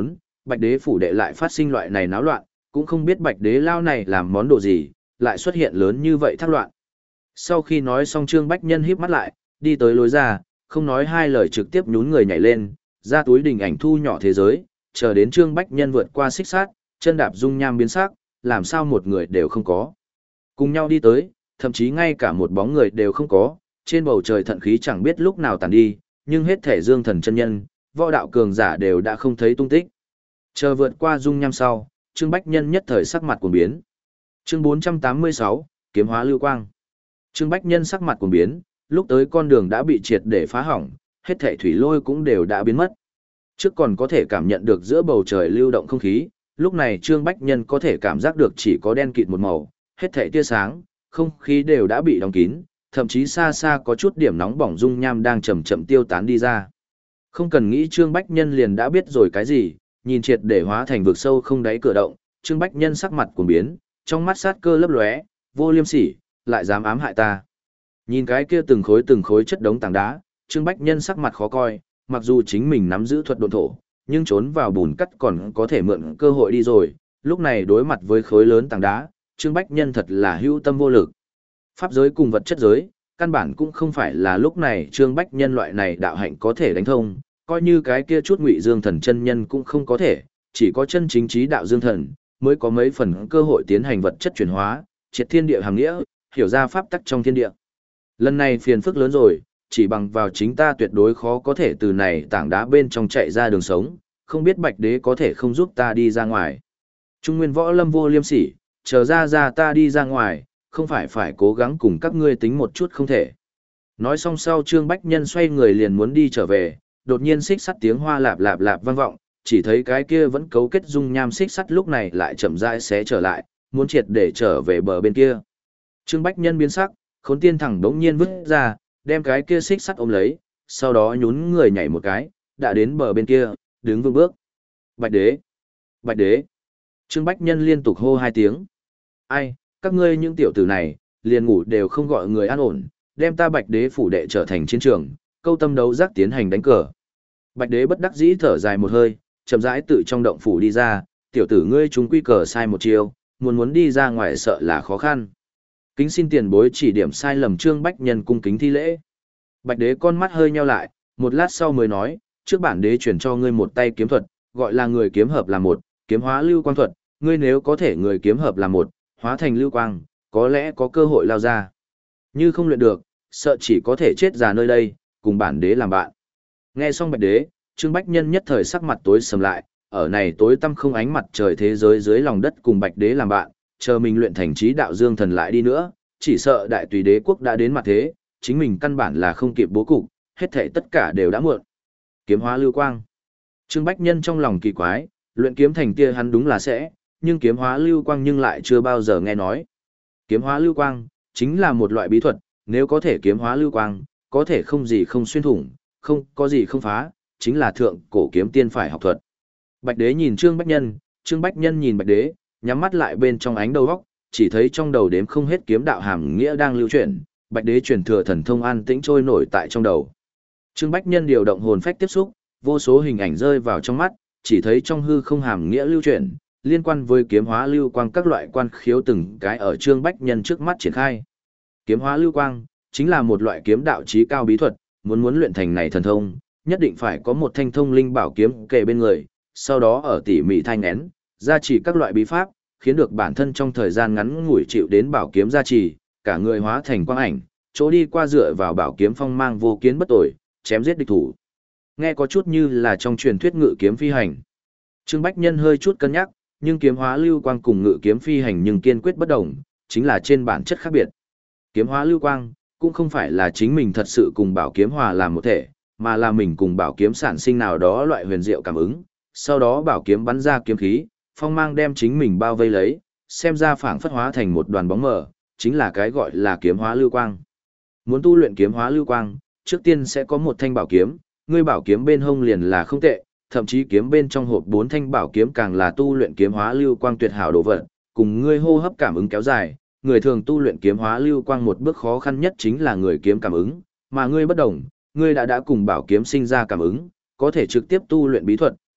Bạch Đế phủ đệ lại phát sinh loại này náo loạn, cũng không biết Bạch Đế lao này làm món đồ gì, lại xuất hiện lớn như vậy thác loạn. Sau khi nói xong Trương Bách Nhân híp mắt lại, đi tới lối ra, không nói hai lời trực tiếp nhún người nhảy lên, ra túi đình ảnh thu nhỏ thế giới, chờ đến Trương Bách Nhân vượt qua xích sát, chân đạp dung nham biến sắc, làm sao một người đều không có. Cùng nhau đi tới, thậm chí ngay cả một bóng người đều không có, trên bầu trời thận khí chẳng biết lúc nào tàn đi, nhưng hết thể dương thần chân nhân, võ đạo cường giả đều đã không thấy tung tích. Chờ vượt qua dung nham sau, Trương Bách Nhân nhất thời sắc mặt cuồng biến. Chương bốn trăm tám mươi sáu, Kiếm hóa lưu quang. Trương Bách Nhân sắc mặt cuồng biến, lúc tới con đường đã bị triệt để phá hỏng, hết thảy thủy lôi cũng đều đã biến mất. Trước còn có thể cảm nhận được giữa bầu trời lưu động không khí, lúc này Trương Bách Nhân có thể cảm giác được chỉ có đen kịt một màu, hết thảy tia sáng, không khí đều đã bị đóng kín, thậm chí xa xa có chút điểm nóng bỏng dung nham đang chậm chậm tiêu tán đi ra. Không cần nghĩ Trương Bách Nhân liền đã biết rồi cái gì, nhìn triệt để hóa thành vực sâu không đáy cửa động, Trương Bách Nhân sắc mặt cuồng biến, trong mắt sát cơ lấp lóe, vô liêm sỉ, lại dám ám hại ta. Nhìn cái kia từng khối từng khối chất đống tảng đá, Trương Bách Nhân sắc mặt khó coi, mặc dù chính mình nắm giữ thuật độn thổ, nhưng trốn vào bùn cắt còn có thể mượn cơ hội đi rồi, lúc này đối mặt với khối lớn tảng đá, Trương Bách Nhân thật là hữu tâm vô lực. Pháp giới cùng vật chất giới, căn bản cũng không phải là lúc này Trương Bách Nhân loại này đạo hạnh có thể đánh thông, coi như cái kia chút ngụy dương thần chân nhân cũng không có thể, chỉ có chân chính trí đạo dương thần, mới có mấy phần cơ hội tiến hành vật chất chuyển hóa, triệt thiên địa hàm nghĩa, hiểu ra pháp tắc trong thiên địa. Lần này phiền phức lớn rồi, chỉ bằng vào chính ta tuyệt đối khó có thể từ này tảng đá bên trong chạy ra đường sống, không biết Bạch Đế có thể không giúp ta đi ra ngoài. Trung Nguyên Võ Lâm vô liêm sỉ, chờ ra ra ta đi ra ngoài, không phải phải cố gắng cùng các ngươi tính một chút không thể. Nói xong sau Trương Bách Nhân xoay người liền muốn đi trở về, đột nhiên xích sắt tiếng hoa lạp lạp lạp vang vọng, chỉ thấy cái kia vẫn cấu kết dung nham xích sắt lúc này lại chậm rãi xé trở lại, muốn triệt để trở về bờ bên kia. Trương Bách Nhân biến sắc, Khốn Tiên thẳng đống nhiên vứt ra, đem cái kia xích sắt ôm lấy, sau đó nhún người nhảy một cái, đã đến bờ bên kia, đứng vững bước. Bạch Đế! Bạch Đế! Trương Bách Nhân liên tục hô hai tiếng. Ai, các ngươi những tiểu tử này, liền ngủ đều không gọi người an ổn, đem ta Bạch Đế phủ đệ trở thành chiến trường, câu tâm đấu giác tiến hành đánh cờ. Bạch Đế bất đắc dĩ thở dài một hơi, chậm rãi tự trong động phủ đi ra, tiểu tử ngươi chúng quy cờ sai một chiều, muốn muốn đi ra ngoài sợ là khó khăn. Kính xin tiền bối chỉ điểm sai lầm. Trương Bách Nhân cung kính thi lễ. Bạch Đế con mắt hơi nheo lại, một lát sau mới nói, trước bản đế truyền cho ngươi một tay kiếm thuật, gọi là người kiếm hợp là một, kiếm hóa lưu quang thuật, ngươi nếu có thể người kiếm hợp là một, hóa thành lưu quang, có lẽ có cơ hội lao ra. Như không luyện được, sợ chỉ có thể chết già nơi đây, cùng bản đế làm bạn. Nghe xong Bạch Đế, Trương Bách Nhân nhất thời sắc mặt tối sầm lại, ở này tối tăm không ánh mặt trời thế giới dưới lòng đất cùng Bạch Đế làm bạn, chờ mình luyện thành trí đạo dương thần lại đi nữa, chỉ sợ đại tùy đế quốc đã đến mặt thế, chính mình căn bản là không kịp bố cục, hết thảy tất cả đều đã muộn. Kiếm hóa lưu quang. Trương Bách Nhân trong lòng kỳ quái, luyện kiếm thành tia hắn đúng là sẽ, nhưng kiếm hóa lưu quang nhưng lại chưa bao giờ nghe nói. Kiếm hóa lưu quang chính là một loại bí thuật, nếu có thể kiếm hóa lưu quang, có thể không gì không xuyên thủng, không có gì không phá, chính là thượng cổ kiếm tiên phải học thuật. Bạch Đế nhìn Trương Bách Nhân, Trương Bách Nhân nhìn Bạch Đế, nhắm mắt lại bên trong ánh đầu óc, chỉ thấy trong đầu đếm không hết kiếm đạo hàm nghĩa đang lưu chuyển, Bạch Đế truyền thừa thần thông an tĩnh trôi nổi tại trong đầu. Trương Bách Nhân điều động hồn phách tiếp xúc, vô số hình ảnh rơi vào trong mắt, chỉ thấy trong hư không hàm nghĩa lưu chuyển, liên quan với kiếm hóa lưu quang các loại quan khiếu từng cái ở Trương Bách Nhân trước mắt triển khai. Kiếm hóa lưu quang chính là một loại kiếm đạo chí cao bí thuật, muốn muốn luyện thành này thần thông, nhất định phải có một thanh thông linh bảo kiếm kề bên người, sau đó ở tỉ mỉ thanh nén, gia trì các loại bí pháp, khiến được bản thân trong thời gian ngắn ngủi chịu đến bảo kiếm gia trì, cả người hóa thành quang ảnh, chỗ đi qua dựa vào bảo kiếm phong mang vô kiến bất tội, chém giết địch thủ. Nghe có chút như là trong truyền thuyết ngự kiếm phi hành. Trương Bách Nhân hơi chút cân nhắc, nhưng kiếm hóa lưu quang cùng ngự kiếm phi hành nhưng kiên quyết bất đồng, chính là trên bản chất khác biệt. Kiếm hóa lưu quang cũng không phải là chính mình thật sự cùng bảo kiếm hòa làm một thể, mà là mình cùng bảo kiếm sản sinh nào đó loại huyền diệu cảm ứng, sau đó bảo kiếm bắn ra kiếm khí, phong mang đem chính mình bao vây lấy, xem ra phảng phất hóa thành một đoàn bóng mờ, chính là cái gọi là kiếm hóa lưu quang. Muốn tu luyện kiếm hóa lưu quang, trước tiên sẽ có một thanh bảo kiếm, ngươi bảo kiếm bên hông liền là không tệ, thậm chí kiếm bên trong hộp bốn thanh bảo kiếm càng là tu luyện kiếm hóa lưu quang tuyệt hảo đồ vật, cùng ngươi hô hấp cảm ứng kéo dài, người thường tu luyện kiếm hóa lưu quang một bước khó khăn nhất chính là người kiếm cảm ứng, mà ngươi bất đồng, ngươi đã đã cùng bảo kiếm sinh ra cảm ứng, có thể trực tiếp tu luyện bí thuật,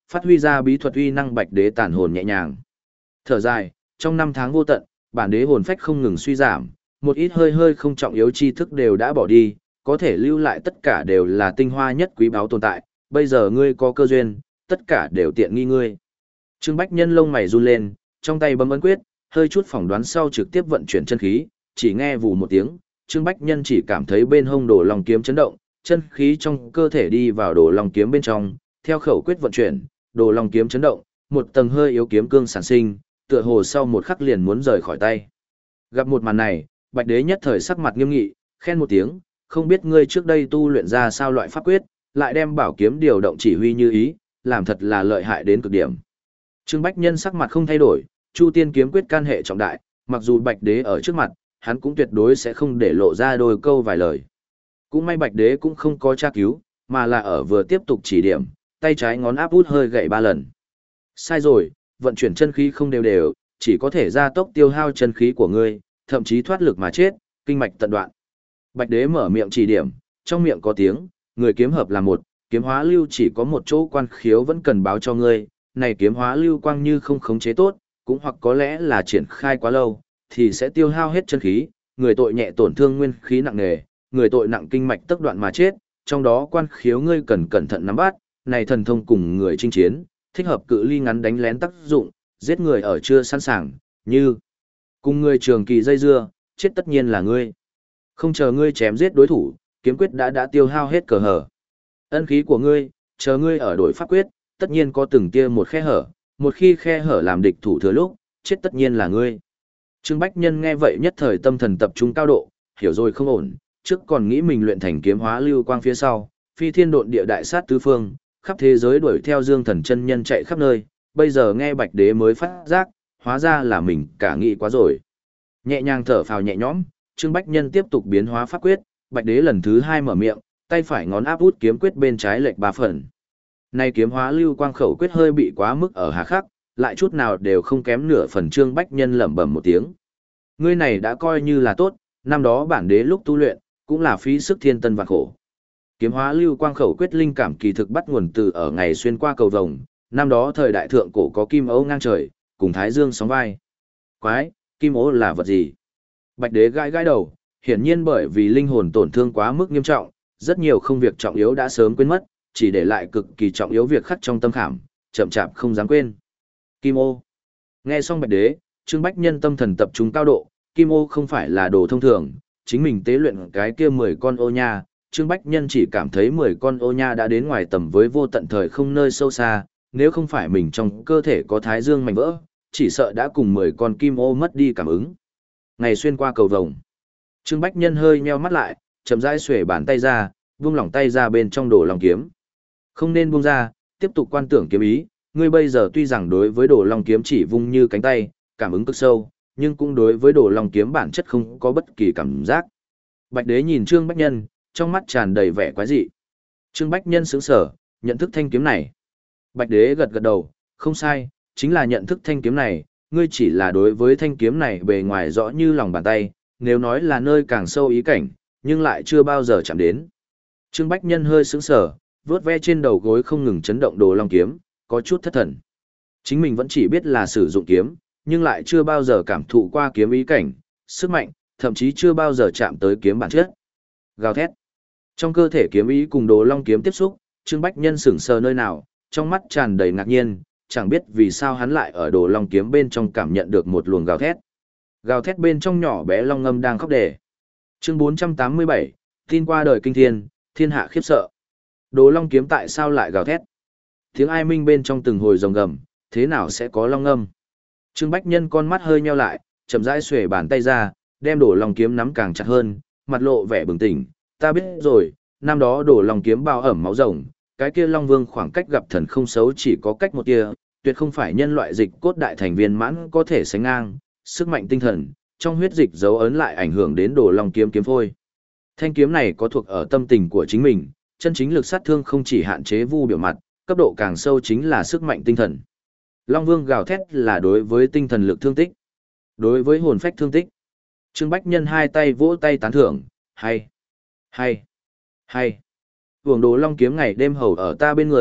phát huy ra bí thuật uy năng Bạch Đế tản hồn nhẹ nhàng. Thở dài, trong năm tháng vô tận, bản đế hồn phách không ngừng suy giảm, một ít hơi hơi không trọng yếu tri thức đều đã bỏ đi, có thể lưu lại tất cả đều là tinh hoa nhất quý báu tồn tại, bây giờ ngươi có cơ duyên, tất cả đều tiện nghi ngươi. Trương Bách Nhân lông mày run lên, trong tay bấm ấn quyết, hơi chút phỏng đoán sau trực tiếp vận chuyển chân khí, chỉ nghe vù một tiếng, Trương Bách Nhân chỉ cảm thấy bên hông Đồ Long kiếm chấn động, chân khí trong cơ thể đi vào Đồ Long kiếm bên trong, theo khẩu quyết vận chuyển, Đồ Long kiếm chấn động, một tầng hơi yếu kiếm cương sản sinh, tựa hồ sau một khắc liền muốn rời khỏi tay. Gặp một màn này, Bạch Đế nhất thời sắc mặt nghiêm nghị, khen một tiếng, không biết ngươi trước đây tu luyện ra sao loại pháp quyết, lại đem bảo kiếm điều động chỉ huy như ý, làm thật là lợi hại đến cực điểm. Trương Bách Nhân sắc mặt không thay đổi, Chu Tiên kiếm quyết can hệ trọng đại, mặc dù Bạch Đế ở trước mặt, hắn cũng tuyệt đối sẽ không để lộ ra đôi câu vài lời. Cũng may Bạch Đế cũng không có tra cứu, mà là ở vừa tiếp tục chỉ điểm, tay trái ngón áp út hơi gậy ba lần. Sai rồi, vận chuyển chân khí không đều đều, chỉ có thể gia tốc tiêu hao chân khí của ngươi, thậm chí thoát lực mà chết, kinh mạch tận đoạn. Bạch Đế mở miệng chỉ điểm, trong miệng có tiếng, người kiếm hợp là một, kiếm hóa lưu chỉ có một chỗ quan khiếu vẫn cần báo cho ngươi, này kiếm hóa lưu quang như không khống chế tốt, cũng hoặc có lẽ là triển khai quá lâu, thì sẽ tiêu hao hết chân khí, người tội nhẹ tổn thương nguyên khí nặng nề, người tội nặng kinh mạch tốc đoạn mà chết, trong đó quan khiếu ngươi cần cẩn thận nắm bắt, này thần thông cùng người chinh chiến, thích hợp cự ly ngắn đánh lén tác dụng, giết người ở chưa sẵn sàng, như cùng người trường kỳ dây dưa, chết tất nhiên là ngươi. Không chờ ngươi chém giết đối thủ, kiếm quyết đã đã tiêu hao hết cờ hở. Ân khí của ngươi, chờ ngươi ở đổi pháp quyết, tất nhiên có từng tia một khe hở, một khi khe hở làm địch thủ thừa lúc, chết tất nhiên là ngươi. Trương Bách Nhân nghe vậy nhất thời tâm thần tập trung cao độ, hiểu rồi không ổn, trước còn nghĩ mình luyện thành kiếm hóa lưu quang phía sau, phi thiên độn địa đại sát tứ phương, khắp thế giới đuổi theo Dương Thần chân nhân chạy khắp nơi, bây giờ nghe Bạch Đế mới phát giác, hóa ra là mình cả nghĩ quá rồi. Nhẹ nhàng thở phào nhẹ nhõm, Trương Bách Nhân tiếp tục biến hóa pháp quyết, Bạch Đế lần thứ hai mở miệng, tay phải ngón áp út kiếm quyết bên trái lệch ba phần. Này kiếm hóa lưu quang khẩu quyết hơi bị quá mức ở hà khắc, lại chút nào đều không kém nửa phần. Trương Bách Nhân lẩm bẩm một tiếng. Ngươi này đã coi như là tốt, năm đó bản đế lúc tu luyện, cũng là phí sức thiên tân và khổ. Kiếm hóa lưu quang khẩu quyết linh cảm kỳ thực bắt nguồn từ ở ngày xuyên qua cầu vồng, năm đó thời đại thượng cổ có kim ấu ngang trời, cùng thái dương sóng vai. Quái, kim ấu là vật gì? Bạch Đế gãi gãi đầu, hiển nhiên bởi vì linh hồn tổn thương quá mức nghiêm trọng, rất nhiều không việc trọng yếu đã sớm quên mất, chỉ để lại cực kỳ trọng yếu việc khắc trong tâm khảm, chậm chạp không dám quên. Kim ô. Nghe xong Bạch Đế, Trương Bách Nhân tâm thần tập trung cao độ, kim ô không phải là đồ thông thường, chính mình tế luyện cái kia mười con ô nha, Trương Bách Nhân chỉ cảm thấy mười con ô nha đã đến ngoài tầm với vô tận thời không nơi sâu xa, nếu không phải mình trong cơ thể có thái dương mảnh vỡ, chỉ sợ đã cùng mười con kim ô mất đi cảm ứng. Ngày xuyên qua cầu vồng. Trương Bách Nhân hơi nheo mắt lại, chậm rãi xuề bàn tay ra, vung lỏng tay ra bên trong Đồ Long kiếm. Không nên buông ra, tiếp tục quan tưởng kiếm ý, ngươi bây giờ tuy rằng đối với Đồ Long kiếm chỉ vung như cánh tay, cảm ứng cực sâu, nhưng cũng đối với Đồ Long kiếm bản chất không có bất kỳ cảm giác. Bạch Đế nhìn Trương Bách Nhân, trong mắt tràn đầy vẻ quái dị. Trương Bách Nhân sững sờ, nhận thức thanh kiếm này. Bạch Đế gật gật đầu, không sai, chính là nhận thức thanh kiếm này, ngươi chỉ là đối với thanh kiếm này bề ngoài rõ như lòng bàn tay, nếu nói là nơi càng sâu ý cảnh, nhưng lại chưa bao giờ chạm đến. Trương Bách Nhân hơi sững sờ, vướt ve trên đầu gối không ngừng chấn động Đồ Long kiếm, có chút thất thần. Chính mình vẫn chỉ biết là sử dụng kiếm, nhưng lại chưa bao giờ cảm thụ qua kiếm ý cảnh, sức mạnh, thậm chí chưa bao giờ chạm tới kiếm bản chất. Gào thét. Trong cơ thể kiếm ý cùng Đồ Long kiếm tiếp xúc, Trương Bách Nhân sững sờ nơi nào, trong mắt tràn đầy ngạc nhiên, chẳng biết vì sao hắn lại ở Đồ Long kiếm bên trong cảm nhận được một luồng gào thét. Gào thét bên trong nhỏ bé long ngâm đang khóc đẻ. Chương bốn trăm tám mươi bảy, tin qua đời kinh thiên, thiên hạ khiếp sợ. Đồ Long kiếm tại sao lại gào thét? Tiếng ai minh bên trong từng hồi rồng gầm, thế nào sẽ có long ngâm? Trương Bách Nhân con mắt hơi nheo lại, chậm rãi xuề bàn tay ra, đem Đồ Long kiếm nắm càng chặt hơn, mặt lộ vẻ bừng tỉnh. Ta biết rồi, năm đó Đồ Long kiếm bao ẩm máu rồng, cái kia Long Vương khoảng cách gặp thần không xấu chỉ có cách một tia, tuyệt không phải nhân loại dịch cốt đại thành viên mãn có thể sánh ngang, sức mạnh tinh thần, trong huyết dịch dấu ấn lại ảnh hưởng đến Đồ Long kiếm kiếm phôi. Thanh kiếm này có thuộc ở tâm tình của chính mình, chân chính lực sát thương không chỉ hạn chế vu biểu mặt, cấp độ càng sâu chính là sức mạnh tinh thần. Long Vương gào thét là đối với tinh thần lực thương tích, đối với hồn phách thương tích. Trương Bách Nhân hai tay vỗ tay tán thưởng, hay, hay, hay. Vương Đồ Long kiếm ngày đêm hầu ở ta bên người,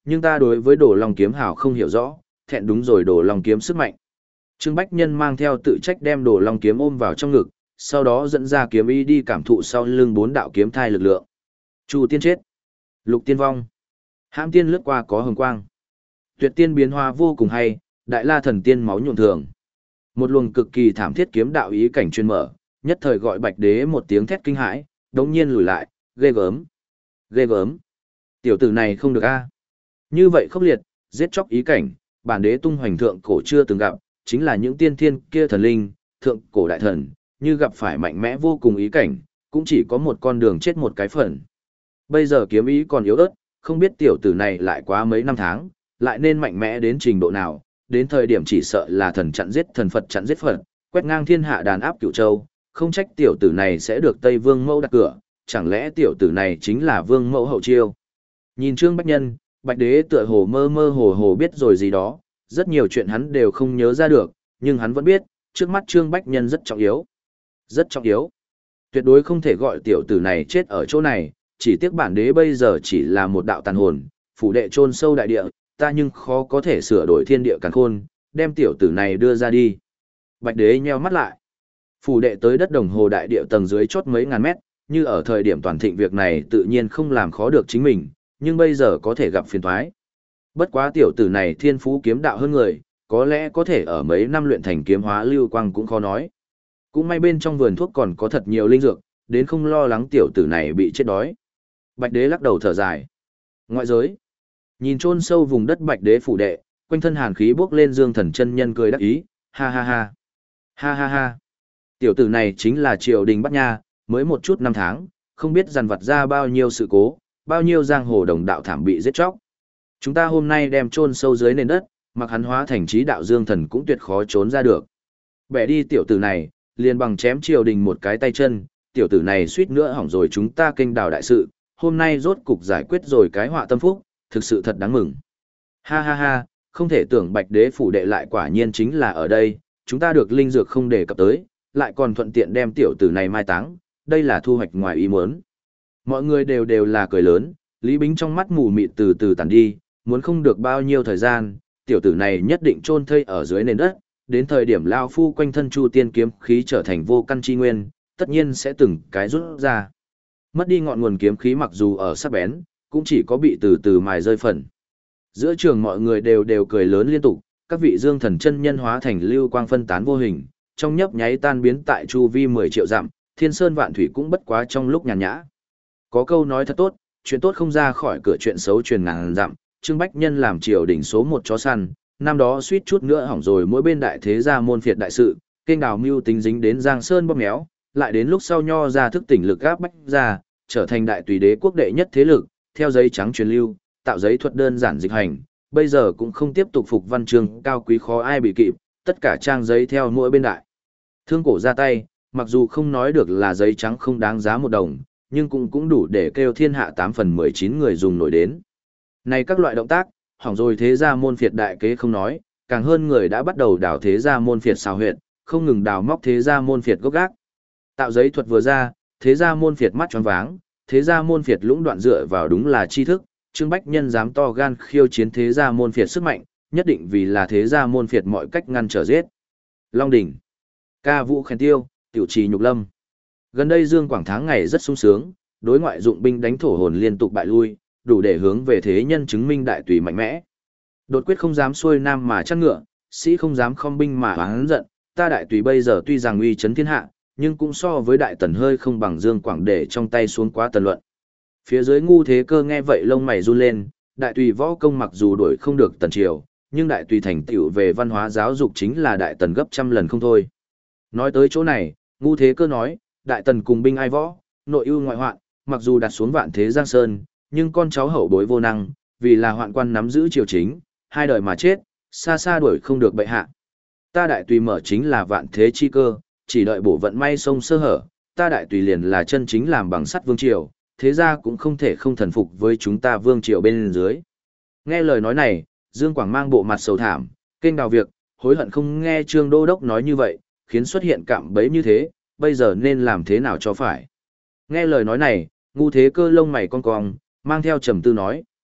nhưng ta đối với Đồ Long kiếm hào không hiểu rõ, thẹn đúng rồi Đồ Long kiếm sức mạnh. Trương Bách Nhân mang theo tự trách đem Đồ Long kiếm ôm vào trong ngực, sau đó dẫn ra kiếm ý đi cảm thụ sau lưng bốn đạo kiếm thai lực lượng. Chu tiên chết, Lục tiên vong, Hãm tiên lướt qua có hồng quang. Tuyệt tiên biến hóa vô cùng hay, Đại La thần tiên máu nhuộm thường. Một luồng cực kỳ thảm thiết kiếm đạo ý cảnh chuyên mở, nhất thời gọi Bạch Đế một tiếng thét kinh hãi, đống nhiên lùi lại, ghê gớm, ghê gớm. Tiểu tử này không được a. Như vậy khốc liệt, giết chóc ý cảnh, bản đế tung hoành thượng cổ chưa từng gặp, chính là những tiên thiên kia thần linh, thượng cổ đại thần, như gặp phải mạnh mẽ vô cùng ý cảnh, cũng chỉ có một con đường chết một cái phần. Bây giờ kiếm ý còn yếu ớt, không biết tiểu tử này lại quá mấy năm tháng, lại nên mạnh mẽ đến trình độ nào, đến thời điểm chỉ sợ là thần chặn giết thần Phật chặn giết Phật, quét ngang thiên hạ đàn áp cửu châu, không trách tiểu tử này sẽ được Tây Vương Mẫu đặt cửa, chẳng lẽ tiểu tử này chính là Vương Mẫu hậu chiêu. Nhìn Trương Bách Nhân, Bạch Đế tựa hồ mơ mơ hồ hồ biết rồi gì đó, rất nhiều chuyện hắn đều không nhớ ra được, nhưng hắn vẫn biết, trước mắt Trương Bách Nhân rất trọng yếu. Rất trọng yếu. Tuyệt đối không thể gọi tiểu tử này chết ở chỗ này, chỉ tiếc bản đế bây giờ chỉ là một đạo tàn hồn, phủ đệ chôn sâu đại địa, ta nhưng khó có thể sửa đổi thiên địa càn khôn, đem tiểu tử này đưa ra đi. Bạch Đế nheo mắt lại. Phủ đệ tới đất đồng hồ đại địa tầng dưới chót mấy ngàn mét, như ở thời điểm toàn thịnh việc này tự nhiên không làm khó được chính mình, nhưng bây giờ có thể gặp phiền toái. Bất quá tiểu tử này thiên phú kiếm đạo hơn người, có lẽ có thể ở mấy năm luyện thành kiếm hóa lưu quang cũng khó nói. Cũng may bên trong vườn thuốc còn có thật nhiều linh dược, đến không lo lắng tiểu tử này bị chết đói. Bạch Đế lắc đầu thở dài. Ngoại giới. Nhìn chôn sâu vùng đất Bạch Đế phủ đệ, quanh thân hàn khí bốc lên, Dương Thần chân nhân cười đắc ý, ha ha ha. Ha ha ha. Tiểu tử này chính là triều đình Bắc Nha, mới một chút năm tháng, không biết dằn vặt ra bao nhiêu sự cố, bao nhiêu giang hồ đồng đạo thảm bị giết chóc. Chúng ta hôm nay đem chôn sâu dưới nền đất, mặc hắn hóa thành trí đạo Dương Thần cũng tuyệt khó trốn ra được. Bẻ đi tiểu tử này, liền bằng chém triều đình một cái tay chân, tiểu tử này suýt nữa hỏng rồi chúng ta kênh đào đại sự, hôm nay rốt cục giải quyết rồi cái họa tâm phúc, thực sự thật đáng mừng. Ha ha ha, không thể tưởng Bạch Đế phủ đệ lại quả nhiên chính là ở đây, chúng ta được linh dược không đề cập tới, lại còn thuận tiện đem tiểu tử này mai táng, đây là thu hoạch ngoài ý muốn. Mọi người đều đều là cười lớn, Lý Bính trong mắt mù mịt từ từ tàn đi, muốn không được bao nhiêu thời gian, tiểu tử này nhất định chôn thây ở dưới nền đất, đến thời điểm lao phu quanh thân Chu Tiên kiếm khí trở thành vô căn chi nguyên, tất nhiên sẽ từng cái rút ra. Mất đi ngọn nguồn kiếm khí mặc dù ở sắc bén, cũng chỉ có bị từ từ mài rơi phần. Giữa trường mọi người đều đều cười lớn liên tục, các vị Dương Thần chân nhân hóa thành lưu quang phân tán vô hình, trong nhấp nháy tan biến tại chu vi mười triệu dặm, thiên sơn vạn thủy cũng bất quá trong lúc nhàn nhã. Có câu nói thật tốt, chuyện tốt không ra khỏi cửa, chuyện xấu truyền ngàn dặm, Trương Bách Nhân làm triều đỉnh số một chó săn, năm đó suýt chút nữa hỏng rồi mỗi bên đại thế gia môn phiệt đại sự, kênh đào mưu tính dính đến Giang Sơn bóp méo, lại đến lúc sau nho ra thức tỉnh lực áp bách ra, trở thành đại tùy đế quốc đệ nhất thế lực, theo giấy trắng truyền lưu, tạo giấy thuật đơn giản dịch hành, bây giờ cũng không tiếp tục phục văn chương cao quý khó ai bị kịp, tất cả trang giấy theo mỗi bên đại. Thương cổ ra tay, mặc dù không nói được là giấy trắng không đáng giá một đồng, nhưng cũng cũng đủ để kêu thiên hạ tám phần mười chín người dùng nổi đến. Này các loại động tác, hỏng rồi thế gia môn phiệt đại kế không nói, càng hơn người đã bắt đầu đào thế gia môn phiệt xào huyệt, không ngừng đào móc thế gia môn phiệt gốc gác. Tạo giấy thuật vừa ra, thế gia môn phiệt mắt tròn váng, thế gia môn phiệt lũng đoạn dựa vào đúng là tri thức, Trương Bách Nhân dám to gan khiêu chiến thế gia môn phiệt sức mạnh, nhất định vì là thế gia môn phiệt mọi cách ngăn trở giết. Long đỉnh, ca vũ khen tiêu, tiểu trì nhục lâm. Gần đây Dương Quảng tháng ngày rất sung sướng, đối ngoại dụng binh đánh thổ hồn liên tục bại lui, đủ để hướng về thế nhân chứng minh đại tùy mạnh mẽ. Đột quyết không dám xuôi nam mà chăn ngựa, sĩ không dám không binh mà oán giận, ta đại tùy bây giờ tuy rằng uy chấn thiên hạ, nhưng cũng so với đại tần hơi không bằng Dương Quảng để trong tay xuống quá tần luận. Phía dưới ngu thế cơ nghe vậy lông mày run lên, đại tùy võ công mặc dù đuổi không được tần triều, nhưng đại tùy thành tựu về văn hóa giáo dục chính là đại tần gấp trăm lần không thôi. Nói tới chỗ này, ngu thế cơ nói, đại tần cùng binh ai võ, nội ưu ngoại hoạn, mặc dù đặt xuống vạn thế giang sơn, nhưng con cháu hậu bối vô năng, vì là hoạn quan nắm giữ triều chính, hai đời mà chết, xa xa đuổi không được bệ hạ. Ta đại tùy mở chính là vạn thế chi cơ, chỉ đợi bổ vận may sông sơ hở, ta đại tùy liền là chân chính làm bằng sắt vương triều, thế ra cũng không thể không thần phục với chúng ta vương triều bên dưới. Nghe lời nói này, Dương Quảng mang bộ mặt sầu thảm, kênh đào việc, hối hận không nghe Trương Đô Đốc nói như vậy, khiến xuất hiện cạm bẫy như thế, bây giờ nên làm thế nào cho phải. Nghe lời nói này, ngu thế cơ lông mày cong cong, mang theo trầm tư nói,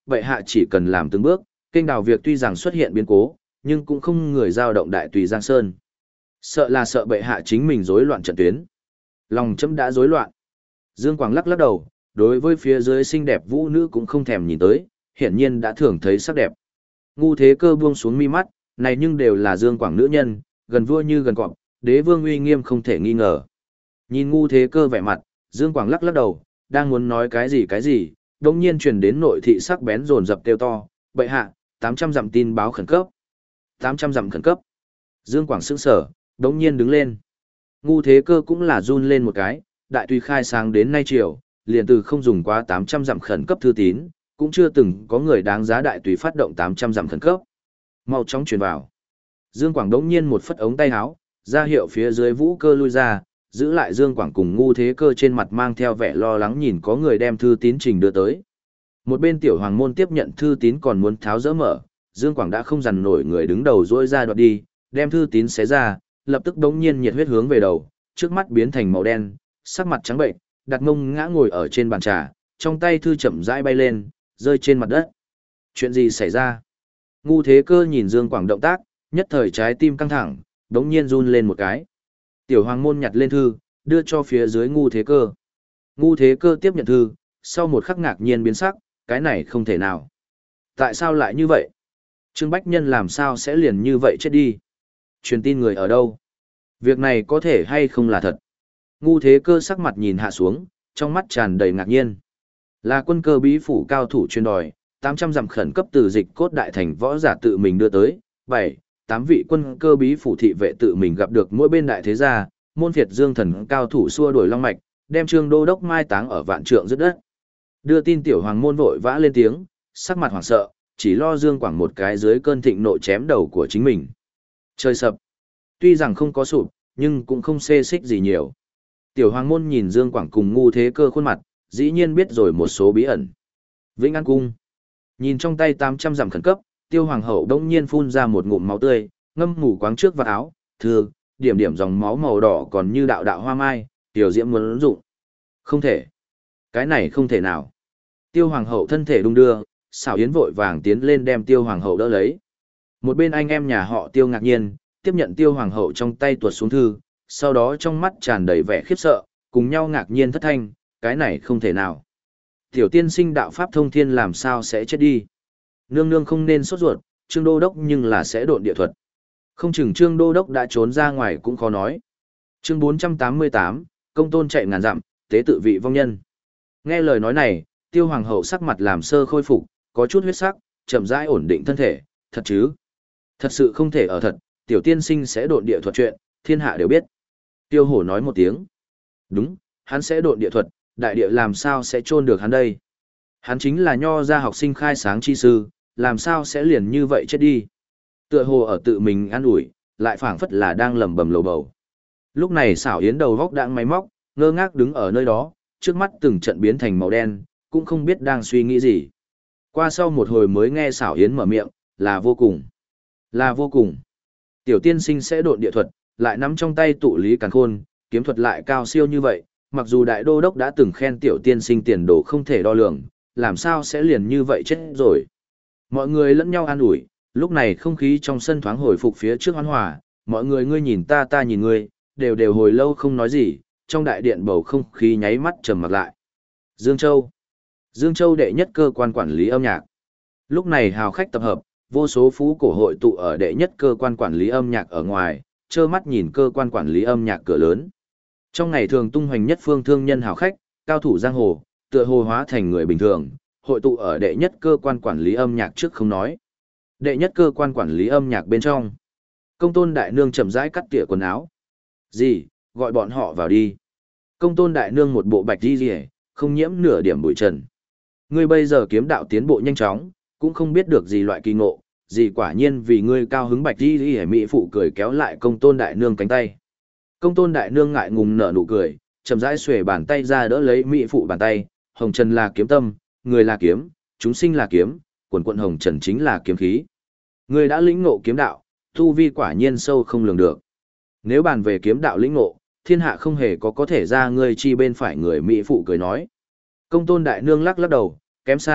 bệ hạ chỉ cần làm từng bước, kênh đào việc tuy rằng xuất hiện biến cố, nhưng cũng không người giao động đại tùy Giang Sơn. Sợ là sợ bệ hạ chính mình rối loạn trận tuyến. Lòng chấm đã rối loạn. Dương Quảng lắc lắc đầu, đối với phía dưới xinh đẹp vũ nữ cũng không thèm nhìn tới, hiển nhiên đã thường thấy sắc đẹp. Ngu Thế Cơ buông xuống mi mắt, này nhưng đều là Dương Quảng nữ nhân, gần vua như gần cọp, đế vương uy nghiêm không thể nghi ngờ. Nhìn Ngu Thế Cơ vẻ mặt, Dương Quảng lắc lắc đầu, đang muốn nói cái gì cái gì, đột nhiên truyền đến nội thị sắc bén rồn rập kêu to, bệ hạ, tám trăm dặm tin báo khẩn cấp. tám trăm dặm khẩn cấp. Dương Quảng sững sờ, đột nhiên đứng lên. Ngu Thế Cơ cũng là run lên một cái, đại tùy khai sáng đến nay chiều, liền từ không dùng quá tám trăm dặm khẩn cấp thư tín, cũng chưa từng có người đáng giá đại tùy phát động tám trăm dặm khẩn cấp. Mau chóng truyền vào. Dương Quảng đống nhiên một phất ống tay áo, ra hiệu phía dưới Vũ Cơ lui ra, giữ lại Dương Quảng cùng Ngu Thế Cơ trên mặt mang theo vẻ lo lắng nhìn có người đem thư tín trình đưa tới. Một bên tiểu hoàng môn tiếp nhận thư tín còn muốn tháo dỡ mở, Dương Quảng đã không dằn nổi người đứng đầu dỗi ra đoạt đi, đem thư tín xé ra, lập tức đống nhiên nhiệt huyết hướng về đầu, trước mắt biến thành màu đen, sắc mặt trắng bệnh, đặt mông ngã ngồi ở trên bàn trà, trong tay thư chậm rãi bay lên, rơi trên mặt đất. Chuyện gì xảy ra? Ngu Thế Cơ nhìn Dương Quảng động tác, nhất thời trái tim căng thẳng, đống nhiên run lên một cái. Tiểu hoàng môn nhặt lên thư, đưa cho phía dưới Ngu Thế Cơ. Ngu Thế Cơ tiếp nhận thư, sau một khắc ngạc nhiên biến sắc, cái này không thể nào. Tại sao lại như vậy? Trương Bách Nhân làm sao sẽ liền như vậy chết đi? Truyền tin người ở đâu? Việc này có thể hay không là thật? Ngu Thế Cơ sắc mặt nhìn hạ xuống, trong mắt tràn đầy ngạc nhiên. Là quân cơ bí phủ cao thủ chuyên đòi, tám trăm dặm khẩn cấp từ dịch cốt đại thành võ giả tự mình đưa tới, bảy, tám vị quân cơ bí phủ thị vệ tự mình gặp được mỗi bên đại thế gia, môn phiệt dương thần cao thủ xua đuổi long mạch, đem Trương Đô đốc mai táng ở vạn trượng dưới đất. Đưa tin tiểu hoàng môn vội vã lên tiếng, sắc mặt hoảng sợ, chỉ lo Dương Quảng một cái dưới cơn thịnh nộ chém đầu của chính mình. Trời sập. Tuy rằng không có sụp, nhưng cũng không xê xích gì nhiều. Tiểu hoàng môn nhìn Dương Quảng cùng Ngu Thế Cơ khuôn mặt, dĩ nhiên biết rồi một số bí ẩn. Vĩnh An Cung. Nhìn trong tay tám trăm dặm khẩn cấp, Tiêu hoàng hậu đông nhiên phun ra một ngụm máu tươi, ngâm mù quáng trước vạt áo, thường, điểm điểm dòng máu màu đỏ còn như đạo đạo hoa mai, tiểu diễm muốn dụng. Không thể. Cái này không thể nào. Tiêu hoàng hậu thân thể đung đưa, xảo yến vội vàng tiến lên đem Tiêu hoàng hậu đỡ lấy. Một bên anh em nhà họ Tiêu ngạc nhiên, tiếp nhận Tiêu hoàng hậu trong tay tuột xuống thư, sau đó trong mắt tràn đầy vẻ khiếp sợ, cùng nhau ngạc nhiên thất thanh, cái này không thể nào. Tiểu tiên sinh đạo pháp thông thiên làm sao sẽ chết đi. Nương nương không nên sốt ruột, Trương Đô đốc nhưng là sẽ độn địa thuật. Không chừng Trương Đô đốc đã trốn ra ngoài cũng khó nói. Chương bốn trăm tám mươi tám, công tôn chạy ngàn dặm, tế tự vị vong nhân. Nghe lời nói này, Tiêu hoàng hậu sắc mặt làm sơ khôi phục, có chút huyết sắc, chậm rãi ổn định thân thể, thật chứ? Thật sự không thể ở thật, tiểu tiên sinh sẽ độn địa thuật chuyện, thiên hạ đều biết. Tiêu hổ nói một tiếng. Đúng, hắn sẽ độn địa thuật, đại địa làm sao sẽ chôn được hắn đây? Hắn chính là nho gia học sinh khai sáng chi sư, làm sao sẽ liền như vậy chết đi? Tựa hồ ở tự mình an ủi, lại phảng phất là đang lẩm bẩm lầu bầu. Lúc này xảo yến đầu góc đang máy móc, ngơ ngác đứng ở nơi đó, trước mắt từng trận biến thành màu đen, cũng không biết đang suy nghĩ gì. Qua sau một hồi mới nghe xảo yến mở miệng, là vô cùng. Là vô cùng. Tiểu tiên sinh sẽ độn địa thuật, lại nắm trong tay tụ lý càn khôn, kiếm thuật lại cao siêu như vậy, mặc dù đại đô đốc đã từng khen tiểu tiên sinh tiền đồ không thể đo lường, làm sao sẽ liền như vậy chết rồi. Mọi người lẫn nhau an ủi, lúc này không khí trong sân thoáng hồi phục phía trước hoan hòa, mọi người ngươi nhìn ta ta nhìn ngươi, đều đều hồi lâu không nói gì, trong đại điện bầu không khí nháy mắt trầm mặc lại. Dương Châu. Dương Châu đệ nhất cơ quan quản lý âm nhạc. Lúc này hào khách tập hợp, vô số phú cổ hội tụ ở đệ nhất cơ quan quản lý âm nhạc ở ngoài, trơ mắt nhìn cơ quan quản lý âm nhạc cửa lớn. Trong ngày thường tung hoành nhất phương thương nhân hào khách, cao thủ giang hồ, tựa hồ hóa thành người bình thường, hội tụ ở đệ nhất cơ quan quản lý âm nhạc trước không nói. Đệ nhất cơ quan quản lý âm nhạc bên trong. Công tôn đại nương chậm rãi cắt tỉa quần áo. Gì, gọi bọn họ vào đi. Công tôn đại nương một bộ bạch đi rỉ, không nhiễm nửa điểm bụi trần. Ngươi bây giờ kiếm đạo tiến bộ nhanh chóng, cũng không biết được gì loại kỳ ngộ, gì quả nhiên vì ngươi cao hứng bạch đi rỉ mỹ phụ cười kéo lại công tôn đại nương cánh tay. Công tôn đại nương ngại ngùng nở nụ cười, chậm rãi xuề bàn tay ra đỡ lấy mỹ phụ bàn tay, hồng trần là kiếm tâm, người là kiếm, chúng sinh là kiếm, quần quận hồng trần chính là kiếm khí. Ngươi đã lĩnh ngộ kiếm đạo, tu vi quả nhiên sâu không lường được. Nếu bàn về kiếm đạo lĩnh ngộ, thiên hạ không hề có có thể ra ngươi chi bên phải người mỹ phụ cười nói. Công tôn đại nương lắc lắc đầu, kém xa,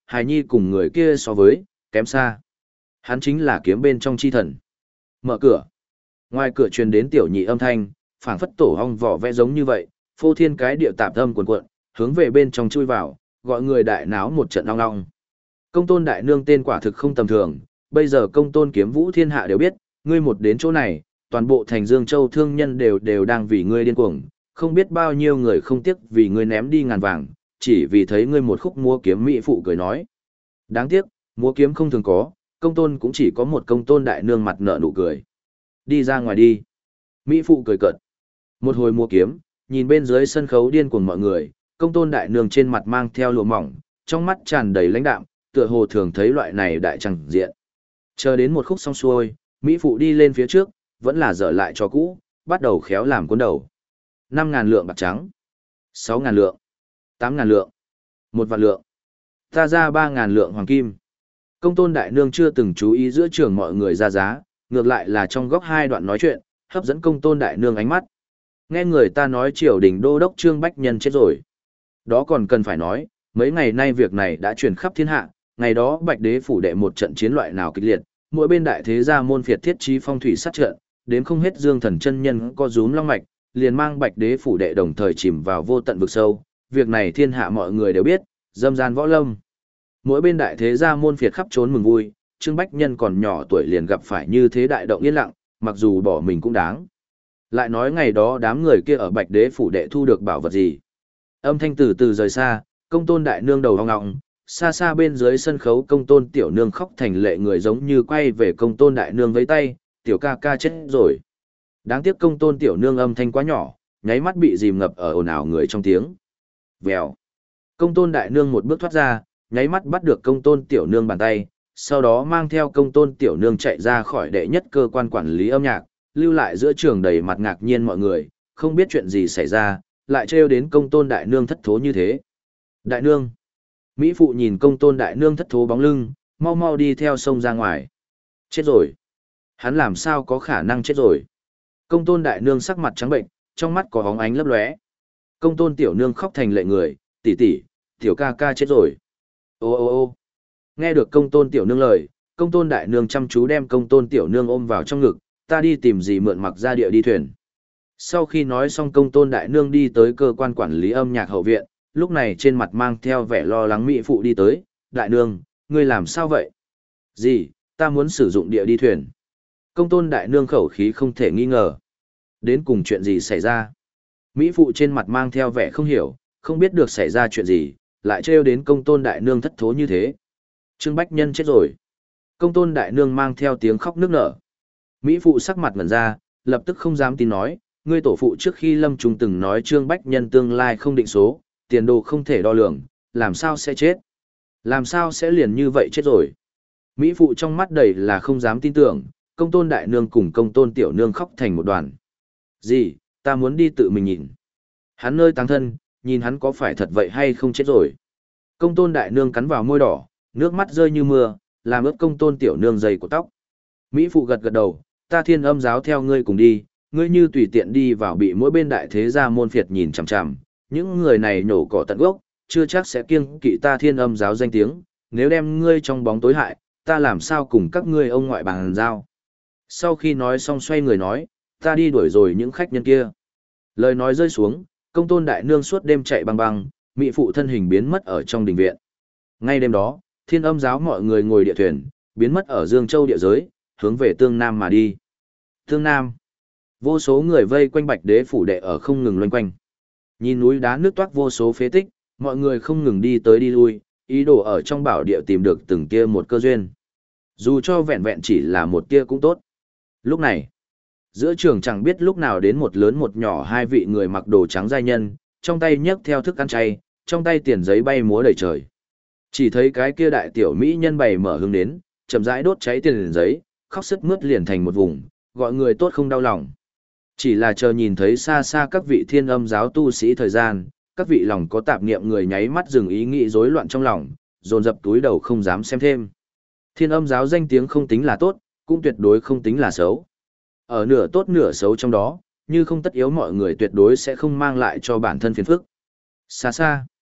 hài nhi cùng người kia so với, kém xa. Hắn chính là kiếm bên trong chi thần. Mở cửa. Ngoài cửa truyền đến tiểu nhị âm thanh, phảng phất tổ hong vỏ vẽ giống như vậy, phô thiên cái địa tạp âm cuồn cuộn, hướng về bên trong chui vào, gọi người đại náo một trận ong ong. Công tôn đại nương tên quả thực không tầm thường, bây giờ công tôn kiếm vũ thiên hạ đều biết, ngươi một đến chỗ này, toàn bộ thành Dương Châu thương nhân đều đều đang vì ngươi điên cuồng, không biết bao nhiêu người không tiếc vì ngươi ném đi ngàn vàng, chỉ vì thấy ngươi một khúc múa kiếm mỹ phụ cười nói. Đáng tiếc, múa kiếm không thường có, công tôn cũng chỉ có một công tôn đại nương mặt nở nụ cười. Đi ra ngoài đi. Mỹ phụ cười cợt. Một hồi múa kiếm, nhìn bên dưới sân khấu điên cuồng mọi người, công tôn đại nương trên mặt mang theo lụa mỏng, trong mắt tràn đầy lãnh đạm, tựa hồ thường thấy loại này đại chẳng diện. Chờ đến một khúc xong xuôi, Mỹ phụ đi lên phía trước, vẫn là dở lại cho cũ, bắt đầu khéo làm cuốn đầu. Năm ngàn lượng bạc trắng, sáu ngàn lượng, tám ngàn lượng, một vạn lượng, ta ra ba ngàn lượng hoàng kim. Công tôn đại nương chưa từng chú ý giữa trường mọi người ra giá, ngược lại là trong góc hai đoạn nói chuyện, hấp dẫn công tôn đại nương ánh mắt. Nghe người ta nói triều đình đô đốc Trương Bách Nhân chết rồi. Đó còn cần phải nói, mấy ngày nay việc này đã truyền khắp thiên hạ, ngày đó Bạch Đế phủ đệ một trận chiến loại nào kịch liệt, mỗi bên đại thế gia môn phiệt thiết trí phong thủy sát trận, đến không hết Dương Thần chân nhân có rúm long mạch, liền mang Bạch Đế phủ đệ đồng thời chìm vào vô tận vực sâu. Việc này thiên hạ mọi người đều biết, dâm gian võ lâm. Mỗi bên đại thế gia môn phiệt khắp trốn mừng vui, Trương Bách Nhân còn nhỏ tuổi liền gặp phải như thế đại động yên lặng, mặc dù bỏ mình cũng đáng. Lại nói ngày đó đám người kia ở Bạch Đế phủ đệ thu được bảo vật gì? Âm thanh từ từ rời xa, công tôn đại nương đầu hoang ngọng, xa xa bên dưới sân khấu công tôn tiểu nương khóc thành lệ người giống như quay về công tôn đại nương với tay, tiểu ca ca chết rồi. Đáng tiếc công tôn tiểu nương âm thanh quá nhỏ, nháy mắt bị dìm ngập ở ồn ào người trong tiếng. Vèo. Công tôn đại nương một bước thoát ra, nháy mắt bắt được công tôn tiểu nương bàn tay, sau đó mang theo công tôn tiểu nương chạy ra khỏi đệ nhất cơ quan quản lý âm nhạc, lưu lại giữa trường đầy mặt ngạc nhiên mọi người, không biết chuyện gì xảy ra, lại trêu đến công tôn đại nương thất thố như thế. Đại nương. Mỹ phụ nhìn công tôn đại nương thất thố bóng lưng, mau mau đi theo sông ra ngoài. Chết rồi. Hắn làm sao có khả năng chết rồi. Công tôn đại nương sắc mặt trắng bệnh, trong mắt có hóng ánh lấp lóe. Công tôn tiểu nương khóc thành lệ người, tỷ tỷ, tiểu ca ca chết rồi. Ô ô ô nghe được công tôn tiểu nương lời, công tôn đại nương chăm chú đem công tôn tiểu nương ôm vào trong ngực, ta đi tìm gì mượn mặc ra địa đi thuyền. Sau khi nói xong công tôn đại nương đi tới cơ quan quản lý âm nhạc hậu viện, lúc này trên mặt mang theo vẻ lo lắng mỹ phụ đi tới, đại nương, ngươi làm sao vậy? Gì, ta muốn sử dụng địa đi thuyền. Công tôn đại nương khẩu khí không thể nghi ngờ. Đến cùng chuyện gì xảy ra? Mỹ phụ trên mặt mang theo vẻ không hiểu, không biết được xảy ra chuyện gì, lại trêu đến công tôn đại nương thất thố như thế. Trương Bách Nhân chết rồi. Công tôn đại nương mang theo tiếng khóc nức nở. Mỹ phụ sắc mặt ngẩn ra, lập tức không dám tin nói, ngươi tổ phụ trước khi lâm trùng từng nói Trương Bách Nhân tương lai không định số, tiền đồ không thể đo lường, làm sao sẽ chết? Làm sao sẽ liền như vậy chết rồi? Mỹ phụ trong mắt đầy là không dám tin tưởng, công tôn đại nương cùng công tôn tiểu nương khóc thành một đoàn. Gì, ta muốn đi tự mình nhìn. Hắn nơi táng thân, nhìn hắn có phải thật vậy hay không chết rồi. Công tôn đại nương cắn vào môi đỏ, nước mắt rơi như mưa, làm ướt công tôn tiểu nương dày của tóc. Mỹ phụ gật gật đầu, ta thiên âm giáo theo ngươi cùng đi, ngươi như tùy tiện đi vào bị mỗi bên đại thế gia môn phiệt nhìn chằm chằm, những người này nổ cỏ tận gốc, chưa chắc sẽ kiêng kỵ ta thiên âm giáo danh tiếng, nếu đem ngươi trong bóng tối hại, ta làm sao cùng các ngươi ông ngoại bàn giao. Sau khi nói xong xoay người nói, ta đi đuổi rồi những khách nhân kia. Lời nói rơi xuống, công tôn đại nương suốt đêm chạy băng băng, mỹ phụ thân hình biến mất ở trong đình viện. Ngay đêm đó, thiên âm giáo mọi người ngồi địa thuyền, biến mất ở Dương Châu địa giới, hướng về Tương Nam mà đi. Tương Nam. Vô số người vây quanh Bạch Đế phủ đệ ở không ngừng loanh quanh. Nhìn núi đá nước toát vô số phế tích, mọi người không ngừng đi tới đi lui, ý đồ ở trong bảo địa tìm được từng kia một cơ duyên. Dù cho vẹn vẹn chỉ là một kia cũng tốt. Lúc này, giữa trường chẳng biết lúc nào đến một lớn một nhỏ hai vị người mặc đồ trắng giai nhân, trong tay nhấc theo thức ăn chay, trong tay tiền giấy bay múa đầy trời. Chỉ thấy cái kia đại tiểu mỹ nhân bày mở hương đến, chậm rãi đốt cháy tiền giấy, khóc sướt mướt liền thành một vùng, gọi người tốt không đau lòng. Chỉ là chờ nhìn thấy xa xa các vị thiên âm giáo tu sĩ thời gian, các vị lòng có tạp niệm người nháy mắt dừng ý nghĩ rối loạn trong lòng, dồn dập túi đầu không dám xem thêm. Thiên âm giáo danh tiếng không tính là tốt, cũng tuyệt đối không tính là xấu. Ở nửa tốt nửa xấu trong đó, như không tất yếu mọi người tuyệt đối sẽ không mang lại cho bản thân phiền phức. Xa xa,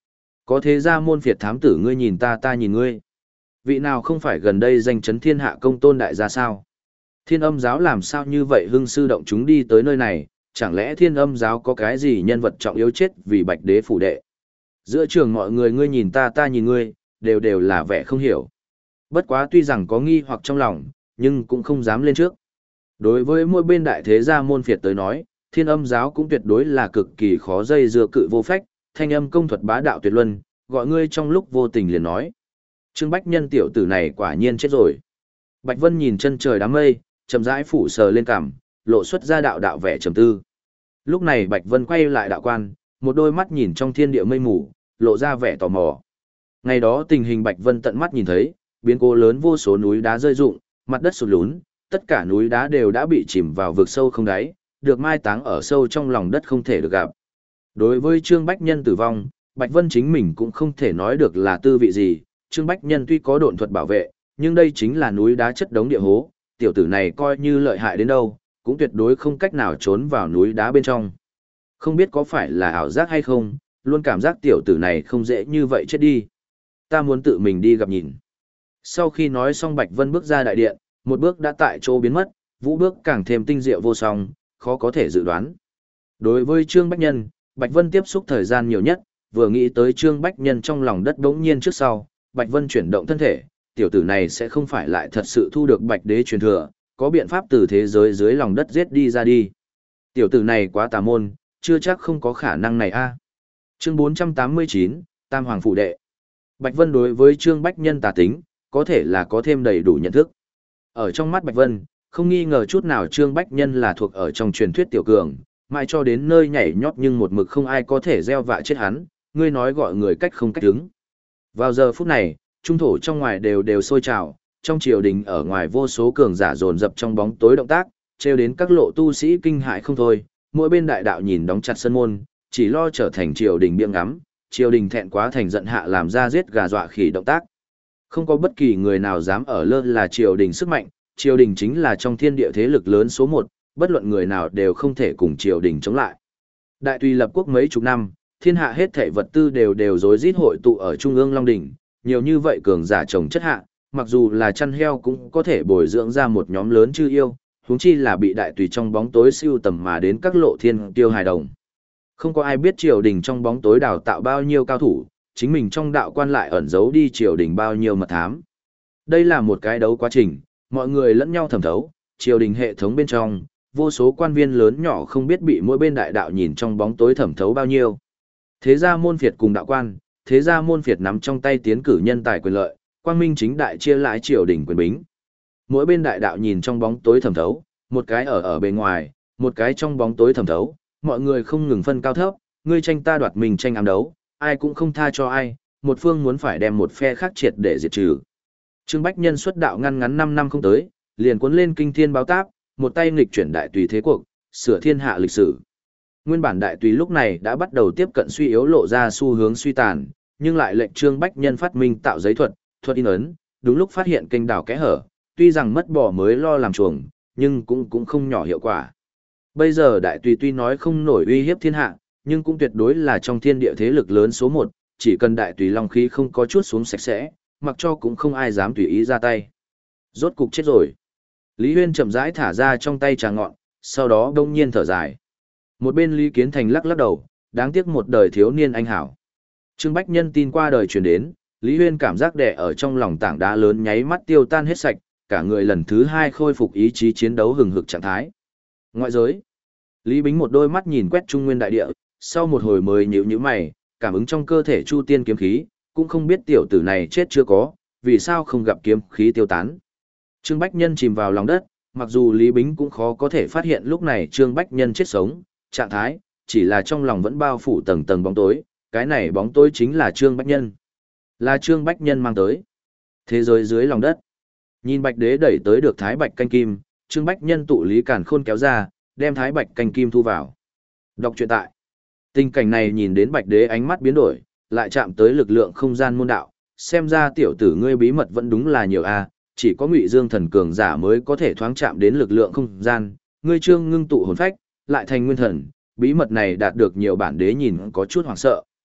Có thế ra môn phiệt thám tử ngươi nhìn ta ta nhìn ngươi. Vị nào không phải gần đây danh chấn thiên hạ công tôn đại gia sao? Thiên âm giáo làm sao như vậy hưng sư động chúng đi tới nơi này, chẳng lẽ thiên âm giáo có cái gì nhân vật trọng yếu chết vì bạch đế phủ đệ? Giữa trường mọi người ngươi nhìn ta ta nhìn ngươi, đều đều là vẻ không hiểu. Bất quá tuy rằng có nghi hoặc trong lòng, nhưng cũng không dám lên trước. Đối với mỗi bên đại thế gia môn phiệt tới nói, thiên âm giáo cũng tuyệt đối là cực kỳ khó dây dưa cự vô phách, thanh âm công thuật bá đạo tuyệt luân, gọi ngươi trong lúc vô tình liền nói. Trương Bách Nhân tiểu tử này quả nhiên chết rồi. Bạch Vân nhìn chân trời đám mây, chậm rãi phủ sờ lên cằm, lộ xuất ra đạo đạo vẻ trầm tư. Lúc này Bạch Vân quay lại đạo quan, một đôi mắt nhìn trong thiên địa mây mù, lộ ra vẻ tò mò. Ngày đó tình hình Bạch Vân tận mắt nhìn thấy, biến cố lớn vô số núi đá rơi rụng, mặt đất sụt lún, tất cả núi đá đều đã bị chìm vào vực sâu không đáy, được mai táng ở sâu trong lòng đất không thể được gặp. Đối với Trương Bách Nhân tử vong, Bạch Vân chính mình cũng không thể nói được là tư vị gì, Trương Bách Nhân tuy có độn thuật bảo vệ, nhưng đây chính là núi đá chất đống địa hố, tiểu tử này coi như lợi hại đến đâu, cũng tuyệt đối không cách nào trốn vào núi đá bên trong. Không biết có phải là ảo giác hay không, luôn cảm giác tiểu tử này không dễ như vậy chết đi. Ta muốn tự mình đi gặp nhìn. Sau khi nói xong Bạch Vân bước ra đại điện, một bước đã tại chỗ biến mất, vũ bước càng thêm tinh diệu vô song, khó có thể dự đoán. Đối với Trương Bách Nhân, Bạch Vân tiếp xúc thời gian nhiều nhất, vừa nghĩ tới Trương Bách Nhân trong lòng đất bỗng nhiên trước sau, Bạch Vân chuyển động thân thể, tiểu tử này sẽ không phải lại thật sự thu được Bạch Đế truyền thừa, có biện pháp từ thế giới dưới lòng đất giết đi ra đi. Tiểu tử này quá tà môn, chưa chắc không có khả năng này a. Chương bốn trăm tám mươi chín, Tam Hoàng Phủ Đệ. Bạch Vân đối với Trương Bách Nhân tà tính, có thể là có thêm đầy đủ nhận thức. Ở trong mắt Bạch Vân, không nghi ngờ chút nào Trương Bách Nhân là thuộc ở trong truyền thuyết tiểu cường, mãi cho đến nơi nhảy nhót nhưng một mực không ai có thể gieo vạ chết hắn, ngươi nói gọi người cách không cách đứng. Vào giờ phút này, trung thổ trong ngoài đều đều sôi trào, trong triều đình ở ngoài vô số cường giả dồn dập trong bóng tối động tác, treo đến các lộ tu sĩ kinh hại không thôi, mỗi bên đại đạo nhìn đóng chặt sân môn, chỉ lo trở thành triều đình biếng ngắm, triều đình thẹn quá thành giận hạ làm ra giết gà dọa khỉ động tác. Không có bất kỳ người nào dám ở lơ là triều đình sức mạnh, triều đình chính là trong thiên địa thế lực lớn số một, bất luận người nào đều không thể cùng triều đình chống lại. Đại tùy lập quốc mấy chục năm, thiên hạ hết thảy vật tư đều đều rối rít hội tụ ở trung ương Long Đỉnh, nhiều như vậy cường giả trồng chất hạ, mặc dù là chăn heo cũng có thể bồi dưỡng ra một nhóm lớn chư yêu, huống chi là bị đại tùy trong bóng tối siêu tầm mà đến các lộ thiên tiêu hài đồng. Không có ai biết triều đình trong bóng tối đào tạo bao nhiêu cao thủ, chính mình trong đạo quan lại ẩn giấu đi triều đình bao nhiêu mật thám. Đây là một cái đấu quá trình, mọi người lẫn nhau thẩm thấu, triều đình hệ thống bên trong, vô số quan viên lớn nhỏ không biết bị mỗi bên đại đạo nhìn trong bóng tối thẩm thấu bao nhiêu. Thế gia môn phiệt cùng đạo quan, thế gia môn phiệt nắm trong tay tiến cử nhân tài quyền lợi, quang minh chính đại chia lại triều đình quyền bính. Mỗi bên đại đạo nhìn trong bóng tối thẩm thấu, một cái ở ở bên ngoài, một cái trong bóng tối thẩm thấu, mọi người không ngừng phân cao thấp, ngươi tranh ta đoạt mình tranh ám đấu, ai cũng không tha cho ai, một phương muốn phải đem một phe khác triệt để diệt trừ. Trương Bách Nhân xuất đạo ngăn ngắn năm năm không tới, liền cuốn lên kinh thiên báo táp, một tay nghịch chuyển đại tùy thế cuộc, sửa thiên hạ lịch sử. Nguyên bản đại tùy lúc này đã bắt đầu tiếp cận suy yếu lộ ra xu hướng suy tàn, nhưng lại lệnh Trương Bách Nhân phát minh tạo giấy thuật, thuật in ấn, đúng lúc phát hiện kênh đào kẽ hở, tuy rằng mất bỏ mới lo làm chuồng, nhưng cũng cũng không nhỏ hiệu quả. Bây giờ đại tùy tuy nói không nổi uy hiếp thiên hạ, nhưng cũng tuyệt đối là trong thiên địa thế lực lớn số một, chỉ cần đại tùy long khí không có chút xuống sạch sẽ, mặc cho cũng không ai dám tùy ý ra tay. Rốt cục chết rồi. Lý Huyên chậm rãi thả ra trong tay trà ngọn, sau đó đông nhiên thở dài. Một bên Lý Kiến Thành lắc lắc đầu, đáng tiếc một đời thiếu niên anh hảo. Trương Bách Nhân tin qua đời truyền đến, Lý Huyên cảm giác đè ở trong lòng tảng đá lớn nháy mắt tiêu tan hết sạch, cả người lần thứ hai khôi phục ý chí chiến đấu hừng hực trạng thái. Ngoại giới. Lý Bính một đôi mắt nhìn quét trung nguyên đại địa, sau một hồi mới nhíu nhíu mày, cảm ứng trong cơ thể Chu Tiên kiếm khí, cũng không biết tiểu tử này chết chưa có, vì sao không gặp kiếm khí tiêu tán. Trương Bách Nhân chìm vào lòng đất, mặc dù Lý Bính cũng khó có thể phát hiện lúc này Trương Bách Nhân chết sống, trạng thái, chỉ là trong lòng vẫn bao phủ tầng tầng bóng tối, cái này bóng tối chính là Trương Bách Nhân. Là Trương Bách Nhân mang tới. Thế giới dưới lòng đất. Nhìn Bạch Đế đẩy tới được Thái Bạch canh kim, Trương Bách Nhân tụ Lý Càn Khôn kéo ra, đem Thái Bạch canh kim thu vào. Đọc truyện tại. Tình cảnh này nhìn đến Bạch Đế ánh mắt biến đổi, lại chạm tới lực lượng không gian môn đạo, xem ra tiểu tử ngươi bí mật vẫn đúng là nhiều a, chỉ có Ngụy Dương thần cường giả mới có thể thoáng chạm đến lực lượng không gian, ngươi Trương ngưng tụ hồn phách, lại thành nguyên thần, bí mật này đạt được nhiều bản đế nhìn có chút hoảng sợ.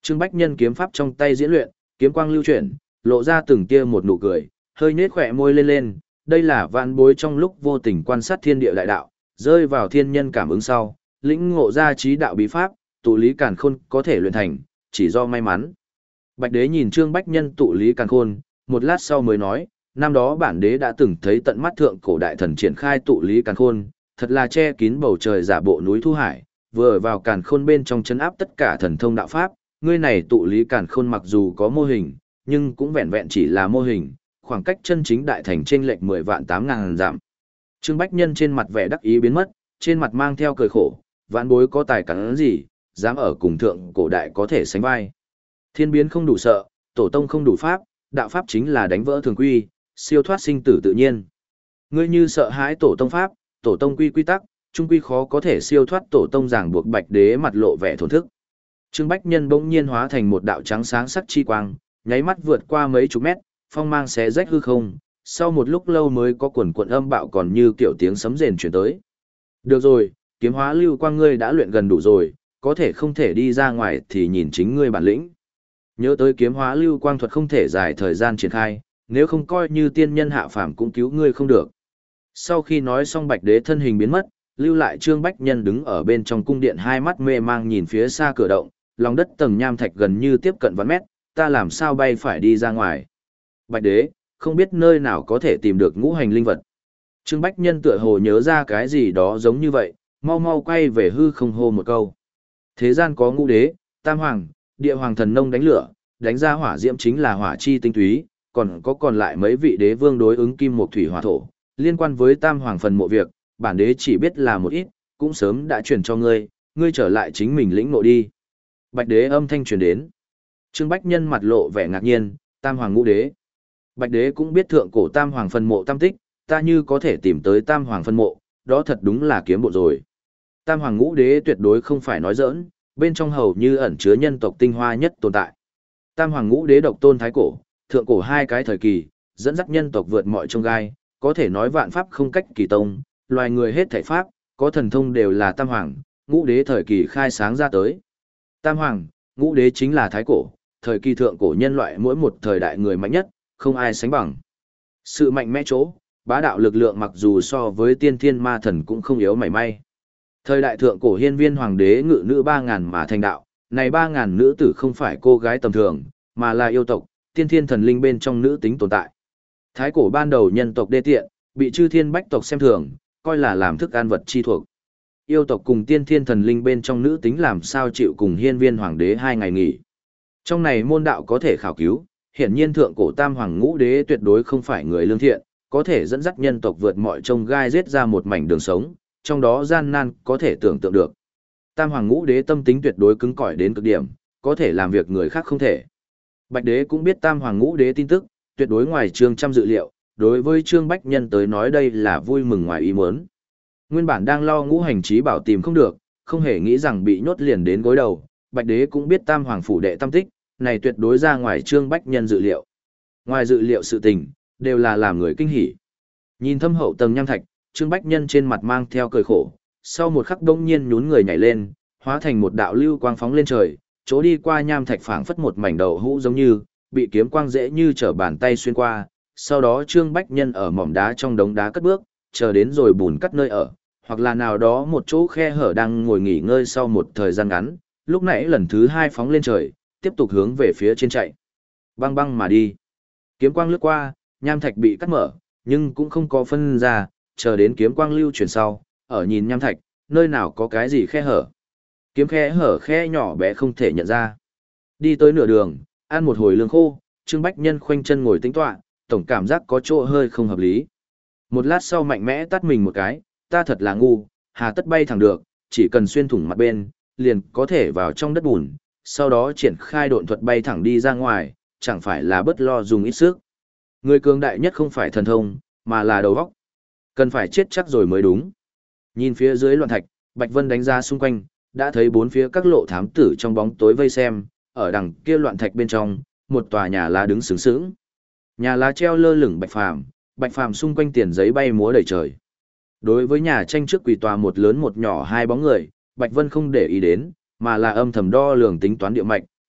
Trương Bách Nhân kiếm pháp trong tay diễn luyện, kiếm quang lưu chuyển, lộ ra từng tia một nụ cười, hơi nhếch khỏe môi lên lên, đây là vạn bối trong lúc vô tình quan sát thiên địa đại đạo, rơi vào thiên nhân cảm ứng sau, lĩnh ngộ ra trí đạo bí pháp, tụ lý càn khôn có thể luyện thành, chỉ do may mắn. Bạch đế nhìn Trương Bách Nhân tụ lý càn khôn, một lát sau mới nói, năm đó bản đế đã từng thấy tận mắt thượng cổ đại thần triển khai tụ lý càn khôn, thật là che kín bầu trời giả bộ núi thu hải, vừa vào càn khôn bên trong chấn áp tất cả thần thông đạo pháp, ngươi này tụ lý càn khôn mặc dù có mô hình, nhưng cũng vẹn vẹn chỉ là mô hình, khoảng cách chân chính đại thành chênh lệch mười vạn tám ngàn dặm. Trương Bách Nhân trên mặt vẻ đắc ý biến mất, trên mặt mang theo cười khổ, vạn bối có tài cắn gì, dám ở cùng thượng cổ đại có thể sánh vai. Thiên biến không đủ sợ, tổ tông không đủ pháp, đạo pháp chính là đánh vỡ thường quy, siêu thoát sinh tử tự nhiên. Ngươi như sợ hãi tổ tông pháp, tổ tông quy quy tắc, trung quy khó có thể siêu thoát tổ tông ràng buộc. Bạch đế mặt lộ vẻ thổn thức. Trương Bách Nhân bỗng nhiên hóa thành một đạo trắng sáng sắc chi quang, nháy mắt vượt qua mấy chục mét, phong mang xé rách hư không, sau một lúc lâu mới có quần quần âm bạo còn như kiểu tiếng sấm rền truyền tới. Được rồi, kiếm hóa lưu quang ngươi đã luyện gần đủ rồi, có thể không thể đi ra ngoài thì nhìn chính ngươi bản lĩnh. Nhớ tới kiếm hóa lưu quang thuật không thể dài thời gian triển khai, nếu không coi như tiên nhân hạ phàm cũng cứu ngươi không được. Sau khi nói xong Bạch đế thân hình biến mất, lưu lại Trương Bách Nhân đứng ở bên trong cung điện, hai mắt mê mang nhìn phía xa cửa động, lòng đất tầng nham thạch gần như tiếp cận vạn mét, ta làm sao bay phải đi ra ngoài. Bạch đế, không biết nơi nào có thể tìm được ngũ hành linh vật. Trương Bách Nhân tựa hồ nhớ ra cái gì đó giống như vậy, mau mau quay về hư không hô một câu. Thế gian có ngũ đế, tam hoàng, địa hoàng thần nông đánh lửa, đánh ra hỏa diễm chính là hỏa chi tinh túy, còn có còn lại mấy vị đế vương đối ứng kim mộc thủy hỏa thổ, liên quan với tam hoàng phần mộ việc, bản đế chỉ biết là một ít, cũng sớm đã truyền cho ngươi, ngươi trở lại chính mình lĩnh ngộ đi. Bạch đế âm thanh truyền đến. Trương Bách Nhân mặt lộ vẻ ngạc nhiên, tam hoàng ngũ đế. Bạch đế cũng biết thượng cổ tam hoàng phần mộ tam tích, ta như có thể tìm tới tam hoàng phân mộ, đó thật đúng là kiếm bộ rồi. Tam hoàng ngũ đế tuyệt đối không phải nói giỡn, bên trong hầu như ẩn chứa nhân tộc tinh hoa nhất tồn tại. Tam hoàng ngũ đế độc tôn thái cổ, thượng cổ hai cái thời kỳ, dẫn dắt nhân tộc vượt mọi chông gai, có thể nói vạn pháp không cách kỳ tông, loài người hết thảy pháp, có thần thông đều là tam hoàng, ngũ đế thời kỳ khai sáng ra tới. Tam hoàng, ngũ đế chính là thái cổ, thời kỳ thượng cổ nhân loại mỗi một thời đại người mạnh nhất, không ai sánh bằng. Sự mạnh mẽ chỗ, bá đạo lực lượng mặc dù so với tiên thiên ma thần cũng không yếu mảy may. Thời đại thượng cổ hiên viên hoàng đế ngự nữ ba ngàn mà thành đạo, này ba ngàn nữ tử không phải cô gái tầm thường, mà là yêu tộc, tiên thiên thần linh bên trong nữ tính tồn tại. Thái cổ ban đầu nhân tộc đê tiện, bị chư thiên bách tộc xem thường, coi là làm thức ăn vật chi thuộc. Yêu tộc cùng tiên thiên thần linh bên trong nữ tính làm sao chịu cùng hiên viên hoàng đế hai ngày nghỉ. Trong này môn đạo có thể khảo cứu, hiển nhiên thượng cổ tam hoàng ngũ đế tuyệt đối không phải người lương thiện, có thể dẫn dắt nhân tộc vượt mọi trông gai giết ra một mảnh đường sống, trong đó gian nan có thể tưởng tượng được. Tam hoàng ngũ đế tâm tính tuyệt đối cứng cỏi đến cực điểm, có thể làm việc người khác không thể. Bạch đế cũng biết tam hoàng ngũ đế tin tức, tuyệt đối ngoài Trương trăm dự liệu, đối với Trương Bách Nhân tới nói đây là vui mừng ngoài ý muốn. Nguyên bản đang lo ngũ hành trí bảo tìm không được, không hề nghĩ rằng bị nhốt liền đến gối đầu, Bạch đế cũng biết tam hoàng phủ đệ tâm tích, này tuyệt đối ra ngoài Trương Bách Nhân dự liệu. Ngoài dự liệu sự tình, đều là làm người kinh hỉ. Nhìn thâm hậu tầng nham thạch, Trương Bách Nhân trên mặt mang theo cười khổ, sau một khắc đông nhiên nhún người nhảy lên, hóa thành một đạo lưu quang phóng lên trời, chỗ đi qua nham thạch phảng phất một mảnh đầu hũ giống như, bị kiếm quang dễ như trở bàn tay xuyên qua, sau đó Trương Bách Nhân ở mỏm đá trong đống đá cất bước, chờ đến rồi bùn cắt nơi ở, hoặc là nào đó một chỗ khe hở đang ngồi nghỉ ngơi sau một thời gian ngắn, lúc nãy lần thứ hai phóng lên trời, tiếp tục hướng về phía trên chạy. Băng băng mà đi. Kiếm quang lướt qua, nham thạch bị cắt mở, nhưng cũng không có phân ra, chờ đến kiếm quang lưu chuyển sau, ở nhìn nham thạch, nơi nào có cái gì khe hở. Kiếm khe hở khe nhỏ bé không thể nhận ra. Đi tới nửa đường, ăn một hồi lương khô, Trương Bách Nhân khoanh chân ngồi tĩnh tọa, tổng cảm giác có chỗ hơi không hợp lý. Một lát sau mạnh mẽ tắt mình một cái, ta thật là ngu, hà tất bay thẳng được, chỉ cần xuyên thủng mặt bên, liền có thể vào trong đất bùn, sau đó triển khai độn thuật bay thẳng đi ra ngoài, chẳng phải là bất lo dùng ít sức. Người cường đại nhất không phải thần thông, mà là đầu óc. Cần phải chết chắc rồi mới đúng. Nhìn phía dưới loạn thạch, Bạch Vân đánh ra xung quanh, đã thấy bốn phía các lộ thám tử trong bóng tối vây xem, ở đằng kia loạn thạch bên trong, một tòa nhà lá đứng sướng sướng. Nhà lá treo lơ lửng Bạch Phàm, Bạch Phàm xung quanh tiền giấy bay múa đầy trời. Đối với nhà tranh trước quỳ tòa một lớn một nhỏ hai bóng người, Bạch Vân không để ý đến, mà là âm thầm đo lường tính toán địa mạch,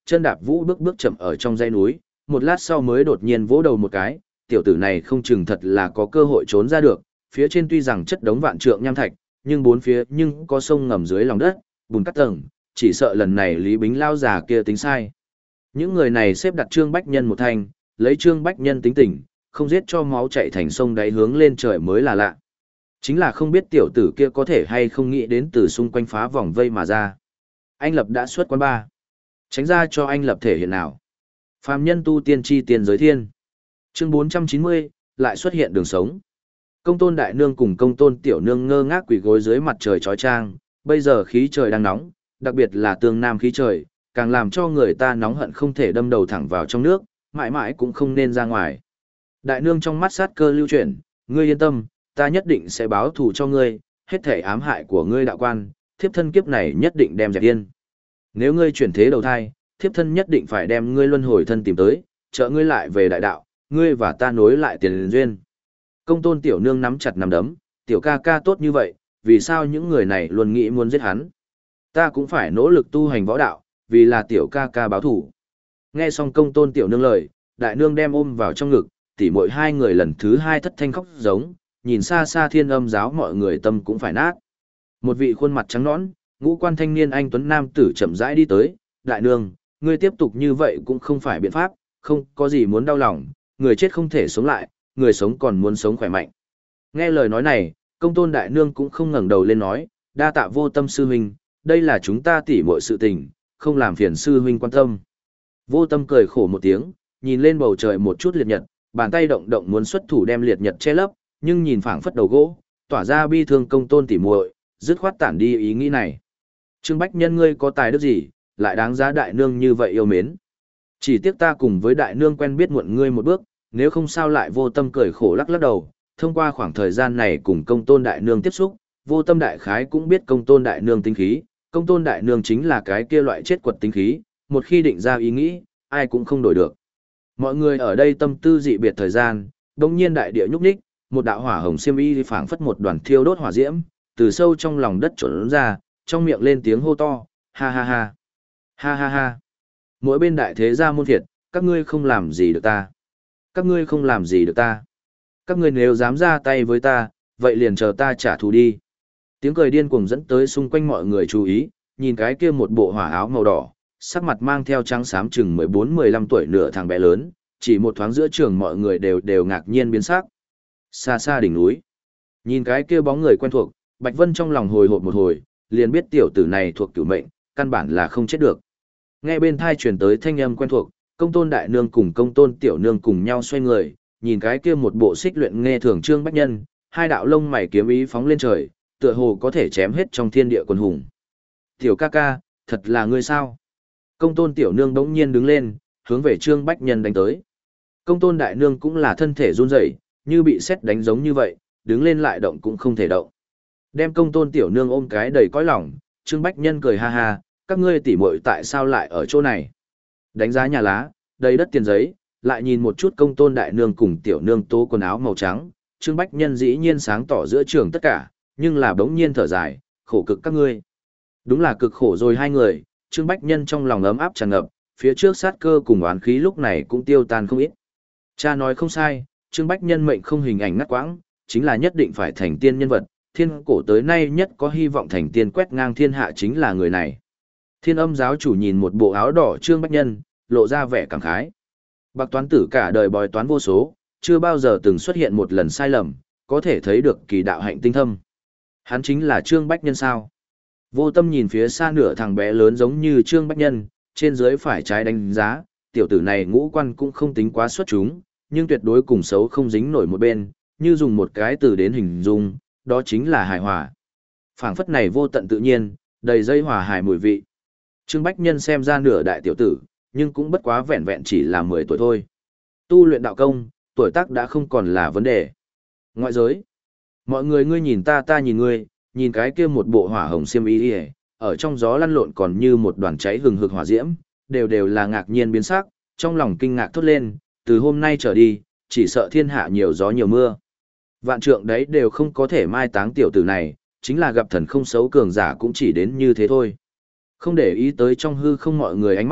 chân đạp vũ bước bước chậm ở trong dãy núi, một lát sau mới đột nhiên vỗ đầu một cái, tiểu tử này không chừng thật là có cơ hội trốn ra được, phía trên tuy rằng chất đống vạn trượng nham thạch, nhưng bốn phía nhưng có sông ngầm dưới lòng đất, bùn cắt tầng, chỉ sợ lần này Lý Bính lao già kia tính sai. Những người này xếp đặt Trương Bách Nhân một thanh, lấy Trương Bách Nhân tính tình, không giết cho máu chạy thành sông đáy hướng lên trời mới là lạ. Chính là không biết tiểu tử kia có thể hay không nghĩ đến từ xung quanh phá vòng vây mà ra. Anh Lập đã xuất quán ba. Tránh ra cho anh Lập thể hiện nào. Phàm nhân tu tiên chi tiền giới thiên. Chương bốn trăm chín mươi, lại xuất hiện đường sống. Công tôn đại nương cùng công tôn tiểu nương ngơ ngác quỳ gối dưới mặt trời chói chang, bây giờ khí trời đang nóng, đặc biệt là tương nam khí trời, càng làm cho người ta nóng hận không thể đâm đầu thẳng vào trong nước, mãi mãi cũng không nên ra ngoài. Đại nương trong mắt sát cơ lưu chuyển, ngươi yên tâm, ta nhất định sẽ báo thù cho ngươi, hết thể ám hại của ngươi đạo quan, thiếp thân kiếp này nhất định đem dẹp yên. Nếu ngươi chuyển thế đầu thai, thiếp thân nhất định phải đem ngươi luân hồi thân tìm tới, trợ ngươi lại về đại đạo, ngươi và ta nối lại tiền duyên. Công tôn tiểu nương nắm chặt nắm đấm, tiểu ca ca tốt như vậy, vì sao những người này luôn nghĩ muốn giết hắn? Ta cũng phải nỗ lực tu hành võ đạo, vì là tiểu ca ca báo thủ. Nghe xong công tôn tiểu nương lời, đại nương đem ôm vào trong ngực, tỉ mỗi hai người lần thứ hai thất thanh khóc giống, nhìn xa xa thiên âm giáo mọi người tâm cũng phải nát. Một vị khuôn mặt trắng nõn, ngũ quan thanh niên anh tuấn nam tử chậm rãi đi tới, đại nương, ngươi tiếp tục như vậy cũng không phải biện pháp, không có gì muốn đau lòng, người chết không thể sống lại, người sống còn muốn sống khỏe mạnh. Nghe lời nói này, công tôn đại nương cũng không ngẩng đầu lên nói, đa tạ vô tâm sư huynh, đây là chúng ta tỉ muội sự tình, không làm phiền sư huynh quan tâm. Vô tâm cười khổ một tiếng, nhìn lên bầu trời một chút liệt nhật, bàn tay động động muốn xuất thủ đem liệt nhật che lấp, nhưng nhìn phảng phất đầu gỗ, tỏa ra bi thương công tôn tỉ muội, dứt khoát tản đi ý nghĩ này. Trương Bách Nhân ngươi có tài đức gì, lại đáng giá đại nương như vậy yêu mến. Chỉ tiếc ta cùng với đại nương quen biết muộn ngươi một bước, nếu không sao lại vô tâm cười khổ lắc lắc đầu. Thông qua khoảng thời gian này cùng công tôn đại nương tiếp xúc, vô tâm đại khái cũng biết công tôn đại nương tính khí, công tôn đại nương chính là cái kia loại chết quật tính khí, một khi định ra ý nghĩ, ai cũng không đổi được. Mọi người ở đây tâm tư dị biệt thời gian, đồng nhiên đại địa nhúc nhích, một đạo hỏa hồng xiêm y phảng phất một đoàn thiêu đốt hỏa diễm, từ sâu trong lòng đất trốn ra, trong miệng lên tiếng hô to, ha ha ha, ha ha ha. Mỗi bên đại thế gia môn thiệt, các ngươi không làm gì được ta. Các ngươi không làm gì được ta. Các ngươi nếu dám ra tay với ta, vậy liền chờ ta trả thù đi. Tiếng cười điên cuồng dẫn tới xung quanh mọi người chú ý, nhìn cái kia một bộ hỏa áo màu đỏ, sắc mặt mang theo trắng xám chừng mười bốn mười lăm tuổi nửa thằng bé lớn, chỉ một thoáng giữa trường mọi người đều đều ngạc nhiên biến sắc. Xa xa đỉnh núi, nhìn cái kia bóng người quen thuộc, Bạch Vân trong lòng hồi hộp một hồi, liền biết tiểu tử này thuộc cửu mệnh, căn bản là không chết được. Nghe bên thai truyền tới thanh âm quen thuộc, công tôn đại nương cùng công tôn tiểu nương cùng nhau xoay người, nhìn cái kia một bộ xích luyện nghe thường Trương Bách Nhân, hai đạo lông mày kiếm ý phóng lên trời, tựa hồ có thể chém hết trong thiên địa quân hùng. Tiểu ca ca, thật là ngươi sao? Công tôn tiểu nương đống nhiên đứng lên, hướng về Trương Bách Nhân đánh tới. Công tôn đại nương cũng là thân thể run rẩy, như bị sét đánh giống như vậy, đứng lên lại động cũng không thể động. Đem công tôn tiểu nương ôm cái đầy cõi lòng, Trương Bách Nhân cười ha ha, các ngươi tỉ muội tại sao lại ở chỗ này? Đánh giá nhà lá, đầy đất tiền giấy, lại nhìn một chút công tôn đại nương cùng tiểu nương tố quần áo màu trắng, Trương Bách Nhân dĩ nhiên sáng tỏ giữa trường tất cả, nhưng là bỗng nhiên thở dài, khổ cực các ngươi. Đúng là cực khổ rồi hai người, Trương Bách Nhân trong lòng ấm áp tràn ngập, phía trước sát cơ cùng oán khí lúc này cũng tiêu tan không ít. Cha nói không sai, Trương Bách Nhân mệnh không hình ảnh ngắt quãng, chính là nhất định phải thành tiên nhân vật, thiên cổ tới nay nhất có hy vọng thành tiên quét ngang thiên hạ chính là người này. Thiên âm giáo chủ nhìn một bộ áo đỏ Trương Bách Nhân, lộ ra vẻ cảm khái. Bạc toán tử cả đời bói toán vô số, chưa bao giờ từng xuất hiện một lần sai lầm, có thể thấy được kỳ đạo hạnh tinh thâm. Hắn chính là Trương Bách Nhân sao? Vô tâm nhìn phía xa nửa thằng bé lớn giống như Trương Bách Nhân, trên dưới phải trái đánh giá, tiểu tử này ngũ quan cũng không tính quá xuất chúng, nhưng tuyệt đối cùng xấu không dính nổi một bên, như dùng một cái từ đến hình dung, đó chính là hài hòa. Phảng phất này vô tận tự nhiên, đầy dây hòa hài mùi vị. Trương Bách Nhân xem ra nửa đại tiểu tử, nhưng cũng bất quá vẹn vẹn chỉ là mười tuổi thôi. Tu luyện đạo công, tuổi tác đã không còn là vấn đề. Ngoại giới, mọi người ngươi nhìn ta ta nhìn ngươi, nhìn cái kia một bộ hỏa hồng xiêm y đi, ở trong gió lăn lộn còn như một đoàn cháy hừng hực hỏa diễm, đều đều là ngạc nhiên biến sắc, trong lòng kinh ngạc thốt lên, từ hôm nay trở đi, chỉ sợ thiên hạ nhiều gió nhiều mưa. Vạn trượng đấy đều không có thể mai táng tiểu tử này, chính là gặp thần không xấu cường giả cũng chỉ đến như thế thôi. Không để ý tới trong hư không mọi người ánh mắt,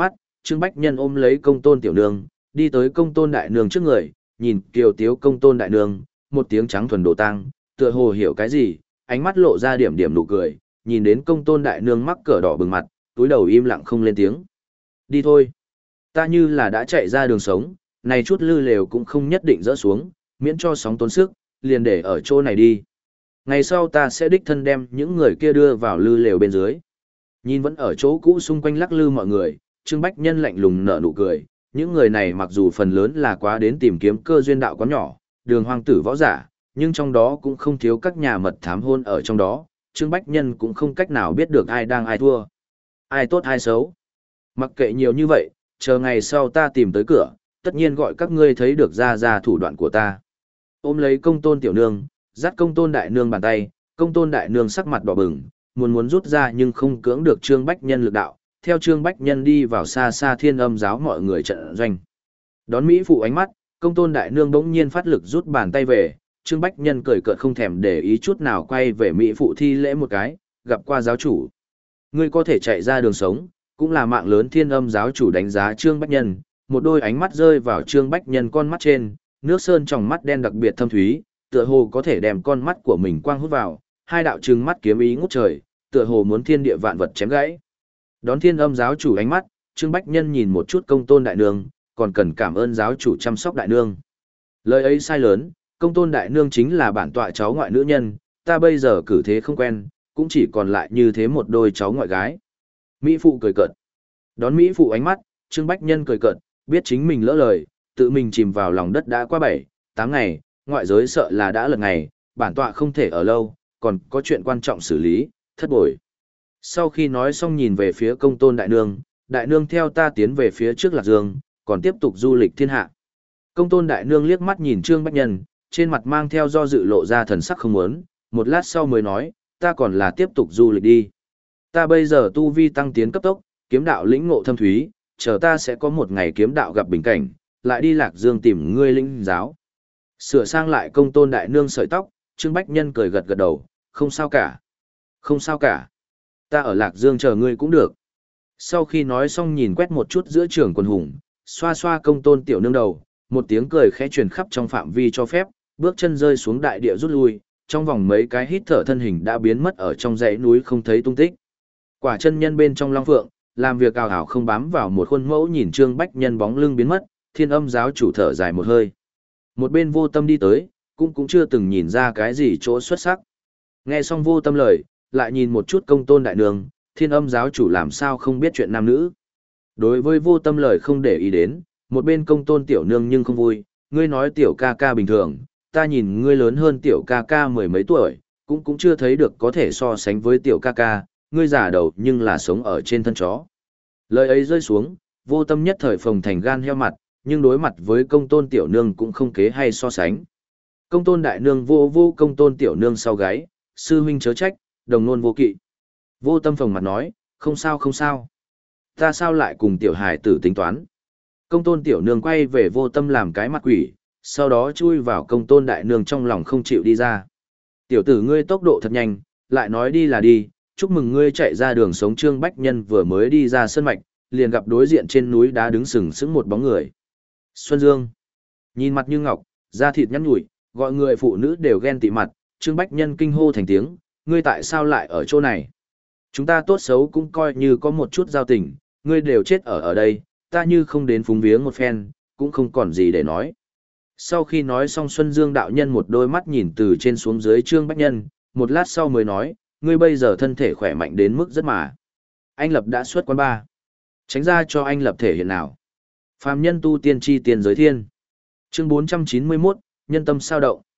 Trương Bách Nhân ôm lấy công tôn tiểu nương, đi tới công tôn đại nương trước người, nhìn kiều tiếu công tôn đại nương, một tiếng trắng thuần đồ tang, tựa hồ hiểu cái gì, ánh mắt lộ ra điểm điểm nụ cười, nhìn đến công tôn đại nương mắc cỡ đỏ bừng mặt, túi đầu im lặng không lên tiếng. Đi thôi. Ta như là đã chạy ra đường sống, này chút lư lều cũng không nhất định dỡ xuống, miễn cho sóng tốn sức, liền để ở chỗ này đi. Ngày sau ta sẽ đích thân đem những người kia đưa vào lư lều bên dưới. Nhìn vẫn ở chỗ cũ xung quanh lắc lư mọi người, Trương Bách Nhân lạnh lùng nở nụ cười, những người này mặc dù phần lớn là quá đến tìm kiếm cơ duyên đạo quán nhỏ, đường hoang tử võ giả, nhưng trong đó cũng không thiếu các nhà mật thám hôn ở trong đó, Trương Bách Nhân cũng không cách nào biết được ai đang ai thua, ai tốt ai xấu. Mặc kệ nhiều như vậy, chờ ngày sau ta tìm tới cửa, tất nhiên gọi các ngươi thấy được ra ra thủ đoạn của ta. Ôm lấy công tôn tiểu nương, dắt công tôn đại nương bàn tay, công tôn đại nương sắc mặt đỏ bừng, muốn muốn rút ra nhưng không cưỡng được Trương Bách Nhân lực đạo, theo Trương Bách Nhân đi vào xa xa Thiên Âm giáo mọi người trận doanh. Đón Mỹ phụ ánh mắt, công tôn đại nương bỗng nhiên phát lực rút bàn tay về, Trương Bách Nhân cười cợt không thèm để ý chút nào quay về Mỹ phụ thi lễ một cái, gặp qua giáo chủ. Ngươi có thể chạy ra đường sống, cũng là mạng lớn Thiên Âm giáo chủ đánh giá Trương Bách Nhân, một đôi ánh mắt rơi vào Trương Bách Nhân con mắt trên, nước sơn trong mắt đen đặc biệt thâm thúy, tựa hồ có thể đem con mắt của mình quang hút vào, hai đạo trừng mắt kiếm ý ngút trời, tựa hồ muốn thiên địa vạn vật chém gãy. Đón Thiên Âm giáo chủ ánh mắt, Trương Bách Nhân nhìn một chút công tôn đại nương, còn cần cảm ơn giáo chủ chăm sóc đại nương. Lời ấy sai lớn, công tôn đại nương chính là bản tọa cháu ngoại nữ nhân, ta bây giờ cử thế không quen, cũng chỉ còn lại như thế một đôi cháu ngoại gái. Mỹ phụ cười cợt. Đón Mỹ phụ ánh mắt, Trương Bách Nhân cười cợt, biết chính mình lỡ lời, tự mình chìm vào lòng đất đã qua bảy, tám ngày, ngoại giới sợ là đã lật ngày, bản tọa không thể ở lâu, còn có chuyện quan trọng xử lý, thất bội. Sau khi nói xong nhìn về phía công tôn đại nương, đại nương theo ta tiến về phía trước Lạc Dương, còn tiếp tục du lịch thiên hạ. Công tôn đại nương liếc mắt nhìn Trương Bách Nhân, trên mặt mang theo do dự lộ ra thần sắc không muốn, một lát sau mới nói, ta còn là tiếp tục du lịch đi. Ta bây giờ tu vi tăng tiến cấp tốc, kiếm đạo lĩnh ngộ thâm thúy, chờ ta sẽ có một ngày kiếm đạo gặp bình cảnh, lại đi Lạc Dương tìm ngươi lĩnh giáo. Sửa sang lại công tôn đại nương sợi tóc, Trương Bách Nhân cười gật gật đầu, không sao cả. Không sao cả. Ta ở Lạc Dương chờ ngươi cũng được. Sau khi nói xong nhìn quét một chút giữa trường quần hùng, xoa xoa công tôn tiểu nương đầu, một tiếng cười khẽ truyền khắp trong phạm vi cho phép, bước chân rơi xuống đại địa rút lui, trong vòng mấy cái hít thở thân hình đã biến mất ở trong dãy núi không thấy tung tích. Quả chân nhân bên trong long phượng, làm việc ảo ảo không bám vào một khuôn mẫu nhìn Trương Bách Nhân bóng lưng biến mất, Thiên Âm giáo chủ thở dài một hơi. Một bên Vô Tâm đi tới, cũng cũng chưa từng nhìn ra cái gì chỗ xuất sắc. Nghe xong Vô Tâm lời, lại nhìn một chút công tôn đại nương, Thiên Âm giáo chủ làm sao không biết chuyện nam nữ. Đối với Vô Tâm lời không để ý đến, một bên công tôn tiểu nương nhưng không vui, ngươi nói tiểu ca ca bình thường, ta nhìn ngươi lớn hơn tiểu ca ca mười mấy tuổi, cũng cũng chưa thấy được có thể so sánh với tiểu ca ca, ngươi giả đầu nhưng là sống ở trên thân chó. Lời ấy rơi xuống, Vô Tâm nhất thời phồng thành gan heo mặt, nhưng đối mặt với công tôn tiểu nương cũng không kế hay so sánh. Công tôn đại nương vô vô công tôn tiểu nương sau gáy, sư huynh chớ trách, đồng nôn vô kỵ. Vô Tâm phồng mặt nói, không sao không sao. Ta sao lại cùng tiểu hải tử tính toán. Công tôn tiểu nương quay về Vô Tâm làm cái mặt quỷ, sau đó chui vào công tôn đại nương trong lòng không chịu đi ra. Tiểu tử ngươi tốc độ thật nhanh, lại nói đi là đi, chúc mừng ngươi chạy ra đường sống. Trương Bách Nhân vừa mới đi ra sơn mạch, liền gặp đối diện trên núi đá đứng sừng sững một bóng người. Xuân Dương. Nhìn mặt như ngọc, da thịt nhắn nhủi, gọi người phụ nữ đều ghen tị mặt, Trương Bách Nhân kinh hô thành tiếng, ngươi tại sao lại ở chỗ này? Chúng ta tốt xấu cũng coi như có một chút giao tình, ngươi đều chết ở ở đây, ta như không đến phúng viếng một phen, cũng không còn gì để nói. Sau khi nói xong Xuân Dương đạo nhân một đôi mắt nhìn từ trên xuống dưới Trương Bách Nhân, một lát sau mới nói, ngươi bây giờ thân thể khỏe mạnh đến mức rất mà. Anh Lập đã xuất quán ba. Tránh ra cho anh Lập thể hiện nào. Phàm nhân tu tiên chi tiền giới thiên. Chương bốn trăm chín mươi mốt, nhân tâm sao động.